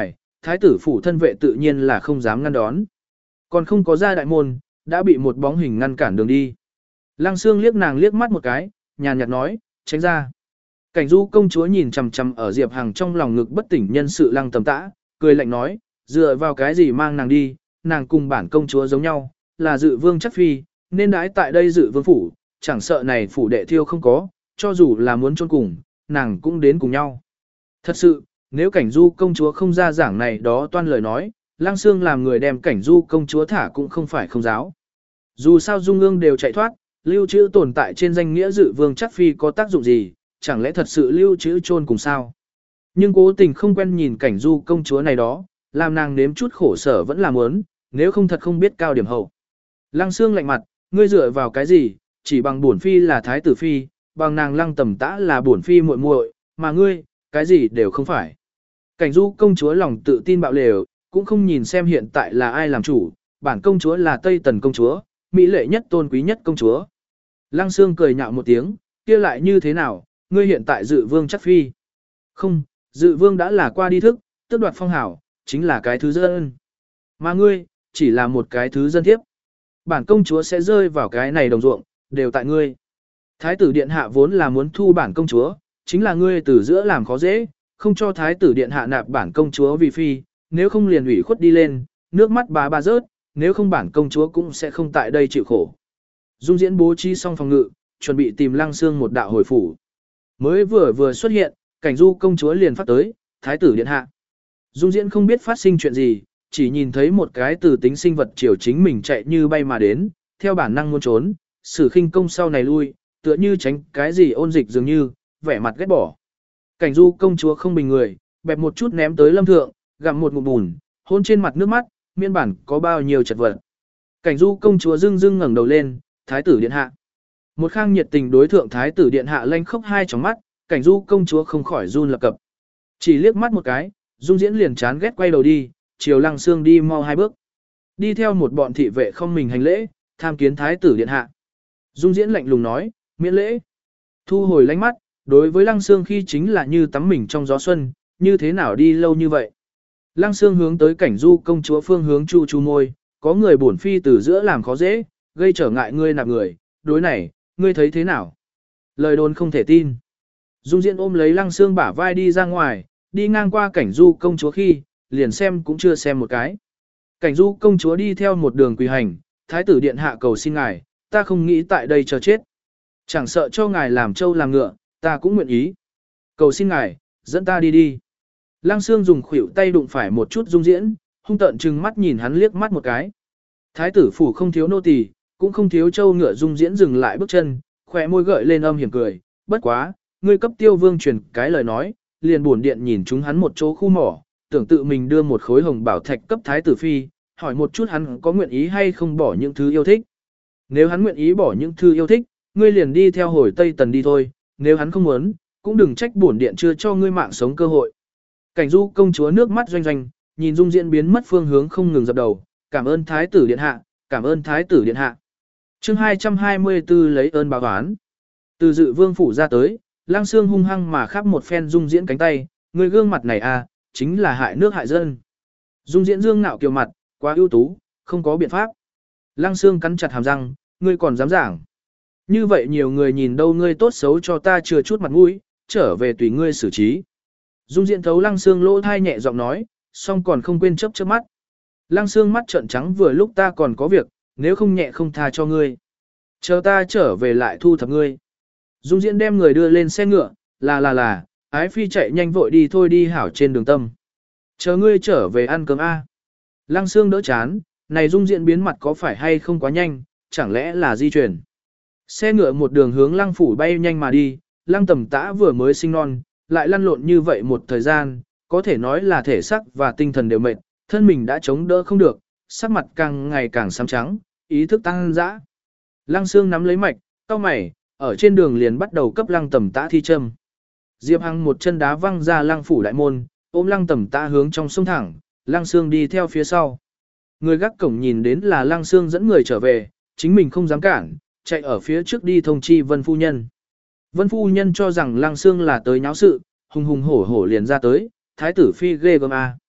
thái tử phủ thân vệ tự nhiên là không dám ngăn đón. Còn không có ra đại môn, đã bị một bóng hình ngăn cản đường đi. Lăng Xương liếc nàng liếc mắt một cái, nhàn nhạt nói, tránh ra. Cảnh Du công chúa nhìn chằm chằm ở Diệp Hằng trong lòng ngực bất tỉnh nhân sự Lăng Tầm Tã, cười lạnh nói, dựa vào cái gì mang nàng đi, nàng cùng bản công chúa giống nhau, là dự vương chắc phi, nên đãi tại đây dự vương phủ, chẳng sợ này phủ đệ thiêu không có, cho dù là muốn chôn cùng, nàng cũng đến cùng nhau. Thật sự, nếu Cảnh Du công chúa không ra giảng này đó toan lời nói, Lăng Xương làm người đem Cảnh Du công chúa thả cũng không phải không giáo. Dù sao Dung Ương đều chạy thoát, lưu trữ tồn tại trên danh nghĩa dự vương chắc phi có tác dụng gì, chẳng lẽ thật sự lưu trữ chôn cùng sao? Nhưng cố tình không quen nhìn Cảnh Du công chúa này đó, làm nàng nếm chút khổ sở vẫn là muốn, nếu không thật không biết cao điểm hậu. Lăng Xương lạnh mặt, ngươi dựa vào cái gì, chỉ bằng bổn phi là thái tử phi, bằng nàng Lăng Tầm Tã là bổn phi muội muội, mà ngươi, cái gì đều không phải. Cảnh Du công chúa lòng tự tin bạo lều, cũng không nhìn xem hiện tại là ai làm chủ, bản công chúa là Tây Tần công chúa, mỹ lệ nhất tôn quý nhất công chúa. Lăng Xương cười nhạo một tiếng, kia lại như thế nào, ngươi hiện tại dự vương chắc phi. Không, dự vương đã là qua đi thức, tước đoạt phong hảo, chính là cái thứ dân. Mà ngươi, chỉ là một cái thứ dân thiếp. Bản công chúa sẽ rơi vào cái này đồng ruộng, đều tại ngươi. Thái tử điện hạ vốn là muốn thu bản công chúa, chính là ngươi từ giữa làm khó dễ, không cho thái tử điện hạ nạp bản công chúa vì phi, nếu không liền ủy khuất đi lên, nước mắt bà bà rớt, nếu không bản công chúa cũng sẽ không tại đây chịu khổ. Dung Diễn bố trí xong phòng ngự, chuẩn bị tìm Lăng Xương một đạo hồi phủ. Mới vừa vừa xuất hiện, Cảnh Du công chúa liền phát tới, thái tử điện hạ. Dung Diễn không biết phát sinh chuyện gì, chỉ nhìn thấy một cái từ tính sinh vật chiều chính mình chạy như bay mà đến, theo bản năng muốn trốn, Sử Khinh công sau này lui, tựa như tránh cái gì ôn dịch dường như, vẻ mặt ghét bỏ. Cảnh Du công chúa không bình người, bẹp một chút ném tới lâm thượng, gặm một ngụm bùn, hôn trên mặt nước mắt, miên bản có bao nhiêu chật vật. Cảnh Du công chúa dưng dưng ngẩng đầu lên, thái tử điện hạ. Một khang nhiệt tình đối thượng thái tử điện hạ lanh khóc hai tròng mắt, Cảnh Du công chúa không khỏi run lập cập. Chỉ liếc mắt một cái, Dung Diễn liền chán ghét quay đầu đi, chiều Lăng Xương đi mau hai bước. Đi theo một bọn thị vệ không mình hành lễ, tham kiến thái tử điện hạ. Dung Diễn lạnh lùng nói, miễn lễ. Thu hồi lánh mắt, đối với Lăng Xương khi chính là như tắm mình trong gió xuân, như thế nào đi lâu như vậy. Lăng Xương hướng tới Cảnh Du công chúa phương hướng chu chu môi, có người bổn phi từ giữa làm khó dễ, gây trở ngại ngươi nạp người, đối này, ngươi thấy thế nào? Lời đồn không thể tin. Dung Diễn ôm lấy Lăng Xương bả vai đi ra ngoài, đi ngang qua Cảnh Du công chúa khi, liền xem cũng chưa xem một cái. Cảnh Du công chúa đi theo một đường quỳ hành, thái tử điện hạ cầu xin ngài, ta không nghĩ tại đây chờ chết. Chẳng sợ cho ngài làm trâu làm ngựa, ta cũng nguyện ý. Cầu xin ngài, dẫn ta đi đi. Lăng Xương dùng khuỷu tay đụng phải một chút Dung Diễn, hung tợn trừng mắt nhìn hắn liếc mắt một cái. Thái tử phủ không thiếu nô tỳ, cũng không thiếu trâu ngựa. Dung Diễn dừng lại bước chân, khỏe môi gợi lên âm hiểm cười, bất quá, ngươi cấp Tiêu Vương truyền cái lời nói, liền buồn điện nhìn chúng hắn một chỗ khu mỏ, tưởng tự mình đưa một khối hồng bảo thạch cấp thái tử phi, hỏi một chút hắn có nguyện ý hay không bỏ những thứ yêu thích. Nếu hắn nguyện ý bỏ những thứ yêu thích, ngươi liền đi theo hồi Tây Tần đi thôi, nếu hắn không muốn, cũng đừng trách bổn điện chưa cho ngươi mạng sống cơ hội. Cảnh Du công chúa nước mắt doanh doanh, nhìn Dung Diễn biến mất phương hướng không ngừng dập đầu, cảm ơn thái tử điện hạ, cảm ơn thái tử điện hạ. Chương hai trăm hai mươi tư lấy ơn báo oán. Từ Dự Vương phủ ra tới, Lăng Xương hung hăng mà khắp một phen Dung Diễn cánh tay, người gương mặt này à, chính là hại nước hại dân. Dung Diễn dương ngạo kiều mặt, quá ưu tú, không có biện pháp. Lăng Xương cắn chặt hàm răng, ngươi còn dám giảng. Như vậy nhiều người nhìn đâu ngươi tốt xấu cho ta chừa chút mặt mũi, trở về tùy ngươi xử trí. Dung Diễn thấu Lăng Xương lỗ thai nhẹ giọng nói, song còn không quên chớp chớp mắt. Lăng Xương mắt trợn trắng vừa lúc ta còn có việc, nếu không nhẹ không tha cho ngươi. Chờ ta trở về lại thu thập ngươi. Dung Diễn đem người đưa lên xe ngựa, là là là, ái phi chạy nhanh vội đi thôi đi hảo trên đường tâm. Chờ ngươi trở về ăn cơm A. Lăng Xương đỡ chán, này Dung Diễn biến mặt có phải hay không quá nhanh, chẳng lẽ là di chuyển. Xe ngựa một đường hướng Lăng phủ bay nhanh mà đi, Lăng Tầm Tã vừa mới sinh non, lại lăn lộn như vậy một thời gian, có thể nói là thể xác và tinh thần đều mệt, thân mình đã chống đỡ không được, sắc mặt càng ngày càng xám trắng, ý thức tăng dã. Lăng Xương nắm lấy mạch, cau mày, ở trên đường liền bắt đầu cấp Lăng Tầm Tã thi châm. Diệp Hằng một chân đá văng ra Lăng phủ đại môn, ôm Lăng Tầm Tã hướng trong sông thẳng, Lăng Xương đi theo phía sau. Người gác cổng nhìn đến là Lăng Xương dẫn người trở về, chính mình không dám cản, chạy ở phía trước đi thông chi Vân phu nhân. Vân phu nhân cho rằng Lăng Xương là tới nháo sự, hùng hùng hổ hổ liền ra tới, thái tử phi ghê gớm a.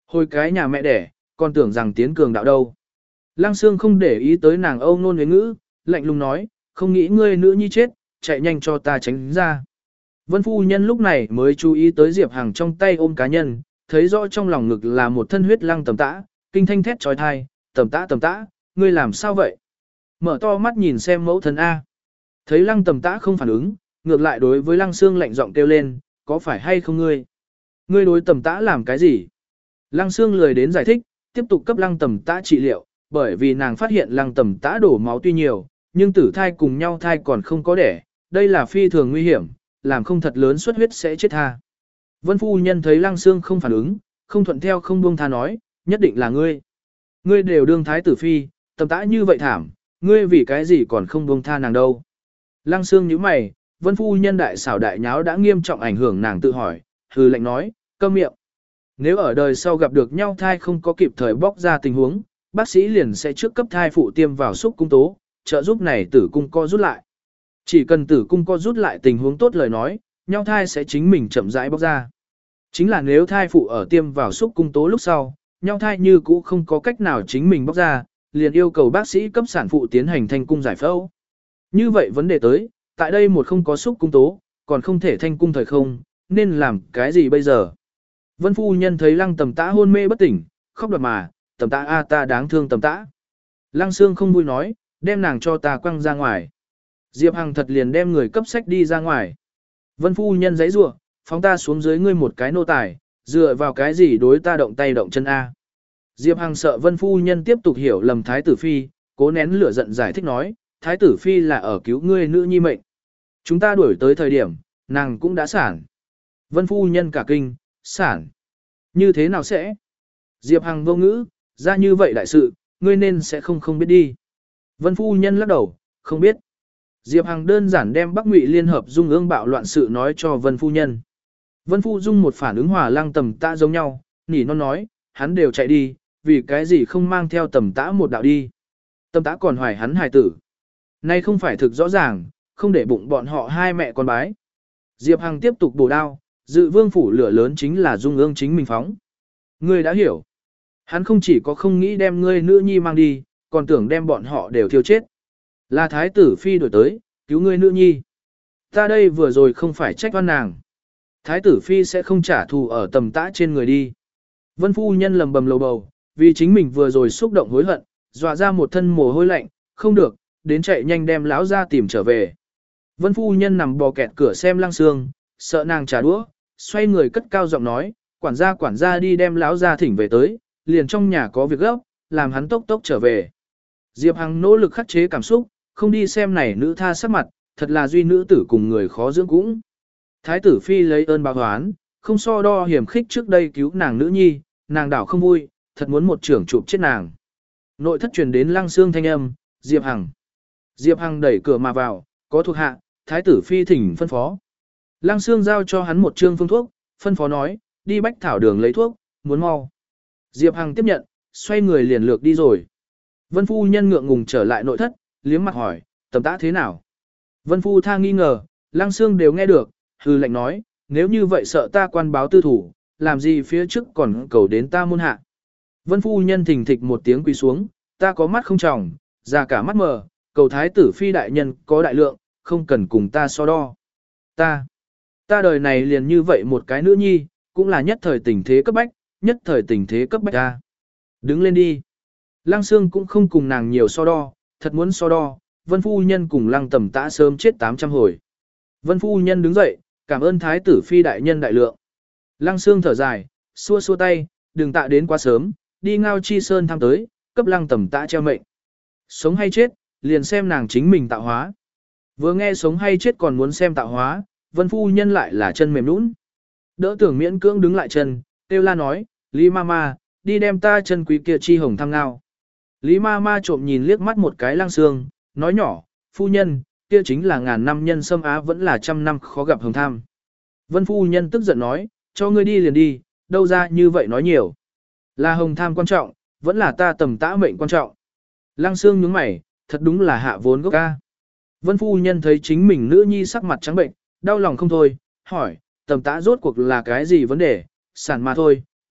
Hồi cái nhà mẹ đẻ, còn tưởng rằng tiến cường đạo đâu. Lăng Sương không để ý tới nàng âu nôn với ngữ, lạnh lùng nói, không nghĩ ngươi nữ nhi chết, chạy nhanh cho ta tránh ra. Vân phu nhân lúc này mới chú ý tới Diệp Hằng trong tay ôm cá nhân, thấy rõ trong lòng ngực là một thân huyết lăng tầm tã, kinh thanh thét trói thai, tầm tã tầm tã, ngươi làm sao vậy? Mở to mắt nhìn xem mẫu thân A. Thấy lăng tầm tã không phản ứng, ngược lại đối với lăng Sương lạnh giọng kêu lên, có phải hay không ngươi? Ngươi đối tầm tã làm cái gì? Lăng Sương lười đến giải thích, tiếp tục cấp lăng tầm tã trị liệu, bởi vì nàng phát hiện lăng tầm tã đổ máu tuy nhiều, nhưng tử thai cùng nhau thai còn không có đẻ, đây là phi thường nguy hiểm, làm không thật lớn xuất huyết sẽ chết tha. Vân phu nhân thấy lăng Sương không phản ứng, không thuận theo không buông tha nói, nhất định là ngươi. Ngươi đều đương thái tử phi, tầm tã như vậy thảm, ngươi vì cái gì còn không buông tha nàng đâu. Lăng Sương nhíu mày, Vân phu nhân đại xảo đại nháo đã nghiêm trọng ảnh hưởng nàng tự hỏi, hừ lạnh nói, câm miệng. Nếu ở đời sau gặp được nhau thai không có kịp thời bóc ra tình huống, bác sĩ liền sẽ trước cấp thai phụ tiêm vào xúc cung tố, trợ giúp này tử cung co rút lại. Chỉ cần tử cung co rút lại tình huống tốt lời nói, nhau thai sẽ chính mình chậm rãi bóc ra. Chính là nếu thai phụ ở tiêm vào xúc cung tố lúc sau, nhau thai như cũ không có cách nào chính mình bóc ra, liền yêu cầu bác sĩ cấp sản phụ tiến hành thanh cung giải phẫu. Như vậy vấn đề tới, tại đây một không có xúc cung tố, còn không thể thanh cung thời không, nên làm cái gì bây giờ? Vân phu nhân thấy lăng tầm tã hôn mê bất tỉnh, khóc đoạt mà, tầm tã a ta đáng thương tầm tã. Lăng Sương không vui nói, đem nàng cho ta quăng ra ngoài. Diệp Hằng thật liền đem người cấp sách đi ra ngoài. Vân phu nhân giãy giụa, phóng ta xuống dưới ngươi một cái nô tài, dựa vào cái gì đối ta động tay động chân a? Diệp Hằng sợ Vân phu nhân tiếp tục hiểu lầm thái tử phi, cố nén lửa giận giải thích nói, thái tử phi là ở cứu ngươi nữ nhi mệnh. Chúng ta đuổi tới thời điểm, nàng cũng đã sản. Vân phu nhân cả kinh, sản. Như thế nào sẽ? Diệp Hằng vô ngữ, ra như vậy đại sự, ngươi nên sẽ không không biết đi. Vân phu nhân lắc đầu, không biết. Diệp Hằng đơn giản đem Bắc Ngụy liên hợp dung ương bạo loạn sự nói cho Vân phu nhân. Vân phu dung một phản ứng hòa lăng tầm tã giống nhau, nỉ non nói, hắn đều chạy đi, vì cái gì không mang theo tầm tã một đạo đi. Tầm tã còn hoài hắn hài tử. Nay không phải thực rõ ràng, không để bụng bọn họ hai mẹ con bái. Diệp Hằng tiếp tục bổ đao, dự vương phủ lửa lớn chính là dung ương chính mình phóng. Ngươi đã hiểu. Hắn không chỉ có không nghĩ đem ngươi nữ nhi mang đi, còn tưởng đem bọn họ đều thiêu chết. Là thái tử phi đổi tới, cứu ngươi nữ nhi. Ta đây vừa rồi không phải trách oan nàng. Thái tử phi sẽ không trả thù ở tầm tã trên người đi. Vân phu nhân lầm bầm lầu bầu, vì chính mình vừa rồi xúc động hối hận, dọa ra một thân mồ hôi lạnh, không được, đến chạy nhanh đem lão ra tìm trở về. Vân phu nhân nằm bò kẹt cửa xem Lăng Sương, sợ nàng trả đũa, xoay người cất cao giọng nói, quản gia quản gia đi đem lão ra thỉnh về tới, liền trong nhà có việc gấp, làm hắn tốc tốc trở về. Diệp Hằng nỗ lực khắc chế cảm xúc, không đi xem này nữ tha sắc mặt, thật là duy nữ tử cùng người khó dưỡng cũng. Thái tử phi lấy ơn báo oán, không so đo hiểm khích trước đây cứu nàng nữ nhi, nàng đảo không vui, thật muốn một trưởng chụp chết nàng. Nội thất truyền đến Lăng Sương thanh âm, Diệp Hằng. Diệp Hằng đẩy cửa mà vào, có thuộc hạ, thái tử phi thỉnh phân phó. Lăng Sương giao cho hắn một trương phương thuốc, phân phó nói, đi bách thảo đường lấy thuốc, muốn mau. Diệp Hằng tiếp nhận, xoay người liền lược đi rồi. Vân phu nhân ngượng ngùng trở lại nội thất, liếm mặt hỏi, tầm tã thế nào? Vân phu tha nghi ngờ, Lăng Sương đều nghe được, hư lệnh nói, nếu như vậy sợ ta quan báo tư thủ, làm gì phía trước còn cầu đến ta môn hạ. Vân phu nhân thình thịch một tiếng quỳ xuống, ta có mắt không tròng, ra cả mắt mờ, cầu thái tử phi đại nhân có đại lượng, không cần cùng ta so đo. Ta, ta đời này liền như vậy một cái nữ nhi, cũng là nhất thời tình thế cấp bách, nhất thời tình thế cấp bách ta. Đứng lên đi. Lăng Sương cũng không cùng nàng nhiều so đo, thật muốn so đo, Vân phu nhân cùng Lăng tầm tã sớm chết tám trăm hồi. Vân phu nhân đứng dậy, cảm ơn thái tử phi đại nhân đại lượng. Lăng Sương thở dài, xua xua tay, đừng tạ đến quá sớm, đi Ngao Chi Sơn thăm tới, cấp Lăng tầm tã treo mệnh. Sống hay chết, liền xem nàng chính mình tạo hóa. Vừa nghe sống hay chết còn muốn xem tạo hóa, Vân phu nhân lại là chân mềm nũng. Đỡ tưởng miễn cưỡng đứng lại chân, Têu La nói, Lý Mama, đi đem ta chân quý kia chi hồng thăm ngao. Lý Mama trộm nhìn liếc mắt một cái Lăng Sương, nói nhỏ, phu nhân, kia chính là ngàn năm nhân sâm á vẫn là trăm năm khó gặp hồng tham. Vân phu nhân tức giận nói, cho ngươi đi liền đi, đâu ra như vậy nói nhiều. Là hồng tham quan trọng, vẫn là ta tầm tã mệnh quan trọng. Lăng Sương nhướng mày, thật đúng là hạ vốn gốc ca. Vân phu nhân thấy chính mình nữ nhi sắc mặt trắng bệnh, đau lòng không thôi, hỏi, tầm tã rốt cuộc là cái gì vấn đề, sản mà thôi,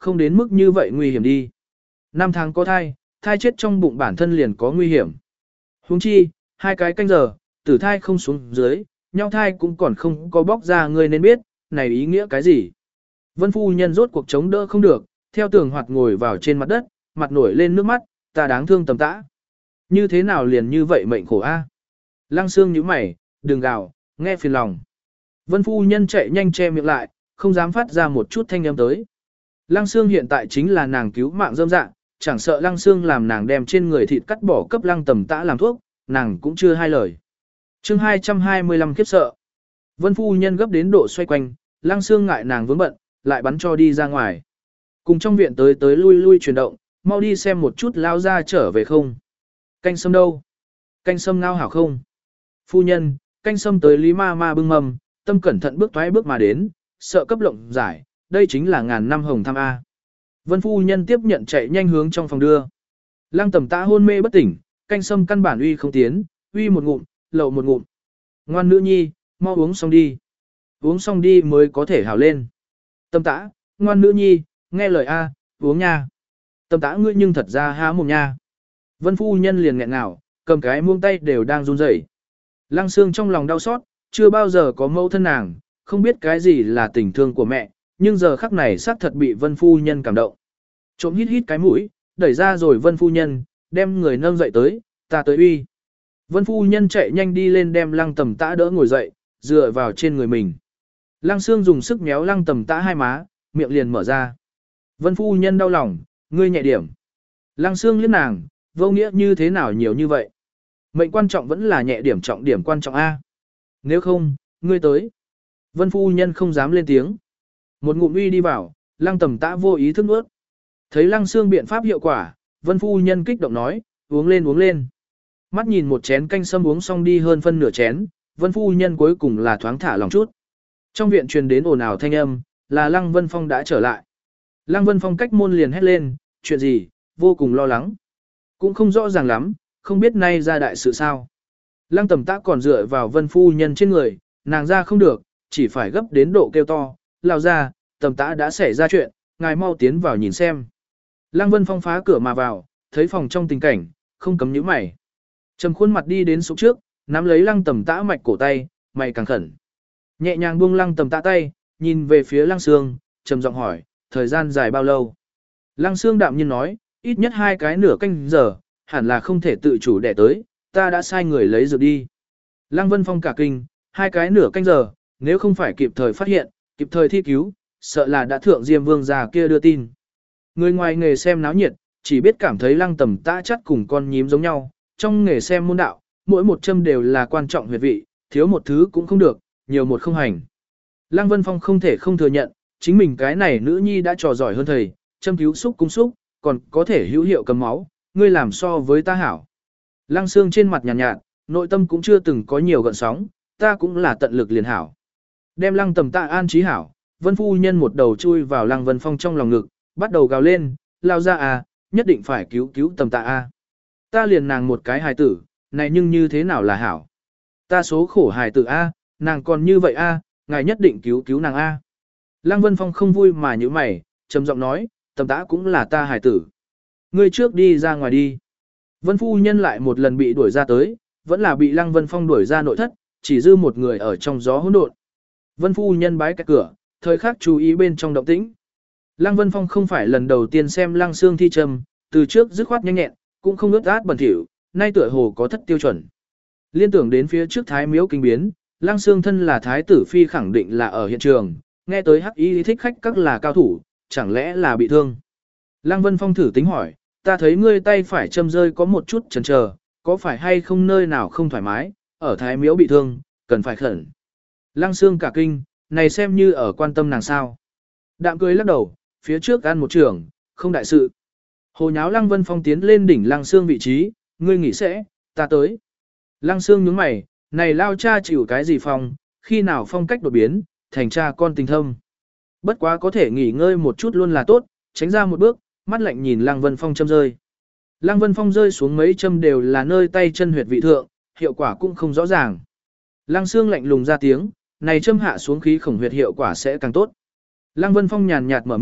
không đến mức như vậy nguy hiểm đi. Năm tháng có thai, thai chết trong bụng bản thân liền có nguy hiểm. Huống chi, hai cái canh giờ, tử thai không xuống dưới, nhau thai cũng còn không có bóc ra ngươi nên biết, này ý nghĩa cái gì. Vân phu nhân rốt cuộc chống đỡ không được, theo tường hoạt ngồi vào trên mặt đất, mặt nổi lên nước mắt, ta đáng thương tầm tã. Như thế nào liền như vậy mệnh khổ a? Lăng Sương nhíu mày, đừng gào, nghe phiền lòng. Vân phu nhân chạy nhanh che miệng lại, không dám phát ra một chút thanh âm tới. Lăng Sương hiện tại chính là nàng cứu mạng dâm dạng, chẳng sợ Lăng Sương làm nàng đem trên người thịt cắt bỏ cấp Lăng Tầm Tã làm thuốc, nàng cũng chưa hai lời. Chương hai trăm hai mươi lăm khiếp sợ. Vân phu nhân gấp đến độ xoay quanh, Lăng Sương ngại nàng vướng bận, lại bắn cho đi ra ngoài. Cùng trong viện tới tới lui lui chuyển động, mau đi xem một chút lao ra trở về không. Canh sâm đâu? Canh sâm ngao hảo không? Phu nhân, canh sâm tới Lý ma ma bưng mầm, tâm cẩn thận bước thoái bước mà đến, sợ cấp lộng giải, đây chính là ngàn năm hồng tham A. Vân phu nhân tiếp nhận chạy nhanh hướng trong phòng đưa. Lăng Tầm Tã hôn mê bất tỉnh, canh sâm căn bản uy không tiến, uy một ngụm, lậu một ngụm. Ngoan nữ nhi, mau uống xong đi. Uống xong đi mới có thể hảo lên. Tầm Tã, ngoan nữ nhi, nghe lời A, uống nha. Tầm Tã ngươi nhưng thật ra há mồm nha. Vân phu nhân liền nghẹn ngào, cầm cái muông tay đều đang run rẩy. Lăng Sương trong lòng đau xót, chưa bao giờ có mẫu thân nàng, không biết cái gì là tình thương của mẹ, nhưng giờ khắc này xác thật bị Vân phu nhân cảm động. Trộm hít hít cái mũi, đẩy ra rồi Vân phu nhân, đem người nâng dậy tới, ta tới uy. Vân phu nhân chạy nhanh đi lên đem Lăng Tầm Tã đỡ ngồi dậy, dựa vào trên người mình. Lăng Sương dùng sức méo Lăng Tầm Tã hai má, miệng liền mở ra. Vân phu nhân đau lòng, ngươi nhẹ điểm. Lăng Sương liếc nàng, vô nghĩa như thế nào nhiều như vậy. Mệnh quan trọng vẫn là nhẹ điểm trọng điểm quan trọng A. Nếu không, ngươi tới. Vân phu nhân không dám lên tiếng. Một ngụm uy đi vào, Lăng Tầm Tã vô ý thức nuốt. Thấy Lăng Sương biện pháp hiệu quả, Vân phu nhân kích động nói, uống lên uống lên. Mắt nhìn một chén canh sâm uống xong đi hơn phân nửa chén, Vân phu nhân cuối cùng là thoáng thả lòng chút. Trong viện truyền đến ồn ào thanh âm, là Lăng Vân Phong đã trở lại. Lăng Vân Phong cách môn liền hét lên, chuyện gì, vô cùng lo lắng. Cũng không rõ ràng lắm, không biết nay ra đại sự sao. Lăng Tầm Tã còn dựa vào Vân phu nhân trên người, nàng ra không được, chỉ phải gấp đến độ kêu to, lao ra, Tầm Tã đã xảy ra chuyện, ngài mau tiến vào nhìn xem. Lăng Vân Phong phá cửa mà vào, thấy phòng trong tình cảnh, không cấm nhíu mày. Trầm khuôn mặt đi đến sụp trước, nắm lấy Lăng Tầm Tã mạch cổ tay, mày càng khẩn. Nhẹ nhàng buông Lăng Tầm Tã tay, nhìn về phía Lăng Sương, trầm giọng hỏi, thời gian dài bao lâu? Lăng Sương đạm nhiên nói, ít nhất hai cái nửa canh giờ, hẳn là không thể tự chủ đẻ tới, ta đã sai người lấy dược đi. Lăng Vân Phong cả kinh, hai cái nửa canh giờ, nếu không phải kịp thời phát hiện, kịp thời thi cứu, sợ là đã thượng Diêm Vương già kia đưa tin. Người ngoài nghề xem náo nhiệt, chỉ biết cảm thấy Lăng Tầm Tã chắc cùng con nhím giống nhau, trong nghề xem môn đạo, mỗi một châm đều là quan trọng huyệt vị, thiếu một thứ cũng không được, nhiều một không hành. Lăng Vân Phong không thể không thừa nhận, chính mình cái này nữ nhi đã trò giỏi hơn thầy, châm cứu xúc cung xúc, còn có thể hữu hiệu cầm máu, ngươi làm so với ta hảo. Lăng Sương trên mặt nhàn nhạt, nhạt, nội tâm cũng chưa từng có nhiều gợn sóng, ta cũng là tận lực liền hảo. Đem Lăng Tầm Tã an trí hảo, Vân phu nhân một đầu chui vào Lăng Vân Phong trong lòng ngực, bắt đầu gào lên, lao ra à, nhất định phải cứu cứu Tầm Tã a. Ta liền nàng một cái hài tử, này nhưng như thế nào là hảo. Ta số khổ hài tử a, nàng còn như vậy a, ngài nhất định cứu cứu nàng a. Lăng Vân Phong không vui mà như mày, trầm giọng nói, Tầm Tã cũng là ta hài tử. Ngươi trước đi ra ngoài đi. Vân phu nhân lại một lần bị đuổi ra tới, vẫn là bị Lăng Vân Phong đuổi ra nội thất, chỉ dư một người ở trong gió hỗn độn. Vân phu nhân bái cái cửa, thời khắc chú ý bên trong động tĩnh. Lăng Vân Phong không phải lần đầu tiên xem Lăng Sương thi trầm, từ trước dứt khoát nhanh nhẹn, cũng không ướt át bẩn thỉu, nay tựa hồ có thất tiêu chuẩn. Liên tưởng đến phía trước thái miếu kinh biến, Lăng Sương thân là thái tử phi khẳng định là ở hiện trường, nghe tới hắc y thích khách các là cao thủ, chẳng lẽ là bị thương. Lăng Vân Phong thử tính hỏi, ta thấy ngươi tay phải châm rơi có một chút chần chờ, có phải hay không nơi nào không thoải mái, ở thái miếu bị thương, cần phải khẩn. Lăng Sương cả kinh, này xem như ở quan tâm nàng sao. Đạm cười lắc đầu, phía trước ăn một trường, không đại sự. Hồ nháo Lăng Vân Phong tiến lên đỉnh Lăng Sương vị trí, ngươi nghỉ sẽ, ta tới. Lăng Sương nhướng mày, này lao cha chịu cái gì Phong, khi nào phong cách đột biến, thành cha con tình thâm. Bất quá có thể nghỉ ngơi một chút luôn là tốt, tránh ra một bước, mắt lạnh nhìn Lăng Vân Phong châm rơi. Lăng Vân Phong rơi xuống mấy châm đều là nơi tay chân huyệt vị thượng, hiệu quả cũng không rõ ràng. Lăng Sương lạnh lùng ra tiếng, này châm hạ xuống khí khổng huyệt hiệu quả sẽ càng tốt. Lăng Vân Phong nhàn nhạt mở miệng,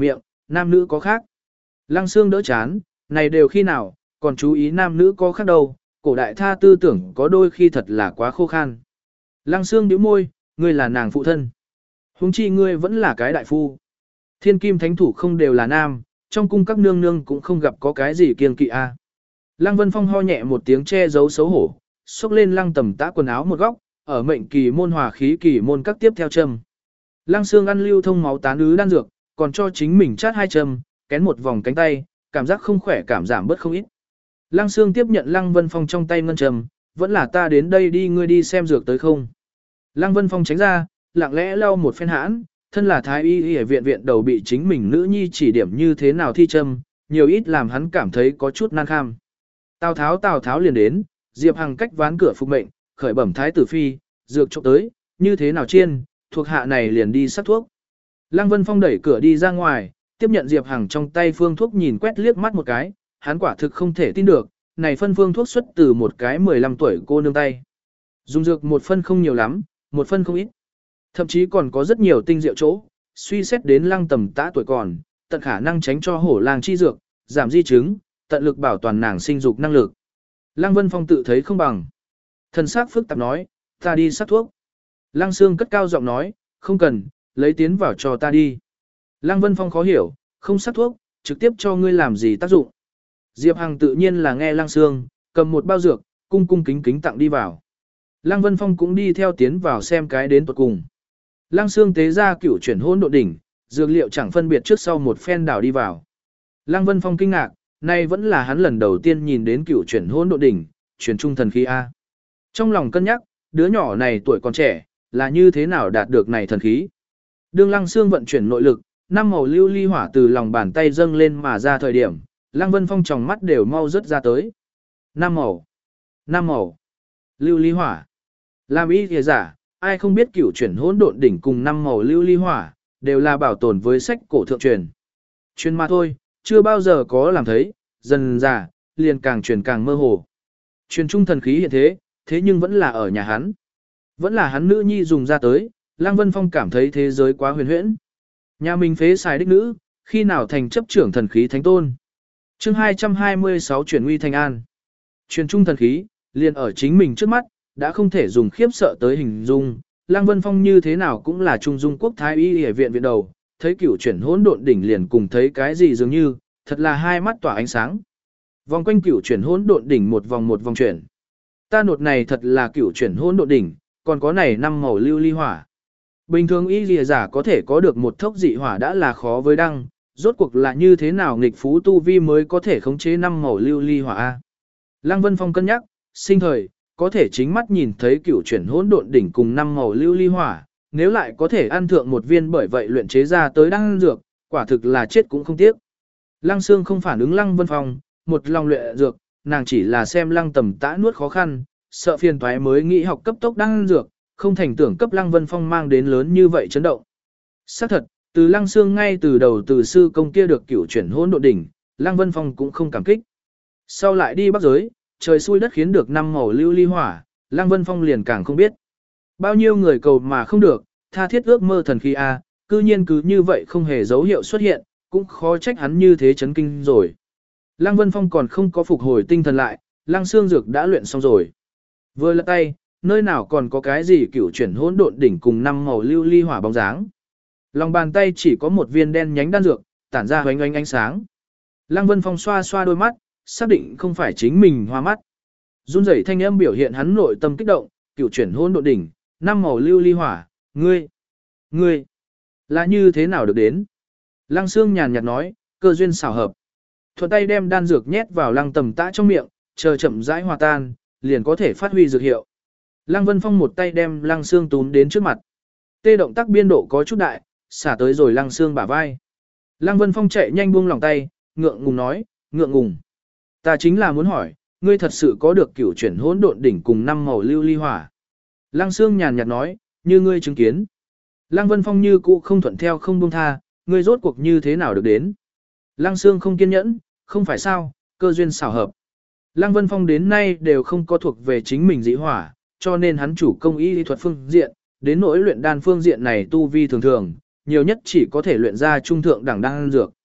nam nữ có khác. Lăng Xương đỡ chán, này đều khi nào, còn chú ý nam nữ có khác đâu, cổ đại tha tư tưởng có đôi khi thật là quá khô khan. Lăng Xương nhíu môi, ngươi là nàng phụ thân. Huống chi ngươi vẫn là cái đại phu. Thiên kim thánh thủ không đều là nam, trong cung các nương nương cũng không gặp có cái gì kiêng kỵ a. Lăng Vân Phong ho nhẹ một tiếng che giấu xấu hổ, xốc lên lăng tầm tã quần áo một góc, ở mệnh kỳ môn hòa khí kỳ môn các tiếp theo châm. Lăng Xương ăn lưu thông máu tán ứ đan dược, còn cho chính mình chát hai châm, kén một vòng cánh tay, cảm giác không khỏe cảm giảm bớt không ít. Lăng Xương tiếp nhận Lăng Vân Phong trong tay ngân châm, vẫn là ta đến đây đi ngươi đi xem dược tới không. Lăng Vân Phong tránh ra, lặng lẽ lau một phen hãn, thân là thái y y viện viện đầu bị chính mình nữ nhi chỉ điểm như thế nào thi châm, nhiều ít làm hắn cảm thấy có chút nan kham. Tào Tháo Tào Tháo liền đến, Diệp Hằng cách ván cửa phục mệnh, khởi bẩm thái tử phi, dược trộm tới, như thế nào chiên, thuộc hạ này liền đi sắc thuốc. Lăng Vân Phong đẩy cửa đi ra ngoài, tiếp nhận Diệp Hằng trong tay phương thuốc nhìn quét liếc mắt một cái, hắn quả thực không thể tin được, này phân phương thuốc xuất từ một cái mười lăm tuổi cô nương tay. Dùng dược một phân không nhiều lắm, một phân không ít. Thậm chí còn có rất nhiều tinh diệu chỗ, suy xét đến Lăng tầm tã tuổi còn, tận khả năng tránh cho hổ lang chi dược, giảm di chứng, tận lực bảo toàn nàng sinh dục năng lực. Lăng Vân Phong tự thấy không bằng. Thần sắc phức tạp nói, ta đi sắc thuốc. Lăng Xương cất cao giọng nói, không cần, lấy tiến vào cho ta đi. Lăng Vân Phong khó hiểu, không sắc thuốc, trực tiếp cho ngươi làm gì tác dụng. Diệp Hằng tự nhiên là nghe Lăng Xương, cầm một bao dược, cung cung kính kính tặng đi vào. Lăng Vân Phong cũng đi theo tiến vào xem cái đến tuột cùng. Lăng Xương tế ra cửu chuyển hôn độ đỉnh, dược liệu chẳng phân biệt trước sau một phen đảo đi vào. Lăng Vân Phong kinh ngạc, nay vẫn là hắn lần đầu tiên nhìn đến cửu chuyển hôn độ đỉnh, chuyển trung thần khí A. Trong lòng cân nhắc, đứa nhỏ này tuổi còn trẻ, là như thế nào đạt được này thần khí. Đương Lăng Xương vận chuyển nội lực, năm màu lưu ly hỏa từ lòng bàn tay dâng lên mà ra thời điểm, Lăng Vân Phong tròng mắt đều mau rớt ra tới. Năm màu, năm màu, lưu ly hỏa. Làm ý thìa giả, ai không biết cửu chuyển hỗn độn đỉnh cùng năm màu lưu ly hỏa, đều là bảo tồn với sách cổ thượng truyền. Truyền mà thôi, chưa bao giờ có làm thấy, dần giả, liền càng truyền càng mơ hồ. Truyền trung thần khí hiện thế, thế nhưng vẫn là ở nhà hắn. Vẫn là hắn nữ nhi dùng ra tới, Lăng Vân Phong cảm thấy thế giới quá huyền huyễn. Nhà mình phế xài đích nữ, khi nào thành chấp trưởng thần khí thánh tôn. chương hai trăm hai mươi sáu chuyển nguy thành an. Truyền trung thần khí, liền ở chính mình trước mắt, đã không thể dùng khiếp sợ tới hình dung. Lăng Vân Phong như thế nào cũng là trung dung quốc thái y y viện viện đầu, thấy cửu chuyển hỗn độn đỉnh liền cùng thấy cái gì dường như, thật là hai mắt tỏa ánh sáng. Vòng quanh cửu chuyển hỗn độn đỉnh một vòng một vòng chuyển. Ta nột này thật là cửu chuyển hỗn độn đỉnh, còn có này năm màu lưu ly hỏa. Bình thường y lìa giả có thể có được một thốc dị hỏa đã là khó với đăng, rốt cuộc là như thế nào nghịch phú tu vi mới có thể khống chế năm màu lưu ly hỏa a. Lăng Vân Phong cân nhắc, sinh thời, có thể chính mắt nhìn thấy cửu chuyển hỗn độn đỉnh cùng năm màu lưu ly hỏa, nếu lại có thể ăn thượng một viên bởi vậy luyện chế ra tới đăng dược, quả thực là chết cũng không tiếc. Lăng Xương không phản ứng Lăng Vân Phong, một lòng luyện dược, nàng chỉ là xem Lăng tầm tã nuốt khó khăn, sợ phiền toái mới nghĩ học cấp tốc đăng dược, không thành tưởng cấp Lăng Vân Phong mang đến lớn như vậy chấn động. Xác thật, từ Lăng Xương ngay từ đầu từ sư công kia được cửu chuyển hỗn độn đỉnh, Lăng Vân Phong cũng không cảm kích. Sau lại đi Bắc giới, trời xui đất khiến được năm màu lưu ly hỏa, Lăng Vân Phong liền càng không biết. Bao nhiêu người cầu mà không được, tha thiết ước mơ thần khí a, cư nhiên cứ như vậy không hề dấu hiệu xuất hiện, cũng khó trách hắn như thế chấn kinh rồi. Lăng Vân Phong còn không có phục hồi tinh thần lại, Lăng Xương dược đã luyện xong rồi. Vừa lật tay, nơi nào còn có cái gì cửu chuyển hỗn độn đỉnh cùng năm màu lưu ly hỏa bóng dáng. Lòng bàn tay chỉ có một viên đen nhánh đan dược, tản ra hoánh ánh ánh sáng. Lăng Vân Phong xoa xoa đôi mắt, xác định không phải chính mình hoa mắt. Run rẩy thanh âm biểu hiện hắn nội tâm kích động, cửu chuyển hỗn độn đỉnh, năm màu lưu ly hỏa, ngươi, ngươi, là như thế nào được đến? Lăng Xương nhàn nhạt nói, cơ duyên xảo hợp. Thuận tay đem đan dược nhét vào Lăng tầm tã trong miệng, chờ chậm rãi hòa tan, liền có thể phát huy dược hiệu. Lăng Vân Phong một tay đem Lăng Xương túm đến trước mặt. Tê động tác biên độ có chút đại, xả tới rồi Lăng Xương bả vai. Lăng Vân Phong chạy nhanh buông lòng tay, ngượng ngùng nói, ngượng ngùng. Ta chính là muốn hỏi, ngươi thật sự có được cửu chuyển hỗn độn đỉnh cùng năm màu lưu ly hỏa. Lăng Xương nhàn nhạt nói, như ngươi chứng kiến. Lăng Vân Phong như cũ không thuận theo không buông tha, ngươi rốt cuộc như thế nào được đến. Lăng Xương không kiên nhẫn, không phải sao, cơ duyên xảo hợp. Lăng Vân Phong đến nay đều không có thuộc về chính mình dị hỏa, cho nên hắn chủ công y lý thuật phương diện, đến nỗi luyện đan phương diện này tu vi thường thường, nhiều nhất chỉ có thể luyện ra trung thượng đẳng đan dược.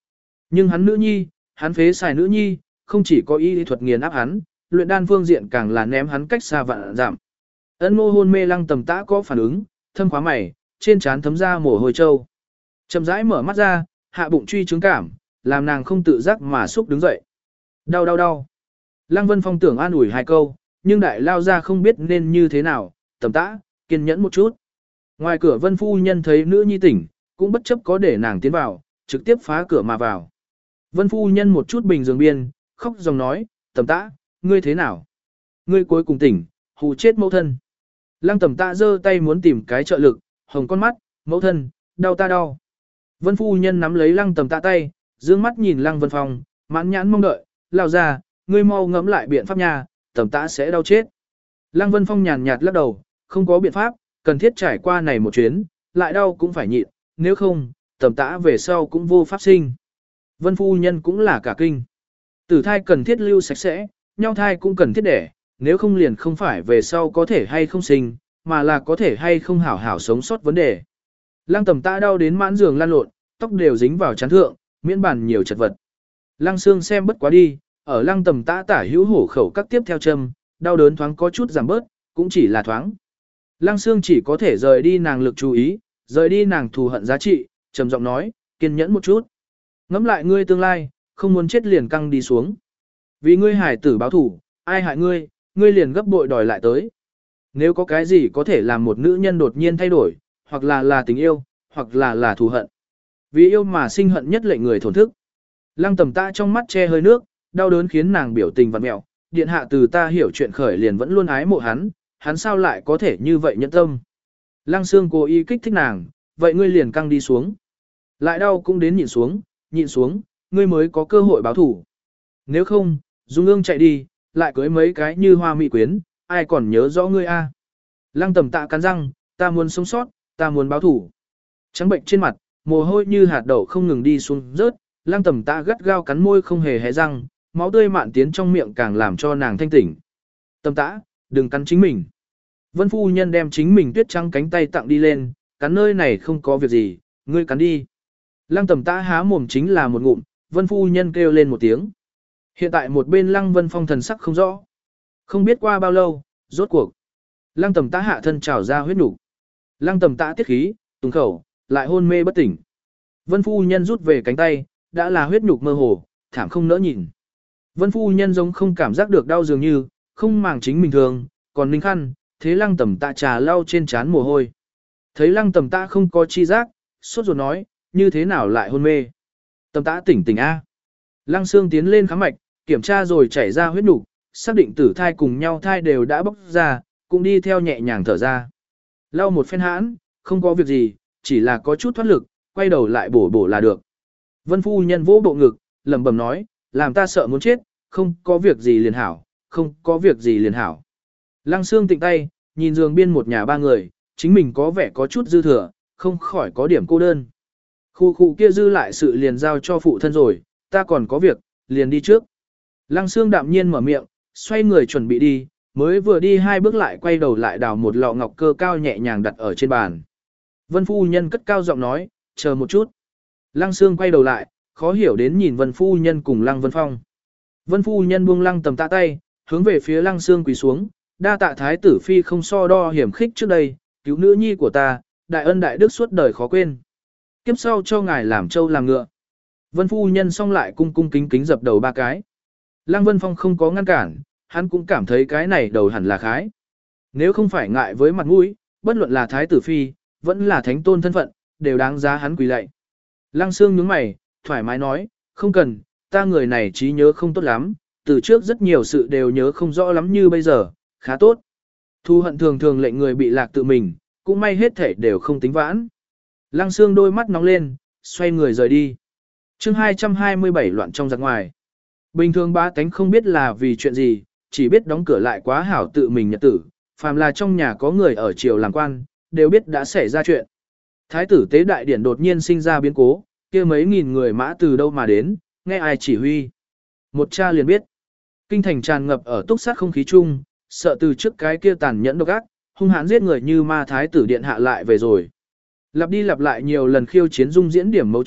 Nhưng hắn nữ nhi, hắn phế xài nữ nhi, không chỉ có y thuật nghiền áp hắn, luyện đan phương diện càng là ném hắn cách xa vạn giảm. Ân Ngô hôn mê Lăng Tầm Tã có phản ứng, thâm khóa mày, trên trán thấm ra mồ hôi trâu. Chậm rãi mở mắt ra, hạ bụng truy chứng cảm, làm nàng không tự giác mà xúc đứng dậy. Đau đau đau. Lăng Vân Phong tưởng an ủi hai câu, nhưng đại lao ra không biết nên như thế nào, Tầm Tã, kiên nhẫn một chút. Ngoài cửa Vân phu nhân thấy nữ nhi tỉnh, cũng bất chấp có để nàng tiến vào, trực tiếp phá cửa mà vào. Vân phu nhân một chút bình giường biên, khóc dòng nói, Tầm Tã, ngươi thế nào? Ngươi cuối cùng tỉnh, hù chết mẫu thân. Lăng Tầm Tã giơ tay muốn tìm cái trợ lực, hồng con mắt, mẫu thân, đau ta đau. Vân phu nhân nắm lấy Lăng Tầm Tã tay, dương mắt nhìn Lăng Vân Phong, mãn nhãn mong đợi, lao ra, ngươi mau ngẫm lại biện pháp nha, Tầm Tã sẽ đau chết. Lăng Vân Phong nhàn nhạt lắc đầu, không có biện pháp, cần thiết trải qua này một chuyến, lại đau cũng phải nhịn, nếu không, Tầm Tã về sau cũng vô pháp sinh. Vân phu nhân cũng là cả kinh. Tử thai cần thiết lưu sạch sẽ, nhau thai cũng cần thiết đẻ, nếu không liền không phải về sau có thể hay không sinh, mà là có thể hay không hảo hảo sống sót vấn đề. Lăng Tầm Tã đau đến mãn giường lan lộn, tóc đều dính vào trán thượng, miễn bàn nhiều chật vật. Lăng Sương xem bất quá đi, ở Lăng Tầm Tã tả hữu hổ khẩu các tiếp theo châm, đau đớn thoáng có chút giảm bớt, cũng chỉ là thoáng. Lăng Sương chỉ có thể rời đi nàng lực chú ý, rời đi nàng thù hận giá trị, trầm giọng nói, kiên nhẫn một chút. Ngẫm lại ngươi tương lai, không muốn chết liền căng đi xuống. Vì ngươi hải tử báo thủ, ai hại ngươi, ngươi liền gấp bội đòi lại tới. Nếu có cái gì có thể làm một nữ nhân đột nhiên thay đổi, hoặc là là tình yêu, hoặc là là thù hận. Vì yêu mà sinh hận nhất lệnh người thổn thức. Lăng Tầm Tã trong mắt che hơi nước, đau đớn khiến nàng biểu tình vặn mẹo. Điện hạ từ ta hiểu chuyện khởi liền vẫn luôn ái mộ hắn, hắn sao lại có thể như vậy nhẫn tâm. Lăng Sương cố ý kích thích nàng, vậy ngươi liền căng đi xuống. Lại đau cũng đến nhịn xuống, nhịn xuống, ngươi mới có cơ hội báo thủ. Nếu không, Dung Ương chạy đi, lại cưới mấy cái như hoa mỹ quyến, ai còn nhớ rõ ngươi a? Lăng Tầm Tã cắn răng, ta muốn sống sót, ta muốn báo thủ. Trắng bệnh trên mặt, mồ hôi như hạt đậu không ngừng đi xuống rớt, Lăng Tầm Tã gắt gao cắn môi không hề hé răng, máu tươi mạn tiến trong miệng càng làm cho nàng thanh tỉnh. Tầm Tã, đừng cắn chính mình. Vân phu nhân đem chính mình tuyết trắng cánh tay tặng đi lên, cắn nơi này không có việc gì, ngươi cắn đi. Lăng Tầm Tã há mồm chính là một ngụm, Vân phu nhân kêu lên một tiếng. Hiện tại một bên Lăng Vân Phong thần sắc không rõ. Không biết qua bao lâu, rốt cuộc. Lăng Tầm Tã hạ thân trào ra huyết nục. Lăng Tầm Tã tiết khí, tùng khẩu, lại hôn mê bất tỉnh. Vân phu nhân rút về cánh tay, đã là huyết nhục mơ hồ, thảm không nỡ nhìn. Vân phu nhân giống không cảm giác được đau dường như, không màng chính mình thường, còn ninh khăn, thế Lăng Tầm Tã trà lau trên trán mồ hôi. Thấy Lăng Tầm Tã không có chi giác, sốt ruột nói, như thế nào lại hôn mê. Tầm Tã tỉnh tỉnh A. Lăng Sương tiến lên khám mạch, kiểm tra rồi chảy ra huyết nục, xác định tử thai cùng nhau thai đều đã bóc ra, cũng đi theo nhẹ nhàng thở ra. Lau một phen hãn, không có việc gì, chỉ là có chút thoát lực, quay đầu lại bổ bổ là được. Vân phu nhân vỗ bộ ngực, lẩm bẩm nói, làm ta sợ muốn chết, không có việc gì liền hảo, không có việc gì liền hảo. Lăng Sương tịnh tay, nhìn giường biên một nhà ba người, chính mình có vẻ có chút dư thừa, không khỏi có điểm cô đơn. Khu khu kia dư lại sự liền giao cho phụ thân rồi, ta còn có việc, liền đi trước. Lăng Sương đạm nhiên mở miệng, xoay người chuẩn bị đi, mới vừa đi hai bước lại quay đầu lại đào một lọ ngọc cơ cao nhẹ nhàng đặt ở trên bàn. Vân phu nhân cất cao giọng nói, chờ một chút. Lăng Sương quay đầu lại, khó hiểu đến nhìn Vân phu nhân cùng Lăng Vân Phong. Vân phu nhân buông Lăng Tầm Tã tay, hướng về phía Lăng Sương quỳ xuống, đa tạ thái tử phi không so đo hiểm khích trước đây, cứu nữ nhi của ta, đại ân đại đức suốt đời khó quên. Kiếp sau cho ngài làm trâu làm ngựa. Vân phu nhân xong lại cung cung kính kính dập đầu ba cái. Lăng Vân Phong không có ngăn cản, hắn cũng cảm thấy cái này đầu hẳn là khái. Nếu không phải ngại với mặt mũi, bất luận là thái tử phi, vẫn là thánh tôn thân phận, đều đáng giá hắn quỳ lạy. Lăng Sương nhướng mày, thoải mái nói, không cần, ta người này trí nhớ không tốt lắm, từ trước rất nhiều sự đều nhớ không rõ lắm như bây giờ, khá tốt. Thu hận thường thường lệnh người bị lạc tự mình, cũng may hết thể đều không tính vãn. Lăng Sương đôi mắt nóng lên, xoay người rời đi. chương hai trăm hai mươi bảy loạn trong giặc ngoài. Bình thường bá tánh không biết là vì chuyện gì, chỉ biết đóng cửa lại quá hảo tự mình nhật tử, phàm là trong nhà có người ở triều làm quan, đều biết đã xảy ra chuyện. Thái tử tế đại điển đột nhiên sinh ra biến cố, kia mấy nghìn người mã từ đâu mà đến, nghe ai chỉ huy. Một cha liền biết. Kinh thành tràn ngập ở túc sát không khí chung, sợ từ trước cái kia tàn nhẫn độc ác, hung hãn giết người như ma thái tử điện hạ lại về rồi. Lặp đi lặp lại nhiều lần khiêu chiến dung diễn điểm mấu chốt,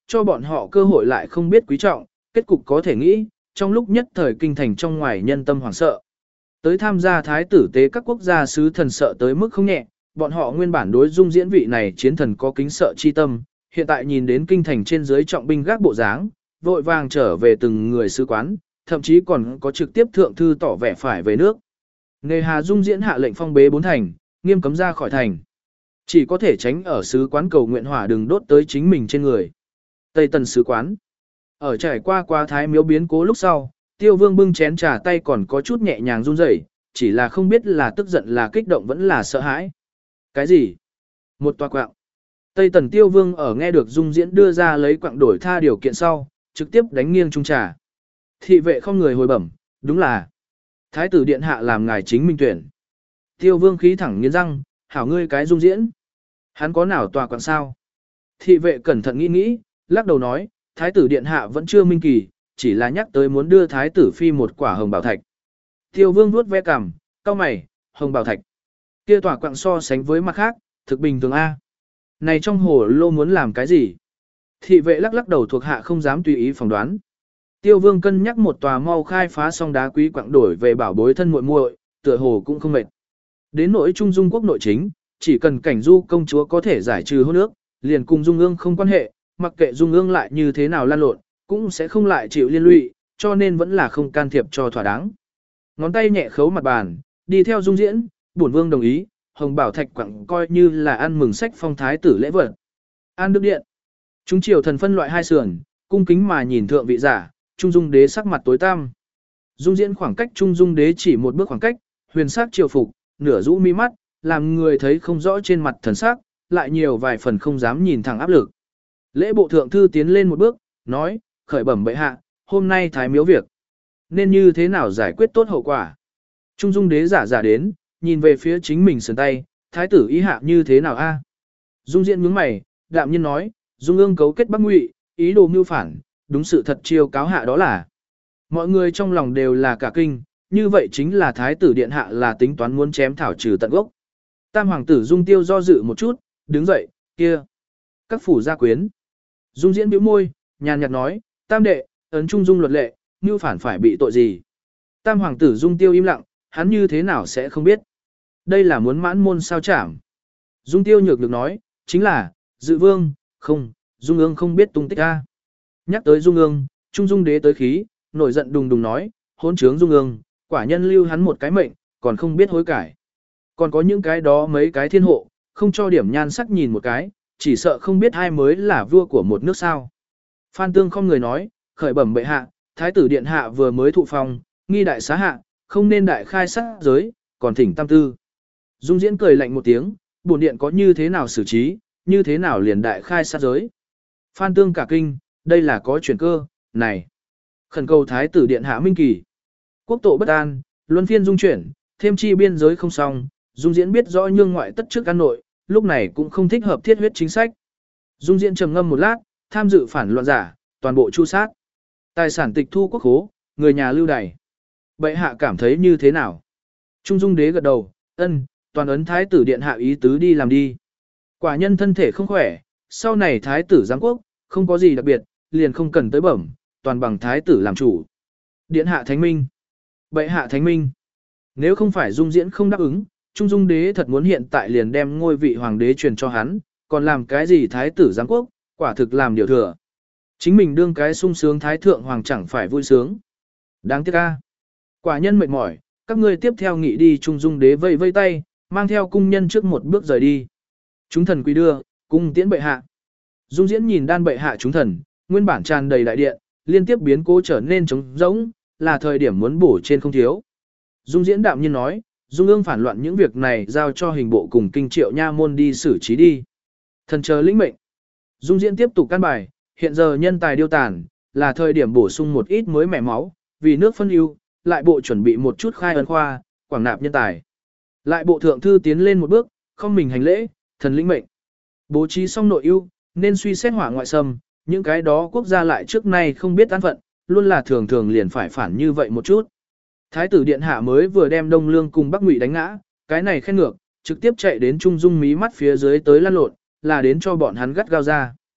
cho bọn họ cơ hội lại không biết quý trọng, kết cục có thể nghĩ, trong lúc nhất thời kinh thành trong ngoài nhân tâm hoảng sợ. Tới tham gia thái tử tế các quốc gia sứ thần sợ tới mức không nhẹ, bọn họ nguyên bản đối dung diễn vị này chiến thần có kính sợ chi tâm, hiện tại nhìn đến kinh thành trên dưới trọng binh gác bộ dáng, vội vàng trở về từng người sứ quán, thậm chí còn có trực tiếp thượng thư tỏ vẻ phải về nước. Nghề hà dung diễn hạ lệnh phong bế bốn thành, nghiêm cấm ra khỏi thành. Chỉ có thể tránh ở sứ quán cầu nguyện hỏa đừng đốt tới chính mình trên người. Tây Tần sứ quán. Ở trải qua qua thái miếu biến cố lúc sau, Tiêu Vương bưng chén trà tay còn có chút nhẹ nhàng run rẩy, chỉ là không biết là tức giận là kích động vẫn là sợ hãi. Cái gì? Một tòa quạng. Tây Tần Tiêu Vương ở nghe được Dung Diễn đưa ra lấy quạng đổi tha điều kiện sau, trực tiếp đánh nghiêng chung trà. Thị vệ không người hồi bẩm, đúng là Thái tử điện hạ làm ngài chính minh tuyển. Tiêu Vương khí thẳng nghiến răng, hảo ngươi cái Dung Diễn. Hắn có nào tòa quạng sao? Thị vệ cẩn thận nghĩ nghĩ, lắc đầu nói, Thái tử điện hạ vẫn chưa minh kỳ, chỉ là nhắc tới muốn đưa Thái tử phi một quả hồng bảo thạch. Tiêu Vương vuốt ve cằm, cau mày, hồng bảo thạch. Kia tòa quạng so sánh với mặt khác, thực bình thường A. Này trong hồ lô muốn làm cái gì? Thị vệ lắc lắc đầu thuộc hạ không dám tùy ý phỏng đoán. Tiêu Vương cân nhắc một tòa mau khai phá xong đá quý quạng đổi về bảo bối thân muội muội, tựa hồ cũng không mệt. Đến nỗi Trung Dung quốc nội chính, chỉ cần cảnh du công chúa có thể giải trừ hôn ước, liền cùng Dung Ương không quan hệ, mặc kệ Dung Ương lại như thế nào lan lộn, cũng sẽ không lại chịu liên lụy, cho nên vẫn là không can thiệp cho thỏa đáng. Ngón tay nhẹ khấu mặt bàn, đi theo Dung Diễn, bổn vương đồng ý, hồng bảo thạch quặng coi như là ăn mừng sách phong thái tử lễ vật. An Đức Điện. Chúng triều thần phân loại hai sườn, cung kính mà nhìn thượng vị giả, Trung Dung đế sắc mặt tối tăm. Dung Diễn khoảng cách Trung Dung đế chỉ một bước khoảng cách, huyền sắc triều phục, nửa rũ mi mắt, làm người thấy không rõ trên mặt thần sắc, lại nhiều vài phần không dám nhìn thẳng áp lực. Lễ bộ thượng thư tiến lên một bước, nói, khởi bẩm bệ hạ, hôm nay thái miếu việc. Nên như thế nào giải quyết tốt hậu quả? Trung Dung đế giả giả đến, nhìn về phía chính mình sườn tay, thái tử ý hạ như thế nào a? Dung Diễn nhướng mày, đạm nhiên nói, Dung Ương cấu kết Bắc Ngụy, ý đồ mưu phản, đúng sự thật chiêu cáo hạ đó là. Mọi người trong lòng đều là cả kinh, như vậy chính là thái tử điện hạ là tính toán muốn chém thảo trừ tận gốc. Tam hoàng tử Dung Tiêu do dự một chút, đứng dậy, kia. Các phủ gia quyến. Dung Diễn bĩu môi, nhàn nhạt nói, tam đệ, ấn trung dung luật lệ, mưu phản phải bị tội gì. Tam hoàng tử Dung Tiêu im lặng, hắn như thế nào sẽ không biết. Đây là muốn mãn môn sao chảm. Dung Tiêu nhược được nói, chính là, dự vương, không, Dung Ương không biết tung tích a. Nhắc tới Dung Ương, Trung Dung đế tới khí, nổi giận đùng đùng nói, hỗn trướng Dung Ương, quả nhân lưu hắn một cái mệnh, còn không biết hối cải. Còn có những cái đó mấy cái thiên hộ, không cho điểm nhan sắc nhìn một cái, chỉ sợ không biết ai mới là vua của một nước sao. Phan Tương không người nói, khởi bẩm bệ hạ, thái tử điện hạ vừa mới thụ phong, nghi đại xá hạ, không nên đại khai sát giới, còn thỉnh tam tư. Dung Diễn cười lạnh một tiếng, bổn điện có như thế nào xử trí, như thế nào liền đại khai sát giới. Phan Tương cả kinh, đây là có chuyển cơ, này. Khẩn cầu thái tử điện hạ minh kỳ. Quốc tổ bất an, luân phiên dung chuyển, thêm chi biên giới không xong, Dung Diễn biết rõ nhương ngoại tất trước an nội, lúc này cũng không thích hợp thiết huyết chính sách. Dung Diễn trầm ngâm một lát, tham dự phản loạn giả, toàn bộ chu sát. Tài sản tịch thu quốc khố, người nhà lưu đày. Bệ hạ cảm thấy như thế nào? Trung Dung đế gật đầu, ân, toàn ấn thái tử điện hạ ý tứ đi làm đi. Quả nhân thân thể không khỏe, sau này thái tử giáng quốc, không có gì đặc biệt, liền không cần tới bẩm, toàn bằng thái tử làm chủ. Điện hạ thánh minh. Bệ hạ thánh minh. Nếu không phải Dung Diễn không đáp ứng, Trung Dung đế thật muốn hiện tại liền đem ngôi vị hoàng đế truyền cho hắn, còn làm cái gì thái tử giáng quốc, quả thực làm điều thừa. Chính mình đương cái sung sướng thái thượng hoàng chẳng phải vui sướng. Đáng tiếc a. Quả nhân mệt mỏi, các ngươi tiếp theo nghị đi. Trung Dung đế vây vây tay, mang theo cung nhân trước một bước rời đi. Chúng thần quý đưa, cung tiễn bệ hạ. Dung Diễn nhìn đan bệ hạ chúng thần, nguyên bản tràn đầy đại điện, liên tiếp biến cố trở nên trống rỗng, là thời điểm muốn bổ trên không thiếu. Dung Diễn đạm nhiên nói, Dung Ương phản loạn những việc này giao cho hình bộ cùng kinh triệu nha môn đi xử trí đi. Thần chờ lĩnh mệnh. Dung Diễn tiếp tục căn bài, hiện giờ nhân tài điêu tàn, là thời điểm bổ sung một ít mới mẻ máu, vì nước phân ưu, lại bộ chuẩn bị một chút khai ấn khoa, quảng nạp nhân tài. Lại bộ thượng thư tiến lên một bước, không mình hành lễ, thần lĩnh mệnh. Bố trí xong nội ưu, nên suy xét hỏa ngoại xâm, những cái đó quốc gia lại trước nay không biết an phận, luôn là thường thường liền phải phản như vậy một chút. Thái tử điện hạ mới vừa đem Đông Lương cùng Bắc Ngụy đánh ngã, cái này khen ngược, trực tiếp chạy đến Trung Dung mí mắt phía dưới tới lăn lộn, là đến cho bọn hắn gắt gao ra.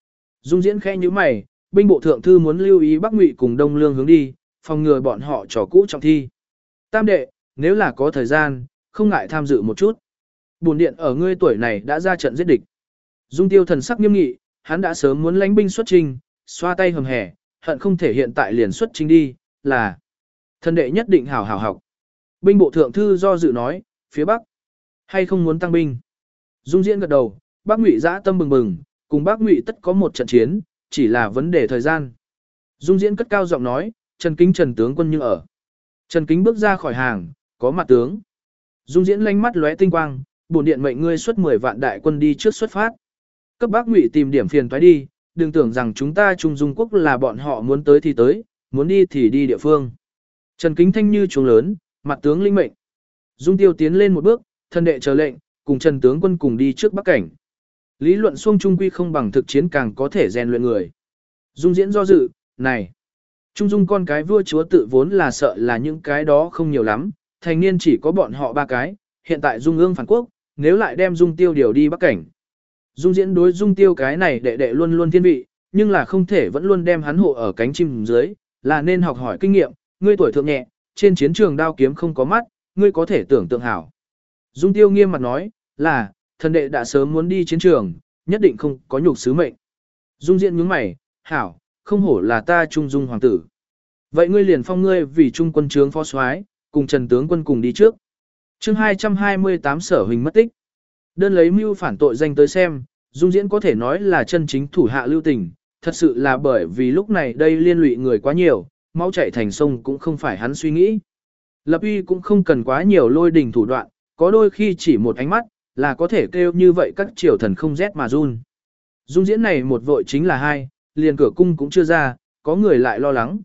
Dung Diễn khẽ nhíu mày, binh bộ thượng thư muốn lưu ý Bắc Ngụy cùng Đông Lương hướng đi, phòng ngừa bọn họ trò cũ trọng thi. Tam đệ, nếu là có thời gian, không ngại tham dự một chút. Bổn điện ở ngươi tuổi này đã ra trận giết địch. Dung Tiêu thần sắc nghiêm nghị, hắn đã sớm muốn lãnh binh xuất chinh, xoa tay hầm hẻ, hận không thể hiện tại liền xuất chinh đi, là thân đệ nhất định hảo hảo học. Binh bộ thượng thư do dự nói, phía Bắc, hay không muốn tăng binh. Dung Diễn gật đầu, Bắc Ngụy dã tâm bừng bừng, cùng Bắc Ngụy tất có một trận chiến, chỉ là vấn đề thời gian. Dung Diễn cất cao giọng nói, Trần Kính Trần tướng quân như ở. Trần Kính bước ra khỏi hàng, có mặt tướng. Dung Diễn lánh mắt lóe tinh quang, bổn điện mệnh ngươi xuất mười vạn đại quân đi trước xuất phát. Cấp Bắc Ngụy tìm điểm phiền toái đi, đừng tưởng rằng chúng ta Trung Dung quốc là bọn họ muốn tới thì tới, muốn đi thì đi địa phương. Trần Kính thanh như chuông lớn, mặt tướng linh mệnh. Dung Tiêu tiến lên một bước, thân đệ chờ lệnh, cùng Trần tướng quân cùng đi trước Bắc cảnh. Lý luận xuông trung quy không bằng thực chiến càng có thể rèn luyện người. Dung Diễn do dự, này, Trung Dung con cái vua chúa tự vốn là sợ là những cái đó không nhiều lắm, thành niên chỉ có bọn họ ba cái, hiện tại Dung ương phản quốc, nếu lại đem Dung Tiêu điều đi Bắc cảnh. Dung Diễn đối Dung Tiêu cái này đệ đệ luôn luôn thiên vị, nhưng là không thể vẫn luôn đem hắn hộ ở cánh chim dưới, là nên học hỏi kinh nghiệm, ngươi tuổi thượng nhẹ, trên chiến trường đao kiếm không có mắt, ngươi có thể tưởng tượng hảo. Dung Tiêu nghiêm mặt nói, là, thần đệ đã sớm muốn đi chiến trường, nhất định không có nhục sứ mệnh. Dung Diễn nhướng mày, hảo, không hổ là ta Trung Dung hoàng tử. Vậy ngươi liền phong ngươi vì trung quân trướng phó soái, cùng Trần tướng quân cùng đi trước. Chương hai trăm hai mươi tám Sở Huỳnh mất tích. Đơn lấy mưu phản tội danh tới xem, Dung Diễn có thể nói là chân chính thủ hạ lưu tình, thật sự là bởi vì lúc này đây liên lụy người quá nhiều, máu chảy thành sông cũng không phải hắn suy nghĩ. Lập uy cũng không cần quá nhiều lôi đình thủ đoạn, có đôi khi chỉ một ánh mắt, là có thể kêu như vậy các triều thần không rét mà run. Dung Diễn này một vội chính là hai, liền cửa cung cũng chưa ra, có người lại lo lắng.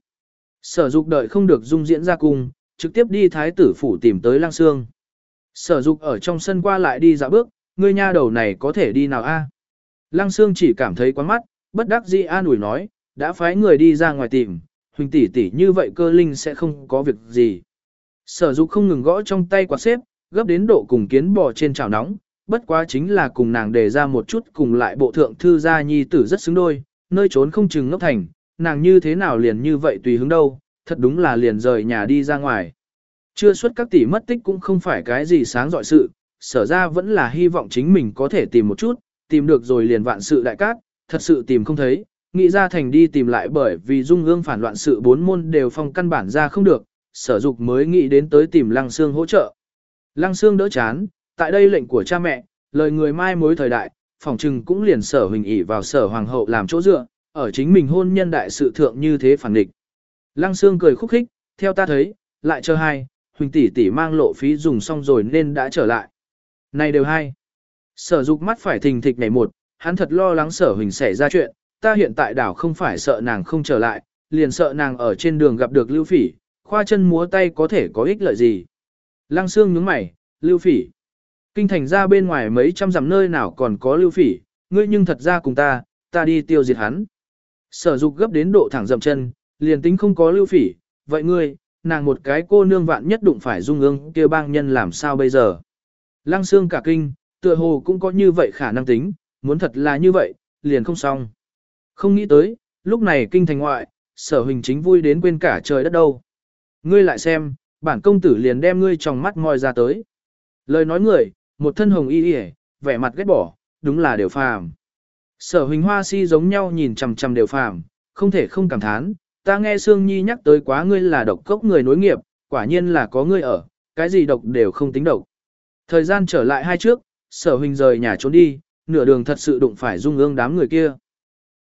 Sở Dục đợi không được Dung Diễn ra cung, trực tiếp đi thái tử phủ tìm tới Lăng Xương. Sở Dục ở trong sân qua lại đi dạo bước, ngươi nha đầu này có thể đi nào a? Lăng Xương chỉ cảm thấy quán mắt, bất đắc dĩ an ủi nói, đã phái người đi ra ngoài tìm, Huỳnh tỷ tỷ như vậy cơ linh sẽ không có việc gì. Sở Dục không ngừng gõ trong tay quạt xếp, gấp đến độ cùng kiến bò trên chảo nóng, bất quá chính là cùng nàng đề ra một chút cùng lại bộ thượng thư gia nhi tử rất xứng đôi, nơi trốn không chừng ngốc thành, nàng như thế nào liền như vậy tùy hứng đâu, thật đúng là liền rời nhà đi ra ngoài. Chưa xuất các tỷ mất tích cũng không phải cái gì sáng dọi sự, sở ra vẫn là hy vọng chính mình có thể tìm một chút, tìm được rồi liền vạn sự đại cát, thật sự tìm không thấy, nghĩ ra thành đi tìm lại bởi vì Dung ương phản loạn sự bốn môn đều phong căn bản ra không được, sở Dục mới nghĩ đến tới tìm Lăng Xương hỗ trợ. Lăng Xương đỡ chán, tại đây lệnh của cha mẹ, lời người mai mối thời đại, phỏng trừng cũng liền sở Huỳnh ỷ vào sở hoàng hậu làm chỗ dựa, ở chính mình hôn nhân đại sự thượng như thế phản địch. Lăng Xương cười khúc khích, theo ta thấy, lại chờ hai, Huỳnh tỷ tỷ mang lộ phí dùng xong rồi nên đã trở lại. Này đều hai. Sở Dục mắt phải thình thịch nhảy một, hắn thật lo lắng sở Huỳnh xảy ra chuyện, ta hiện tại đảo không phải sợ nàng không trở lại, liền sợ nàng ở trên đường gặp được Lưu Phỉ, khoa chân múa tay có thể có ích lợi gì. Lăng Xương nhướng mày, Lưu Phỉ. Kinh thành ra bên ngoài mấy trăm dặm nơi nào còn có Lưu Phỉ, ngươi nhưng thật ra cùng ta, ta đi tiêu diệt hắn. Sở Dục gấp đến độ thẳng dậm chân, liền tính không có Lưu Phỉ, vậy ngươi, nàng một cái cô nương vạn nhất đụng phải Dung ương kia bang nhân làm sao bây giờ. Lăng Xương cả kinh, tựa hồ cũng có như vậy khả năng tính, muốn thật là như vậy, liền không xong. Không nghĩ tới, lúc này kinh thành ngoại, sở Huỳnh chính vui đến quên cả trời đất đâu. Ngươi lại xem, bản công tử liền đem ngươi trong mắt moi ra tới. Lời nói người, một thân hồng y y, vẻ mặt ghét bỏ, đúng là đều phàm. Sở Huỳnh Hoa si giống nhau nhìn chằm chằm đều phàm, không thể không cảm thán, ta nghe Sương Nhi nhắc tới quá ngươi là độc cốc người nối nghiệp, quả nhiên là có ngươi ở, cái gì độc đều không tính độc. Thời gian trở lại hai trước, Sở Huỳnh rời nhà trốn đi, nửa đường thật sự đụng phải Dung ương đám người kia.